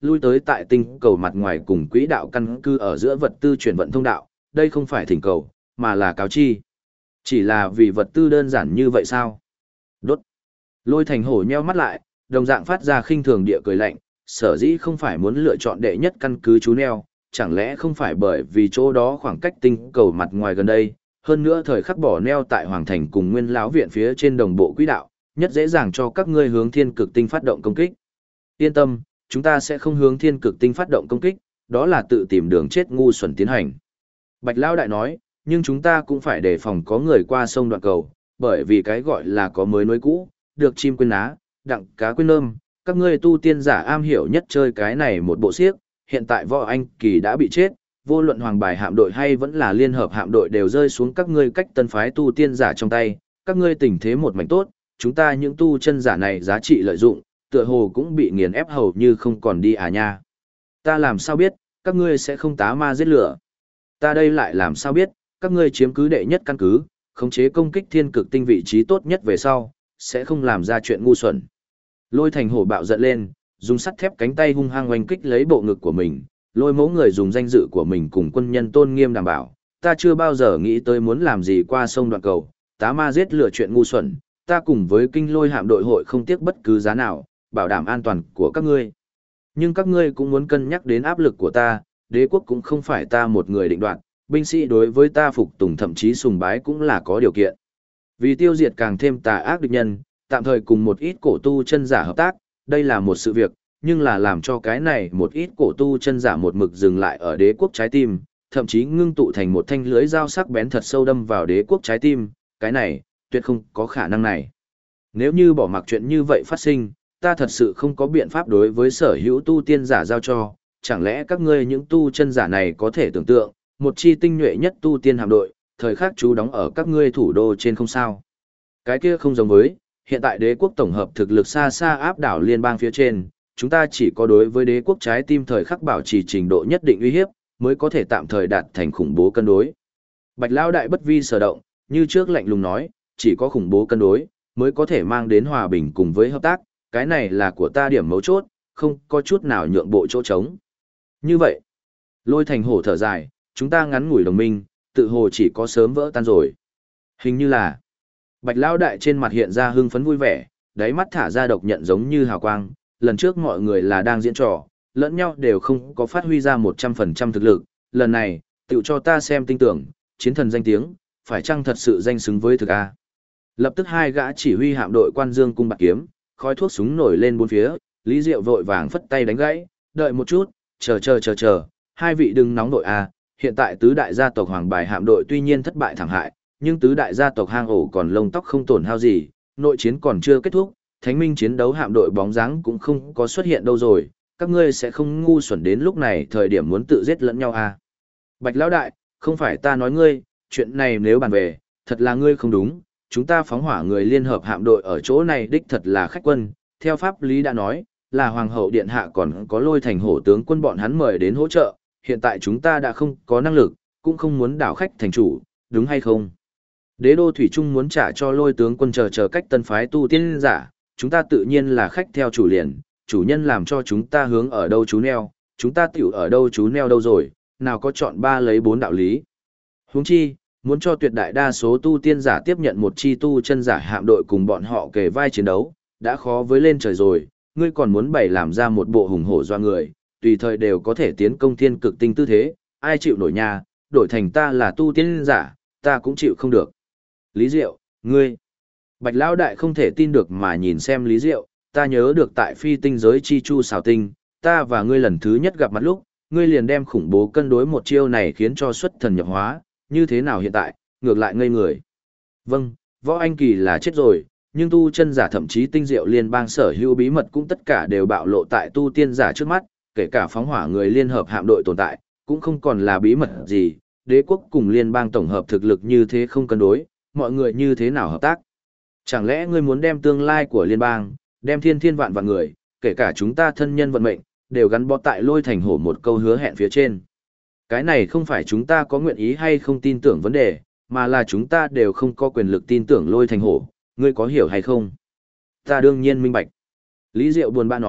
[SPEAKER 1] lui tới tại tinh cầu mặt ngoài cùng quỹ đạo căn cứ ở giữa vật tư chuyển vận thông đạo, đây không phải thỉnh cầu, mà là cáo chi. Chỉ là vì vật tư đơn giản như vậy sao? Đốt. Lôi Thành Hổ nheo mắt lại, đồng dạng phát ra khinh thường địa cười lạnh, sở dĩ không phải muốn lựa chọn đệ nhất căn cứ chú neo, chẳng lẽ không phải bởi vì chỗ đó khoảng cách tinh cầu mặt ngoài gần đây, hơn nữa thời khắc bỏ neo tại Hoàng Thành cùng Nguyên Lão Viện phía trên đồng bộ quỹ đạo, nhất dễ dàng cho các ngươi hướng thiên cực tinh phát động công kích. Yên tâm, chúng ta sẽ không hướng thiên cực tinh phát động công kích, đó là tự tìm đường chết ngu xuẩn tiến hành. Bạch Lão Đại nói, nhưng chúng ta cũng phải đề phòng có người qua sông đoạn cầu, bởi vì cái gọi là có mới nối cũ, được chim quên ná, đặng cá quên nơm, các ngươi tu tiên giả am hiểu nhất chơi cái này một bộ xiếc, hiện tại Võ Anh Kỳ đã bị chết, vô luận hoàng bài hạm đội hay vẫn là liên hợp hạm đội đều rơi xuống các ngươi cách tân phái tu tiên giả trong tay, các ngươi tình thế một mảnh tốt, chúng ta những tu chân giả này giá trị lợi dụng, tựa hồ cũng bị nghiền ép hầu như không còn đi à nha. Ta làm sao biết, các ngươi sẽ không tá ma giết lửa. Ta đây lại làm sao biết, các ngươi chiếm cứ đệ nhất căn cứ, khống chế công kích thiên cực tinh vị trí tốt nhất về sau, sẽ không làm ra chuyện ngu xuẩn. Lôi Thành Hổ bạo giận lên, dùng sắt thép cánh tay hung hăng oanh kích lấy bộ ngực của mình, lôi mẫu người dùng danh dự của mình cùng quân nhân tôn nghiêm đảm bảo, ta chưa bao giờ nghĩ tới muốn làm gì qua sông đoạn cầu, tá ma giết lửa chuyện ngu xuẩn, ta cùng với kinh lôi hạm đội hội không tiếc bất cứ giá nào, bảo đảm an toàn của các ngươi. Nhưng các ngươi cũng muốn cân nhắc đến áp lực của ta, đế quốc cũng không phải ta một người định đoạt, binh sĩ đối với ta phục tùng thậm chí sùng bái cũng là có điều kiện. Vì tiêu diệt càng thêm tà ác địch nhân, tạm thời cùng một ít cổ tu chân giả hợp tác, đây là một sự việc, nhưng là làm cho cái này một ít cổ tu chân giả một mực dừng lại ở đế quốc trái tim, thậm chí ngưng tụ thành một thanh lưới dao sắc bén thật sâu đâm vào đế quốc trái tim, cái này, tuyệt không có khả năng này. Nếu như bỏ mặc chuyện như vậy phát sinh, ta thật sự không có biện pháp đối với sở hữu tu tiên giả giao cho, chẳng lẽ các ngươi những tu chân giả này có thể tưởng tượng, một chi tinh nhuệ nhất tu tiên hạm đội, thời khắc chú đóng ở các ngươi thủ đô trên không sao. Cái kia không giống với, hiện tại đế quốc tổng hợp thực lực xa xa áp đảo liên bang phía trên, chúng ta chỉ có đối với đế quốc trái tim thời khắc bảo trì trình độ nhất định uy hiếp, mới có thể tạm thời đạt thành khủng bố cân đối. Bạch Lão Đại bất vi sở động, như trước lạnh lùng nói, chỉ có khủng bố cân đối, mới có thể mang đến hòa bình cùng với hợp tác, cái này là của ta điểm mấu chốt, không có chút nào nhượng bộ chỗ trống. Như vậy, Lôi Thành Hổ thở dài, chúng ta ngắn ngủi đồng minh, tự hồ chỉ có sớm vỡ tan rồi. Hình như là, Bạch Lão Đại trên mặt hiện ra hưng phấn vui vẻ, đáy mắt thả ra độc nhận giống như hào quang, lần trước mọi người là đang diễn trò, lẫn nhau đều không có phát huy ra 100% thực lực, lần này, tự cho ta xem tin tưởng, chiến thần danh tiếng, phải chăng thật sự danh xứng với thực A. Lập tức hai gã chỉ huy hạm đội quan dương cung bạc kiếm, khói thuốc súng nổi lên bốn phía, Lý Diệu vội vàng phất tay đánh gãy, đợi một chút, chờ, hai vị đừng nóng đội A, hiện tại tứ đại gia tộc hoàng bài hạm đội tuy nhiên thất bại thảm hại, nhưng tứ đại gia tộc hang ổ còn lông tóc không tổn hao gì, nội chiến còn chưa kết thúc, thánh minh chiến đấu hạm đội bóng dáng cũng không có xuất hiện đâu rồi, các ngươi sẽ không ngu xuẩn đến lúc này thời điểm muốn tự giết lẫn nhau à. Bạch Lão Đại, không phải ta nói ngươi, chuyện này nếu bàn về, thật là ngươi không đúng, chúng ta phóng hỏa người liên hợp hạm đội ở chỗ này đích thật là khách quân, theo pháp lý đã nói, là Hoàng hậu Điện Hạ còn có Lôi Thành Hổ tướng quân bọn hắn mời đến hỗ trợ, hiện tại chúng ta đã không có năng lực, cũng không muốn đảo khách thành chủ, đúng hay không? Đế đô Thủy Trung muốn trả cho Lôi tướng quân chờ cách tân phái tu tiên giả, chúng ta tự nhiên là khách theo chủ liền, chủ nhân làm cho chúng ta hướng ở đâu chú neo, chúng ta tiểu ở đâu chú neo đâu rồi, nào có chọn ba lấy bốn đạo lý. Huống chi, muốn cho tuyệt đại đa số tu tiên giả tiếp nhận một chi tu chân giả hạm đội cùng bọn họ kề vai chiến đấu, đã khó với lên trời rồi, ngươi còn muốn bày làm ra một bộ hùng hổ doa người, tùy thời đều có thể tiến công thiên cực tinh tư thế, ai chịu nổi nhà, đổi thành ta là tu tiên giả, ta cũng chịu không được. Lý Diệu, ngươi. Bạch Lão Đại không thể tin được mà nhìn xem Lý Diệu, ta nhớ được tại phi tinh giới chi chu xào tinh, ta và ngươi lần thứ nhất gặp mặt lúc, ngươi liền đem khủng bố cân đối một chiêu này khiến cho xuất thần nhập hóa, như thế nào hiện tại, ngược lại ngây người. Vâng, Võ Anh Kỳ là chết rồi, nhưng tu chân giả thậm chí tinh diệu liên bang sở hữu bí mật cũng tất cả đều bạo lộ tại tu tiên giả trước mắt, kể cả phóng hỏa người liên hợp hạm đội tồn tại, cũng không còn là bí mật gì, đế quốc cùng liên bang tổng hợp thực lực như thế không cân đối, mọi người như thế nào hợp tác. Chẳng lẽ ngươi muốn đem tương lai của liên bang, đem thiên thiên vạn vạn người, kể cả chúng ta thân nhân vận mệnh, đều gắn bó tại Lôi Thành Hổ một câu hứa hẹn phía trên. Cái này không phải chúng ta có nguyện ý hay không tin tưởng vấn đề, mà là chúng ta đều không có quyền lực tin tưởng Lôi Thành Hổ, ngươi có hiểu hay không? Ta đương nhiên minh bạch. Lý Diệu buồn bã nói,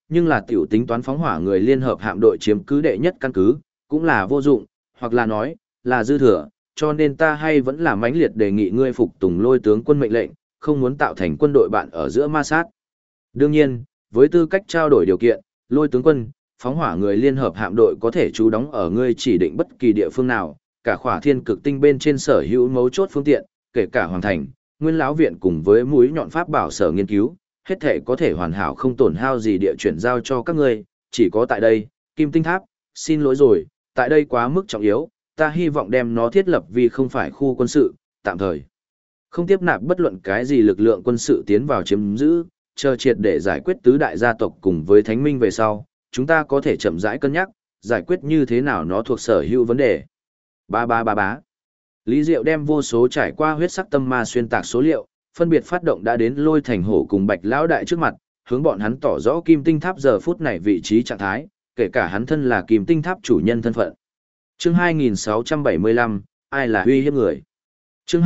[SPEAKER 1] nhưng là tiểu tính toán phóng hỏa người liên hợp hạm đội chiếm cứ đệ nhất căn cứ, cũng là vô dụng, hoặc là nói, là dư thừa, cho nên ta hay vẫn là mãnh liệt đề nghị ngươi phục tùng lôi tướng quân mệnh lệnh, không muốn tạo thành quân đội bạn ở giữa ma sát. Đương nhiên, với tư cách trao đổi điều kiện, lôi tướng quân, phóng hỏa người liên hợp hạm đội có thể trú đóng ở ngươi chỉ định bất kỳ địa phương nào, cả khỏa thiên cực tinh bên trên sở hữu mấu chốt phương tiện, kể cả hoàng thành, nguyên lão viện cùng với mũi nhọn pháp bảo sở nghiên cứu, hết thể có thể hoàn hảo không tổn hao gì địa chuyển giao cho các ngươi, chỉ có tại đây, Kim Tinh Tháp, xin lỗi rồi, tại đây quá mức trọng yếu, ta hy vọng đem nó thiết lập vì không phải khu quân sự, tạm thời. Không tiếp nạp bất luận cái gì lực lượng quân sự tiến vào chiếm giữ, chờ triệt để giải quyết tứ đại gia tộc cùng với thánh minh về sau, chúng ta có thể chậm rãi cân nhắc, giải quyết như thế nào nó thuộc sở hữu vấn đề. Ba. Lý Diệu đem vô số trải qua huyết sắc tâm ma xuyên tạc số liệu, phân biệt phát động đã đến Lôi Thành Hổ cùng Bạch Lão Đại trước mặt, hướng bọn hắn tỏ rõ Kim Tinh Tháp giờ phút này vị trí trạng thái, kể cả hắn thân là Kim Tinh Tháp chủ nhân thân phận. Chương 2675, ai là uy hiếp người? Chương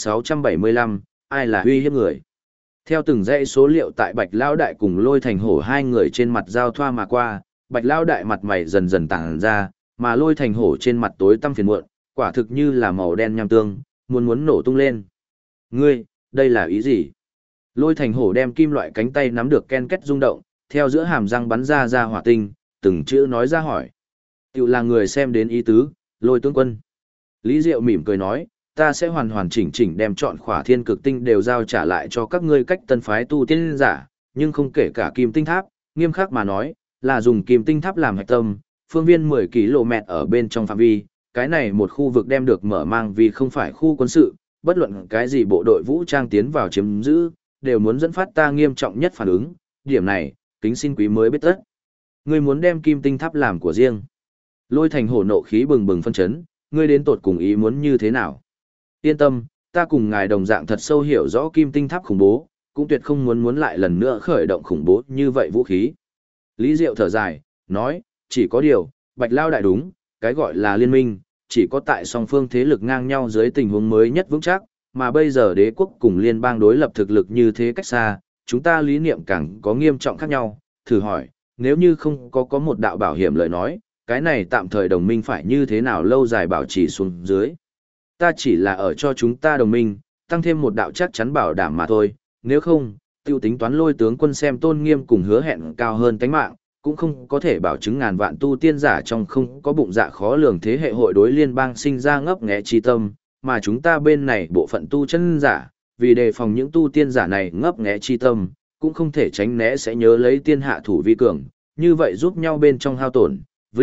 [SPEAKER 1] 2675, ai là uy hiếp người? Theo từng dãy số liệu tại Bạch Lão Đại cùng Lôi Thành Hổ hai người trên mặt giao thoa mà qua, Bạch Lão Đại mặt mày dần dần tàng ra, mà Lôi Thành Hổ trên mặt tối tăm phiền muộn, quả thực như là màu đen nham tương, muốn nổ tung lên. Ngươi, đây là ý gì? Lôi Thành Hổ đem kim loại cánh tay nắm được ken két rung động, theo giữa hàm răng bắn ra hỏa tinh, từng chữ nói ra hỏi. Tiểu là người xem đến ý tứ, Lôi tướng quân. Lý Diệu mỉm cười nói, ta sẽ hoàn hoàn chỉnh chỉnh đem chọn khỏa thiên cực tinh đều giao trả lại cho các ngươi cách tân phái tu tiên giả, nhưng không kể cả kim tinh tháp, nghiêm khắc mà nói, là dùng kim tinh tháp làm hạch tâm, phương viên 10 km ở bên trong phạm vi, cái này một khu vực đem được mở mang vì không phải khu quân sự, bất luận cái gì bộ đội vũ trang tiến vào chiếm giữ, đều muốn dẫn phát ta nghiêm trọng nhất phản ứng, điểm này, kính xin quý mới biết tất. Ngươi muốn đem kim tinh tháp làm của riêng. Lôi Thành Hổ nộ khí bừng bừng phân chấn, ngươi đến tột cùng ý muốn như thế nào? Yên tâm, ta cùng ngài đồng dạng thật sâu hiểu rõ kim tinh tháp khủng bố, cũng tuyệt không muốn lại lần nữa khởi động khủng bố như vậy vũ khí. Lý Diệu thở dài, nói, chỉ có điều, Bạch Lao Đại đúng, cái gọi là liên minh, chỉ có tại song phương thế lực ngang nhau dưới tình huống mới nhất vững chắc, mà bây giờ đế quốc cùng liên bang đối lập thực lực như thế cách xa, chúng ta lý niệm càng có nghiêm trọng khác nhau, thử hỏi, nếu như không có một đạo bảo hiểm lời nói, cái này tạm thời đồng minh phải như thế nào lâu dài bảo trì xuống dưới. Ta chỉ là ở cho chúng ta đồng minh, tăng thêm một đạo chắc chắn bảo đảm mà thôi, nếu không, tiêu tính toán Lôi tướng quân xem tôn nghiêm cùng hứa hẹn cao hơn tánh mạng, cũng không có thể bảo chứng ngàn vạn tu tiên giả trong không có bụng dạ khó lường thế hệ hội đối liên bang sinh ra ngấp nghé chi tâm, mà chúng ta bên này bộ phận tu chân giả, vì đề phòng những tu tiên giả này ngấp nghé chi tâm, cũng không thể tránh né sẽ nhớ lấy tiên hạ thủ vi cường, như vậy giúp nhau bên trong hao tổn,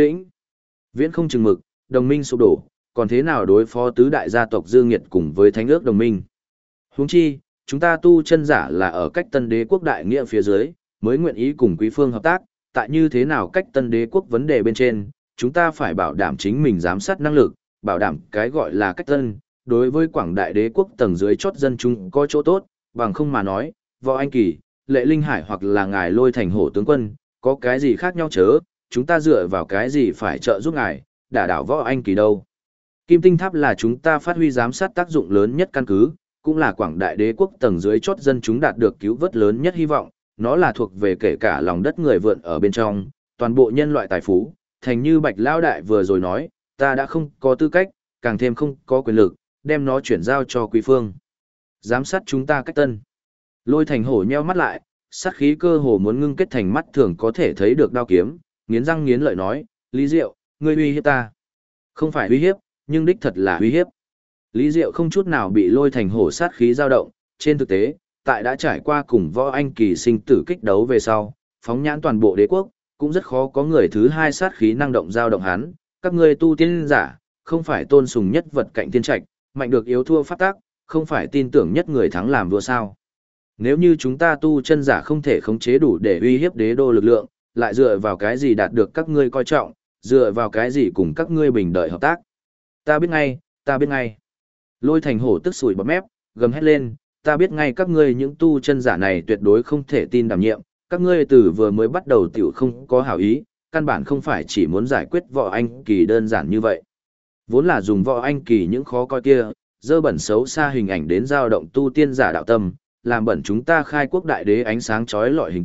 [SPEAKER 1] viễn không chừng mực, đồng minh sụp đổ, còn thế nào đối phó tứ đại gia tộc Dương Nghiệt cùng với thánh ước đồng minh. Huống chi, chúng ta tu chân giả là ở cách tân đế quốc đại nghĩa phía dưới, mới nguyện ý cùng quý phương hợp tác, tại như thế nào cách tân đế quốc vấn đề bên trên, chúng ta phải bảo đảm chính mình giám sát năng lực, bảo đảm cái gọi là cách tân, đối với quảng đại đế quốc tầng dưới chót dân chúng có chỗ tốt, bằng không mà nói, Võ Anh Kỳ, Lệ Linh Hải hoặc là ngài Lôi Thành Hổ tướng quân, có cái gì khác nhau chớ, chúng ta dựa vào cái gì phải trợ giúp ngài, đả đảo Võ Anh Kỳ đâu. Kim Tinh Tháp là chúng ta phát huy giám sát tác dụng lớn nhất căn cứ, cũng là quảng đại đế quốc tầng dưới chót dân chúng đạt được cứu vớt lớn nhất hy vọng, nó là thuộc về kể cả lòng đất người vượn ở bên trong, toàn bộ nhân loại tài phú, thành như Bạch Lao Đại vừa rồi nói, ta đã không có tư cách, càng thêm không có quyền lực, đem nó chuyển giao cho quý phương. Giám sát chúng ta cách tân. Lôi Thành Hổ nheo mắt lại, sát khí cơ hồ muốn ngưng kết thành mắt thường có thể thấy được đao kiếm, nghiến răng nghiến lợi nói, Lý Diệu, ngươi uy hiếp ta. Không phải uy hiếp, nhưng đích thật là uy hiếp. Lý Diệu không chút nào bị Lôi Thành Hổ sát khí dao động, trên thực tế, tại đã trải qua cùng Võ Anh Kỳ sinh tử kích đấu về sau, phóng nhãn toàn bộ đế quốc, cũng rất khó có người thứ hai sát khí năng động dao động hắn, các ngươi tu tiên giả, không phải tôn sùng nhất vật cạnh tiên trạch, mạnh được yếu thua pháp tác, không phải tin tưởng nhất người thắng làm vua sao. Nếu như chúng ta tu chân giả không thể khống chế đủ để uy hiếp đế đô lực lượng, lại dựa vào cái gì đạt được các ngươi coi trọng, dựa vào cái gì cùng các ngươi bình đợi hợp tác. Ta biết ngay, ta biết ngay. Lôi Thành Hổ tức sủi bọt mép, gầm hét lên, ta biết ngay các ngươi những tu chân giả này tuyệt đối không thể tin đảm nhiệm, các ngươi từ vừa mới bắt đầu tiểu không có hảo ý, căn bản không phải chỉ muốn giải quyết Võ Anh Kỳ đơn giản như vậy. Vốn là dùng Võ Anh Kỳ những khó coi kia, dơ bẩn xấu xa hình ảnh đến dao động tu tiên giả đạo tâm, làm bẩn chúng ta khai quốc đại đế ánh sáng chói lọi hình tượng,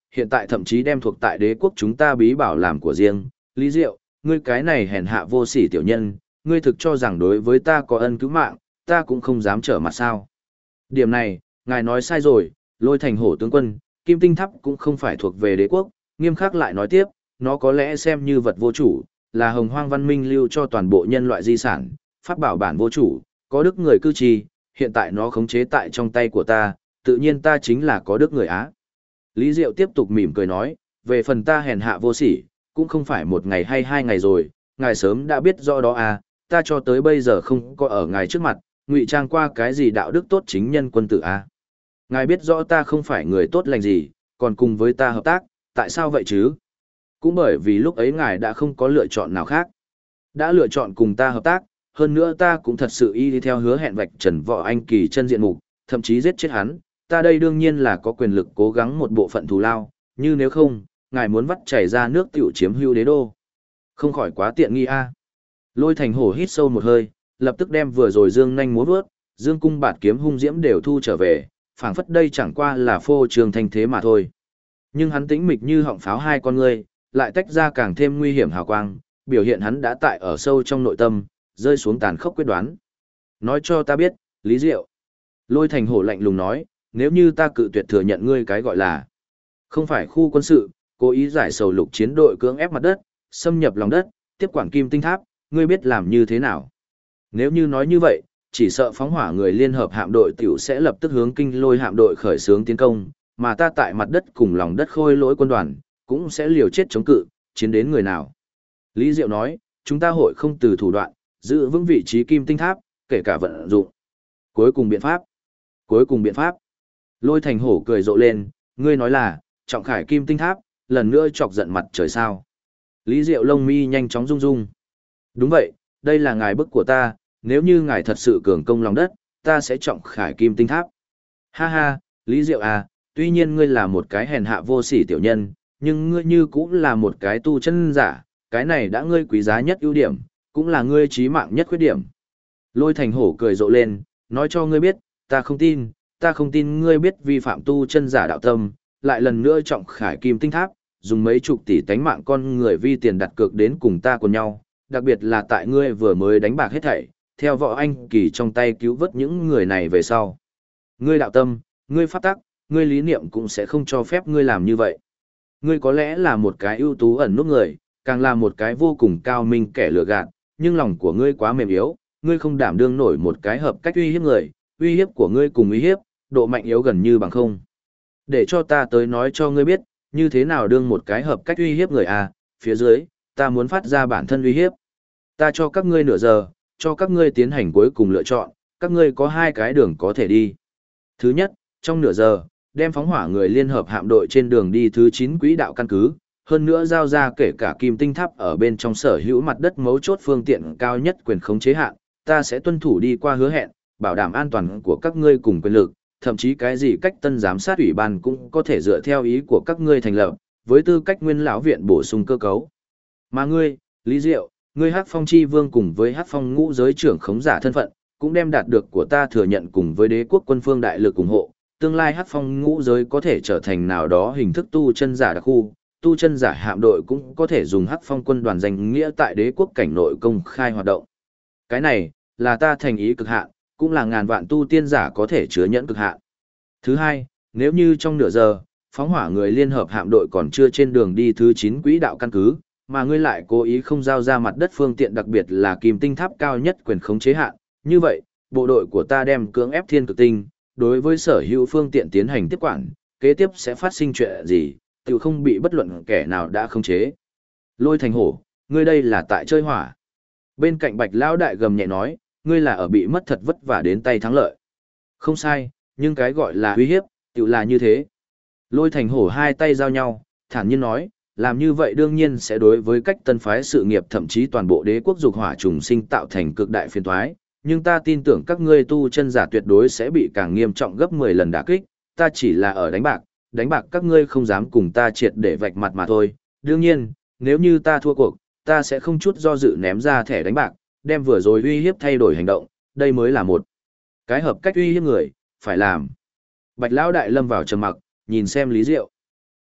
[SPEAKER 1] hiện tại thậm chí đem thuộc tại đế quốc chúng ta bí bảo làm của riêng. Lý Diệu, ngươi cái này hèn hạ vô sỉ tiểu nhân, ngươi thực cho rằng đối với ta có ân cứu mạng, ta cũng không dám trở mặt sao. Điểm này, ngài nói sai rồi, Lôi Thành Hổ tướng quân, Kim Tinh Tháp cũng không phải thuộc về đế quốc, nghiêm khắc lại nói tiếp, nó có lẽ xem như vật vô chủ, là hồng hoang văn minh lưu cho toàn bộ nhân loại di sản, pháp bảo bản vô chủ, có đức người cư trì, hiện tại nó khống chế tại trong tay của ta, tự nhiên ta chính là có đức người Á. Lý Diệu tiếp tục mỉm cười nói, về phần ta hèn hạ vô sỉ, cũng không phải một ngày hay 2 ngày rồi, ngài sớm đã biết rõ đó à, ta cho tới bây giờ không có ở ngài trước mặt, ngụy trang qua cái gì đạo đức tốt chính nhân quân tử à. Ngài biết rõ ta không phải người tốt lành gì, còn cùng với ta hợp tác, tại sao vậy chứ? Cũng bởi vì lúc ấy ngài đã không có lựa chọn nào khác. Đã lựa chọn cùng ta hợp tác, hơn nữa ta cũng thật sự y đi theo hứa hẹn vạch trần Võ Anh Kỳ chân diện mục, thậm chí giết chết hắn, ta đây đương nhiên là có quyền lực cố gắng một bộ phận thù lao, như nếu không, ngài muốn vắt chảy ra nước tiểu chiếm hữu đế đô. Không khỏi quá tiện nghi a. Lôi Thành Hổ hít sâu một hơi, lập tức đem vừa rồi dương nhanh múa vớt, dương cung bạt kiếm hung diễm đều thu trở về, phảng phất đây chẳng qua là phô trương thanh thế mà thôi. Nhưng hắn tĩnh mịch như họng pháo hai con ngươi, lại tách ra càng thêm nguy hiểm hào quang, biểu hiện hắn đã tại ở sâu trong nội tâm, rơi xuống tàn khốc quyết đoán. Nói cho ta biết, Lý Diệu. Lôi Thành Hổ lạnh lùng nói, nếu như ta cự tuyệt thừa nhận ngươi cái gọi là không phải khu quân sự, cố ý giải sầu lục chiến đội cưỡng ép mặt đất, xâm nhập lòng đất, tiếp quản Kim Tinh Tháp, ngươi biết làm như thế nào? Nếu như nói như vậy, chỉ sợ phóng hỏa người liên hợp hạm đội tiểu sẽ lập tức hướng Kinh Lôi hạm đội khởi xướng tiến công, mà ta tại mặt đất cùng lòng đất khôi lỗi quân đoàn, cũng sẽ liều chết chống cự, chiến đến người nào. Lý Diệu nói, chúng ta hội không từ thủ đoạn, giữ vững vị trí Kim Tinh Tháp, kể cả vận dụng. Cuối cùng biện pháp. Cuối cùng biện pháp. Lôi Thành Hổ cười rộ lên, ngươi nói là, trọng khải Kim Tinh Tháp, lần nữa chọc giận mặt trời sao. Lý Diệu lông mi nhanh chóng rung rung. Đúng vậy, đây là ngài bức của ta, nếu như ngài thật sự cường công lòng đất, ta sẽ trọng khải Kim Tinh Tháp. Ha ha, Lý Diệu à, tuy nhiên ngươi là một cái hèn hạ vô sỉ tiểu nhân, nhưng ngươi như cũng là một cái tu chân giả, cái này đã ngươi quý giá nhất ưu điểm, cũng là ngươi chí mạng nhất khuyết điểm. Lôi Thành Hổ cười rộ lên, nói cho ngươi biết, ta không tin ngươi biết vi phạm tu chân giả đạo tâm, lại lần nữa trọng khải Kim Tinh Tháp, dùng mấy chục tỷ tánh mạng con người vi tiền đặt cược đến cùng ta cùng nhau, đặc biệt là tại ngươi vừa mới đánh bạc hết thảy, theo Võ Anh Kỳ trong tay cứu vớt những người này về sau. Ngươi đạo tâm, ngươi pháp tắc, ngươi lý niệm cũng sẽ không cho phép ngươi làm như vậy. Ngươi có lẽ là một cái ưu tú ẩn núp người, càng là một cái vô cùng cao minh kẻ lừa gạt, nhưng lòng của ngươi quá mềm yếu, ngươi không đảm đương nổi một cái hợp cách uy hiếp người, uy hiếp của ngươi cùng uy hiếp, độ mạnh yếu gần như bằng không. Để cho ta tới nói cho ngươi biết, như thế nào đương một cái hợp cách uy hiếp người à, phía dưới, ta muốn phát ra bản thân uy hiếp. Ta cho các ngươi nửa giờ, cho các ngươi tiến hành cuối cùng lựa chọn, các ngươi có 2 cái đường có thể đi. Thứ nhất, trong nửa giờ, đem phóng hỏa người liên hợp hạm đội trên đường đi thứ 9 quỹ đạo căn cứ, hơn nữa giao ra kể cả Kim Tinh Tháp ở bên trong sở hữu mặt đất mấu chốt phương tiện cao nhất quyền khống chế hạn, ta sẽ tuân thủ đi qua hứa hẹn, bảo đảm an toàn của các ngươi cùng quyền lực, thậm chí cái gì cách tân giám sát ủy ban cũng có thể dựa theo ý của các ngươi thành lập, với tư cách nguyên lão viện bổ sung cơ cấu. Mà ngươi, Lý Diệu, ngươi Hắc Phong Chi Vương cùng với Hắc Phong ngũ giới trưởng khống giả thân phận, cũng đem đạt được của ta thừa nhận cùng với đế quốc quân phương đại lực ủng hộ, tương lai Hắc Phong ngũ giới có thể trở thành nào đó hình thức tu chân giả đặc khu, tu chân giả hạm đội cũng có thể dùng Hắc Phong quân đoàn danh nghĩa tại đế quốc cảnh nội công khai hoạt động. Cái này, là ta thành ý cực hạn, cũng là ngàn vạn tu tiên giả có thể chứa nhẫn cực hạn. Thứ hai, nếu như trong nửa giờ, phóng hỏa người liên hợp hạm đội còn chưa trên đường đi thứ 9 quỹ đạo căn cứ, mà ngươi lại cố ý không giao ra mặt đất phương tiện đặc biệt là Kim Tinh Tháp cao nhất quyền khống chế hạn, như vậy, bộ đội của ta đem cưỡng ép Thiên Cực Tinh, đối với sở hữu phương tiện tiến hành tiếp quản, kế tiếp sẽ phát sinh chuyện gì, tự không bị bất luận kẻ nào đã khống chế. Lôi Thành Hổ, ngươi đây là tại chơi hỏa. Bên cạnh Bạch Lão đại gầm nhẹ nói, ngươi là ở bị mất thật vất vả đến tay thắng lợi. Không sai, nhưng cái gọi là uy hiếp, tự là như thế. Lôi Thành Hổ 2 tay giao nhau, thản nhiên nói, làm như vậy đương nhiên sẽ đối với cách tân phái sự nghiệp thậm chí toàn bộ đế quốc dục hỏa trùng sinh tạo thành cực đại phiền toái, nhưng ta tin tưởng các ngươi tu chân giả tuyệt đối sẽ bị càng nghiêm trọng gấp 10 lần đả kích, ta chỉ là ở đánh bạc các ngươi không dám cùng ta triệt để vạch mặt mà thôi. Đương nhiên, nếu như ta thua cuộc, ta sẽ không chút do dự ném ra thẻ đánh bạc, đem vừa rồi uy hiếp thay đổi hành động, đây mới là một cái hợp cách uy hiếp người, phải làm. Bạch Lão đại lâm vào trầm mặc, nhìn xem Lý Diệu.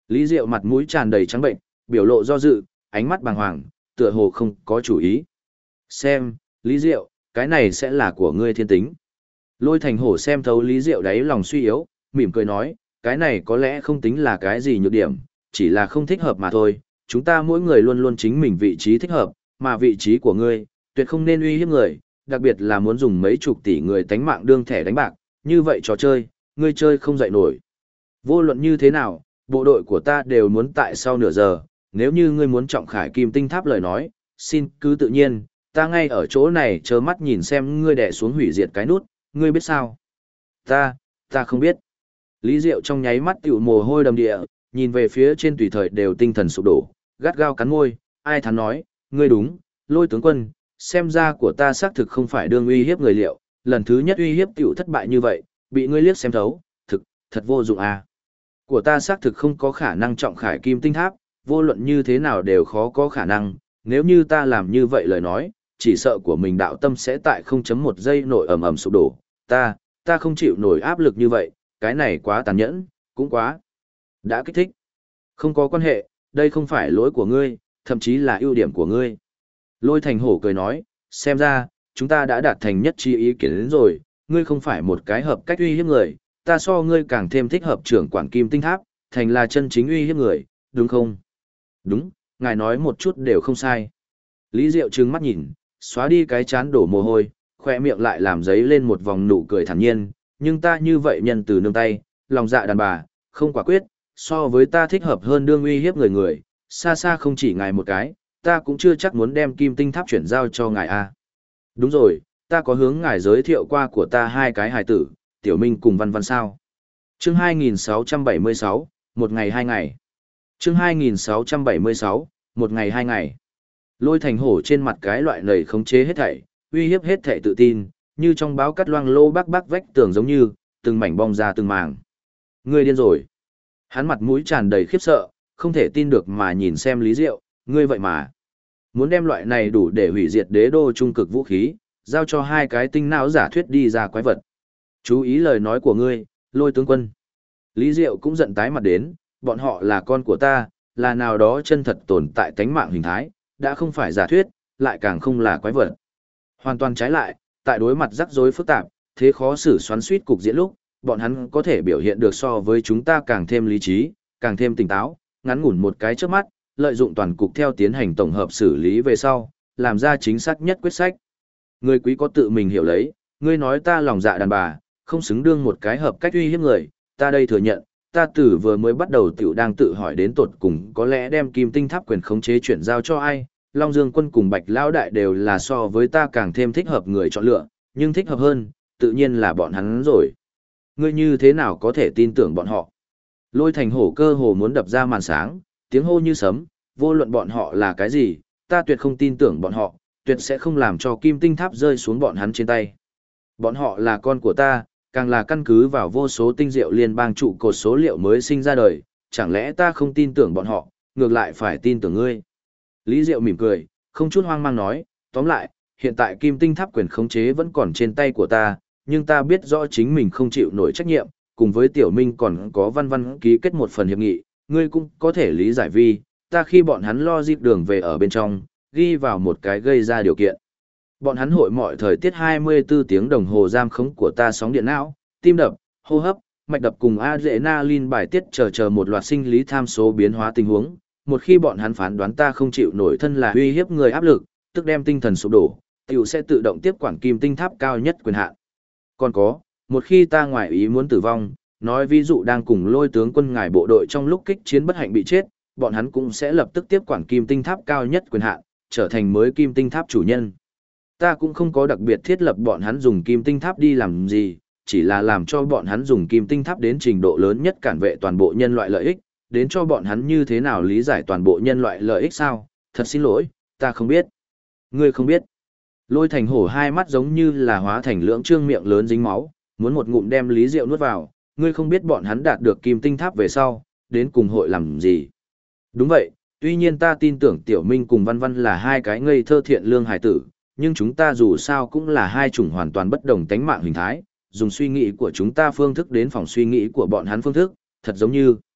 [SPEAKER 1] Lý Diệu mặt mũi tràn đầy trắng bệnh, biểu lộ do dự, ánh mắt bàng hoàng, tựa hồ không có chủ ý. Xem, Lý Diệu, cái này sẽ là của ngươi thiên tính. Lôi Thành Hổ xem thấu Lý Diệu đáy lòng suy yếu, mỉm cười nói, cái này có lẽ không tính là cái gì nhược điểm, chỉ là không thích hợp mà thôi. Chúng ta mỗi người luôn luôn chính mình vị trí thích hợp, mà vị trí của ngươi, tuyệt không nên uy hiếp người, đặc biệt là muốn dùng mấy chục tỷ người tánh mạng đương thẻ đánh bạc, như vậy trò chơi, ngươi chơi không dậy nổi. Vô luận như thế nào, bộ đội của ta đều muốn tại sau nửa giờ, nếu như ngươi muốn trọng khải kim tinh tháp lời nói, xin cứ tự nhiên, ta ngay ở chỗ này chờ mắt nhìn xem ngươi đè xuống hủy diệt cái nút, ngươi biết sao? Ta không biết. Lý Diệu trong nháy mắt tiểu mồ hôi đầm địa, nhìn về phía trên tùy thời đều tinh thần sụp đổ, gắt gao cắn môi, ai thắn nói, ngươi đúng, Lôi tướng quân, xem ra của ta xác thực không phải đương uy hiếp người liệu, lần thứ nhất uy hiếp tiểu thất bại như vậy, bị ngươi liếc xem thấu, thật vô dụng à. Của ta xác thực không có khả năng trọng khải kim tinh tháp, vô luận như thế nào đều khó có khả năng, nếu như ta làm như vậy lời nói, chỉ sợ của mình đạo tâm sẽ tại 0.1 giây nội ầm ầm sụp đổ, ta không chịu nổi áp lực như vậy, cái này quá tàn nhẫn, cũng quá đã kích thích. Không có quan hệ, đây không phải lỗi của ngươi, thậm chí là ưu điểm của ngươi. Lôi Thành Hổ cười nói, xem ra, chúng ta đã đạt thành nhất trí ý kiến đến rồi, ngươi không phải một cái hợp cách uy hiếp người, ta so ngươi càng thêm thích hợp trưởng quản kim tinh tháp, thành là chân chính uy hiếp người, đúng không? Đúng, ngài nói một chút đều không sai. Lý Diệu trừng mắt nhìn, xóa đi cái chán đổ mồ hôi, khoe miệng lại làm giấy lên một vòng nụ cười thản nhiên, nhưng ta như vậy nhân từ nương tay, lòng dạ đàn bà, không quả quyết, so với ta thích hợp hơn đương uy hiếp người, xa xa không chỉ ngài một cái, ta cũng chưa chắc muốn đem kim tinh tháp chuyển giao cho ngài a. Đúng rồi, ta có hướng ngài giới thiệu qua của ta hai cái hài tử, Tiểu Minh cùng Văn Văn sao. Chương 2676, một ngày hai ngày. Chương 2676, một ngày hai ngày. Lôi Thành Hổ trên mặt cái loại lầy khống chế hết thảy, uy hiếp hết thảy tự tin, như trong báo cắt loang lô bắc vách tường giống như, từng mảnh bong ra từng màng. Ngươi điên rồi. Hắn mặt mũi tràn đầy khiếp sợ, không thể tin được mà nhìn xem Lý Diệu, ngươi vậy mà. Muốn đem loại này đủ để hủy diệt đế đô trung cực vũ khí, giao cho hai cái tinh não giả thuyết đi ra quái vật. Chú ý lời nói của ngươi, Lôi tướng quân. Lý Diệu cũng giận tái mặt đến, bọn họ là con của ta, là nào đó chân thật tồn tại tánh mạng hình thái, đã không phải giả thuyết, lại càng không là quái vật. Hoàn toàn trái lại, tại đối mặt rắc rối phức tạp, thế khó xử xoắn suýt cục diễn lúc, bọn hắn có thể biểu hiện được so với chúng ta càng thêm lý trí, càng thêm tỉnh táo, ngắn ngủn một cái trước mắt, lợi dụng toàn cục theo tiến hành tổng hợp xử lý về sau, làm ra chính xác nhất quyết sách. Người quý có tự mình hiểu lấy, ngươi nói ta lòng dạ đàn bà, không xứng đương một cái hợp cách uy hiếp người, ta đây thừa nhận, ta từ vừa mới bắt đầu tiểu đang tự hỏi đến tột cùng có lẽ đem kim tinh tháp quyền khống chế chuyển giao cho ai, Long Dương quân cùng Bạch Lão đại đều là so với ta càng thêm thích hợp người chọn lựa, nhưng thích hợp hơn, tự nhiên là bọn hắn rồi. Ngươi như thế nào có thể tin tưởng bọn họ? Lôi Thành Hổ cơ hồ muốn đập ra màn sáng, tiếng hô như sấm, vô luận bọn họ là cái gì, ta tuyệt không tin tưởng bọn họ, tuyệt sẽ không làm cho kim tinh tháp rơi xuống bọn hắn trên tay. Bọn họ là con của ta, càng là căn cứ vào vô số tinh diệu liên bang trụ cột số liệu mới sinh ra đời, chẳng lẽ ta không tin tưởng bọn họ, ngược lại phải tin tưởng ngươi. Lý Diệu mỉm cười, không chút hoang mang nói, tóm lại, hiện tại kim tinh tháp quyền khống chế vẫn còn trên tay của ta, nhưng ta biết rõ chính mình không chịu nổi trách nhiệm, cùng với Tiểu Minh còn có Văn Văn ký kết một phần hiệp nghị, ngươi cũng có thể lý giải vì, ta khi bọn hắn lo dịp đường về ở bên trong, ghi vào một cái gây ra điều kiện. Bọn hắn hội mọi thời tiết 24 tiếng đồng hồ giam khống của ta sóng điện não, tim đập, hô hấp, mạch đập cùng adrenaline bài tiết chờ một loạt sinh lý tham số biến hóa tình huống. Một khi bọn hắn phán đoán ta không chịu nổi thân là uy hiếp người áp lực, tức đem tinh thần sụp đổ, tiểu sẽ tự động tiếp quản kim tinh tháp cao nhất quyền hạn. Còn có, một khi ta ngoài ý muốn tử vong, nói ví dụ đang cùng Lôi tướng quân ngài bộ đội trong lúc kích chiến bất hạnh bị chết, bọn hắn cũng sẽ lập tức tiếp quản kim tinh tháp cao nhất quyền hạn, trở thành mới kim tinh tháp chủ nhân. Ta cũng không có đặc biệt thiết lập bọn hắn dùng kim tinh tháp đi làm gì, chỉ là làm cho bọn hắn dùng kim tinh tháp đến trình độ lớn nhất cản vệ toàn bộ nhân loại lợi ích, đến cho bọn hắn như thế nào lý giải toàn bộ nhân loại lợi ích sao, thật xin lỗi, ta không biết. Ngươi không biết. Lôi Thành Hổ hai mắt giống như là hóa thành lưỡng trương miệng lớn dính máu, muốn một ngụm đem Lý Diệu nuốt vào, ngươi không biết bọn hắn đạt được kim tinh tháp về sau, đến cùng hội làm gì. Đúng vậy, tuy nhiên ta tin tưởng Tiểu Minh cùng Văn Văn là hai cái ngây thơ thiện lương hài tử, nhưng chúng ta dù sao cũng là hai chủng hoàn toàn bất đồng tánh mạng hình thái, dùng suy nghĩ của chúng ta phương thức đến phòng suy nghĩ của bọn hắn phương thức, thật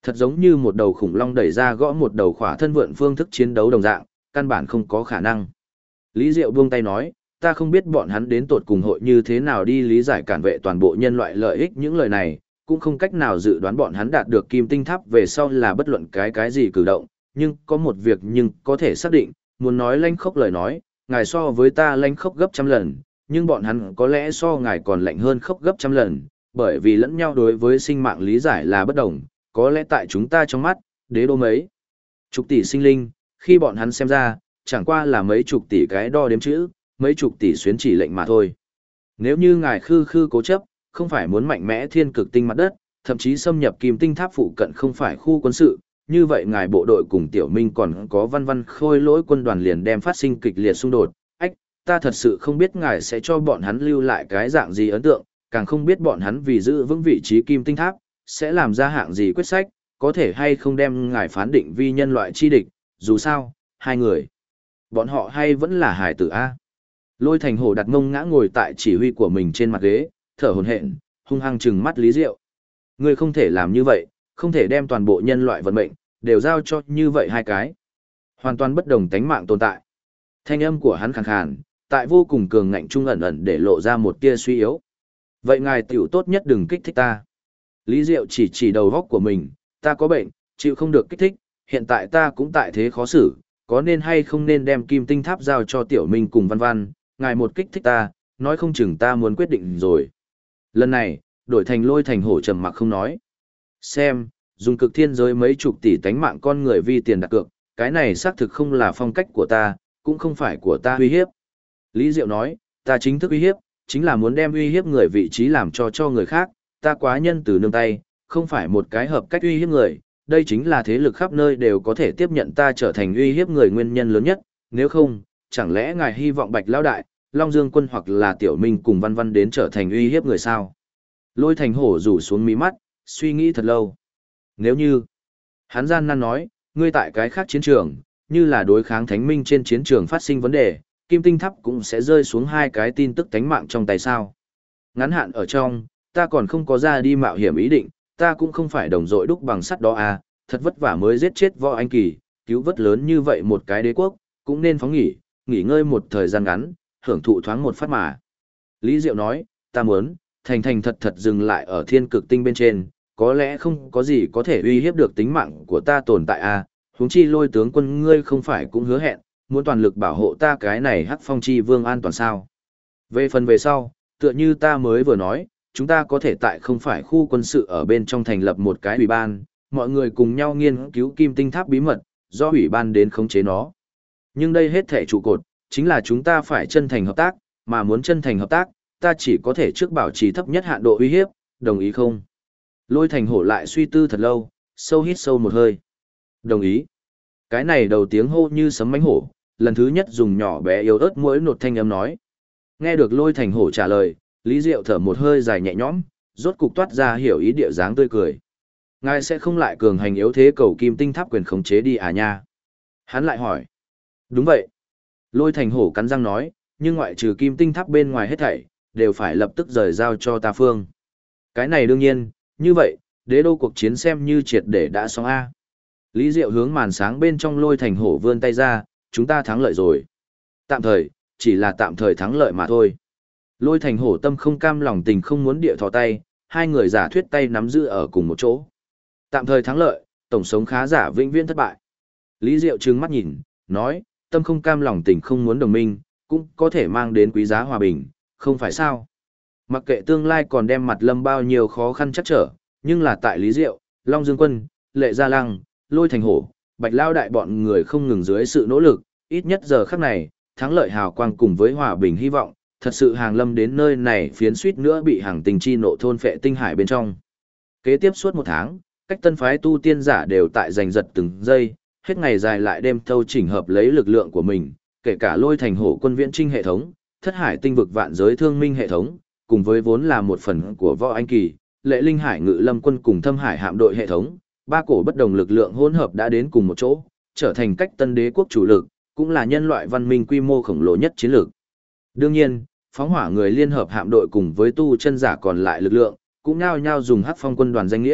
[SPEAKER 1] Thật giống như một đầu khủng long đẩy ra gõ một đầu khỏa thân vượn phương thức chiến đấu đồng dạng, căn bản không có khả năng. Lý Diệu buông tay nói, ta không biết bọn hắn đến tột cùng hội như thế nào đi lý giải cản vệ toàn bộ nhân loại lợi ích những lời này, cũng không cách nào dự đoán bọn hắn đạt được kim tinh tháp về sau là bất luận cái gì cử động, nhưng có một việc nhưng có thể xác định, muốn nói lanh khốc lời nói, ngài so với ta lanh khốc gấp trăm lần, nhưng bọn hắn có lẽ so ngài còn lạnh hơn khốc gấp trăm lần, bởi vì lẫn nhau đối với sinh mạng lý giải là bất đồng, có lẽ tại chúng ta trong mắt, đế đô mấy chục tỷ sinh linh, khi bọn hắn xem ra, chẳng qua là mấy chục tỷ cái đo đếm chữ, mấy chục tỷ xuyến chỉ lệnh mà thôi. Nếu như ngài khư khư cố chấp, không phải muốn mạnh mẽ thiên cực tinh mặt đất, thậm chí xâm nhập kim tinh tháp phụ cận không phải khu quân sự, như vậy ngài bộ đội cùng tiểu minh còn có văn văn khôi lỗi quân đoàn liền đem phát sinh kịch liệt xung đột. Ách, ta thật sự không biết ngài sẽ cho bọn hắn lưu lại cái dạng gì ấn tượng, càng không biết bọn hắn vì giữ vững vị trí kim tinh tháp, sẽ làm ra hạng gì quyết sách, có thể hay không đem ngài phán định vi nhân loại chi địch, dù sao, hai người. Bọn họ hay vẫn là hài tử A. Lôi Thành Hổ đặt mông ngã ngồi tại chỉ huy của mình trên mặt ghế, thở hổn hển, hung hăng trừng mắt Lý Diệu. Ngươi không thể làm như vậy, không thể đem toàn bộ nhân loại vận mệnh đều giao cho như vậy hai cái hoàn toàn bất đồng tánh mạng tồn tại. Thanh âm của hắn khàn khàn, tại vô cùng cường ngạnh trung ẩn ẩn để lộ ra một tia suy yếu. Vậy ngài tiểu tốt nhất đừng kích thích ta. Lý Diệu chỉ đầu góc của mình, ta có bệnh, chịu không được kích thích, hiện tại ta cũng tại thế khó xử, có nên hay không nên đem kim tinh tháp giao cho Tiểu Minh cùng Văn Văn, ngài một kích thích ta, nói không chừng ta muốn quyết định rồi. Lần này, đổi thành Lôi Thành Hổ trầm mặc không nói. Xem, dùng cực thiên giới mấy chục tỷ tánh mạng con người vi tiền đặt cược, cái này xác thực không là phong cách của ta, cũng không phải của ta uy hiếp. Lý Diệu nói, ta chính thức uy hiếp, chính là muốn đem uy hiếp người vị trí làm cho người khác, ta quá nhân từ nương tay, không phải một cái hợp cách uy hiếp người, đây chính là thế lực khắp nơi đều có thể tiếp nhận ta trở thành uy hiếp người nguyên nhân lớn nhất, nếu không, chẳng lẽ ngài hy vọng Bạch Lão Đại, Long Dương Quân hoặc là Tiểu Minh cùng Văn Văn đến trở thành uy hiếp người sao? Lôi Thành Hổ rủ xuống mí mắt, suy nghĩ thật lâu. Nếu như, hắn gian nan nói, ngươi tại cái khác chiến trường, như là đối kháng Thánh Minh trên chiến trường phát sinh vấn đề, Kim Tinh Tháp cũng sẽ rơi xuống hai cái tin tức tánh mạng trong tay sao. Ngắn hạn ở trong, ta còn không có ra đi mạo hiểm ý định, ta cũng không phải đồng đội đúc bằng sắt đó à, thật vất vả mới giết chết Võ Anh Kỳ, cứu vớt lớn như vậy một cái đế quốc, cũng nên phóng nghỉ ngơi một thời gian ngắn, hưởng thụ thoáng một phát mà. Lý Diệu nói, ta muốn, thành thật dừng lại ở thiên cực tinh bên trên, có lẽ không có gì có thể uy hiếp được tính mạng của ta tồn tại à, huống chi Lôi tướng quân ngươi không phải cũng hứa hẹn, muốn toàn lực bảo hộ ta cái này Hắc Phong Chi Vương an toàn sao. Về phần về sau, tựa như ta mới vừa nói, chúng ta có thể tại không phải khu quân sự ở bên trong thành lập một cái ủy ban, mọi người cùng nhau nghiên cứu kim tinh tháp bí mật, do ủy ban đến khống chế nó. Nhưng đây hết thể trụ cột, chính là chúng ta phải chân thành hợp tác, mà muốn chân thành hợp tác, ta chỉ có thể trước bảo trì thấp nhất hạn độ uy hiếp, đồng ý không? Lôi Thành Hổ lại suy tư thật lâu, sâu hít sâu một hơi. Đồng ý. Cái này đầu tiếng hô như sấm mánh hổ, lần thứ nhất dùng nhỏ bé yếu ớt mỗi nột thanh âm nói. Nghe được Lôi Thành Hổ trả lời, Lý Diệu thở một hơi dài nhẹ nhõm, rốt cục toát ra hiểu ý địa dáng tươi cười. Ngài sẽ không lại cường hành yếu thế cầu kim tinh tháp quyền khống chế đi à nha? Hắn lại hỏi. Đúng vậy. Lôi Thành Hổ cắn răng nói, nhưng ngoại trừ kim tinh tháp bên ngoài hết thảy, đều phải lập tức rời giao cho ta phương. Cái này đương nhiên, như vậy, đế đô cuộc chiến xem như triệt để đã xong A. Lý Diệu hướng màn sáng bên trong Lôi Thành Hổ vươn tay ra, chúng ta thắng lợi rồi. Tạm thời, chỉ là tạm thời thắng lợi mà thôi. Lôi Thành Hổ tâm không cam lòng tình không muốn địa thò tay, hai người giả thuyết tay nắm giữ ở cùng một chỗ. Tạm thời thắng lợi, tổng sống khá giả vĩnh viễn thất bại. Lý Diệu trừng mắt nhìn, nói, tâm không cam lòng tình không muốn đồng minh, cũng có thể mang đến quý giá hòa bình, không phải sao? Mặc kệ tương lai còn đem mặt lâm bao nhiêu khó khăn chắc trở, nhưng là tại Lý Diệu, Long Dương Quân, Lệ Gia Lăng, Lôi Thành Hổ, Bạch Lao Đại bọn người không ngừng dưới sự nỗ lực, ít nhất giờ khắc này, thắng lợi hào quang cùng với hòa bình hy vọng, thật sự hàng lâm đến nơi này phiến suýt nữa bị hàng tình chi nộ thôn phệ tinh hải bên trong. Kế tiếp suốt một tháng, cách tân phái tu tiên giả đều tại giành giật từng giây, hết ngày dài lại đêm thâu chỉnh hợp lấy lực lượng của mình, kể cả Lôi Thành Hổ quân viễn trinh hệ thống, Thất Hải tinh vực vạn giới thương minh hệ thống, cùng với vốn là một phần của Võ Anh Kỳ, Lệ Linh Hải ngự lâm quân cùng Thâm Hải hạm đội hệ thống, ba cổ bất đồng lực lượng hỗn hợp đã đến cùng một chỗ, trở thành cách tân đế quốc chủ lực, cũng là nhân loại văn minh quy mô khổng lồ nhất chiến lược. Đương nhiên, phóng hỏa người liên hợp hạm đội cùng với tu chân giả còn lại lực lượng, cũng nhao nhao dùng Hắc Phong quân đoàn danh nghĩa,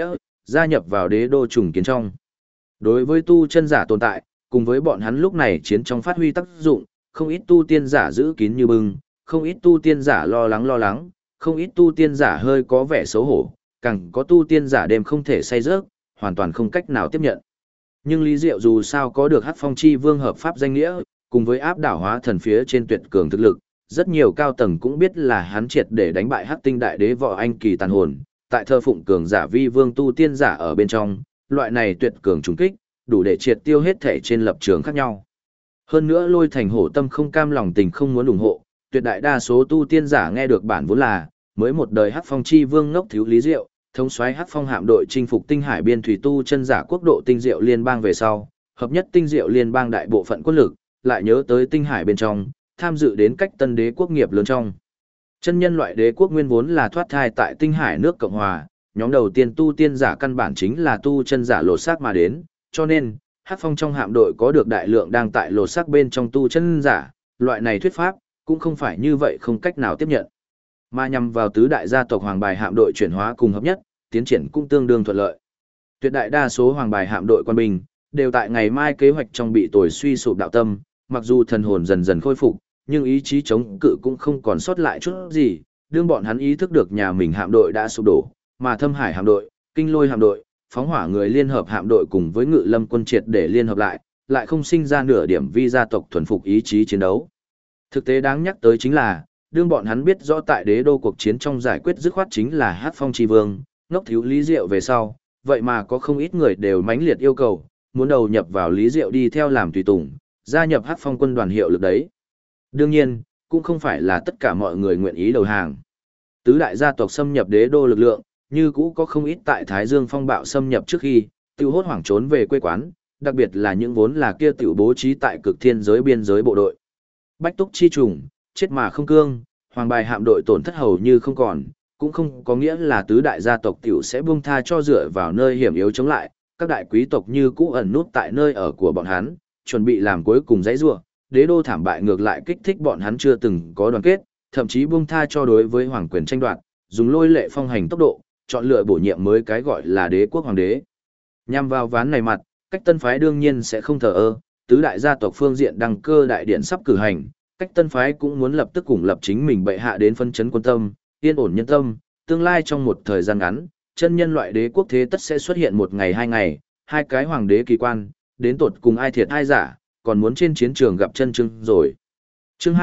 [SPEAKER 1] gia nhập vào đế đô trùng kiến trong. Đối với tu chân giả tồn tại, cùng với bọn hắn lúc này chiến trong phát huy tác dụng, không ít tu tiên giả giữ kín như bưng, không ít tu tiên giả lo lắng, không ít tu tiên giả hơi có vẻ xấu hổ, càng có tu tiên giả đêm không thể say giấc, hoàn toàn không cách nào tiếp nhận. Nhưng Lý Diệu dù sao có được Hắc Phong Chi Vương hợp pháp danh nghĩa, cùng với áp đảo hóa thần phía trên tuyệt cường thực lực, rất nhiều cao tầng cũng biết là hắn triệt để đánh bại Hắc Tinh Đại Đế Võ Anh Kỳ tàn hồn, tại thơ phụng cường giả vi vương tu tiên giả ở bên trong, loại này tuyệt cường trùng kích, đủ để triệt tiêu hết thể trên lập trường khác nhau. Hơn nữa Lôi Thành Hổ tâm không cam lòng tình không muốn ủng hộ, tuyệt đại đa số tu tiên giả nghe được bản vốn là mới một đời Hắc Phong Chi Vương ngốc thiếu Lý Diệu, thống soái Hắc Phong hạm đội chinh phục Tinh Hải biên thủy tu chân giả quốc độ Tinh Diệu Liên bang về sau, hợp nhất Tinh Diệu Liên bang đại bộ phận quân lực, lại nhớ tới Tinh Hải bên trong, tham dự đến cách tân đế quốc nghiệp lớn trong. Chân nhân loại đế quốc nguyên vốn là thoát thai tại Tinh Hải nước Cộng hòa, nhóm đầu tiên tu tiên giả căn bản chính là tu chân giả lột xác mà đến, cho nên Hắc Phong trong hạm đội có được đại lượng đang tại lột xác bên trong tu chân giả, loại này thuyết pháp cũng không phải như vậy không cách nào tiếp nhận. Mà nhằm vào tứ đại gia tộc hoàng bài hạm đội chuyển hóa cùng hợp nhất, tiến triển cũng tương đương thuận lợi. Tuyệt đại đa số hoàng bài hạm đội quân binh đều tại ngày mai kế hoạch trong bị tồi suy sụp đạo tâm, mặc dù thần hồn dần dần khôi phục, nhưng ý chí chống cự cũng không còn sót lại chút gì, đương bọn hắn ý thức được nhà mình hạm đội đã sụp đổ, mà Thâm Hải hạm đội, Kinh Lôi hạm đội, Phóng Hỏa người liên hợp hạm đội cùng với Ngự Lâm quân triệt để liên hợp lại không sinh ra nửa điểm vi gia tộc thuần phục ý chí chiến đấu. Thực tế đáng nhắc tới chính là, đương bọn hắn biết rõ tại đế đô cuộc chiến trong giải quyết dứt khoát chính là Hắc Phong Chi Vương, ngốc thiếu Lý Diệu về sau, vậy mà có không ít người đều mãnh liệt yêu cầu, muốn đầu nhập vào Lý Diệu đi theo làm tùy tùng, gia nhập Hắc Phong quân đoàn hiệu lực đấy. Đương nhiên, cũng không phải là tất cả mọi người nguyện ý đầu hàng. Tứ đại gia tộc xâm nhập đế đô lực lượng, như cũ có không ít tại Thái Dương phong bạo xâm nhập trước khi, tiêu hốt hoảng trốn về quê quán, đặc biệt là những vốn là kia tiểu bố trí tại cực thiên giới biên giới bộ đội. Bách túc chi trùng, chết mà không cương, hoàng bài hạm đội tổn thất hầu như không còn, cũng không có nghĩa là tứ đại gia tộc tiểu sẽ buông tha cho dựa vào nơi hiểm yếu chống lại, các đại quý tộc như cũ ẩn nút tại nơi ở của bọn hắn, chuẩn bị làm cuối cùng dãy rủa, đế đô thảm bại ngược lại kích thích bọn hắn chưa từng có đoàn kết, thậm chí buông tha cho đối với hoàng quyền tranh đoạt, dùng lôi lệ phong hành tốc độ, chọn lựa bổ nhiệm mới cái gọi là đế quốc hoàng đế. Nhằm vào ván này mặt, cách tân phái đương nhiên sẽ không thờ ơ, tứ đại gia tộc phương diện đăng cơ đại điện sắp cử hành, cách tân phái cũng muốn lập tức cùng lập chính mình bệ hạ đến phân chấn quân tâm, yên ổn nhân tâm, tương lai trong một thời gian ngắn, chân nhân loại đế quốc thế tất sẽ xuất hiện một ngày hai ngày, hai cái hoàng đế kỳ quan, đến tột cùng ai thiệt ai giả, còn muốn trên chiến trường gặp chân trưng rồi. Chương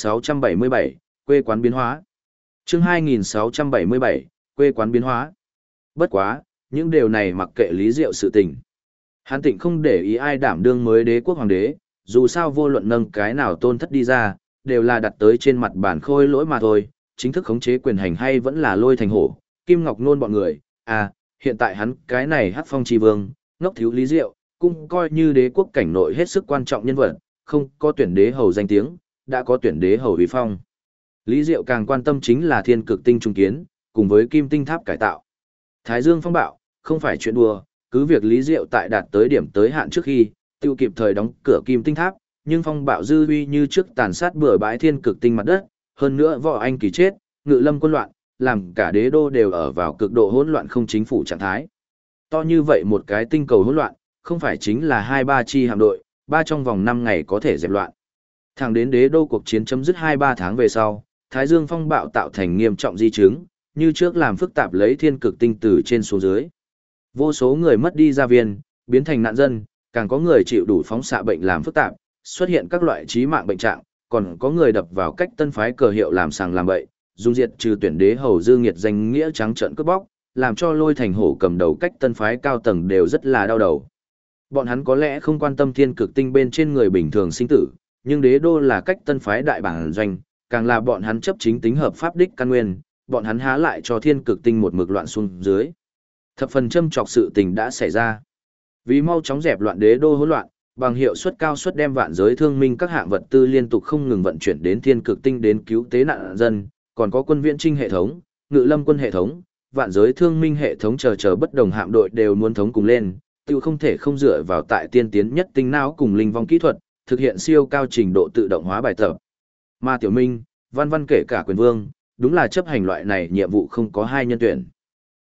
[SPEAKER 1] 2677, quê quán biến hóa. Chương 2677, quê quán biến hóa. Bất quá, những điều này mặc kệ Lý Diệu sự tình. Hàn Tịnh không để ý ai đảm đương mới đế quốc hoàng đế, dù sao vô luận nâng cái nào tôn thất đi ra, đều là đặt tới trên mặt bản khôi lỗi mà thôi, chính thức khống chế quyền hành hay vẫn là Lôi Thành Hổ, Kim Ngọc Nôn bọn người. À, hiện tại hắn cái này Hắc Phong Chi Vương, ngốc thiếu Lý Diệu, cũng coi như đế quốc cảnh nội hết sức quan trọng nhân vật, không có tuyển đế hầu danh tiếng, đã có tuyển đế hầu uy phong. Lý Diệu càng quan tâm chính là thiên cực tinh trung kiến, cùng với kim tinh tháp cải tạo. Thái Dương phong bạo, không phải chuyện đùa, cứ việc Lý Diệu tại đạt tới điểm tới hạn trước khi, tiêu kịp thời đóng cửa kim tinh tháp, nhưng phong bạo dư uy như trước tàn sát bừa bãi thiên cực tinh mặt đất, hơn nữa Võ Anh Kỳ chết, Ngự Lâm quân loạn, làm cả đế đô đều ở vào cực độ hỗn loạn không chính phủ trạng thái. To như vậy một cái tinh cầu hỗn loạn, không phải chính là 2-3 chi hạm đội, ba trong vòng 5 ngày có thể dẹp loạn. Thẳng đến đế đô cuộc chiến chấm dứt 2-3 tháng về sau, Thái Dương phong bạo tạo thành nghiêm trọng di chứng, như trước làm phức tạp lấy thiên cực tinh từ trên xuống dưới. Vô số người mất đi gia viên, biến thành nạn dân, càng có người chịu đủ phóng xạ bệnh làm phức tạp, xuất hiện các loại trí mạng bệnh trạng, còn có người đập vào cách tân phái cờ hiệu làm sàng làm bậy, dung diệt trừ tuyển đế hầu dư nghiệt danh nghĩa trắng trợn cướp bóc, làm cho Lôi Thành Hổ cầm đầu cách tân phái cao tầng đều rất là đau đầu. Bọn hắn có lẽ không quan tâm thiên cực tinh bên trên người bình thường sinh tử, nhưng đế đô là cách tân phái đại bản doanh, càng là bọn hắn chấp chính tính hợp pháp đích căn nguyên, bọn hắn há lại cho thiên cực tinh một mực loạn xuống dưới. Thập phần châm chọc sự tình đã xảy ra. Vì mau chóng dẹp loạn đế đô hỗn loạn, bằng hiệu suất cao suất đem vạn giới thương minh các hạng vật tư liên tục không ngừng vận chuyển đến thiên cực tinh đến cứu tế nạn dân, còn có quân viễn trinh hệ thống, Ngự Lâm quân hệ thống, vạn giới thương minh hệ thống chờ bất đồng hạm đội đều muốn thống cùng lên, tiêu không thể không dựa vào tại tiên tiến nhất tinh não cùng linh vong kỹ thuật, thực hiện siêu cao trình độ tự động hóa bài tập. Mà Tiểu Minh, Văn Văn kể cả quyền vương, đúng là chấp hành loại này nhiệm vụ không có hai nhân tuyển.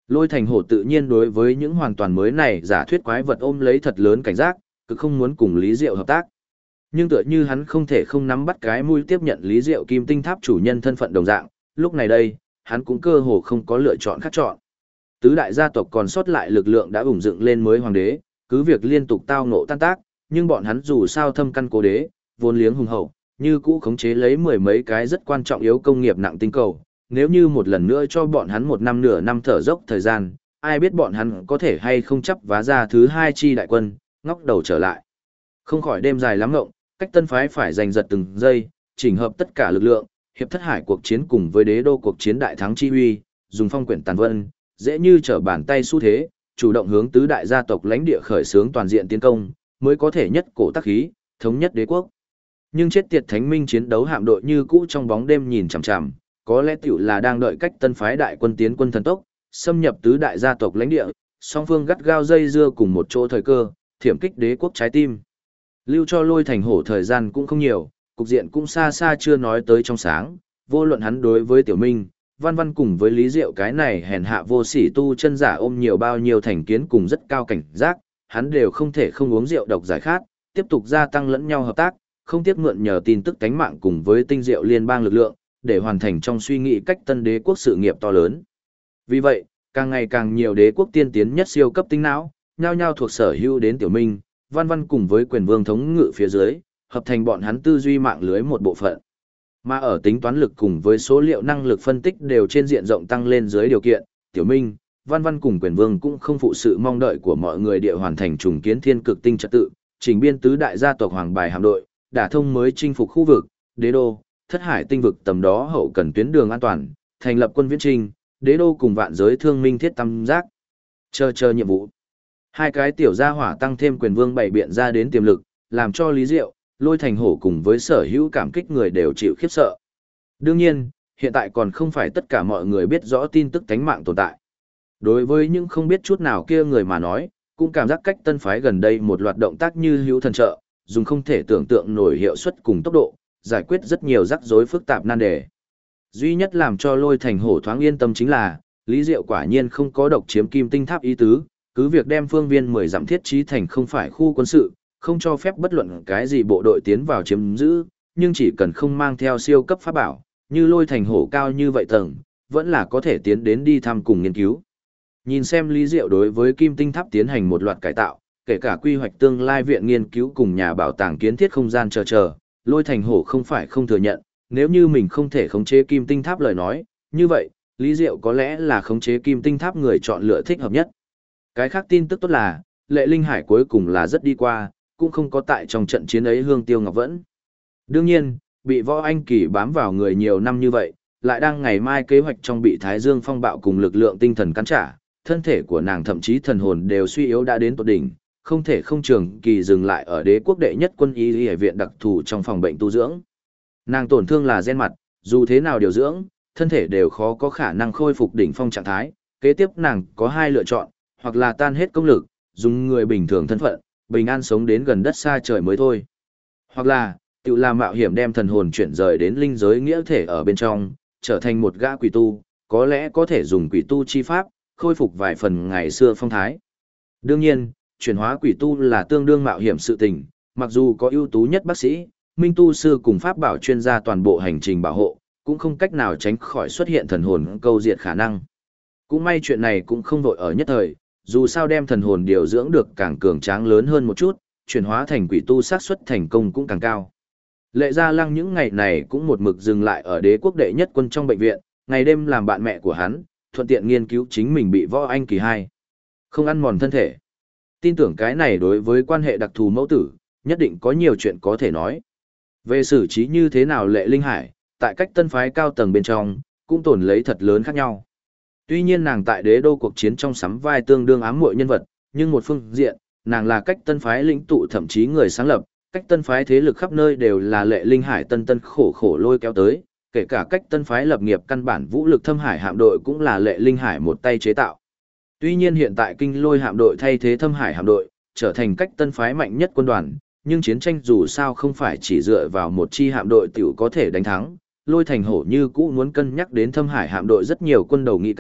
[SPEAKER 1] Lôi Thành Hổ tự nhiên đối với những hoàn toàn mới này giả thuyết quái vật ôm lấy thật lớn cảnh giác, cực không muốn cùng Lý Diệu hợp tác. Nhưng tựa như hắn không thể không nắm bắt cái mũi tiếp nhận Lý Diệu Kim Tinh Tháp chủ nhân thân phận đồng dạng, lúc này đây, hắn cũng cơ hồ không có lựa chọn khác chọn. Tứ đại gia tộc còn sót lại lực lượng đã ủng dựng lên mới hoàng đế, cứ việc liên tục tao ngộ tan tác, nhưng bọn hắn dù sao thâm căn cố đế, vốn liếng hùng hậu, như cũ khống chế lấy mười mấy cái rất quan trọng yếu công nghiệp nặng tinh cầu. Nếu như một lần nữa cho bọn hắn một năm nửa năm thở dốc thời gian, ai biết bọn hắn có thể hay không chấp vá ra thứ hai chi đại quân, ngóc đầu trở lại. Không khỏi đêm dài lắm ngộng, cách tân phái phải giành giật từng giây, chỉnh hợp tất cả lực lượng, hiệp thất hải cuộc chiến cùng với đế đô cuộc chiến đại thắng chi huy, dùng phong quyển tàn vân, dễ như trở bàn tay xu thế, chủ động hướng tứ đại gia tộc lãnh địa khởi xướng toàn diện tiến công, mới có thể nhất cổ tác khí, thống nhất đế quốc. Nhưng chết tiệt thánh minh chiến đấu hạm đội như cũ trong bóng đêm nhìn chằm chằm, có lẽ tiểu là đang đợi cách tân phái đại quân tiến quân thần tốc, xâm nhập tứ đại gia tộc lãnh địa, song phương gắt gao dây dưa cùng một chỗ thời cơ, thiểm kích đế quốc trái tim. Lưu cho Lôi Thành Hổ thời gian cũng không nhiều, cục diện cũng xa xa chưa nói tới trong sáng, vô luận hắn đối với Tiểu Minh, Văn Văn cùng với Lý Diệu cái này hèn hạ vô sỉ tu chân giả ôm nhiều bao nhiêu thành kiến cùng rất cao cảnh giác, hắn đều không thể không uống rượu độc giải khát, tiếp tục gia tăng lẫn nhau hợp tác, không tiếc mượn nhờ tin tức cánh mạng cùng với tinh diệu liên bang lực lượng, để hoàn thành trong suy nghĩ cách tân đế quốc sự nghiệp to lớn. Vì vậy, càng ngày càng nhiều đế quốc tiên tiến nhất siêu cấp tinh não, nhao nhao thuộc sở hữu đến Tiểu Minh, Văn Văn cùng với quyền vương thống ngự phía dưới, hợp thành bọn hắn tư duy mạng lưới một bộ phận. Mà ở tính toán lực cùng với số liệu năng lực phân tích đều trên diện rộng tăng lên dưới điều kiện, Tiểu Minh, Văn Văn cùng quyền vương cũng không phụ sự mong đợi của mọi người địa hoàn thành trùng kiến thiên cực tinh trật tự, chỉnh biên tứ đại gia tộc hoàng bài hạm đội, đả thông mới chinh phục khu vực, đế đô, thất hải tinh vực tầm đó hậu cần tuyến đường an toàn, thành lập quân viễn trinh, đế đô cùng vạn giới thương minh thiết tam giác. Chờ nhiệm vụ. Hai cái tiểu gia hỏa tăng thêm quyền vương bày biện ra đến tiềm lực, làm cho Lý Diệu, Lôi Thành Hổ cùng với sở hữu cảm kích người đều chịu khiếp sợ. Đương nhiên, hiện tại còn không phải tất cả mọi người biết rõ tin tức tánh mạng tồn tại. Đối với những không biết chút nào kia người mà nói, cũng cảm giác cách tân phái gần đây một loạt động tác như hữu thần trợ, dùng không thể tưởng tượng nổi hiệu suất cùng tốc độ, giải quyết rất nhiều rắc rối phức tạp nan đề. Duy nhất làm cho Lôi Thành Hổ thoáng yên tâm chính là, Lý Diệu quả nhiên không có độc chiếm kim tinh tháp ý tứ, cứ việc đem phương viên 10 dặm thiết trí thành không phải khu quân sự, không cho phép bất luận cái gì bộ đội tiến vào chiếm giữ, nhưng chỉ cần không mang theo siêu cấp pháp bảo, như Lôi Thành Hổ cao như vậy tầng, vẫn là có thể tiến đến đi thăm cùng nghiên cứu. Nhìn xem Lý Diệu đối với kim tinh tháp tiến hành một loạt cải tạo, kể cả quy hoạch tương lai viện nghiên cứu cùng nhà bảo tàng kiến thiết không gian chờ, Lôi Thành Hổ không phải không thừa nhận, nếu như mình không thể khống chế kim tinh tháp lời nói, như vậy, Lý Diệu có lẽ là khống chế kim tinh tháp người chọn lựa thích hợp nhất. Cái khác tin tức tốt là, Lệ Linh Hải cuối cùng là rất đi qua, cũng không có tại trong trận chiến ấy hương tiêu ngọc vẫn. Đương nhiên, bị Võ Anh Kỳ bám vào người nhiều năm như vậy, lại đang ngày mai kế hoạch trong bị Thái Dương phong bạo cùng lực lượng tinh thần cắn trả, thân thể của nàng thậm chí thần hồn đều suy yếu đã đến tột đỉnh, không thể không trường kỳ dừng lại ở đế quốc đệ nhất quân y y viện đặc thù trong phòng bệnh tu dưỡng. Nàng tổn thương là gen mặt, dù thế nào điều dưỡng, thân thể đều khó có khả năng khôi phục đỉnh phong trạng thái, kế tiếp nàng có hai lựa chọn, hoặc là tan hết công lực, dùng người bình thường thân phận, bình an sống đến gần đất xa trời mới thôi. Hoặc là, tự làm mạo hiểm đem thần hồn chuyển rời đến linh giới nghĩa thể ở bên trong, trở thành một gã quỷ tu, có lẽ có thể dùng quỷ tu chi pháp, khôi phục vài phần ngày xưa phong thái. Đương nhiên, chuyển hóa quỷ tu là tương đương mạo hiểm sự tình, mặc dù có ưu tú nhất bác sĩ, minh tu sư cùng pháp bảo chuyên gia toàn bộ hành trình bảo hộ, cũng không cách nào tránh khỏi xuất hiện thần hồn câu diệt khả năng. Cũng may chuyện này cũng không vội ở nhất thời, dù sao đem thần hồn điều dưỡng được càng cường tráng lớn hơn một chút, chuyển hóa thành quỷ tu xác suất thành công cũng càng cao. Lệ Gia Lăng những ngày này cũng một mực dừng lại ở đế quốc đệ nhất quân trong bệnh viện, ngày đêm làm bạn mẹ của hắn, thuận tiện nghiên cứu chính mình bị Võ Anh Kỳ 2. Không ăn mòn thân thể. Tin tưởng cái này đối với quan hệ đặc thù mẫu tử, nhất định có nhiều chuyện có thể nói. Về xử trí như thế nào Lệ Linh Hải, tại cách tân phái cao tầng bên trong, cũng tồn lấy thật lớn khác nhau. Tuy nhiên nàng tại đế đô cuộc chiến trong sắm vai tương đương ám muội nhân vật, nhưng một phương diện, nàng là cách tân phái lĩnh tụ thậm chí người sáng lập, cách tân phái thế lực khắp nơi đều là Lệ Linh Hải tân khổ khổ lôi kéo tới, kể cả cách tân phái lập nghiệp căn bản vũ lực thâm hải hạm đội cũng là Lệ Linh Hải một tay chế tạo. Tuy nhiên hiện tại kinh lôi hạm đội thay thế thâm hải hạm đội, trở thành cách tân phái mạnh nhất quân đoàn, nhưng chiến tranh dù sao không phải chỉ dựa vào một chi hạm đội tiểu có thể đánh thắng, Lôi Thành Hổ như cũ muốn cân nhắc đến thâm hải hạm đội rất nhiều quân đầu nghĩ cách,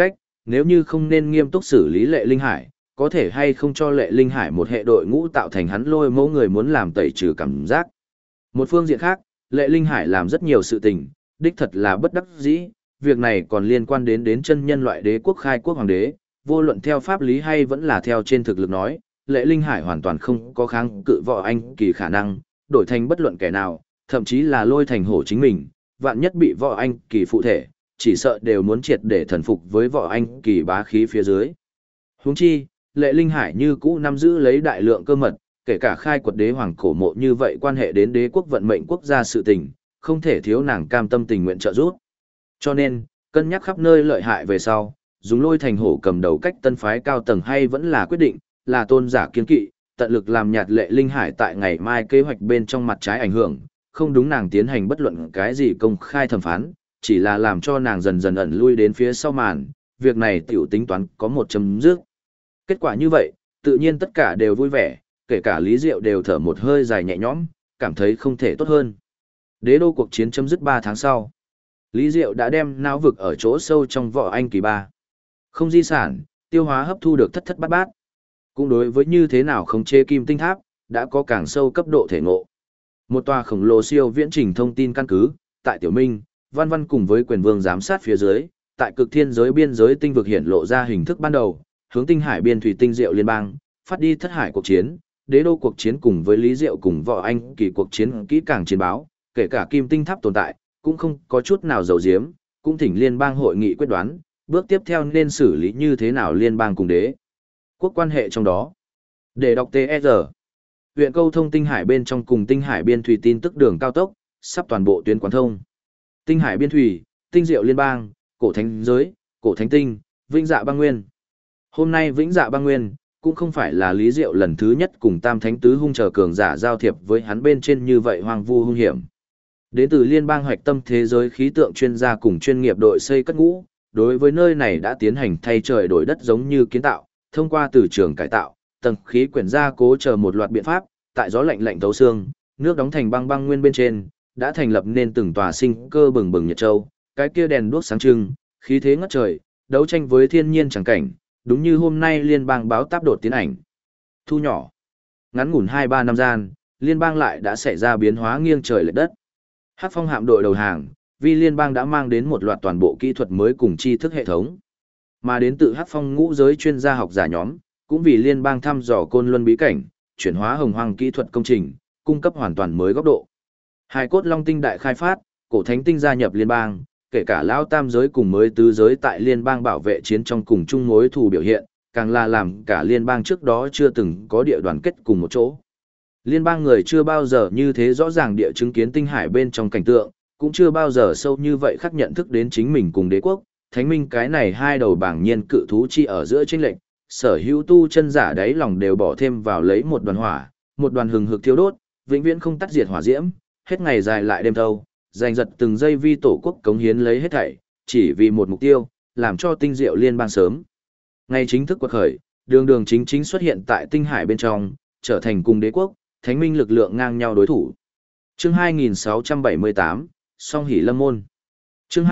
[SPEAKER 1] nếu như không nên nghiêm túc xử lý Lệ Linh Hải, có thể hay không cho Lệ Linh Hải một hệ đội ngũ tạo thành hắn lôi mẫu người muốn làm tẩy trừ cảm giác. Một phương diện khác, Lệ Linh Hải làm rất nhiều sự tình, đích thật là bất đắc dĩ, việc này còn liên quan đến chân nhân loại đế quốc khai quốc hoàng đế, vô luận theo pháp lý hay vẫn là theo trên thực lực nói, Lệ Linh Hải hoàn toàn không có kháng cự Võ Anh Kỳ khả năng, đổi thành bất luận kẻ nào, thậm chí là Lôi Thành Hổ chính mình, vạn nhất bị Võ Anh Kỳ phụ thể, chỉ sợ đều muốn triệt để thần phục với Võ Anh Kỳ bá khí phía dưới. Huống chi, Lệ Linh Hải như cũ nắm giữ lấy đại lượng cơ mật, kể cả khai quật đế hoàng cổ mộ như vậy quan hệ đến đế quốc vận mệnh quốc gia sự tình, không thể thiếu nàng cam tâm tình nguyện trợ giúp. Cho nên, cân nhắc khắp nơi lợi hại về sau, dùng Lôi Thành Hổ cầm đầu cách tân phái cao tầng hay vẫn là quyết định, là tôn giả kiên kỵ, tận lực làm nhạt Lệ Linh Hải tại ngày mai kế hoạch bên trong mặt trái ảnh hưởng, không đúng nàng tiến hành bất luận cái gì công khai thẩm phán, chỉ là làm cho nàng dần dần ẩn lui đến phía sau màn, việc này tiểu tính toán có một chấm dứt. Kết quả như vậy, tự nhiên tất cả đều vui vẻ, kể cả Lý Diệu đều thở một hơi dài nhẹ nhõm, cảm thấy không thể tốt hơn. Đế đô cuộc chiến chấm dứt 3 tháng sau. Lý Diệu đã đem não vực ở chỗ sâu trong Võ Anh Kỳ 3. Không di sản, tiêu hóa hấp thu được thất thất bát bát. Cũng đối với như thế nào khống chế kim tinh tháp, đã có càng sâu cấp độ thể ngộ. Một tòa khổng lồ siêu viễn trình thông tin căn cứ, tại Tiểu Minh, Văn Văn cùng với quyền vương giám sát phía dưới, tại cực thiên giới biên giới tinh vực hiện lộ ra hình thức ban đầu, hướng tinh hải biên thủy tinh diệu liên bang, phát đi thất hải cuộc chiến, đế đô cuộc chiến cùng với Lý Diệu cùng Võ Anh Kỳ cuộc chiến kỹ càng chiến báo, kể cả kim tinh tháp tồn tại, cũng không có chút nào giấu giếm, cũng thỉnh liên bang hội nghị quyết đoán, bước tiếp theo nên xử lý như thế nào liên bang cùng đế quốc quan hệ trong đó. Để đọc TR, huyện câu thông tinh hải bên trong cùng tinh hải biên thủy tin tức đường cao tốc, sắp toàn bộ tuyến quán thông. Tinh hải biên thủy, tinh diệu liên bang, cổ thánh giới, cổ thánh tinh, vĩnh dạ băng nguyên. Hôm nay vĩnh dạ băng nguyên, cũng không phải là Lý Diệu lần thứ nhất cùng tam thánh tứ hung chờ cường giả giao thiệp với hắn bên trên như vậy hoang vu hung hiểm. Đến từ liên bang hoạch tâm thế giới khí tượng chuyên gia cùng chuyên nghiệp đội xây cất ngũ, đối với nơi này đã tiến hành thay trời đổi đất giống như kiến tạo, thông qua từ trường cải tạo, tầng khí quyển gia cố chờ một loạt biện pháp, tại gió lạnh lạnh thấu xương, nước đóng thành băng băng nguyên bên trên, đã thành lập nên từng tòa sinh cơ bừng bừng nhật châu, cái kia đèn đuốc sáng trưng, khí thế ngất trời, đấu tranh với thiên nhiên chẳng cảnh, đúng như hôm nay liên bang báo táp đột tiến ảnh. Thu nhỏ, ngắn ngủn 2-3 năm gian, liên bang lại đã xảy ra biến hóa nghiêng trời lệch đất. Hắc Phong hạm đội đầu hàng, vì liên bang đã mang đến một loạt toàn bộ kỹ thuật mới cùng tri thức hệ thống. Mà đến từ Hắc Phong ngũ giới chuyên gia học giả nhóm, cũng vì liên bang thăm dò côn luân bí cảnh, chuyển hóa hồng hoang kỹ thuật công trình, cung cấp hoàn toàn mới góc độ. Hải cốt long tinh đại khai phát, cổ thánh tinh gia nhập liên bang, kể cả lão tam giới cùng mới tứ giới tại liên bang bảo vệ chiến trong cùng chung mối thù biểu hiện, càng là làm cả liên bang trước đó chưa từng có địa đoàn kết cùng một chỗ. Liên bang người chưa bao giờ như thế rõ ràng địa chứng kiến tinh hải bên trong cảnh tượng, cũng chưa bao giờ sâu như vậy khắc nhận thức đến chính mình cùng đế quốc, thánh minh cái này hai đầu bảng nhiên cự thú chi ở giữa chênh lệnh, sở hữu tu chân giả đáy lòng đều bỏ thêm vào lấy một đoàn hỏa, một đoàn hừng hực thiêu đốt, vĩnh viễn không tắt diệt hỏa diễm, hết ngày dài lại đêm thâu, giành giật từng giây vi tổ quốc cống hiến lấy hết thảy, chỉ vì một mục tiêu, làm cho tinh diệu liên bang sớm. Ngày chính thức quật khởi, đường đường chính chính xuất hiện tại tinh hải bên trong, trở thành cùng đế quốc, thánh minh lực lượng ngang nhau đối thủ. Chương 2678, Song Hỷ Lâm Môn. Chương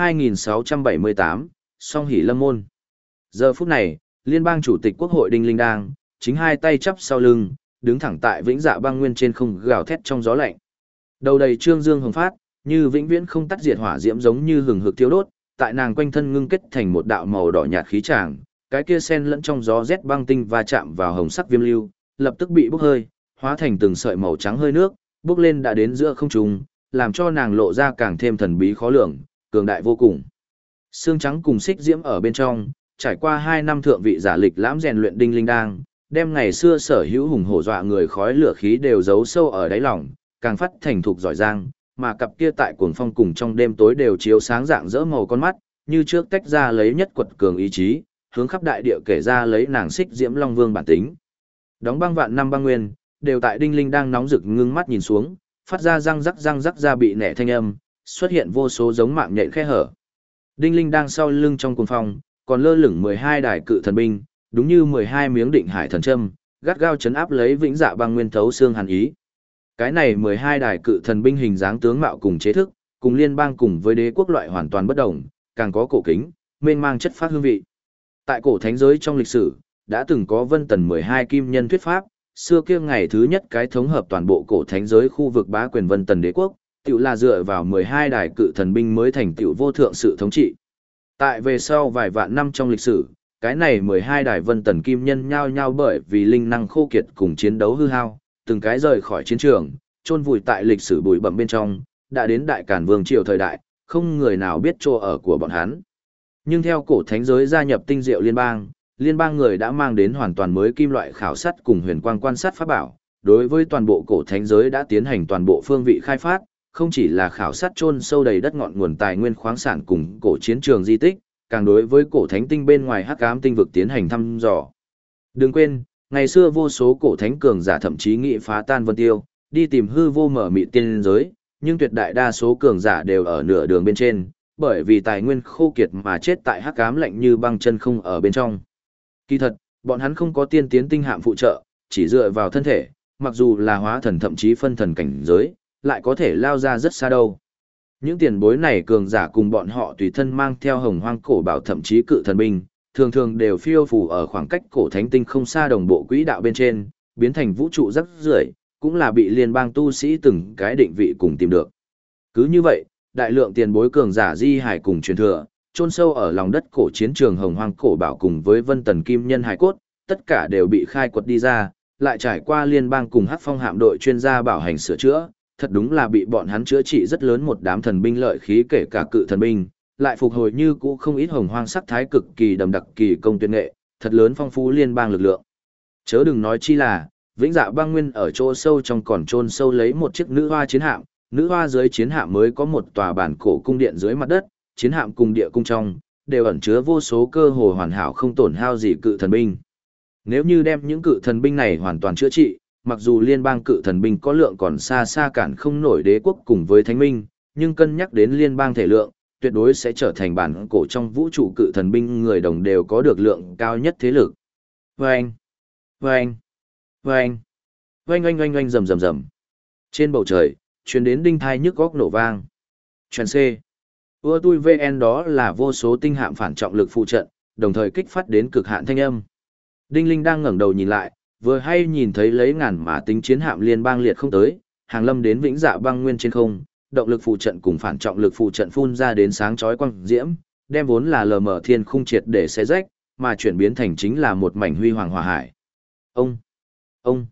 [SPEAKER 1] 2678, Song Hỷ Lâm Môn. Giờ phút này, liên bang chủ tịch quốc hội Đinh Linh đang, chính hai tay chắp sau lưng, đứng thẳng tại vĩnh dạ băng nguyên trên không gào thét trong gió lạnh. Đầu đầy trương dương hồng phát, như vĩnh viễn không tắt diệt hỏa diễm giống như hừng hực thiêu đốt, tại nàng quanh thân ngưng kết thành một đạo màu đỏ nhạt khí tràng, cái kia sen lẫn trong gió rét băng tinh va chạm vào hồng sắc viêm lưu, lập tức bị bốc hơi, hóa thành từng sợi màu trắng hơi nước, bốc lên đã đến giữa không trung, làm cho nàng lộ ra càng thêm thần bí khó lường, cường đại vô cùng. Xương trắng cùng xích diễm ở bên trong, trải qua 2 năm thượng vị giả lịch lãm rèn luyện Đinh Linh đang, đem ngày xưa sở hữu hùng hổ dọa người khói lửa khí đều giấu sâu ở đáy lòng, càng phát thành thục giỏi giang, mà cặp kia tại cuồng phong cùng trong đêm tối đều chiếu sáng dạng dỡ màu con mắt, như trước tách ra lấy nhất quật cường ý chí, hướng khắp đại địa kể ra lấy nàng xích diễm long vương bản tính. Đóng băng vạn năm băng nguyên, đều tại Đinh Linh đang nóng rực ngưng mắt nhìn xuống, phát ra răng rắc ra bị nẻ thanh âm, xuất hiện vô số giống mạng nhện khe hở. Đinh Linh đang sau lưng trong cuồng phong, còn lơ lửng 12 đài cự thần binh, đúng như 12 miếng định hải thần châm, gắt gao chấn áp lấy vĩnh dạ băng nguyên thấu xương hàn ý. Cái này 12 đài cự thần binh hình dáng tướng mạo cùng chế thức, cùng liên bang cùng với đế quốc loại hoàn toàn bất đồng, càng có cổ kính, mênh mang chất phát hương vị. Tại cổ thánh giới trong lịch sử, đã từng có Vân Tần 12 kim nhân thuyết pháp, xưa kia ngày thứ nhất cái thống hợp toàn bộ cổ thánh giới khu vực bá quyền Vân Tần đế quốc, tựu là dựa vào 12 đài cự thần binh mới thành tựu vô thượng sự thống trị. Tại về sau vài vạn năm trong lịch sử, cái này 12 đài Vân Tần kim nhân nhao nhao bởi vì linh năng khô kiệt cùng chiến đấu hư hao, từng cái rời khỏi chiến trường, chôn vùi tại lịch sử bụi bặm bên trong, đã đến đại càn vương triều thời đại, không người nào biết chỗ ở của bọn hắn. Nhưng theo cổ thánh giới gia nhập tinh diệu liên bang người đã mang đến hoàn toàn mới kim loại khảo sát cùng huyền quang quan sát pháp bảo, đối với toàn bộ cổ thánh giới đã tiến hành toàn bộ phương vị khai phát, không chỉ là khảo sát chôn sâu đầy đất ngọn nguồn tài nguyên khoáng sản cùng cổ chiến trường di tích, càng đối với cổ thánh tinh bên ngoài hắc ám tinh vực tiến hành thăm dò. Đừng quên, ngày xưa vô số cổ thánh cường giả thậm chí nghị phá tan vân tiêu, đi tìm hư vô mở mị tiên giới, nhưng tuyệt đại đa số cường giả đều ở nửa đường bên trên, bởi vì tài nguyên khô kiệt mà chết tại hắc ám lạnh như băng chân không ở bên trong. Kỳ thật, bọn hắn không có tiên tiến tinh hạm phụ trợ, chỉ dựa vào thân thể, mặc dù là hóa thần thậm chí phân thần cảnh giới, lại có thể lao ra rất xa đâu. Những tiền bối này cường giả cùng bọn họ tùy thân mang theo hồng hoang cổ bảo thậm chí cự thần binh, thường thường đều phiêu phù ở khoảng cách cổ thánh tinh không xa đồng bộ quỹ đạo bên trên, biến thành vũ trụ rắc rưởi, cũng là bị liên bang tu sĩ từng cái định vị cùng tìm được. Cứ như vậy, đại lượng tiền bối cường giả di hải cùng truyền thừa, chôn sâu ở lòng đất cổ chiến trường hồng hoang cổ bảo cùng với Vân Tần kim nhân hải cốt, tất cả đều bị khai quật đi ra, lại trải qua liên bang cùng Hắc Phong hạm đội chuyên gia bảo hành sửa chữa, thật đúng là bị bọn hắn chữa trị rất lớn một đám thần binh lợi khí kể cả cự thần binh, lại phục hồi như cũ không ít hồng hoang sắc thái cực kỳ đậm đặc kỳ công tuyệt nghệ, thật lớn phong phú liên bang lực lượng. Chớ đừng nói chi là, Vĩnh Dạ Băng Nguyên ở chỗ sâu trong còn chôn sâu lấy một chiếc nữ hoa chiến hạm, nữ hoa dưới chiến hạm mới có một tòa bản cổ cung điện dưới mặt đất, chiến hạm cùng địa cung trong đều ẩn chứa vô số cơ hồ hoàn hảo không tổn hao gì cự thần binh. Nếu như đem những cự thần binh này hoàn toàn chữa trị, mặc dù liên bang cự thần binh có lượng còn xa xa cản không nổi đế quốc cùng với thánh minh, nhưng cân nhắc đến liên bang thể lượng, tuyệt đối sẽ trở thành bản cổ trong vũ trụ cự thần binh người đồng đều có được lượng cao nhất thế lực. Vâng! Vâng! Vâng! Oanh oanh oanh oanh rầm rầm rầm. Trên bầu trời, truyền đến đinh thai nhức góc nổ vang. Truyền C. Ua tui VN đó là vô số tinh hạm phản trọng lực phụ trận, đồng thời kích phát đến cực hạn thanh âm. Đinh Linh đang ngẩng đầu nhìn lại, vừa hay nhìn thấy lấy ngàn mã tính chiến hạm liên bang liệt không tới, hàng lâm đến Vĩnh Dạ Băng Nguyên trên không, động lực phụ trận cùng phản trọng lực phụ trận phun ra đến sáng chói quang diễm, đem vốn là lờ mờ thiên khung triệt để xé rách, mà chuyển biến thành chính là một mảnh huy hoàng hỏa hải. Ông, ông,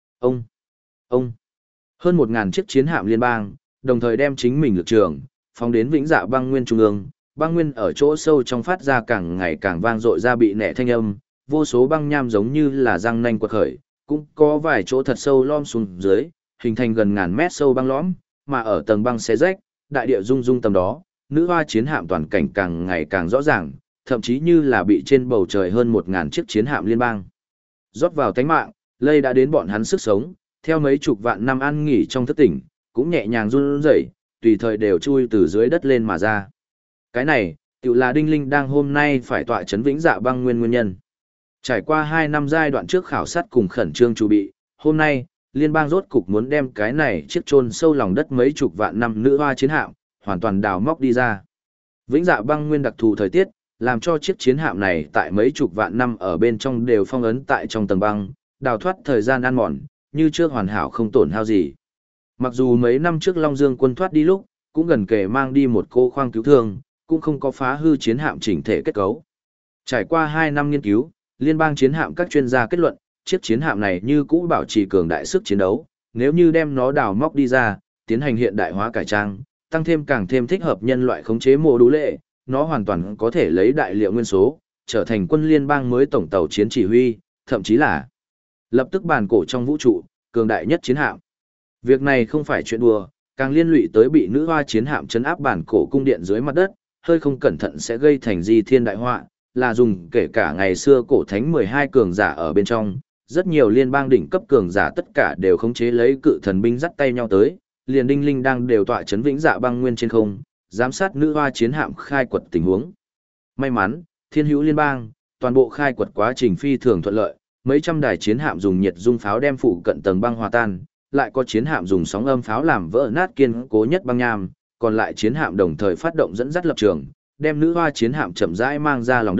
[SPEAKER 1] ông. Hơn 1000 chiếc chiến hạm liên bang, đồng thời đem chính mình lực trường phóng đến Vĩnh Dạ Băng Nguyên trung ương, băng nguyên ở chỗ sâu trong phát ra càng ngày càng vang dội ra bị nẻ thanh âm, vô số băng nham giống như là răng nanh quật khởi, cũng có vài chỗ thật sâu lom xuống dưới, hình thành gần ngàn mét sâu băng lõm, mà ở tầng băng xé rách, đại địa rung rung tầm đó, nữ hoa chiến hạm toàn cảnh càng ngày càng rõ ràng, thậm chí như là bị trên bầu trời hơn 1000 chiếc chiến hạm liên bang rót vào tánh mạng, lây đã đến bọn hắn sức sống, theo mấy chục vạn năm ăn nghỉ trong thất tỉnh, cũng nhẹ nhàng run rẩy, tùy thời đều chui từ dưới đất lên mà ra. Cái này, tự là Đinh Linh đang hôm nay phải tọa chấn Vĩnh Dạ Băng nguyên nhân. Trải qua 2 năm giai đoạn trước khảo sát cùng khẩn trương chuẩn bị, hôm nay, liên bang rốt cục muốn đem cái này chiếc chôn sâu lòng đất mấy chục vạn năm nữ hoa chiến hạm, hoàn toàn đào móc đi ra. Vĩnh Dạ Băng nguyên đặc thù thời tiết, làm cho chiếc chiến hạm này tại mấy chục vạn năm ở bên trong đều phong ấn tại trong tầng băng, đào thoát thời gian ăn mòn, như trước hoàn hảo không tổn hao gì. Mặc dù mấy năm trước Long Dương quân thoát đi lúc, cũng gần kề mang đi một cô khoang cứu thương, cũng không có phá hư chiến hạm chỉnh thể kết cấu. Trải qua 2 năm nghiên cứu, liên bang chiến hạm các chuyên gia kết luận, chiếc chiến hạm này như cũ bảo trì cường đại sức chiến đấu, nếu như đem nó đào móc đi ra, tiến hành hiện đại hóa cải trang, tăng thêm càng thêm thích hợp nhân loại khống chế mô đũ lệ, nó hoàn toàn có thể lấy đại liệu nguyên số, trở thành quân liên bang mới tổng tàu chiến chỉ huy, thậm chí là lập tức bàn cổ trong vũ trụ, cường đại nhất chiến hạm. Việc này không phải chuyện đùa, càng liên lụy tới bị nữ hoa chiến hạm chấn áp bản cổ cung điện dưới mặt đất, hơi không cẩn thận sẽ gây thành di thiên đại họa, là dùng kể cả ngày xưa cổ thánh 12 cường giả ở bên trong, rất nhiều liên bang đỉnh cấp cường giả tất cả đều khống chế lấy cự thần binh dắt tay nhau tới, liền Đinh Linh đang đều tọa chấn Vĩnh Dạ Băng nguyên trên không, giám sát nữ hoa chiến hạm khai quật tình huống. May mắn, Thiên Hữu liên bang, toàn bộ khai quật quá trình phi thường thuận lợi, mấy trăm đài chiến hạm dùng nhiệt dung pháo đem phụ cận tầng băng hòa tan, lại có chiến hạm dùng sóng âm pháo làm vỡ nát kiên cố nhất băng nham, còn lại chiến hạm đồng thời phát động dẫn dắt lập trường, đem nữ hoa chiến hạm chậm rãi mang ra lòng đất,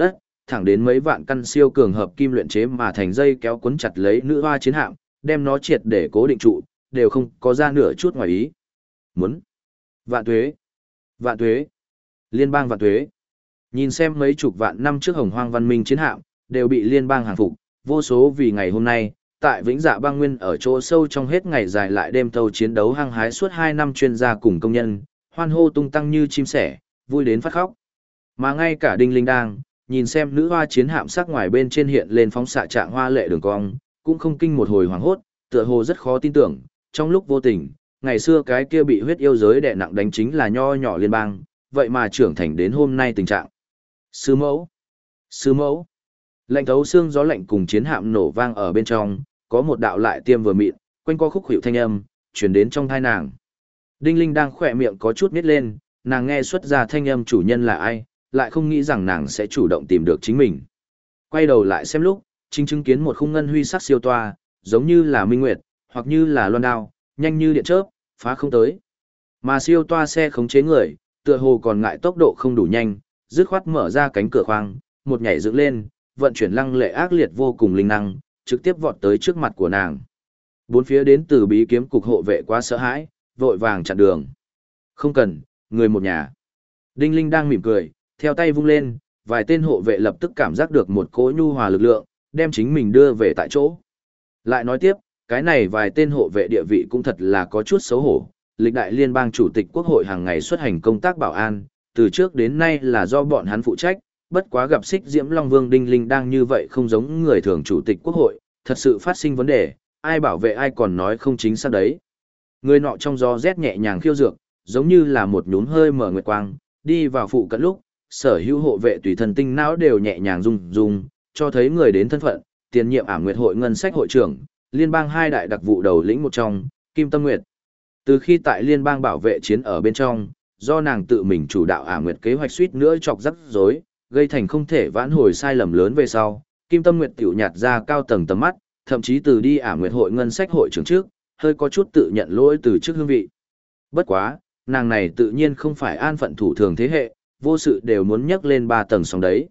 [SPEAKER 1] thẳng đến mấy vạn căn siêu cường hợp kim luyện chế mà thành dây kéo cuốn chặt lấy nữ hoa chiến hạm, đem nó triệt để cố định trụ, đều không có ra nửa chút ngoài ý. Muốn. Vạn tuế. Vạn tuế. Liên bang vạn tuế. Nhìn xem mấy chục vạn năm trước Hồng Hoang văn minh chiến hạm, đều bị liên bang hàng phục, vô số vì ngày hôm nay, tại Vĩnh Dạ Băng Nguyên ở chỗ sâu trong hết ngày dài lại đêm thâu chiến đấu hăng hái suốt 2 năm chuyên gia cùng công nhân, hoan hô tung tăng như chim sẻ, vui đến phát khóc. Mà ngay cả Đinh Linh đang, nhìn xem nữ hoa chiến hạm sắc ngoài bên trên hiện lên phóng xạ trạng hoa lệ đường cong, cũng không kinh một hồi hoảng hốt, tựa hồ rất khó tin tưởng, trong lúc vô tình, ngày xưa cái kia bị huyết yêu giới đè nặng đánh chính là nho nhỏ liên bang, vậy mà trưởng thành đến hôm nay tình trạng. Sư mẫu, sư mẫu. Lạnh thấu xương gió lạnh cùng chiến hạm nổ vang ở bên trong, có một đạo lại tiêm vừa mịn, quanh co khúc hiệu thanh âm, truyền đến trong thai nàng. Đinh Linh đang khỏe miệng có chút nít lên, nàng nghe xuất ra thanh âm chủ nhân là ai, lại không nghĩ rằng nàng sẽ chủ động tìm được chính mình. Quay đầu lại xem lúc, chính chứng kiến một khung ngân huy sắc siêu toa, giống như là minh nguyệt, hoặc như là loan đao, nhanh như điện chớp, phá không tới. Mà siêu toa xe khống chế người, tựa hồ còn ngại tốc độ không đủ nhanh, dứt khoát mở ra cánh cửa khoang, một nhảy dựng lên, vận chuyển lăng lệ ác liệt vô cùng linh năng, trực tiếp vọt tới trước mặt của nàng. Bốn phía đến từ bí kiếm cục hộ vệ quá sợ hãi, vội vàng chặn đường. Không cần, người một nhà. Đinh Linh đang mỉm cười, theo tay vung lên, vài tên hộ vệ lập tức cảm giác được một cỗ nhu hòa lực lượng, đem chính mình đưa về tại chỗ. Lại nói tiếp, cái này vài tên hộ vệ địa vị cũng thật là có chút xấu hổ. Lịch đại liên bang chủ tịch quốc hội hàng ngày xuất hành công tác bảo an, từ trước đến nay là do bọn hắn phụ trách, bất quá gặp Xích Diễm Long Vương Đinh Linh đang như vậy không giống người thường chủ tịch quốc hội, thật sự phát sinh vấn đề, ai bảo vệ ai còn nói không chính xác đấy. Người nọ trong gió rét nhẹ nhàng khiêu dược, giống như là một nhún hơi mở nguyệt quang, đi vào phụ cận lúc, sở hữu hộ vệ tùy thần tinh não đều nhẹ nhàng rung rung, cho thấy người đến thân phận, tiền nhiệm Ảm Nguyệt hội ngân sách hội trưởng, liên bang 2 đại đặc vụ đầu lĩnh một trong, Kim Tâm Nguyệt. Từ khi tại liên bang bảo vệ chiến ở bên trong, do nàng tự mình chủ đạo Ảm Nguyệt kế hoạch suýt nữa chọc rắc rối, gây thành không thể vãn hồi sai lầm lớn về sau, Kim Tâm Nguyệt tiểu nhạt ra cao tầng tầm mắt, thậm chí từ đi Ảm Nguyệt hội ngân sách hội trưởng trước, hơi có chút tự nhận lỗi từ trước hương vị. Bất quá, nàng này tự nhiên không phải an phận thủ thường thế hệ, vô sự đều muốn nhấc lên 3 tầng sóng đấy.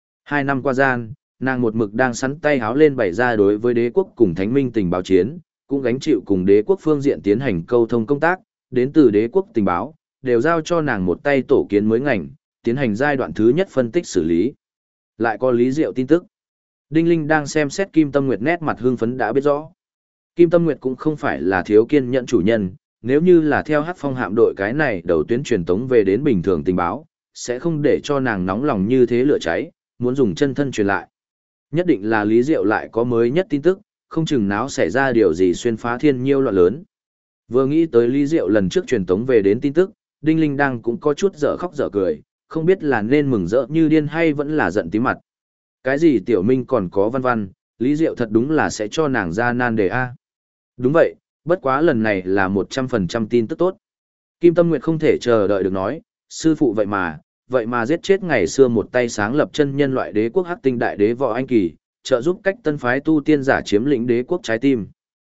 [SPEAKER 1] 2 năm qua gian, nàng một mực đang sắn tay háo lên bày ra đối với đế quốc cùng thánh minh tình báo chiến, cũng gánh chịu cùng đế quốc phương diện tiến hành câu thông công tác, đến từ đế quốc tình báo, đều giao cho nàng một tay tổ kiến mới ngành, tiến hành giai đoạn thứ nhất phân tích xử lý. Lại có Lý Diệu tin tức. Đinh Linh đang xem xét Kim Tâm Nguyệt nét mặt hưng phấn đã biết rõ. Kim Tâm Nguyệt cũng không phải là thiếu kiên nhẫn chủ nhân, nếu như là theo Hắc Phong hạm đội cái này đầu tuyến truyền tống về đến bình thường tình báo, sẽ không để cho nàng nóng lòng như thế lửa cháy, muốn dùng chân thân truyền lại. Nhất định là Lý Diệu lại có mới nhất tin tức, không chừng nào xảy ra điều gì xuyên phá thiên nhiêu loạn lớn. Vừa nghĩ tới Lý Diệu lần trước truyền tống về đến tin tức, Đinh Linh đang cũng có chút dở khóc dở cười, không biết là nên mừng rỡ như điên hay vẫn là giận tí mặt. Cái gì Tiểu Minh còn có văn văn, Lý Diệu thật đúng là sẽ cho nàng ra nan đề A. Đúng vậy, bất quá lần này là 100% tin tức tốt. Kim Tâm Nguyệt không thể chờ đợi được nói, sư phụ vậy mà giết chết ngày xưa một tay sáng lập chân nhân loại đế quốc Hắc Tinh đại đế Võ Anh Kỳ, trợ giúp cách tân phái tu tiên giả chiếm lĩnh đế quốc trái tim.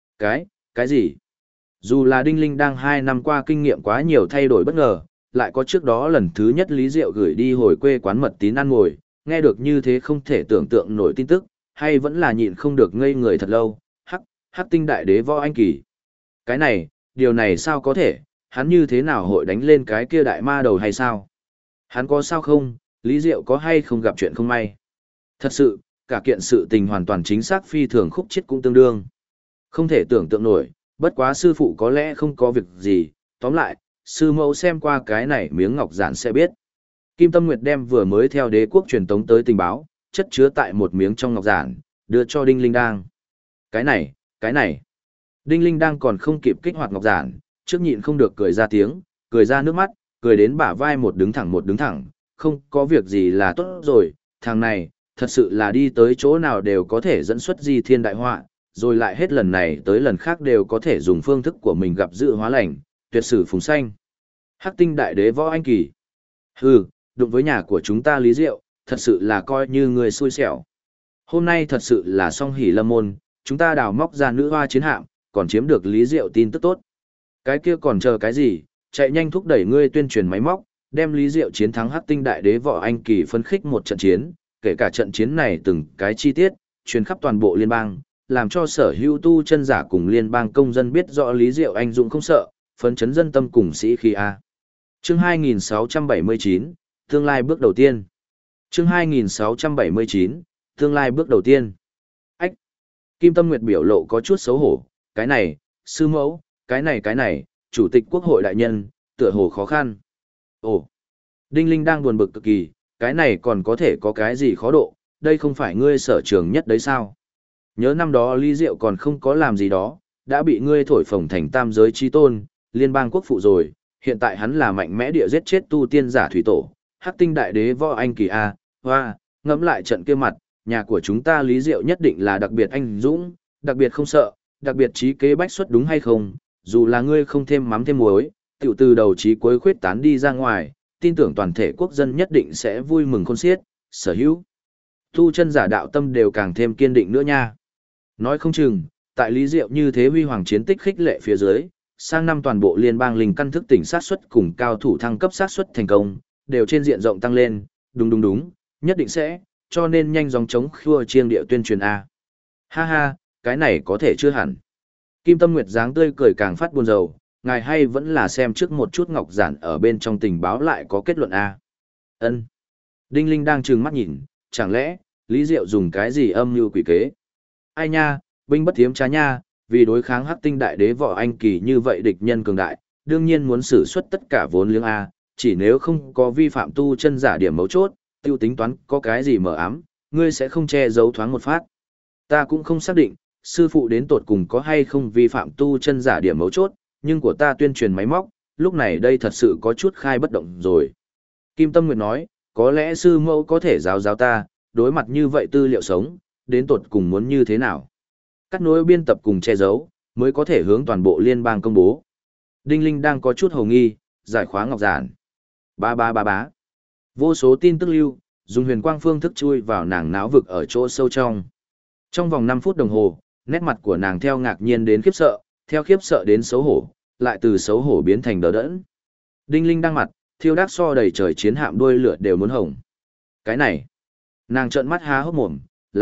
[SPEAKER 1] Cái gì? Dù là Đinh Linh đang 2 năm qua kinh nghiệm quá nhiều thay đổi bất ngờ, lại có trước đó lần thứ nhất Lý Diệu gửi đi hồi quê quán mật tín ăn ngồi, nghe được như thế không thể tưởng tượng nổi tin tức, hay vẫn là nhịn không được ngây người thật lâu, Hắc Tinh đại đế Võ Anh Kỳ. Cái này, điều này sao có thể, hắn như thế nào hội đánh lên cái kia đại ma đầu hay sao? Hắn có sao không, Lý Diệu có hay không gặp chuyện không may? Thật sự, cả kiện sự tình hoàn toàn chính xác phi thường khúc chiết cũng tương đương. Không thể tưởng tượng nổi, bất quá sư phụ có lẽ không có việc gì, tóm lại, sư mẫu xem qua cái này miếng ngọc giản sẽ biết. Kim Tâm Nguyệt đem vừa mới theo đế quốc truyền tống tới tình báo, chất chứa tại một miếng trong ngọc giản, đưa cho Đinh Linh Đang. Cái này. Đinh Linh Đang còn không kịp kích hoạt ngọc giản, trước nhịn không được cười ra tiếng, cười ra nước mắt, cười đến bả vai một đứng thẳng, không có việc gì là tốt rồi, thằng này, thật sự là đi tới chỗ nào đều có thể dẫn xuất di thiên đại họa, rồi lại hết lần này tới lần khác đều có thể dùng phương thức của mình gặp dự hóa lành, tuyệt sử phùng xanh. Hắc Tinh đại đế Võ Anh Kỳ. Hừ, đụng với nhà của chúng ta Lý Diệu, thật sự là coi như người xui xẻo. Hôm nay thật sự là song hỷ lâm môn, chúng ta đào móc ra nữ hoa chiến hạm, còn chiếm được Lý Diệu tin tức tốt. Cái kia còn chờ cái gì, chạy nhanh thúc đẩy ngươi tuyên truyền máy móc, đem Lý Diệu chiến thắng Hắc Tinh đại đế Võ Anh Kỳ phân khích một trận chiến, kể cả trận chiến này từng cái chi tiết, truyền khắp toàn bộ liên bang, làm cho sở hữu tu chân giả cùng liên bang công dân biết rõ Lý Diệu anh dũng không sợ, phấn chấn dân tâm cùng sĩ khí A. Chương 2679, tương lai bước đầu tiên. Chương 2679, tương lai bước đầu tiên. Ách! Kim Tâm Nguyệt biểu lộ có chút xấu hổ, cái này, sư mẫu, cái này, chủ tịch quốc hội đại nhân, tựa hồ khó khăn. Ồ! Đinh Linh đang buồn bực cực kỳ, cái này còn có thể có cái gì khó độ, đây không phải ngươi sở trường nhất đấy sao? Nhớ năm đó Lý Diệu còn không có làm gì đó, đã bị ngươi thổi phồng thành tam giới chi tôn, liên bang quốc phụ rồi, hiện tại hắn là mạnh mẽ địa giết chết tu tiên giả thủy tổ, Hắc Tinh đại đế võ anh kỳ a, hoa, ngẫm lại trận kia mặt, nhà của chúng ta Lý Diệu nhất định là đặc biệt anh dũng, đặc biệt không sợ, đặc biệt trí kế bách xuất đúng hay không, dù là ngươi không thêm mắm thêm muối, tiểu từ đầu chí cuối khuyết tán đi ra ngoài, tin tưởng toàn thể quốc dân nhất định sẽ vui mừng khôn xiết, sở hữu. Tu chân giả đạo tâm đều càng thêm kiên định nữa nha. Nói không chừng, tại Lý Diệu như thế huy hoàng chiến tích khích lệ phía dưới, sang năm toàn bộ liên bang linh căn thức tỉnh sát suất cùng cao thủ thăng cấp sát suất thành công, đều trên diện rộng tăng lên, đúng, nhất định sẽ, cho nên nhanh dòng chống khua chiêng địa tuyên truyền A. Ha ha, cái này có thể chưa hẳn. Kim Tâm Nguyệt dáng tươi cười càng phát buồn rầu, ngài hay vẫn là xem trước một chút ngọc giản ở bên trong tình báo lại có kết luận A. Ân. Đinh Linh đang trừng mắt nhìn, chẳng lẽ, Lý Diệu dùng cái gì âm mưu quỷ kế? Ai nha, binh bất tiếm trá nha, vì đối kháng Hắc Tinh đại đế võ anh kỳ như vậy địch nhân cường đại, đương nhiên muốn sử xuất tất cả vốn liếng A, chỉ nếu không có vi phạm tu chân giả điểm mấu chốt, tiêu tính toán có cái gì mờ ám, ngươi sẽ không che giấu thoáng một phát. Ta cũng không xác định, sư phụ đến tột cùng có hay không vi phạm tu chân giả điểm mấu chốt, nhưng của ta tuyên truyền máy móc, lúc này đây thật sự có chút khai bất động rồi. Kim Tâm Nguyệt nói, có lẽ sư mẫu có thể giáo ta, đối mặt như vậy tư liệu sống, đến tột cùng muốn như thế nào. Cắt nối biên tập cùng che giấu, mới có thể hướng toàn bộ liên bang công bố. Đinh Linh đang có chút hồ nghi, giải khóa ngọc giản. Bá. Vô số tin tức lưu, dùng huyền quang phương thức chui vào nàng náo vực ở chỗ sâu trong. Trong vòng 5 phút đồng hồ, nét mặt của nàng theo ngạc nhiên đến khiếp sợ, theo khiếp sợ đến xấu hổ, lại từ xấu hổ biến thành đờ đẫn. Đinh Linh đang mặt, thiêu đác so đầy trời chiến hạm đuôi lửa đều muốn hồng. Cái này, nàng trợn mắt há hốc mồm,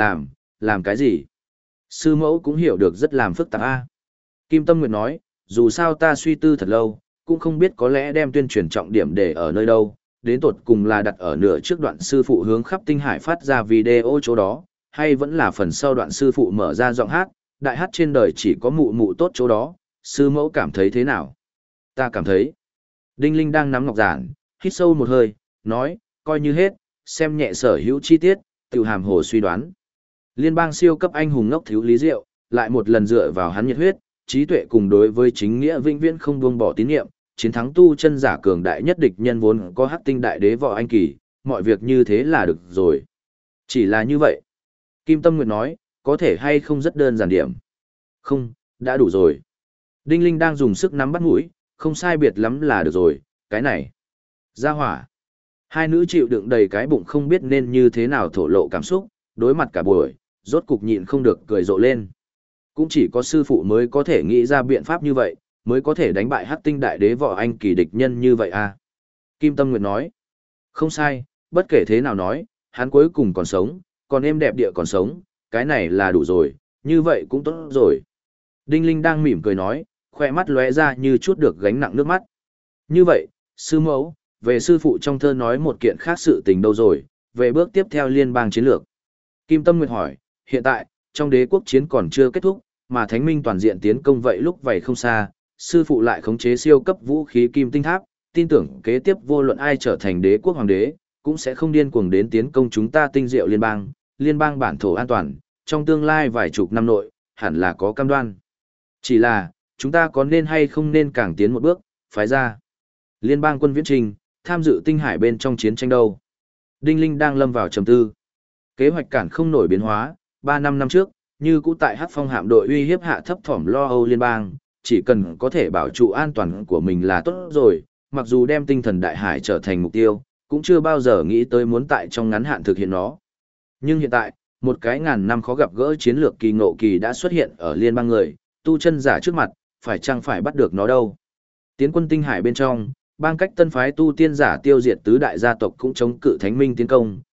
[SPEAKER 1] làm cái gì? Sư mẫu cũng hiểu được rất làm phức tạp a. Kim Tâm Nguyệt nói, dù sao ta suy tư thật lâu, cũng không biết có lẽ đem tuyên truyền trọng điểm để ở nơi đâu, đến tột cùng là đặt ở nửa trước đoạn sư phụ hướng khắp tinh hải phát ra video chỗ đó, hay vẫn là phần sau đoạn sư phụ mở ra giọng hát, đại hát trên đời chỉ có mụ mụ tốt chỗ đó, sư mẫu cảm thấy thế nào? Ta cảm thấy. Đinh Linh đang nắm ngọc giản, hít sâu một hơi, nói, coi như hết, xem nhẹ sở hữu chi tiết, tự hàm hồ suy đoán. Liên bang siêu cấp anh hùng ngốc thiếu Lý Diệu, lại một lần dựa vào hắn nhiệt huyết, trí tuệ cùng đối với chính nghĩa vĩnh viễn không buông bỏ tín nhiệm, chiến thắng tu chân giả cường đại nhất địch nhân vốn có Hắc Tinh đại đế võ anh kỳ, mọi việc như thế là được rồi. Chỉ là như vậy. Kim Tâm Nguyệt nói, có thể hay không rất đơn giản điểm. Không, đã đủ rồi. Đinh Linh đang dùng sức nắm bắt mũi, không sai biệt lắm là được rồi, cái này. Ra hỏa. Hai nữ chịu đựng đầy cái bụng không biết nên như thế nào thổ lộ cảm xúc, đối mặt cả buổi, rốt cục nhịn không được cười rộ lên. Cũng chỉ có sư phụ mới có thể nghĩ ra biện pháp như vậy, mới có thể đánh bại Hắc Tinh đại đế võ anh kỳ địch nhân như vậy à. Kim Tâm Nguyệt nói. Không sai, bất kể thế nào nói, hắn cuối cùng còn sống, còn êm đẹp địa còn sống, cái này là đủ rồi, như vậy cũng tốt rồi. Đinh Linh đang mỉm cười nói, khoe mắt lóe ra như chút được gánh nặng nước mắt. Như vậy, sư mẫu, về sư phụ trong thơ nói một kiện khác sự tình đâu rồi, về bước tiếp theo liên bang chiến lược. Kim Tâm Nguyệt hỏi, hiện tại, trong đế quốc chiến còn chưa kết thúc, mà thánh minh toàn diện tiến công vậy lúc vậy không xa, sư phụ lại khống chế siêu cấp vũ khí kim tinh tháp, tin tưởng kế tiếp vô luận ai trở thành đế quốc hoàng đế, cũng sẽ không điên cuồng đến tiến công chúng ta tinh diệu liên bang bản thổ an toàn, trong tương lai vài chục năm nội, hẳn là có cam đoan. Chỉ là, chúng ta có nên hay không nên càng tiến một bước, phái ra. Liên bang quân viễn trình, tham dự tinh hải bên trong chiến tranh đâu. Đinh Linh đang lâm vào trầm tư. Kế hoạch cản không nổi biến hóa, 3 năm trước, như cũ tại Hắc Phong hạm đội uy hiếp hạ thấp thỏm lo âu liên bang, chỉ cần có thể bảo trụ an toàn của mình là tốt rồi, mặc dù đem tinh thần đại hải trở thành mục tiêu, cũng chưa bao giờ nghĩ tới muốn tại trong ngắn hạn thực hiện nó. Nhưng hiện tại, một cái ngàn năm khó gặp gỡ chiến lược kỳ ngộ kỳ đã xuất hiện ở liên bang người, tu chân giả trước mặt, phải chăng phải bắt được nó đâu. Tiến quân tinh hải bên trong, bang cách tân phái tu tiên giả tiêu diệt tứ đại gia tộc cũng chống cự thánh minh tiến công,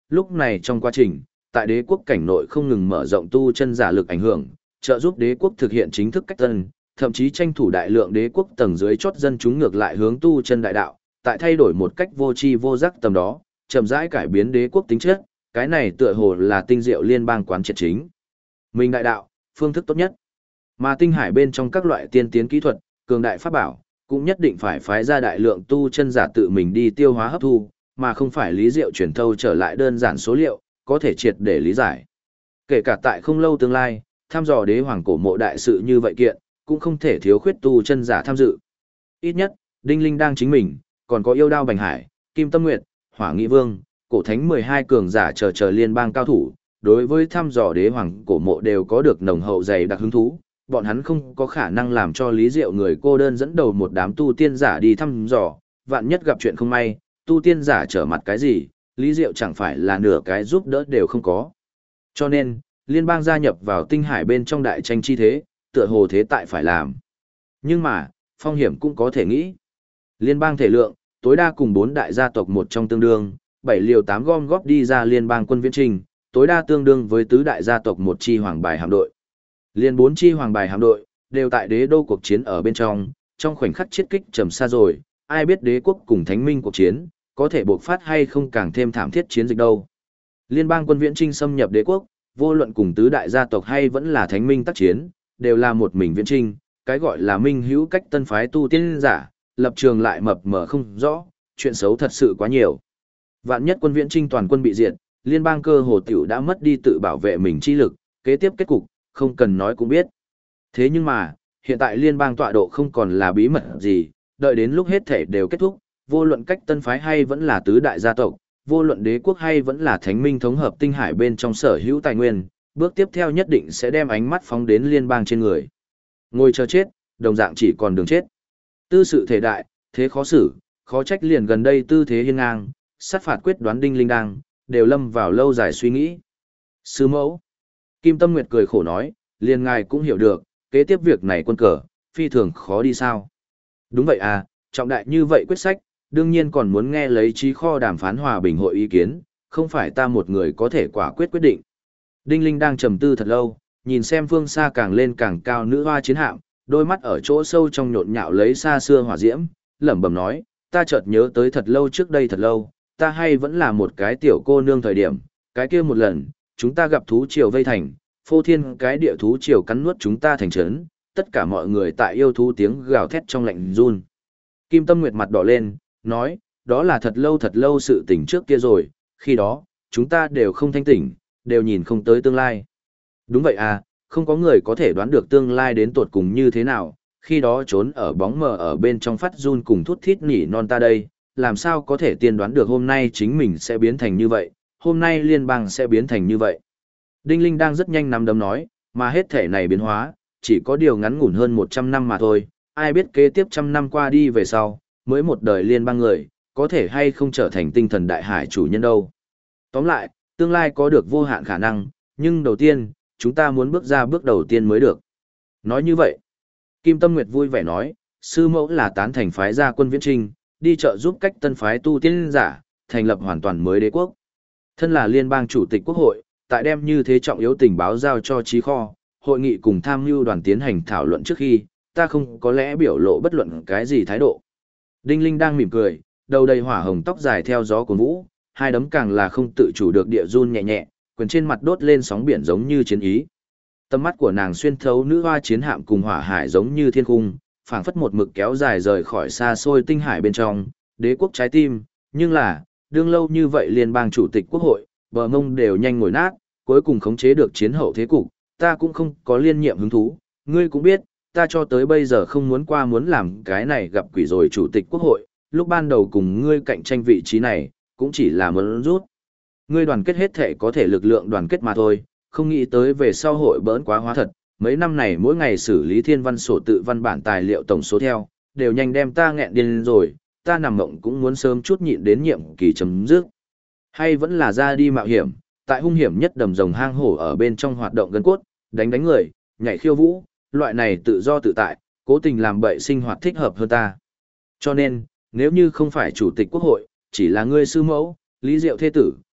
[SPEAKER 1] lúc này trong quá trình, tại đế quốc cảnh nội không ngừng mở rộng tu chân giả lực ảnh hưởng, trợ giúp đế quốc thực hiện chính thức cách tân, thậm chí tranh thủ đại lượng đế quốc tầng dưới chót dân chúng ngược lại hướng tu chân đại đạo, tại thay đổi một cách vô tri vô giác tầm đó, chậm rãi cải biến đế quốc tính chất, cái này tựa hồ là tinh diệu liên bang quán triệt chính. Mình đại đạo, phương thức tốt nhất. Mà tinh hải bên trong các loại tiên tiến kỹ thuật, cường đại pháp bảo, cũng nhất định phải phái ra đại lượng tu chân giả tự mình đi tiêu hóa hấp thu, mà không phải lý diệu truyền thâu trở lại đơn giản số liệu, có thể triệt để lý giải. Kể cả tại không lâu tương lai, thăm dò đế hoàng cổ mộ đại sự như vậy kiện, cũng không thể thiếu khuyết tu chân giả tham dự. Ít nhất, Đinh Linh đang chính mình, còn có yêu đao Bành Hải, Kim Tâm Nguyệt, Hỏa Nghị Vương, cổ thánh 12 cường giả chờ liên bang cao thủ, đối với thăm dò đế hoàng cổ mộ đều có được nồng hậu dày đặc hứng thú, bọn hắn không có khả năng làm cho Lý Diệu người cô đơn dẫn đầu một đám tu tiên giả đi thăm dò, vạn nhất gặp chuyện không may, tu tiên giả trở mặt cái gì, Lý Diệu chẳng phải là nửa cái giúp đỡ đều không có. Cho nên, liên bang gia nhập vào tinh hải bên trong đại tranh chi thế, tựa hồ thế tại phải làm. Nhưng mà, phong hiểm cũng có thể nghĩ. Liên bang thể lượng, tối đa cùng 4 đại gia tộc một trong tương đương, 7 liều 8 gom góp đi ra liên bang quân viễn trình, tối đa tương đương với tứ đại gia tộc một chi hoàng bài hạm đội. Liên 4 chi hoàng bài hạm đội, đều tại đế đô cuộc chiến ở bên trong khoảnh khắc chiết kích trầm xa rồi, ai biết đế quốc cùng thánh minh cuộc chiến, có thể bộc phát hay không càng thêm thảm thiết chiến dịch đâu. Liên bang quân viễn trinh xâm nhập đế quốc, vô luận cùng tứ đại gia tộc hay vẫn là thánh minh tác chiến, đều là một mình viễn trinh, cái gọi là minh hữu cách tân phái tu tiên giả, lập trường lại mập mờ không rõ, chuyện xấu thật sự quá nhiều. Vạn nhất quân viễn trinh toàn quân bị diệt, liên bang cơ hồ tiểu đã mất đi tự bảo vệ mình chi lực, kế tiếp kết cục, không cần nói cũng biết. Thế nhưng mà, hiện tại liên bang tọa độ không còn là bí mật gì, đợi đến lúc hết thể đều kết thúc, vô luận cách tân phái hay vẫn là tứ đại gia tộc, vô luận đế quốc hay vẫn là thánh minh thống hợp tinh hải bên trong sở hữu tài nguyên, bước tiếp theo nhất định sẽ đem ánh mắt phóng đến liên bang trên người. Ngồi chờ chết, đồng dạng chỉ còn đường chết. Tư sự thể đại, thế khó xử, khó trách liền gần đây tư thế hiên ngang, sát phạt quyết đoán Đinh Linh đang, đều lâm vào lâu dài suy nghĩ. Sư mẫu. Kim Tâm Nguyệt cười khổ nói, liền ngài cũng hiểu được, kế tiếp việc này quân cờ, phi thường khó đi sao. Đúng vậy à, trọng đại như vậy quyết sách, đương nhiên còn muốn nghe lấy trí kho đàm phán hòa bình hội ý kiến, không phải ta một người có thể quả quyết quyết định. Đinh Linh đang trầm tư thật lâu, nhìn xem phương xa càng lên càng cao nữ hoa chiến hạm, đôi mắt ở chỗ sâu trong nhộn nhạo lấy xa xưa hỏa diễm, lẩm bẩm nói, ta chợt nhớ tới thật lâu trước đây thật lâu, ta hay vẫn là một cái tiểu cô nương thời điểm, cái kia một lần, chúng ta gặp thú triều vây thành, phô thiên cái địa thú triều cắn nuốt chúng ta thành trấn, tất cả mọi người tại yêu thú tiếng gào thét trong lạnh run. Kim Tâm Nguyệt mặt đỏ lên, nói, đó là thật lâu sự tình trước kia rồi, khi đó, chúng ta đều không thanh tỉnh, đều nhìn không tới tương lai. Đúng vậy à, không có người có thể đoán được tương lai đến tột cùng như thế nào, khi đó trốn ở bóng mờ ở bên trong phát run cùng thút thít nỉ non ta đây, làm sao có thể tiên đoán được hôm nay chính mình sẽ biến thành như vậy, hôm nay liên bang sẽ biến thành như vậy. Đinh Linh đang rất nhanh nắm đấm nói, mà hết thể này biến hóa, chỉ có điều ngắn ngủn hơn 100 năm mà thôi, ai biết kế tiếp trăm năm qua đi về sau, mới một đời liên bang người, có thể hay không trở thành tinh thần đại hải chủ nhân đâu. Tóm lại, tương lai có được vô hạn khả năng, nhưng đầu tiên, chúng ta muốn bước ra bước đầu tiên mới được. Nói như vậy, Kim Tâm Nguyệt vui vẻ nói, sư mẫu là tán thành phái gia quân viễn trinh, đi trợ giúp cách tân phái tu tiên giả, thành lập hoàn toàn mới đế quốc. Thân là liên bang chủ tịch quốc hội, tại đem như thế trọng yếu tình báo giao cho trí kho, hội nghị cùng tham mưu đoàn tiến hành thảo luận trước khi, ta không có lẽ biểu lộ bất luận cái gì thái độ. Đinh Linh đang mỉm cười, đầu đầy hỏa hồng tóc dài theo gió cuốn vũ, hai đấm càng là không tự chủ được địa run nhẹ nhẹ, quyền trên mặt đốt lên sóng biển giống như chiến ý. Tầm mắt của nàng xuyên thấu nữ hoa chiến hạm cùng hỏa hải giống như thiên cung, phảng phất một mực kéo dài rời khỏi xa xôi tinh hải bên trong, đế quốc trái tim, nhưng là, đương lâu như vậy liên bang chủ tịch quốc hội, bờ mông đều nhanh ngồi nát, cuối cùng khống chế được chiến hậu thế cục, ta cũng không có liên nhiệm hứng thú, ngươi cũng biết, ta cho tới bây giờ không muốn làm cái này gặp quỷ rồi chủ tịch quốc hội, lúc ban đầu cùng ngươi cạnh tranh vị trí này, cũng chỉ là muốn rút. Ngươi đoàn kết hết thể có thể lực lượng đoàn kết mà thôi, không nghĩ tới về sau hội bỡn quá hóa thật, mấy năm này mỗi ngày xử lý thiên văn sổ tự văn bản tài liệu tổng số theo, đều nhanh đem ta nghẹn điên rồi, ta nằm mộng cũng muốn sớm chút nhịn đến nhiệm kỳ chấm dứt. Hay vẫn là ra đi mạo hiểm, tại hung hiểm nhất đầm rồng hang hổ ở bên trong hoạt động gân cốt, đánh người, nhảy khiêu vũ, loại này tự do tự tại, cố tình làm bậy sinh hoạt thích hợp hơn ta. Cho nên, nếu như không phải chủ tịch quốc hội, chỉ là ngươi sư mẫu, Lý Diệu thế tử,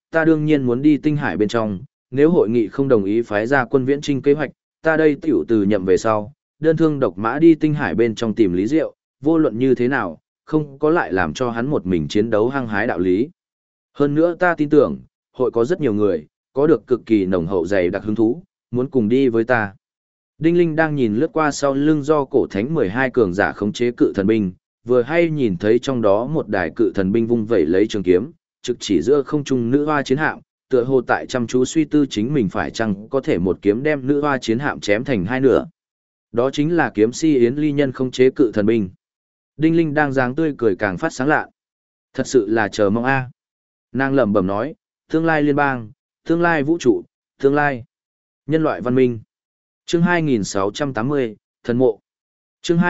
[SPEAKER 1] ta đương nhiên muốn đi tinh hải bên trong, nếu hội nghị không đồng ý phái ra quân viễn trinh kế hoạch, ta đây tiểu từ nhậm về sau, đơn thương độc mã đi tinh hải bên trong tìm Lý Diệu, vô luận như thế nào, không có lại làm cho hắn một mình chiến đấu hăng hái đạo lý. Hơn nữa ta tin tưởng, hội có rất nhiều người, có được cực kỳ nồng hậu dày đặc hứng thú, muốn cùng đi với ta. Đinh Linh đang nhìn lướt qua sau lưng do cổ thánh 12 cường giả khống chế cự thần binh, vừa hay nhìn thấy trong đó một đài cự thần binh vung vẩy lấy trường kiếm, trực chỉ giữa không trung nữ hoa chiến hạm, tựa hồ tại chăm chú suy tư chính mình phải chăng có thể một kiếm đem nữ hoa chiến hạm chém thành hai nửa. Đó chính là kiếm si Yến Ly Nhân khống chế cự thần binh. Đinh Linh đang dáng tươi cười càng phát sáng lạ. Thật sự là chờ mong a. Nàng lẩm bẩm nói, tương lai liên bang, tương lai vũ trụ, tương lai nhân loại văn minh. Chương 2680, thần mộ. Chương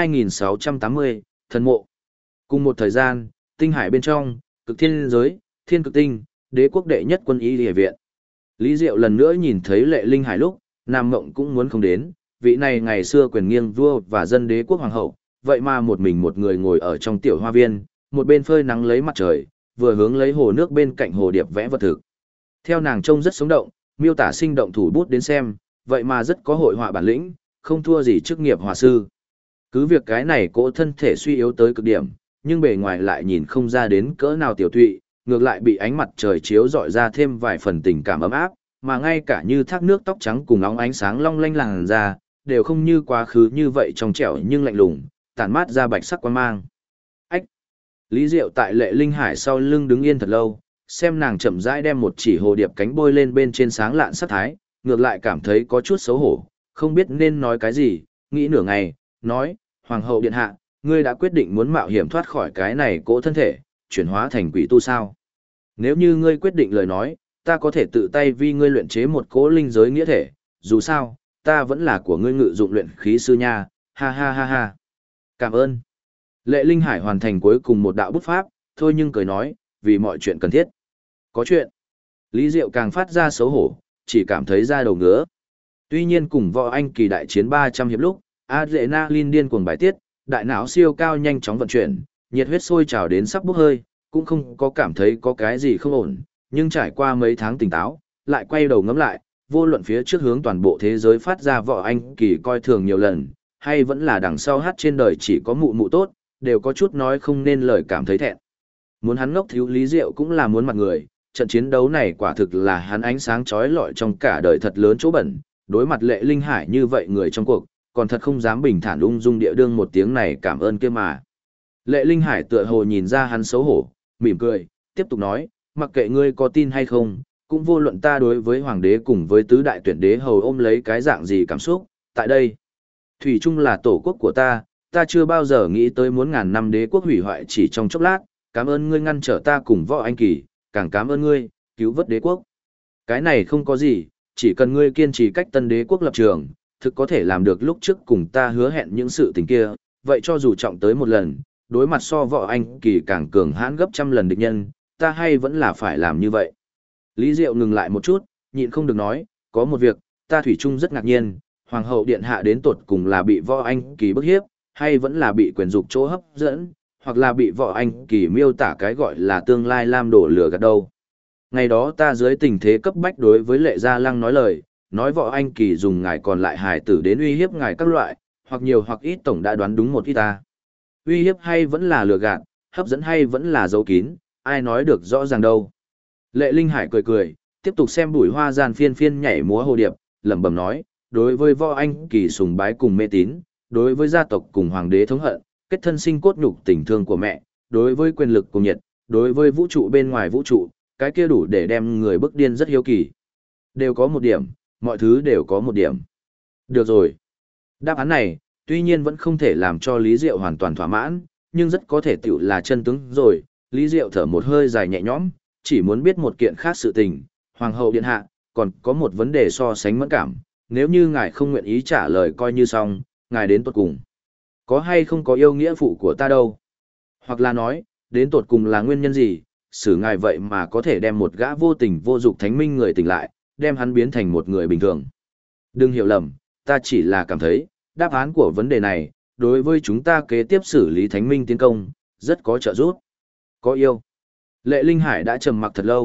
[SPEAKER 1] 2680, thần mộ. Cùng một thời gian, tinh hải bên trong, cực thiên giới, thiên cực tinh, đế quốc đệ nhất quân y địa viện. Lý Diệu lần nữa nhìn thấy Lệ Linh Hải lúc, Nam Mộng cũng muốn không đến, vị này ngày xưa quyền nghiêng vua và dân đế quốc hoàng hậu, vậy mà một mình một người ngồi ở trong tiểu hoa viên, một bên phơi nắng lấy mặt trời, vừa hướng lấy hồ nước bên cạnh hồ điệp vẽ vật thực. Theo nàng trông rất sống động, miêu tả sinh động thủ bút đến xem, vậy mà rất có hội họa bản lĩnh, không thua gì chức nghiệp họa sư. Cứ việc cái này cỗ thân thể suy yếu tới cực điểm, nhưng bề ngoài lại nhìn không ra đến cỡ nào tiểu tụy, ngược lại bị ánh mặt trời chiếu rọi ra thêm vài phần tình cảm ấm áp, mà ngay cả như thác nước tóc trắng cùng óng ánh sáng long lanh làn da, đều không như quá khứ như vậy trong trẻo nhưng lạnh lùng, tản mát ra bạch sắc quan mang. Ách! Lý Diệu tại Lệ Linh Hải sau lưng đứng yên thật lâu, xem nàng chậm rãi đem một chỉ hồ điệp cánh bôi lên bên trên sáng lạn sắc thái, ngược lại cảm thấy có chút xấu hổ, không biết nên nói cái gì, nghĩ nửa ngày, nói, Hoàng hậu điện hạ, ngươi đã quyết định muốn mạo hiểm thoát khỏi cái này cỗ thân thể, chuyển hóa thành quỷ tu sao? Nếu như ngươi quyết định lời nói, ta có thể tự tay vi ngươi luyện chế một cỗ linh giới nghĩa thể, dù sao, ta vẫn là của ngươi ngự dụng luyện khí sư nha, ha ha ha ha. Cảm ơn. Lệ Linh Hải hoàn thành cuối cùng một đạo bút pháp, thôi nhưng cười nói, vì mọi chuyện cần thiết. Có chuyện. Lý Diệu càng phát ra xấu hổ, chỉ cảm thấy da đầu ngứa. Tuy nhiên cùng võ anh kỳ đại chiến 300 hiệp lúc, adrenaline điên cuồng bài tiết, đại não siêu cao nhanh chóng vận chuyển, nhiệt huyết sôi trào đến sắp bốc hơi, cũng không có cảm thấy có cái gì không ổn, nhưng trải qua mấy tháng tỉnh táo, lại quay đầu ngẫm lại, vô luận phía trước hướng toàn bộ thế giới phát ra võ anh kỳ coi thường nhiều lần, hay vẫn là đằng sau hát trên đời chỉ có mụ mụ tốt, đều có chút nói không nên lời cảm thấy thẹn. Muốn hắn ngốc thiếu Lý Diệu cũng là muốn mặt người, trận chiến đấu này quả thực là hắn ánh sáng chói lọi trong cả đời thật lớn chỗ bẩn, đối mặt Lệ Linh Hải như vậy người trong cuộc, còn thật không dám bình thản ung dung địa đương một tiếng này cảm ơn kia mà. Lệ Linh Hải tựa hồ nhìn ra hắn xấu hổ, mỉm cười, tiếp tục nói, mặc kệ ngươi có tin hay không, cũng vô luận ta đối với hoàng đế cùng với tứ đại tuyển đế hầu ôm lấy cái dạng gì cảm xúc, tại đây. Thủy Trung là tổ quốc của ta chưa bao giờ nghĩ tới muốn ngàn năm đế quốc hủy hoại chỉ trong chốc lát, cảm ơn ngươi ngăn trở ta cùng võ anh kỳ, càng cảm ơn ngươi, cứu vớt đế quốc. Cái này không có gì, chỉ cần ngươi kiên trì cách tân đế quốc lập trường, thực có thể làm được lúc trước cùng ta hứa hẹn những sự tình kia, vậy cho dù trọng tới một lần, đối mặt so võ anh kỳ càng cường hãn gấp trăm lần địch nhân, ta hay vẫn là phải làm như vậy. Lý Diệu ngừng lại một chút, nhịn không được nói, có một việc, ta thủy chung rất ngạc nhiên, hoàng hậu điện hạ đến tột cùng là bị võ anh kỳ bức hiếp, hay vẫn là bị quyền dục chỗ hấp dẫn, hoặc là bị võ anh kỳ miêu tả cái gọi là tương lai lam đổ lửa gạt đâu. Ngày đó ta dưới tình thế cấp bách đối với Lệ Gia Lăng nói lời, nói võ anh kỳ dùng ngài còn lại hài tử đến uy hiếp ngài các loại, hoặc nhiều hoặc ít tổng đã đoán đúng một ít ta. Uy hiếp hay vẫn là lừa gạt, hấp dẫn hay vẫn là giấu kín, ai nói được rõ ràng đâu. Lệ Linh Hải cười cười, tiếp tục xem bùi hoa gian phiên phiên nhảy múa hồ điệp, lẩm bẩm nói, đối với võ anh kỳ sùng bái cùng mê tín, đối với gia tộc cùng hoàng đế thống hận, kết thân sinh cốt nhục tình thương của mẹ, đối với quyền lực cùng nhiệt, đối với vũ trụ bên ngoài vũ trụ, cái kia đủ để đem người bức điên rất hiếu kỳ. Đều có một điểm, mọi thứ đều có một điểm. Được rồi. Đáp án này, tuy nhiên vẫn không thể làm cho Lý Diệu hoàn toàn thỏa mãn, nhưng rất có thể tiểu là chân tướng rồi. Lý Diệu thở một hơi dài nhẹ nhõm, chỉ muốn biết một kiện khác sự tình. Hoàng hậu điện hạ, còn có một vấn đề so sánh mẫn cảm, nếu như ngài không nguyện ý trả lời coi như xong, ngài đến tột cùng. Có hay không có yêu nghĩa phụ của ta đâu? Hoặc là nói, đến tột cùng là nguyên nhân gì, xử ngài vậy mà có thể đem một gã vô tình vô dục thánh minh người tỉnh lại, đem hắn biến thành một người bình thường. Đừng hiểu lầm, ta chỉ là cảm thấy, đáp án của vấn đề này, đối với chúng ta kế tiếp xử lý thánh minh tiến công, rất có trợ giúp. Có yêu. Lệ Linh Hải đã trầm mặc thật lâu,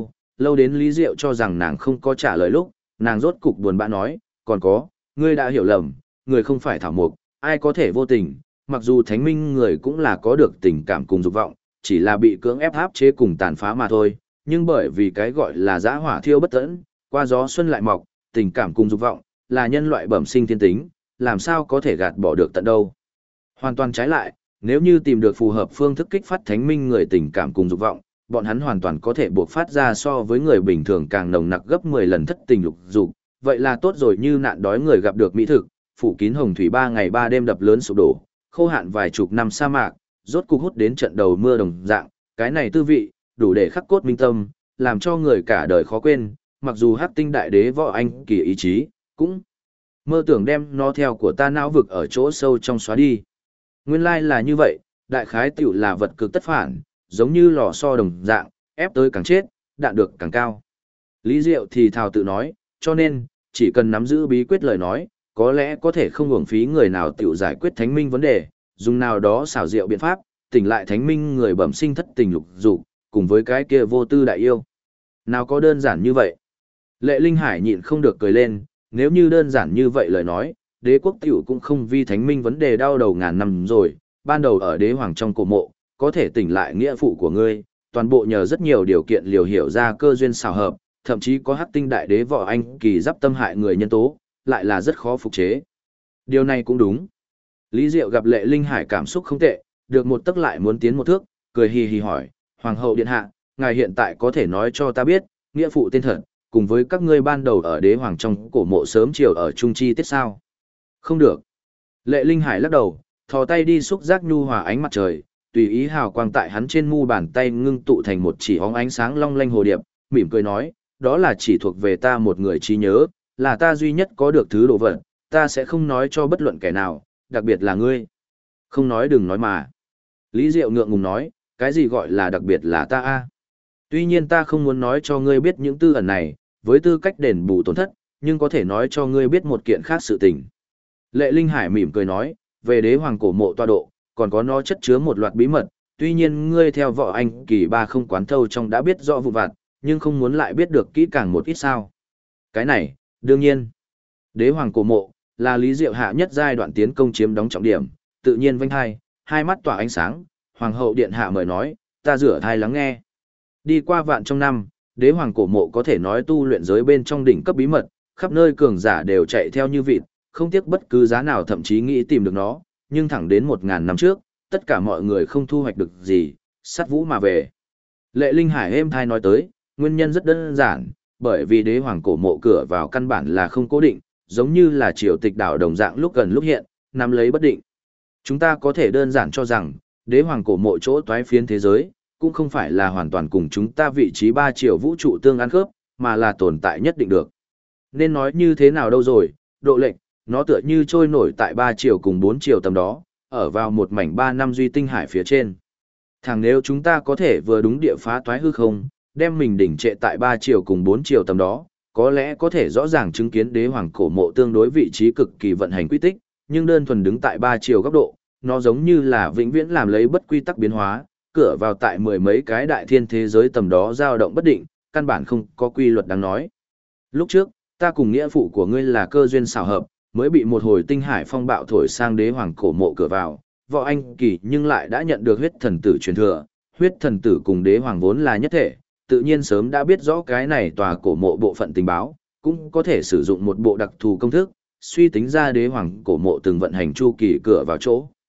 [SPEAKER 1] lâu đến Lý Diệu cho rằng nàng không có trả lời lúc, nàng rốt cục buồn bã nói, còn có, ngươi đã hiểu lầm, người không phải thảo mục, ai có thể vô tình, mặc dù thánh minh người cũng là có được tình cảm cùng dục vọng, chỉ là bị cưỡng ép áp chế cùng tàn phá mà thôi, nhưng bởi vì cái gọi là dã hỏa thiêu bất tẫn, qua gió xuân lại mọc, tình cảm cùng dục vọng, là nhân loại bẩm sinh thiên tính, làm sao có thể gạt bỏ được tận đâu. Hoàn toàn trái lại, nếu như tìm được phù hợp phương thức kích phát thánh minh người tình cảm cùng dục vọng, bọn hắn hoàn toàn có thể buộc phát ra so với người bình thường càng nồng nặc gấp 10 lần thất tình lục dục, vậy là tốt rồi như nạn đói người gặp được mỹ thực, phủ kín hồng thủy 3 ngày 3 đêm đập lớn sụp đổ, khô hạn vài chục năm sa mạc, rốt cục hút đến trận đầu mưa đồng dạng, cái này tư vị, đủ để khắc cốt minh tâm, làm cho người cả đời khó quên, mặc dù Hắc Tinh Đại Đế Võ Anh Kỳ ý chí, cũng mơ tưởng đem nó theo của ta não vực ở chỗ sâu trong xóa đi. Nguyên lai là như vậy, đại khái tiểu là vật cực tất phản, giống như lò xo đồng dạng, ép tới càng chết, đạn được càng cao. Lý Diệu thì thào tự nói, cho nên, chỉ cần nắm giữ bí quyết lời nói, có lẽ có thể không uổng phí người nào tiểu giải quyết thánh minh vấn đề, dùng nào đó xảo diệu biện pháp, tỉnh lại thánh minh người bẩm sinh thất tình lục dục, cùng với cái kia vô tư đại yêu. Nào có đơn giản như vậy? Lệ Linh Hải nhịn không được cười lên, nếu như đơn giản như vậy lời nói, đế quốc tiểu cũng không vì thánh minh vấn đề đau đầu ngàn năm rồi, ban đầu ở đế hoàng trong cổ mộ, có thể tỉnh lại nghĩa phụ của ngươi, toàn bộ nhờ rất nhiều điều kiện liều hiểu ra cơ duyên xảo hợp, thậm chí có Hắc Tinh Đại Đế Võ Anh Kỳ giáp tâm hại người nhân tố, lại là rất khó phục chế. Điều này cũng đúng. Lý Diệu gặp Lệ Linh Hải cảm xúc không tệ, được một tức lại muốn tiến một thước, cười hì hì hỏi, Hoàng hậu điện hạ, ngài hiện tại có thể nói cho ta biết, nghĩa phụ tên thật, cùng với các ngươi ban đầu ở đế hoàng trong cổ mộ sớm chiều ở trung chi tiết sao? Không được. Lệ Linh Hải lắc đầu, thò tay đi xúc giác nhu hòa ánh mặt trời, tùy ý hào quang tại hắn trên mu bàn tay ngưng tụ thành một chỉ óng ánh sáng long lanh hồ điệp, mỉm cười nói, đó là chỉ thuộc về ta một người trí nhớ, là ta duy nhất có được thứ đồ vật, ta sẽ không nói cho bất luận kẻ nào, đặc biệt là ngươi. Không nói đừng nói mà. Lý Diệu ngượng ngùng nói, cái gì gọi là đặc biệt là ta a? Tuy nhiên ta không muốn nói cho ngươi biết những tư ẩn này, với tư cách đền bù tổn thất, nhưng có thể nói cho ngươi biết một kiện khác sự tình. Lệ Linh Hải mỉm cười nói, về đế hoàng cổ mộ tọa độ, còn có nó chất chứa một loạt bí mật, tuy nhiên ngươi theo Võ Anh Kỳ ba không quán thâu trong đã biết rõ vụn vặt, nhưng không muốn lại biết được kỹ càng một ít sao. Cái này, đương nhiên, đế hoàng cổ mộ, là Lý Diệu hạ nhất giai đoạn tiến công chiếm đóng trọng điểm, tự nhiên vinh hai mắt tỏa ánh sáng, hoàng hậu điện hạ mời nói, ta rửa thai lắng nghe. Đi qua vạn trong năm, đế hoàng cổ mộ có thể nói tu luyện giới bên trong đỉnh cấp bí mật, khắp nơi cường giả đều chạy theo như vịt, không tiếc bất cứ giá nào thậm chí nghĩ tìm được nó, nhưng thẳng đến 1000 năm trước, tất cả mọi người không thu hoạch được gì, sát vũ mà về. Lệ Linh Hải êm thai nói tới, nguyên nhân rất đơn giản, bởi vì đế hoàng cổ mộ cửa vào căn bản là không cố định, giống như là triều tịch đảo đồng dạng lúc gần lúc hiện, nắm lấy bất định. Chúng ta có thể đơn giản cho rằng, đế hoàng cổ mộ chỗ toái phiến thế giới, cũng không phải là hoàn toàn cùng chúng ta vị trí 3 chiều vũ trụ tương ăn khớp, mà là tồn tại nhất định được. Nên nói như thế nào đâu rồi, độ lệch, nó tựa như trôi nổi tại 3 chiều cùng 4 chiều tầm đó, ở vào một mảnh 3 năm duy tinh hải phía trên. Thẳng nếu chúng ta có thể vừa đúng địa phá toái hư không, đem mình đỉnh trệ tại 3 chiều cùng 4 chiều tầm đó, có lẽ có thể rõ ràng chứng kiến đế hoàng cổ mộ tương đối vị trí cực kỳ vận hành quy tích, nhưng đơn thuần đứng tại 3 chiều góc độ, nó giống như là vĩnh viễn làm lấy bất quy tắc biến hóa, cửa vào tại mười mấy cái đại thiên thế giới tầm đó dao động bất định, căn bản không có quy luật đáng nói. Lúc trước, ta cùng nghĩa phụ của ngươi là cơ duyên xảo hợp, mới bị một hồi tinh hải phong bạo thổi sang đế hoàng cổ mộ cửa vào, Võ Anh Kỳ nhưng lại đã nhận được huyết thần tử truyền thừa, huyết thần tử cùng đế hoàng vốn là nhất thể, tự nhiên sớm đã biết rõ cái này tòa cổ mộ bộ phận tình báo, cũng có thể sử dụng một bộ đặc thù công thức, suy tính ra đế hoàng cổ mộ từng vận hành chu kỳ cửa vào chỗ,